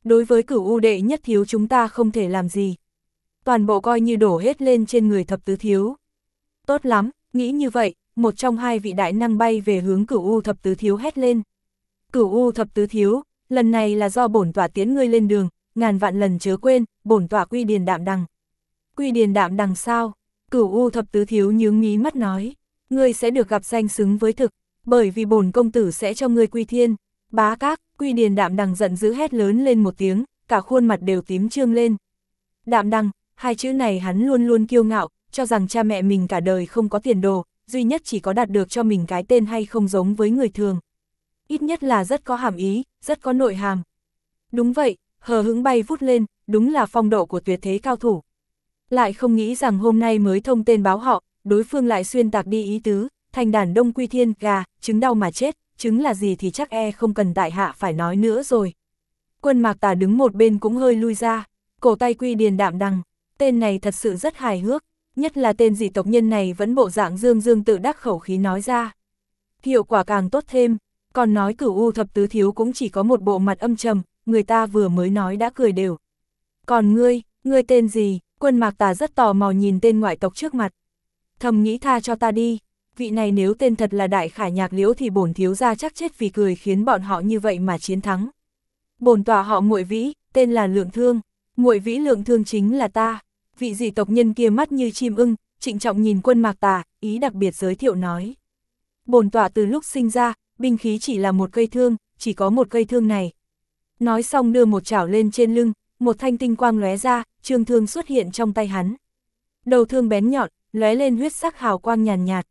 đối với Cửu U đệ nhất thiếu chúng ta không thể làm gì. Toàn bộ coi như đổ hết lên trên người thập tứ thiếu. Tốt lắm, nghĩ như vậy, một trong hai vị đại năng bay về hướng Cửu U thập tứ thiếu hét lên. Cửu U thập tứ thiếu, lần này là do bổn tọa tiến ngươi lên đường, ngàn vạn lần chớ quên, bổn tọa Quy Điền Đạm Đằng. Quy Điền Đạm Đằng sao? Cửu U thập tứ thiếu nhướng mí mắt nói, ngươi sẽ được gặp danh xứng với thực, bởi vì bổn công tử sẽ cho ngươi quy thiên. Bá các, Quy Điền Đạm Đằng giận dữ hét lớn lên một tiếng, cả khuôn mặt đều tím trương lên. Đạm Đằng, hai chữ này hắn luôn luôn kiêu ngạo, cho rằng cha mẹ mình cả đời không có tiền đồ, duy nhất chỉ có đạt được cho mình cái tên hay không giống với người thường. Ít nhất là rất có hàm ý, rất có nội hàm. Đúng vậy, hờ hững bay vút lên, đúng là phong độ của tuyệt thế cao thủ. Lại không nghĩ rằng hôm nay mới thông tên báo họ, đối phương lại xuyên tạc đi ý tứ, thành đàn đông quy thiên, gà, trứng đau mà chết, trứng là gì thì chắc không cần tại hạ phải nói nữa rồi. Quân Mạc Tà đứng một bên cũng hơi lui ra, cổ tay Quy Điền Đạm Đằng, tên này thật sự rất hài hước, nhất là tên dị tộc nhân này vẫn bộ dạng dương dương tự đắc khẩu khí nói ra. Hiệu quả càng tốt thêm, còn nói Cửu U thập tứ thiếu cũng chỉ có một bộ mặt âm trầm, người ta vừa mới nói đã cười đều. Còn ngươi tên gì? Quân Mạc Tà rất tò mò nhìn tên ngoại tộc trước mặt. Thầm nghĩ tha cho ta đi, vị này nếu tên thật là Đại Khải Nhạc Liễu thì bổn thiếu gia chắc chết vì cười khiến bọn họ như vậy mà chiến thắng. Bổn tọa họ Muội Vĩ, tên là Lượng Thương, Muội Vĩ Lượng Thương chính là ta. Vị dị tộc nhân kia mắt như chim ưng, trịnh trọng nhìn Quân Mạc Tà, ý đặc biệt giới thiệu nói. Bổn tọa từ lúc sinh ra, binh khí chỉ là một cây thương, chỉ có một cây thương này. Nói xong đưa một chảo lên trên lưng, một thanh tinh quang lóe ra, trường thương xuất hiện trong tay hắn. Đầu thương bén nhọn, lóe lên huyết sắc hào quang nhàn nhạt.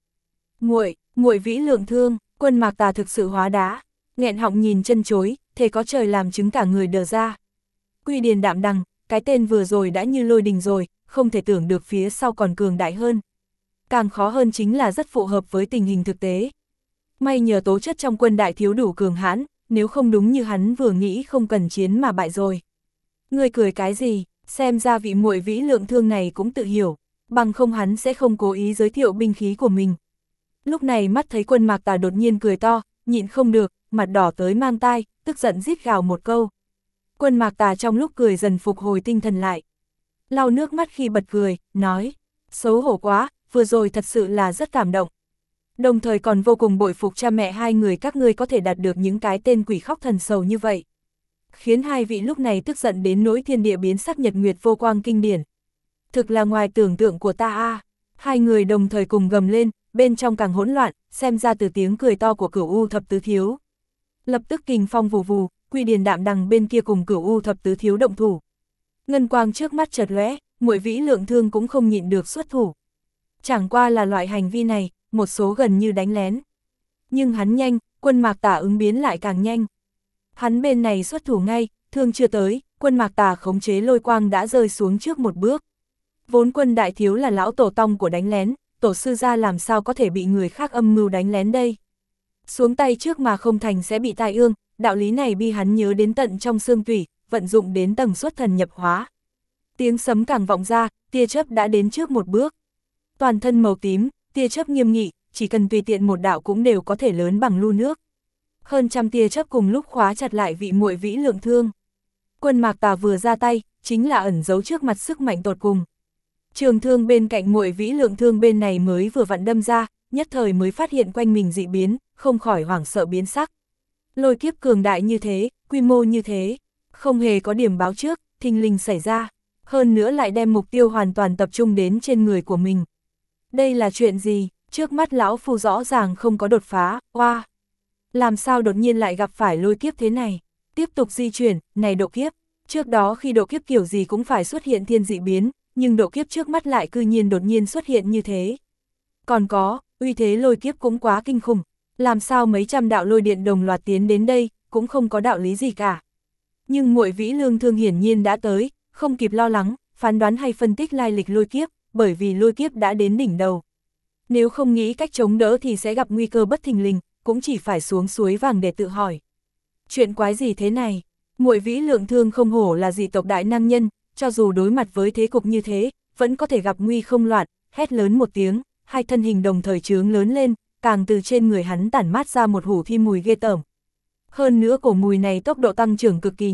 Muội Vĩ Lượng Thương, Quân Mạc Tà thực sự hóa đá, nghẹn họng nhìn chân chối, thề có trời làm chứng cả người đờ ra. Quy Điền Đạm Đằng, cái tên vừa rồi đã như lôi đình rồi, không thể tưởng được phía sau còn cường đại hơn. Càng khó hơn chính là rất phù hợp với tình hình thực tế. May nhờ tố chất trong quân đại thiếu đủ cường hãn, nếu không đúng như hắn vừa nghĩ không cần chiến mà bại rồi. Ngươi cười cái gì, xem ra vị Muội Vĩ Lượng Thương này cũng tự hiểu, bằng không hắn sẽ không cố ý giới thiệu binh khí của mình. Lúc này mắt thấy Quân Mạc Tà đột nhiên cười to, nhịn không được, mặt đỏ tới mang tai, tức giận rít gào một câu. Quân Mạc Tà trong lúc cười dần phục hồi tinh thần lại. Lau nước mắt khi bật cười, nói, xấu hổ quá, vừa rồi thật sự là rất cảm động. Đồng thời còn vô cùng bội phục cha mẹ hai người các ngươi có thể đạt được những cái tên quỷ khóc thần sầu như vậy. Khiến hai vị lúc này tức giận đến nỗi thiên địa biến sắc nhật nguyệt vô quang kinh điển. Thực là ngoài tưởng tượng của ta a. Hai người đồng thời cùng gầm lên, bên trong càng hỗn loạn, xem ra từ tiếng cười to của Cửu U thập tứ thiếu. Lập tức kình phong vù vù, Quy Điền Đạm Đằng bên kia cùng Cửu U thập tứ thiếu động thủ. Ngân quang trước mắt chợt lóe, Muội Vĩ Lượng Thương cũng không nhịn được xuất thủ. Chẳng qua là loại hành vi này, một số gần như đánh lén. Nhưng hắn nhanh, Quân Mạc Tà ứng biến lại càng nhanh. Hắn bên này xuất thủ ngay, thương chưa tới, Quân Mạc Tà khống chế lôi quang đã rơi xuống trước một bước. Vốn Quân đại thiếu là lão tổ tông của đánh lén, tổ sư gia làm sao có thể bị người khác âm mưu đánh lén đây. Xuống tay trước mà không thành sẽ bị tai ương, đạo lý này bi hắn nhớ đến tận trong xương tủy, vận dụng đến tầng xuất thần nhập hóa. Tiếng sấm càng vọng ra, tia chớp đã đến trước một bước. Toàn thân màu tím, tia chớp nghiêm nghị, chỉ cần tùy tiện một đạo cũng đều có thể lớn bằng lu nước. Hơn trăm tia chớp cùng lúc khóa chặt lại vị Muội Vĩ Lượng Thương. Quân Mạc Tà vừa ra tay, chính là ẩn giấu trước mặt sức mạnh tột cùng. Trường thương bên cạnh Muội Vĩ Lượng Thương bên này mới vừa vặn đâm ra, nhất thời mới phát hiện quanh mình dị biến, không khỏi hoảng sợ biến sắc. Lôi kiếp cường đại như thế, quy mô như thế, không hề có điểm báo trước, thình lình xảy ra, hơn nữa lại đem mục tiêu hoàn toàn tập trung đến trên người của mình. Đây là chuyện gì? Trước mắt lão phu rõ ràng không có đột phá, oa. Làm sao đột nhiên lại gặp phải lôi kiếp thế này? Tiếp tục di chuyển, này độ kiếp. Trước đó khi độ kiếp kiểu gì cũng phải xuất hiện thiên dị biến, nhưng độ kiếp trước mắt lại cư nhiên đột nhiên xuất hiện như thế. Còn có, uy thế lôi kiếp cũng quá kinh khủng. Làm sao mấy trăm đạo lôi điện đồng loạt tiến đến đây, cũng không có đạo lý gì cả. Nhưng Muội Vĩ Lượng Thương hiển nhiên đã tới, không kịp lo lắng, phán đoán hay phân tích lai lịch lôi kiếp, bởi vì lôi kiếp đã đến đỉnh đầu. Nếu không nghĩ cách chống đỡ thì sẽ gặp nguy cơ bất thình lình, cũng chỉ phải xuống suối vàng để tự hỏi. Chuyện quái gì thế này? Muội Vĩ Lượng Thương không hổ là dị tộc đại năng nhân, cho dù đối mặt với thế cục như thế, vẫn có thể gặp nguy không loạn, hét lớn một tiếng, hai thân hình đồng thời chướng lớn lên, càng từ trên người hắn tản mát ra một hủ thi mùi ghê tởm. Hơn nữa cổ mùi này tốc độ tăng trưởng cực kỳ nhanh,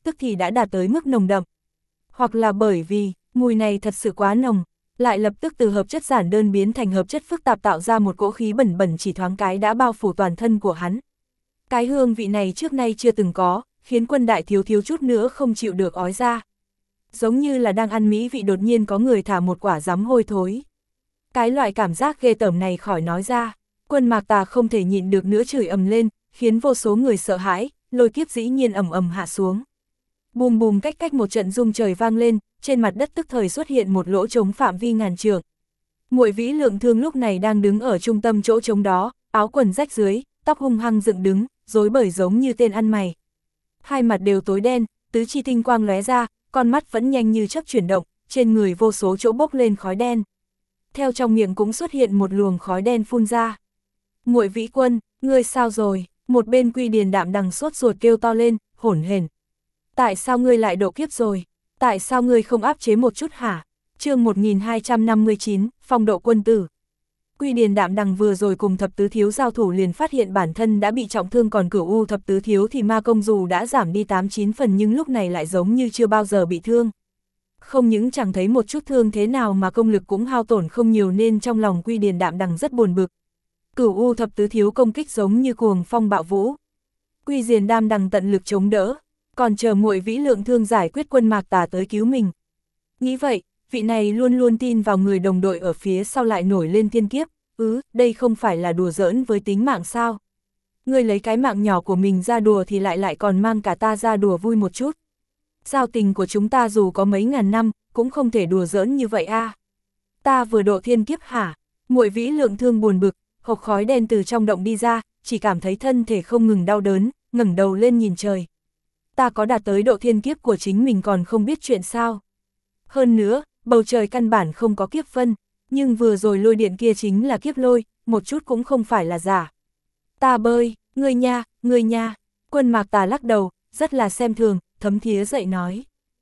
tức thì đã đạt tới mức nồng đậm. Hoặc là bởi vì, mùi này thật sự quá nồng, lại lập tức từ hợp chất giản đơn biến thành hợp chất phức tạp tạo ra một cỗ khí bẩn bẩn chỉ thoáng cái đã bao phủ toàn thân của hắn. Cái hương vị này trước nay chưa từng có, khiến Quân đại thiếu thiếu chút nữa không chịu được ói ra. Giống như là đang ăn mỹ vị đột nhiên có người thả một quả giấm hôi thối. Cái loại cảm giác ghê tởm này khỏi nói ra, Quân Mạc Tà không thể nhịn được nữa chửi ầm lên, khiến vô số người sợ hãi, lôi kiếp dĩ nhiên ầm ầm hạ xuống. Bùm bùm cách cách một trận rung trời vang lên, trên mặt đất tức thời xuất hiện một lỗ trống phạm vi ngàn trượng. Muội Vĩ Lượng Thương lúc này đang đứng ở trung tâm chỗ trống đó, áo quần rách dưới, tóc hung hăng dựng đứng, rối bời giống như tên ăn mày. Hai mặt đều tối đen, tứ chi tinh quang lóe ra, con mắt vẫn nhanh như chớp chuyển động, trên người vô số chỗ bốc lên khói đen. Theo trong miệng cũng xuất hiện một luồng khói đen phun ra. Muội Vĩ Quân, ngươi sao rồi? Một bên Quy Điền Đạm Đằng sốt ruột kêu to lên, hổn hển. Tại sao ngươi lại độ kiếp rồi? Tại sao ngươi không áp chế một chút hả? Chương 1259, phong độ quân tử. Quy Điền Đạm Đằng vừa rồi cùng thập tứ thiếu giao thủ liền phát hiện bản thân đã bị trọng thương, còn Cửu U thập tứ thiếu thì ma công dù đã giảm đi 8-9 phần nhưng lúc này lại giống như chưa bao giờ bị thương. Không những chẳng thấy một chút thương thế nào mà công lực cũng hao tổn không nhiều nên trong lòng Quy Điền Đạm Đằng rất buồn bực. Cửu U thập tứ thiếu công kích giống như cuồng phong bạo vũ. Quy Điền Đạm Đằng tận lực chống đỡ, còn chờ Muội Vĩ Lượng Thương giải quyết Quân Mạc Tà tới cứu mình. Nghĩ vậy, vị này luôn luôn tin vào người đồng đội ở phía sau lại nổi lên thiên kiếp, đây không phải là đùa giỡn với tính mạng sao? Ngươi lấy cái mạng nhỏ của mình ra đùa thì lại còn mang cả ta ra đùa vui một chút. Giao tình của chúng ta dù có mấy ngàn năm, cũng không thể đùa giỡn như vậy a. Ta vừa độ thiên kiếp hả? Muội Vĩ Lượng Thương buồn bực, hộc khói đen từ trong động đi ra, chỉ cảm thấy thân thể không ngừng đau đớn, ngẩng đầu lên nhìn trời. Ta có đạt tới độ thiên kiếp của chính mình còn không biết chuyện sao? Hơn nữa, bầu trời căn bản không có kiếp vân, nhưng vừa rồi lôi điện kia chính là kiếp lôi, một chút cũng không phải là giả. Ta bơi, ngươi nha. Quân Mạc Tà lắc đầu, rất là xem thường, thấm thía dậy nói.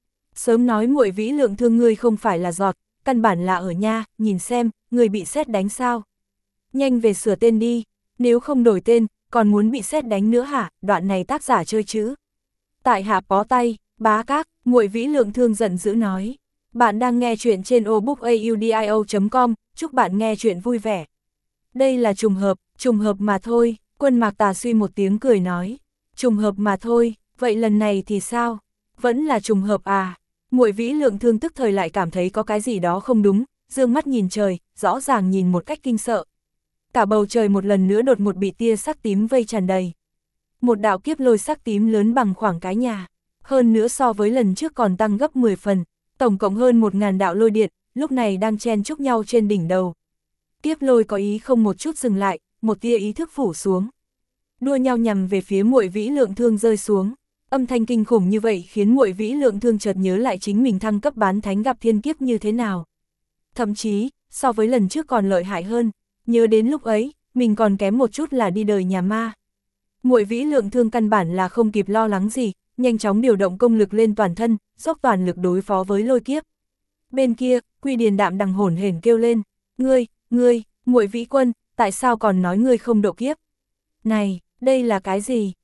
Sớm nói Muội Vĩ Lượng Thương ngươi không phải là giọt, căn bản là ở nha, nhìn xem, ngươi bị sét đánh sao? Nhanh về sửa tên đi, nếu không đổi tên, còn muốn bị sét đánh nữa hả? Đoạn này tác giả chơi chữ. Tại hạ bó tay, bá các, Muội Vĩ Lượng Thương giận dữ nói. Bạn đang nghe chuyện trên obookaudio.com, chúc bạn nghe chuyện vui vẻ. Đây là trùng hợp mà thôi, Quân Mạc Tà suy một tiếng cười nói. Trùng hợp mà thôi, vậy lần này thì sao? Vẫn là trùng hợp à? Muội Vĩ Lượng Thương tức thời lại cảm thấy có cái gì đó không đúng, dương mắt nhìn trời, rõ ràng nhìn một cách kinh sợ. Cả bầu trời một lần nữa đột ngột bị tia sắc tím vây tràn đầy. Một đạo kiếp lôi sắc tím lớn bằng khoảng cái nhà, hơn nữa so với lần trước còn tăng gấp 10 phần. Tổng cộng hơn 1000 đạo lôi điện, lúc này đang chen chúc nhau trên đỉnh đầu. Kiếp lôi có ý không một chút dừng lại, một tia ý thức phủ xuống. Đua nhau nhằm về phía Muội Vĩ Lượng Thương rơi xuống. Âm thanh kinh khủng như vậy khiến Muội Vĩ Lượng Thương chợt nhớ lại chính mình thăng cấp bán thánh gặp thiên kiếp như thế nào. Thậm chí, so với lần trước còn lợi hại hơn, nhớ đến lúc ấy, mình còn kém một chút là đi đời nhà ma. Muội Vĩ Lượng Thương căn bản là không kịp lo lắng gì, nhanh chóng điều động công lực lên toàn thân, dốc toàn lực đối phó với lôi kiếp. Bên kia, Quy Điền Đạm Đằng hổn hển kêu lên, ngươi, Muội Vĩ Quân, tại sao còn nói ngươi không độ kiếp? Này, đây là cái gì?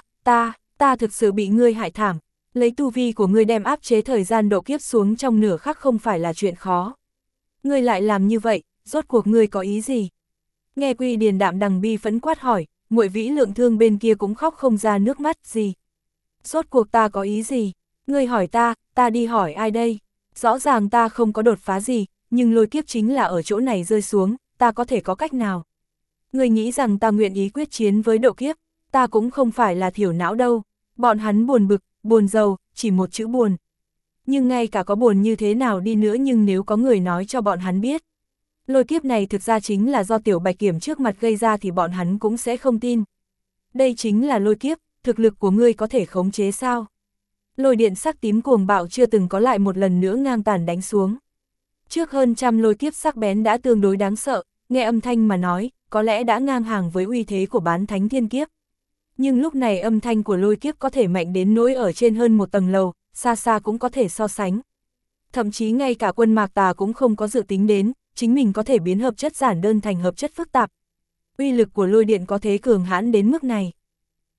Ta thực sự bị ngươi hại thảm, lấy tu vi của ngươi đem áp chế thời gian độ kiếp xuống trong nửa khắc không phải là chuyện khó. Ngươi lại làm như vậy, rốt cuộc ngươi có ý gì? Nghe Quy Điền Đạm Đằng bi phẫn quát hỏi, Muội Vĩ Lượng Thương bên kia cũng khóc không ra nước mắt gì. Rốt cuộc ta có ý gì? Ngươi hỏi ta đi hỏi ai đây? Rõ ràng ta không có đột phá gì, nhưng lôi kiếp chính là ở chỗ này rơi xuống, ta có thể có cách nào? Ngươi nghĩ rằng ta nguyện ý quyết chiến với độ kiếp, ta cũng không phải là thiểu não đâu. Bọn hắn buồn bực, buồn rầu, chỉ một chữ buồn. Nhưng ngay cả có buồn như thế nào đi nữa nhưng nếu có người nói cho bọn hắn biết, lôi kiếp này thực ra chính là do Tiểu Bạch Kiểm trước mặt gây ra thì bọn hắn cũng sẽ không tin. Đây chính là lôi kiếp, thực lực của ngươi có thể khống chế sao? Lôi điện sắc tím cuồng bạo chưa từng có lại một lần nữa ngang tàn đánh xuống. Trước hơn trăm lôi kiếp sắc bén đã tương đối đáng sợ, nghe âm thanh mà nói, có lẽ đã ngang hàng với uy thế của bán thánh thiên kiếp. Nhưng lúc này âm thanh của lôi kiếp có thể mạnh đến nỗi ở trên hơn một tầng lầu, xa xa cũng có thể so sánh. Thậm chí ngay cả Quân Mạc Tà cũng không có dự tính đến, chính mình có thể biến hợp chất giản đơn thành hợp chất phức tạp. Uy lực của lôi điện có thế cường hãn đến mức này.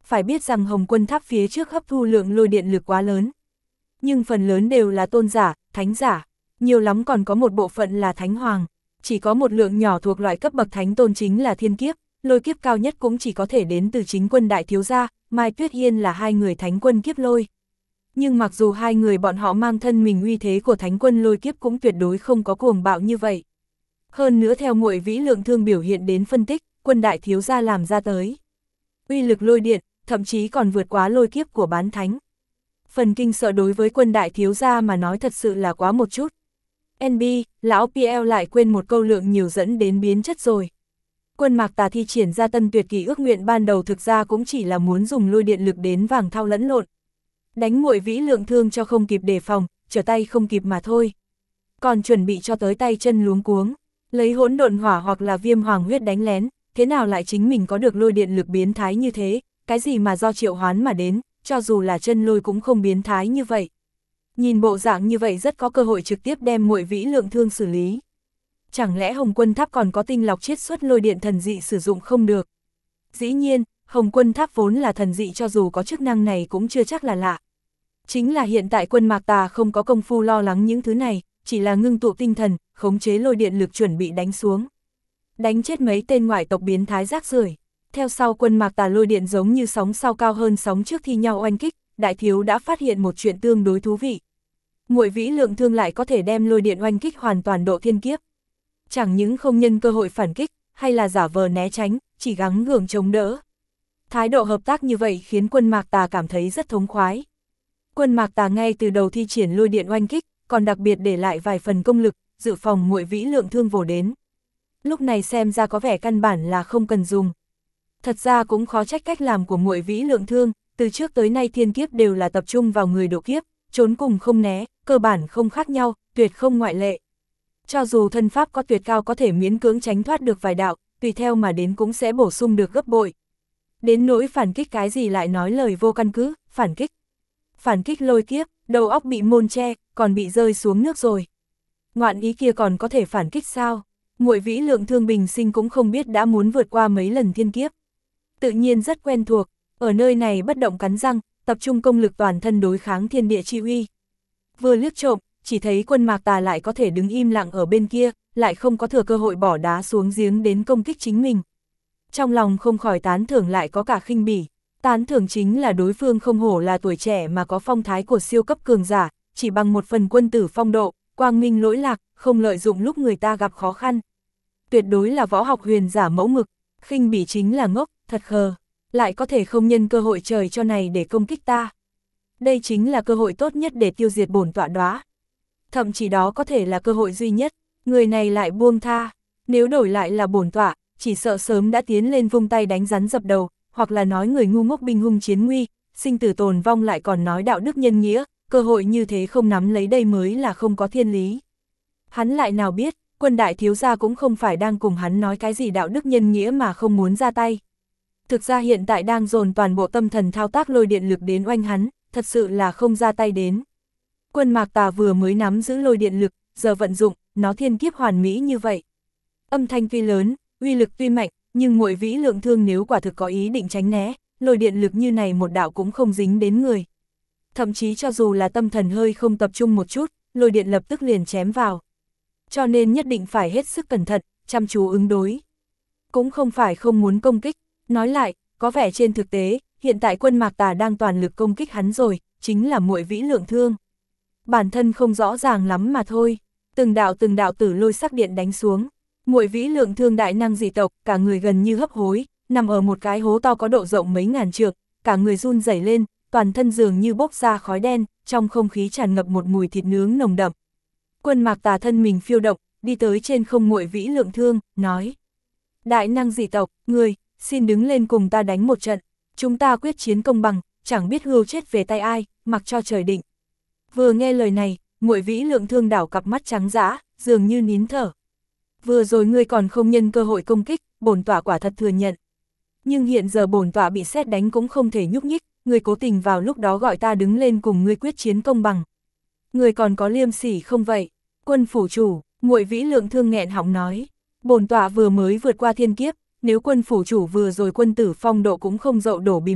Phải biết rằng Hồng Quân Tháp phía trước hấp thu lượng lôi điện lực quá lớn. Nhưng phần lớn đều là tôn giả, thánh giả, nhiều lắm còn có một bộ phận là thánh hoàng. Chỉ có một lượng nhỏ thuộc loại cấp bậc thánh tôn chính là thiên kiếp, lôi kiếp cao nhất cũng chỉ có thể đến từ chính quân đại thiếu gia, Mai Tuyết Hiên là hai người thánh quân kiếp lôi. Nhưng mặc dù hai người bọn họ mang thân mình uy thế của thánh quân lôi kiếp cũng tuyệt đối không có cuồng bạo như vậy. Hơn nữa theo Muội Vĩ Lượng Thương biểu hiện đến phân tích, quân đại thiếu gia làm ra tới uy lực lôi điện, thậm chí còn vượt quá lôi kiếp của bán thánh. Phần kinh sợ đối với quân đại thiếu gia mà nói thật sự là quá một chút. NB, lão PL lại quên một câu lượng nhiều dẫn đến biến chất rồi. Quân Mạc Tà thi triển ra tân tuyệt kỳ ước nguyện ban đầu thực ra cũng chỉ là muốn dùng lôi điện lực đến vàng thao lẫn lộn. Đánh Muội Vĩ Lượng Thương cho không kịp đề phòng, trở tay không kịp mà thôi. Còn chuẩn bị cho tới tay chân luống cuống, lấy hỗn độn hỏa hoặc là viêm hoàng huyết đánh lén, thế nào lại chính mình có được lôi điện lực biến thái như thế, cái gì mà do triệu hoán mà đến, cho dù là chân lôi cũng không biến thái như vậy. Nhìn bộ dạng như vậy rất có cơ hội trực tiếp đem Muội Vĩ Lượng Thương xử lý. Chẳng lẽ Hồng Quân Tháp còn có tinh lọc chiết xuất lôi điện thần dị sử dụng không được? Dĩ nhiên, Hồng Quân Tháp vốn là thần dị cho dù có chức năng này cũng chưa chắc là lạ. Chính là hiện tại quân Mạc Tà không có công phu lo lắng những thứ này, chỉ là ngưng tụ tinh thần, khống chế lôi điện lực chuẩn bị đánh xuống. Đánh chết mấy tên ngoại tộc biến thái rác rưởi. Theo sau quân Mạc Tà lôi điện giống như sóng sau cao hơn sóng trước thi nhau oanh kích, đại thiếu đã phát hiện một chuyện tương đối thú vị. Muội Vĩ Lượng Thương lại có thể đem lôi điện oanh kích hoàn toàn độ thiên kiếp. Chẳng những không nhân cơ hội phản kích, hay là giả vờ né tránh, chỉ gắng gượng chống đỡ. Thái độ hợp tác như vậy khiến quân Mạc Tà cảm thấy rất thống khoái. Quân Mạc Tà ngay từ đầu thi triển lôi điện oanh kích, còn đặc biệt để lại vài phần công lực, dự phòng Muội Vĩ Lượng Thương vồ đến. Lúc này xem ra có vẻ căn bản là không cần dùng. Thật ra cũng khó trách cách làm của Muội Vĩ Lượng Thương, từ trước tới nay thiên kiếp đều là tập trung vào người độ kiếp, trốn cùng không né, cơ bản không khác nhau, tuyệt không ngoại lệ. Cho dù thân pháp có tuyệt cao có thể miễn cưỡng tránh thoát được vài đạo, tùy theo mà đến cũng sẽ bổ sung được gấp bội. Đến nỗi phản kích cái gì lại nói lời vô căn cứ, phản kích. Phản kích lôi kiếp, đầu óc bị môn che, còn bị rơi xuống nước rồi. Ngoạn ý kia còn có thể phản kích sao? Muội Vĩ Lượng Thương bình sinh cũng không biết đã muốn vượt qua mấy lần thiên kiếp. Tự nhiên rất quen thuộc, ở nơi này bất động cắn răng, tập trung công lực toàn thân đối kháng thiên địa chi uy. Vừa liếc trộm, chỉ thấy quân Mạc Tà lại có thể đứng im lặng ở bên kia, lại không có thừa cơ hội bỏ đá xuống giếng đến công kích chính mình. Trong lòng không khỏi tán thưởng lại có cả khinh bỉ. Tán thưởng chính là đối phương không hổ là tuổi trẻ mà có phong thái của siêu cấp cường giả, chỉ bằng một phần quân tử phong độ, quang minh lỗi lạc, không lợi dụng lúc người ta gặp khó khăn. Tuyệt đối là võ học huyền giả mẫu mực, khinh bỉ chính là ngốc, thật khờ, lại có thể không nhân cơ hội trời cho này để công kích ta. Đây chính là cơ hội tốt nhất để tiêu diệt bổn tọa đóa. Thậm chí đó có thể là cơ hội duy nhất, người này lại buông tha, nếu đổi lại là bổn tọa, chỉ sợ sớm đã tiến lên vung tay đánh rắn dập đầu, hoặc là nói người ngu ngốc binh hung chiến nguy, sinh tử tồn vong lại còn nói đạo đức nhân nghĩa, cơ hội như thế không nắm lấy đây mới là không có thiên lý. Hắn lại nào biết, quân đại thiếu gia cũng không phải đang cùng hắn nói cái gì đạo đức nhân nghĩa mà không muốn ra tay. Thực ra hiện tại đang dồn toàn bộ tâm thần thao tác lôi điện lực đến oanh hắn, thật sự là không ra tay đến. Quân Mạc Tà vừa mới nắm giữ lôi điện lực, giờ vận dụng, nó thiên kiếp hoàn mỹ như vậy. Âm thanh tuy lớn, uy lực tuy mạnh, nhưng Muội Vĩ Lượng Thương nếu quả thực có ý định tránh né, lôi điện lực như này một đạo cũng không dính đến người. Thậm chí cho dù là tâm thần hơi không tập trung một chút, lôi điện lập tức liền chém vào. Cho nên nhất định phải hết sức cẩn thận, chăm chú ứng đối. Cũng không phải không muốn công kích, nói lại, có vẻ trên thực tế, hiện tại quân Mạc Tà đang toàn lực công kích hắn rồi, chính là Muội Vĩ Lượng Thương. Bản thân không rõ ràng lắm mà thôi, từng đạo tử lôi sắc điện đánh xuống. Muội Vĩ Lượng Thương đại năng dị tộc, cả người gần như hấp hối, nằm ở một cái hố to có độ rộng mấy ngàn trượng, cả người run rẩy lên, toàn thân dường như bốc ra khói đen, trong không khí tràn ngập một mùi thịt nướng nồng đậm. Quân Mạc Tà thân mình phiêu động, đi tới trên không Muội Vĩ Lượng Thương, nói: đại năng dị tộc, người, xin đứng lên cùng ta đánh một trận, chúng ta quyết chiến công bằng, chẳng biết hưu chết về tay ai, mặc cho trời định. Vừa nghe lời này, Muội Vĩ Lượng Thương đảo cặp mắt trắng dã, dường như nín thở. Vừa rồi ngươi còn không nhân cơ hội công kích, bổn tọa quả thật thừa nhận. Nhưng hiện giờ bổn tọa bị sét đánh cũng không thể nhúc nhích, ngươi cố tình vào lúc đó gọi ta đứng lên cùng ngươi quyết chiến công bằng. Ngươi còn có liêm sỉ không vậy? Quân phủ chủ, Muội Vĩ Lượng Thương nghẹn họng nói, bổn tọa vừa mới vượt qua thiên kiếp, nếu quân phủ chủ vừa rồi quân tử phong độ cũng không dậu đổ bìm leo,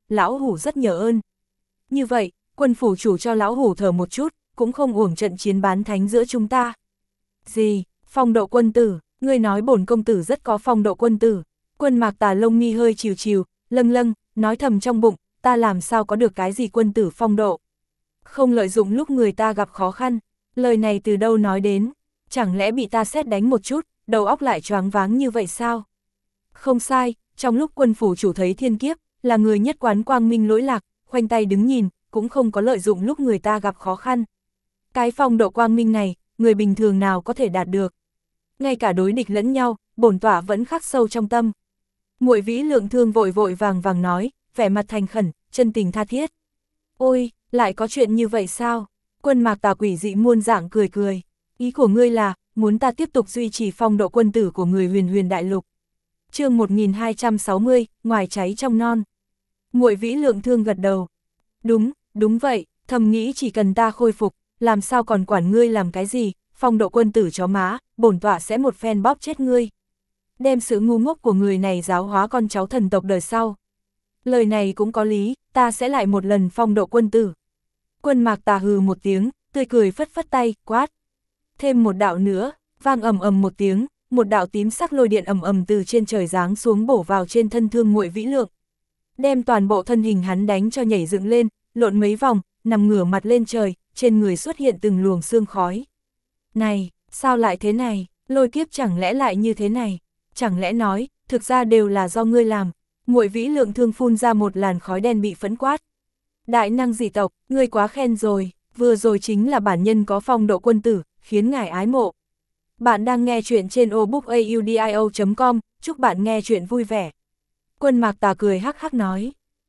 lão hủ rất nhờ ơn. Như vậy, quân phủ chủ cho lão hủ thở một chút, cũng không uổng trận chiến bán thánh giữa chúng ta. Gì, phong độ quân tử, ngươi nói bổn công tử rất có phong độ quân tử. Quân Mạc Tà lông mi hơi chiều chiều, lâng lâng, nói thầm trong bụng, ta làm sao có được cái gì quân tử phong độ. Không lợi dụng lúc người ta gặp khó khăn, lời này từ đâu nói đến, chẳng lẽ bị ta sét đánh một chút, đầu óc lại choáng váng như vậy sao? Không sai, trong lúc quân phủ chủ thấy thiên kiếp, là người nhất quán quang minh lỗi lạc, khoanh tay đứng nhìn, cũng không có lợi dụng lúc người ta gặp khó khăn. Cái phong độ quang minh này, người bình thường nào có thể đạt được. Ngay cả đối địch lẫn nhau, bổn tọa vẫn khắc sâu trong tâm. Muội Vĩ Lượng Thương vội vội vàng vàng nói, vẻ mặt thành khẩn, chân tình tha thiết. Ôi, lại có chuyện như vậy sao? Quân Mạc Tà quỷ dị muôn dạng cười cười. Ý của ngươi là, muốn ta tiếp tục duy trì phong độ quân tử của người huyền huyền đại lục. Chương 1260, ngoài cháy trong non. Muội Vĩ Lượng Thương gật đầu. Đúng vậy, thầm nghĩ chỉ cần ta khôi phục, làm sao còn quản ngươi làm cái gì, phong độ quân tử chó má, bổn tọa sẽ một phen bóp chết ngươi. Đem sự ngu ngốc của người này giáo hóa con cháu thần tộc đời sau. Lời này cũng có lý, ta sẽ lại một lần phong độ quân tử. Quân Mạc Tà hừ một tiếng, tươi cười phất phất tay, quát. Thêm một đạo nữa, vang ầm ầm một tiếng, một đạo tím sắc lôi điện ầm ầm từ trên trời giáng xuống bổ vào trên thân thương Muội Vĩ Lượng. Đem toàn bộ thân hình hắn đánh cho nhảy dựng lên, lộn mấy vòng, nằm ngửa mặt lên trời, trên người xuất hiện từng luồng sương khói. Này, sao lại thế này, lôi kiếp chẳng lẽ lại như thế này? Chẳng lẽ nói, thực ra đều là do ngươi làm. Muội Vĩ Lượng Thương phun ra một làn khói đen bị phẫn quát. Đại năng dị tộc, ngươi quá khen rồi, vừa rồi chính là bản nhân có phong độ quân tử, khiến ngài ái mộ. Bạn đang nghe chuyện trên obookaudio.com, chúc bạn nghe chuyện vui vẻ. Quân Mạc Tà cười hắc hắc nói.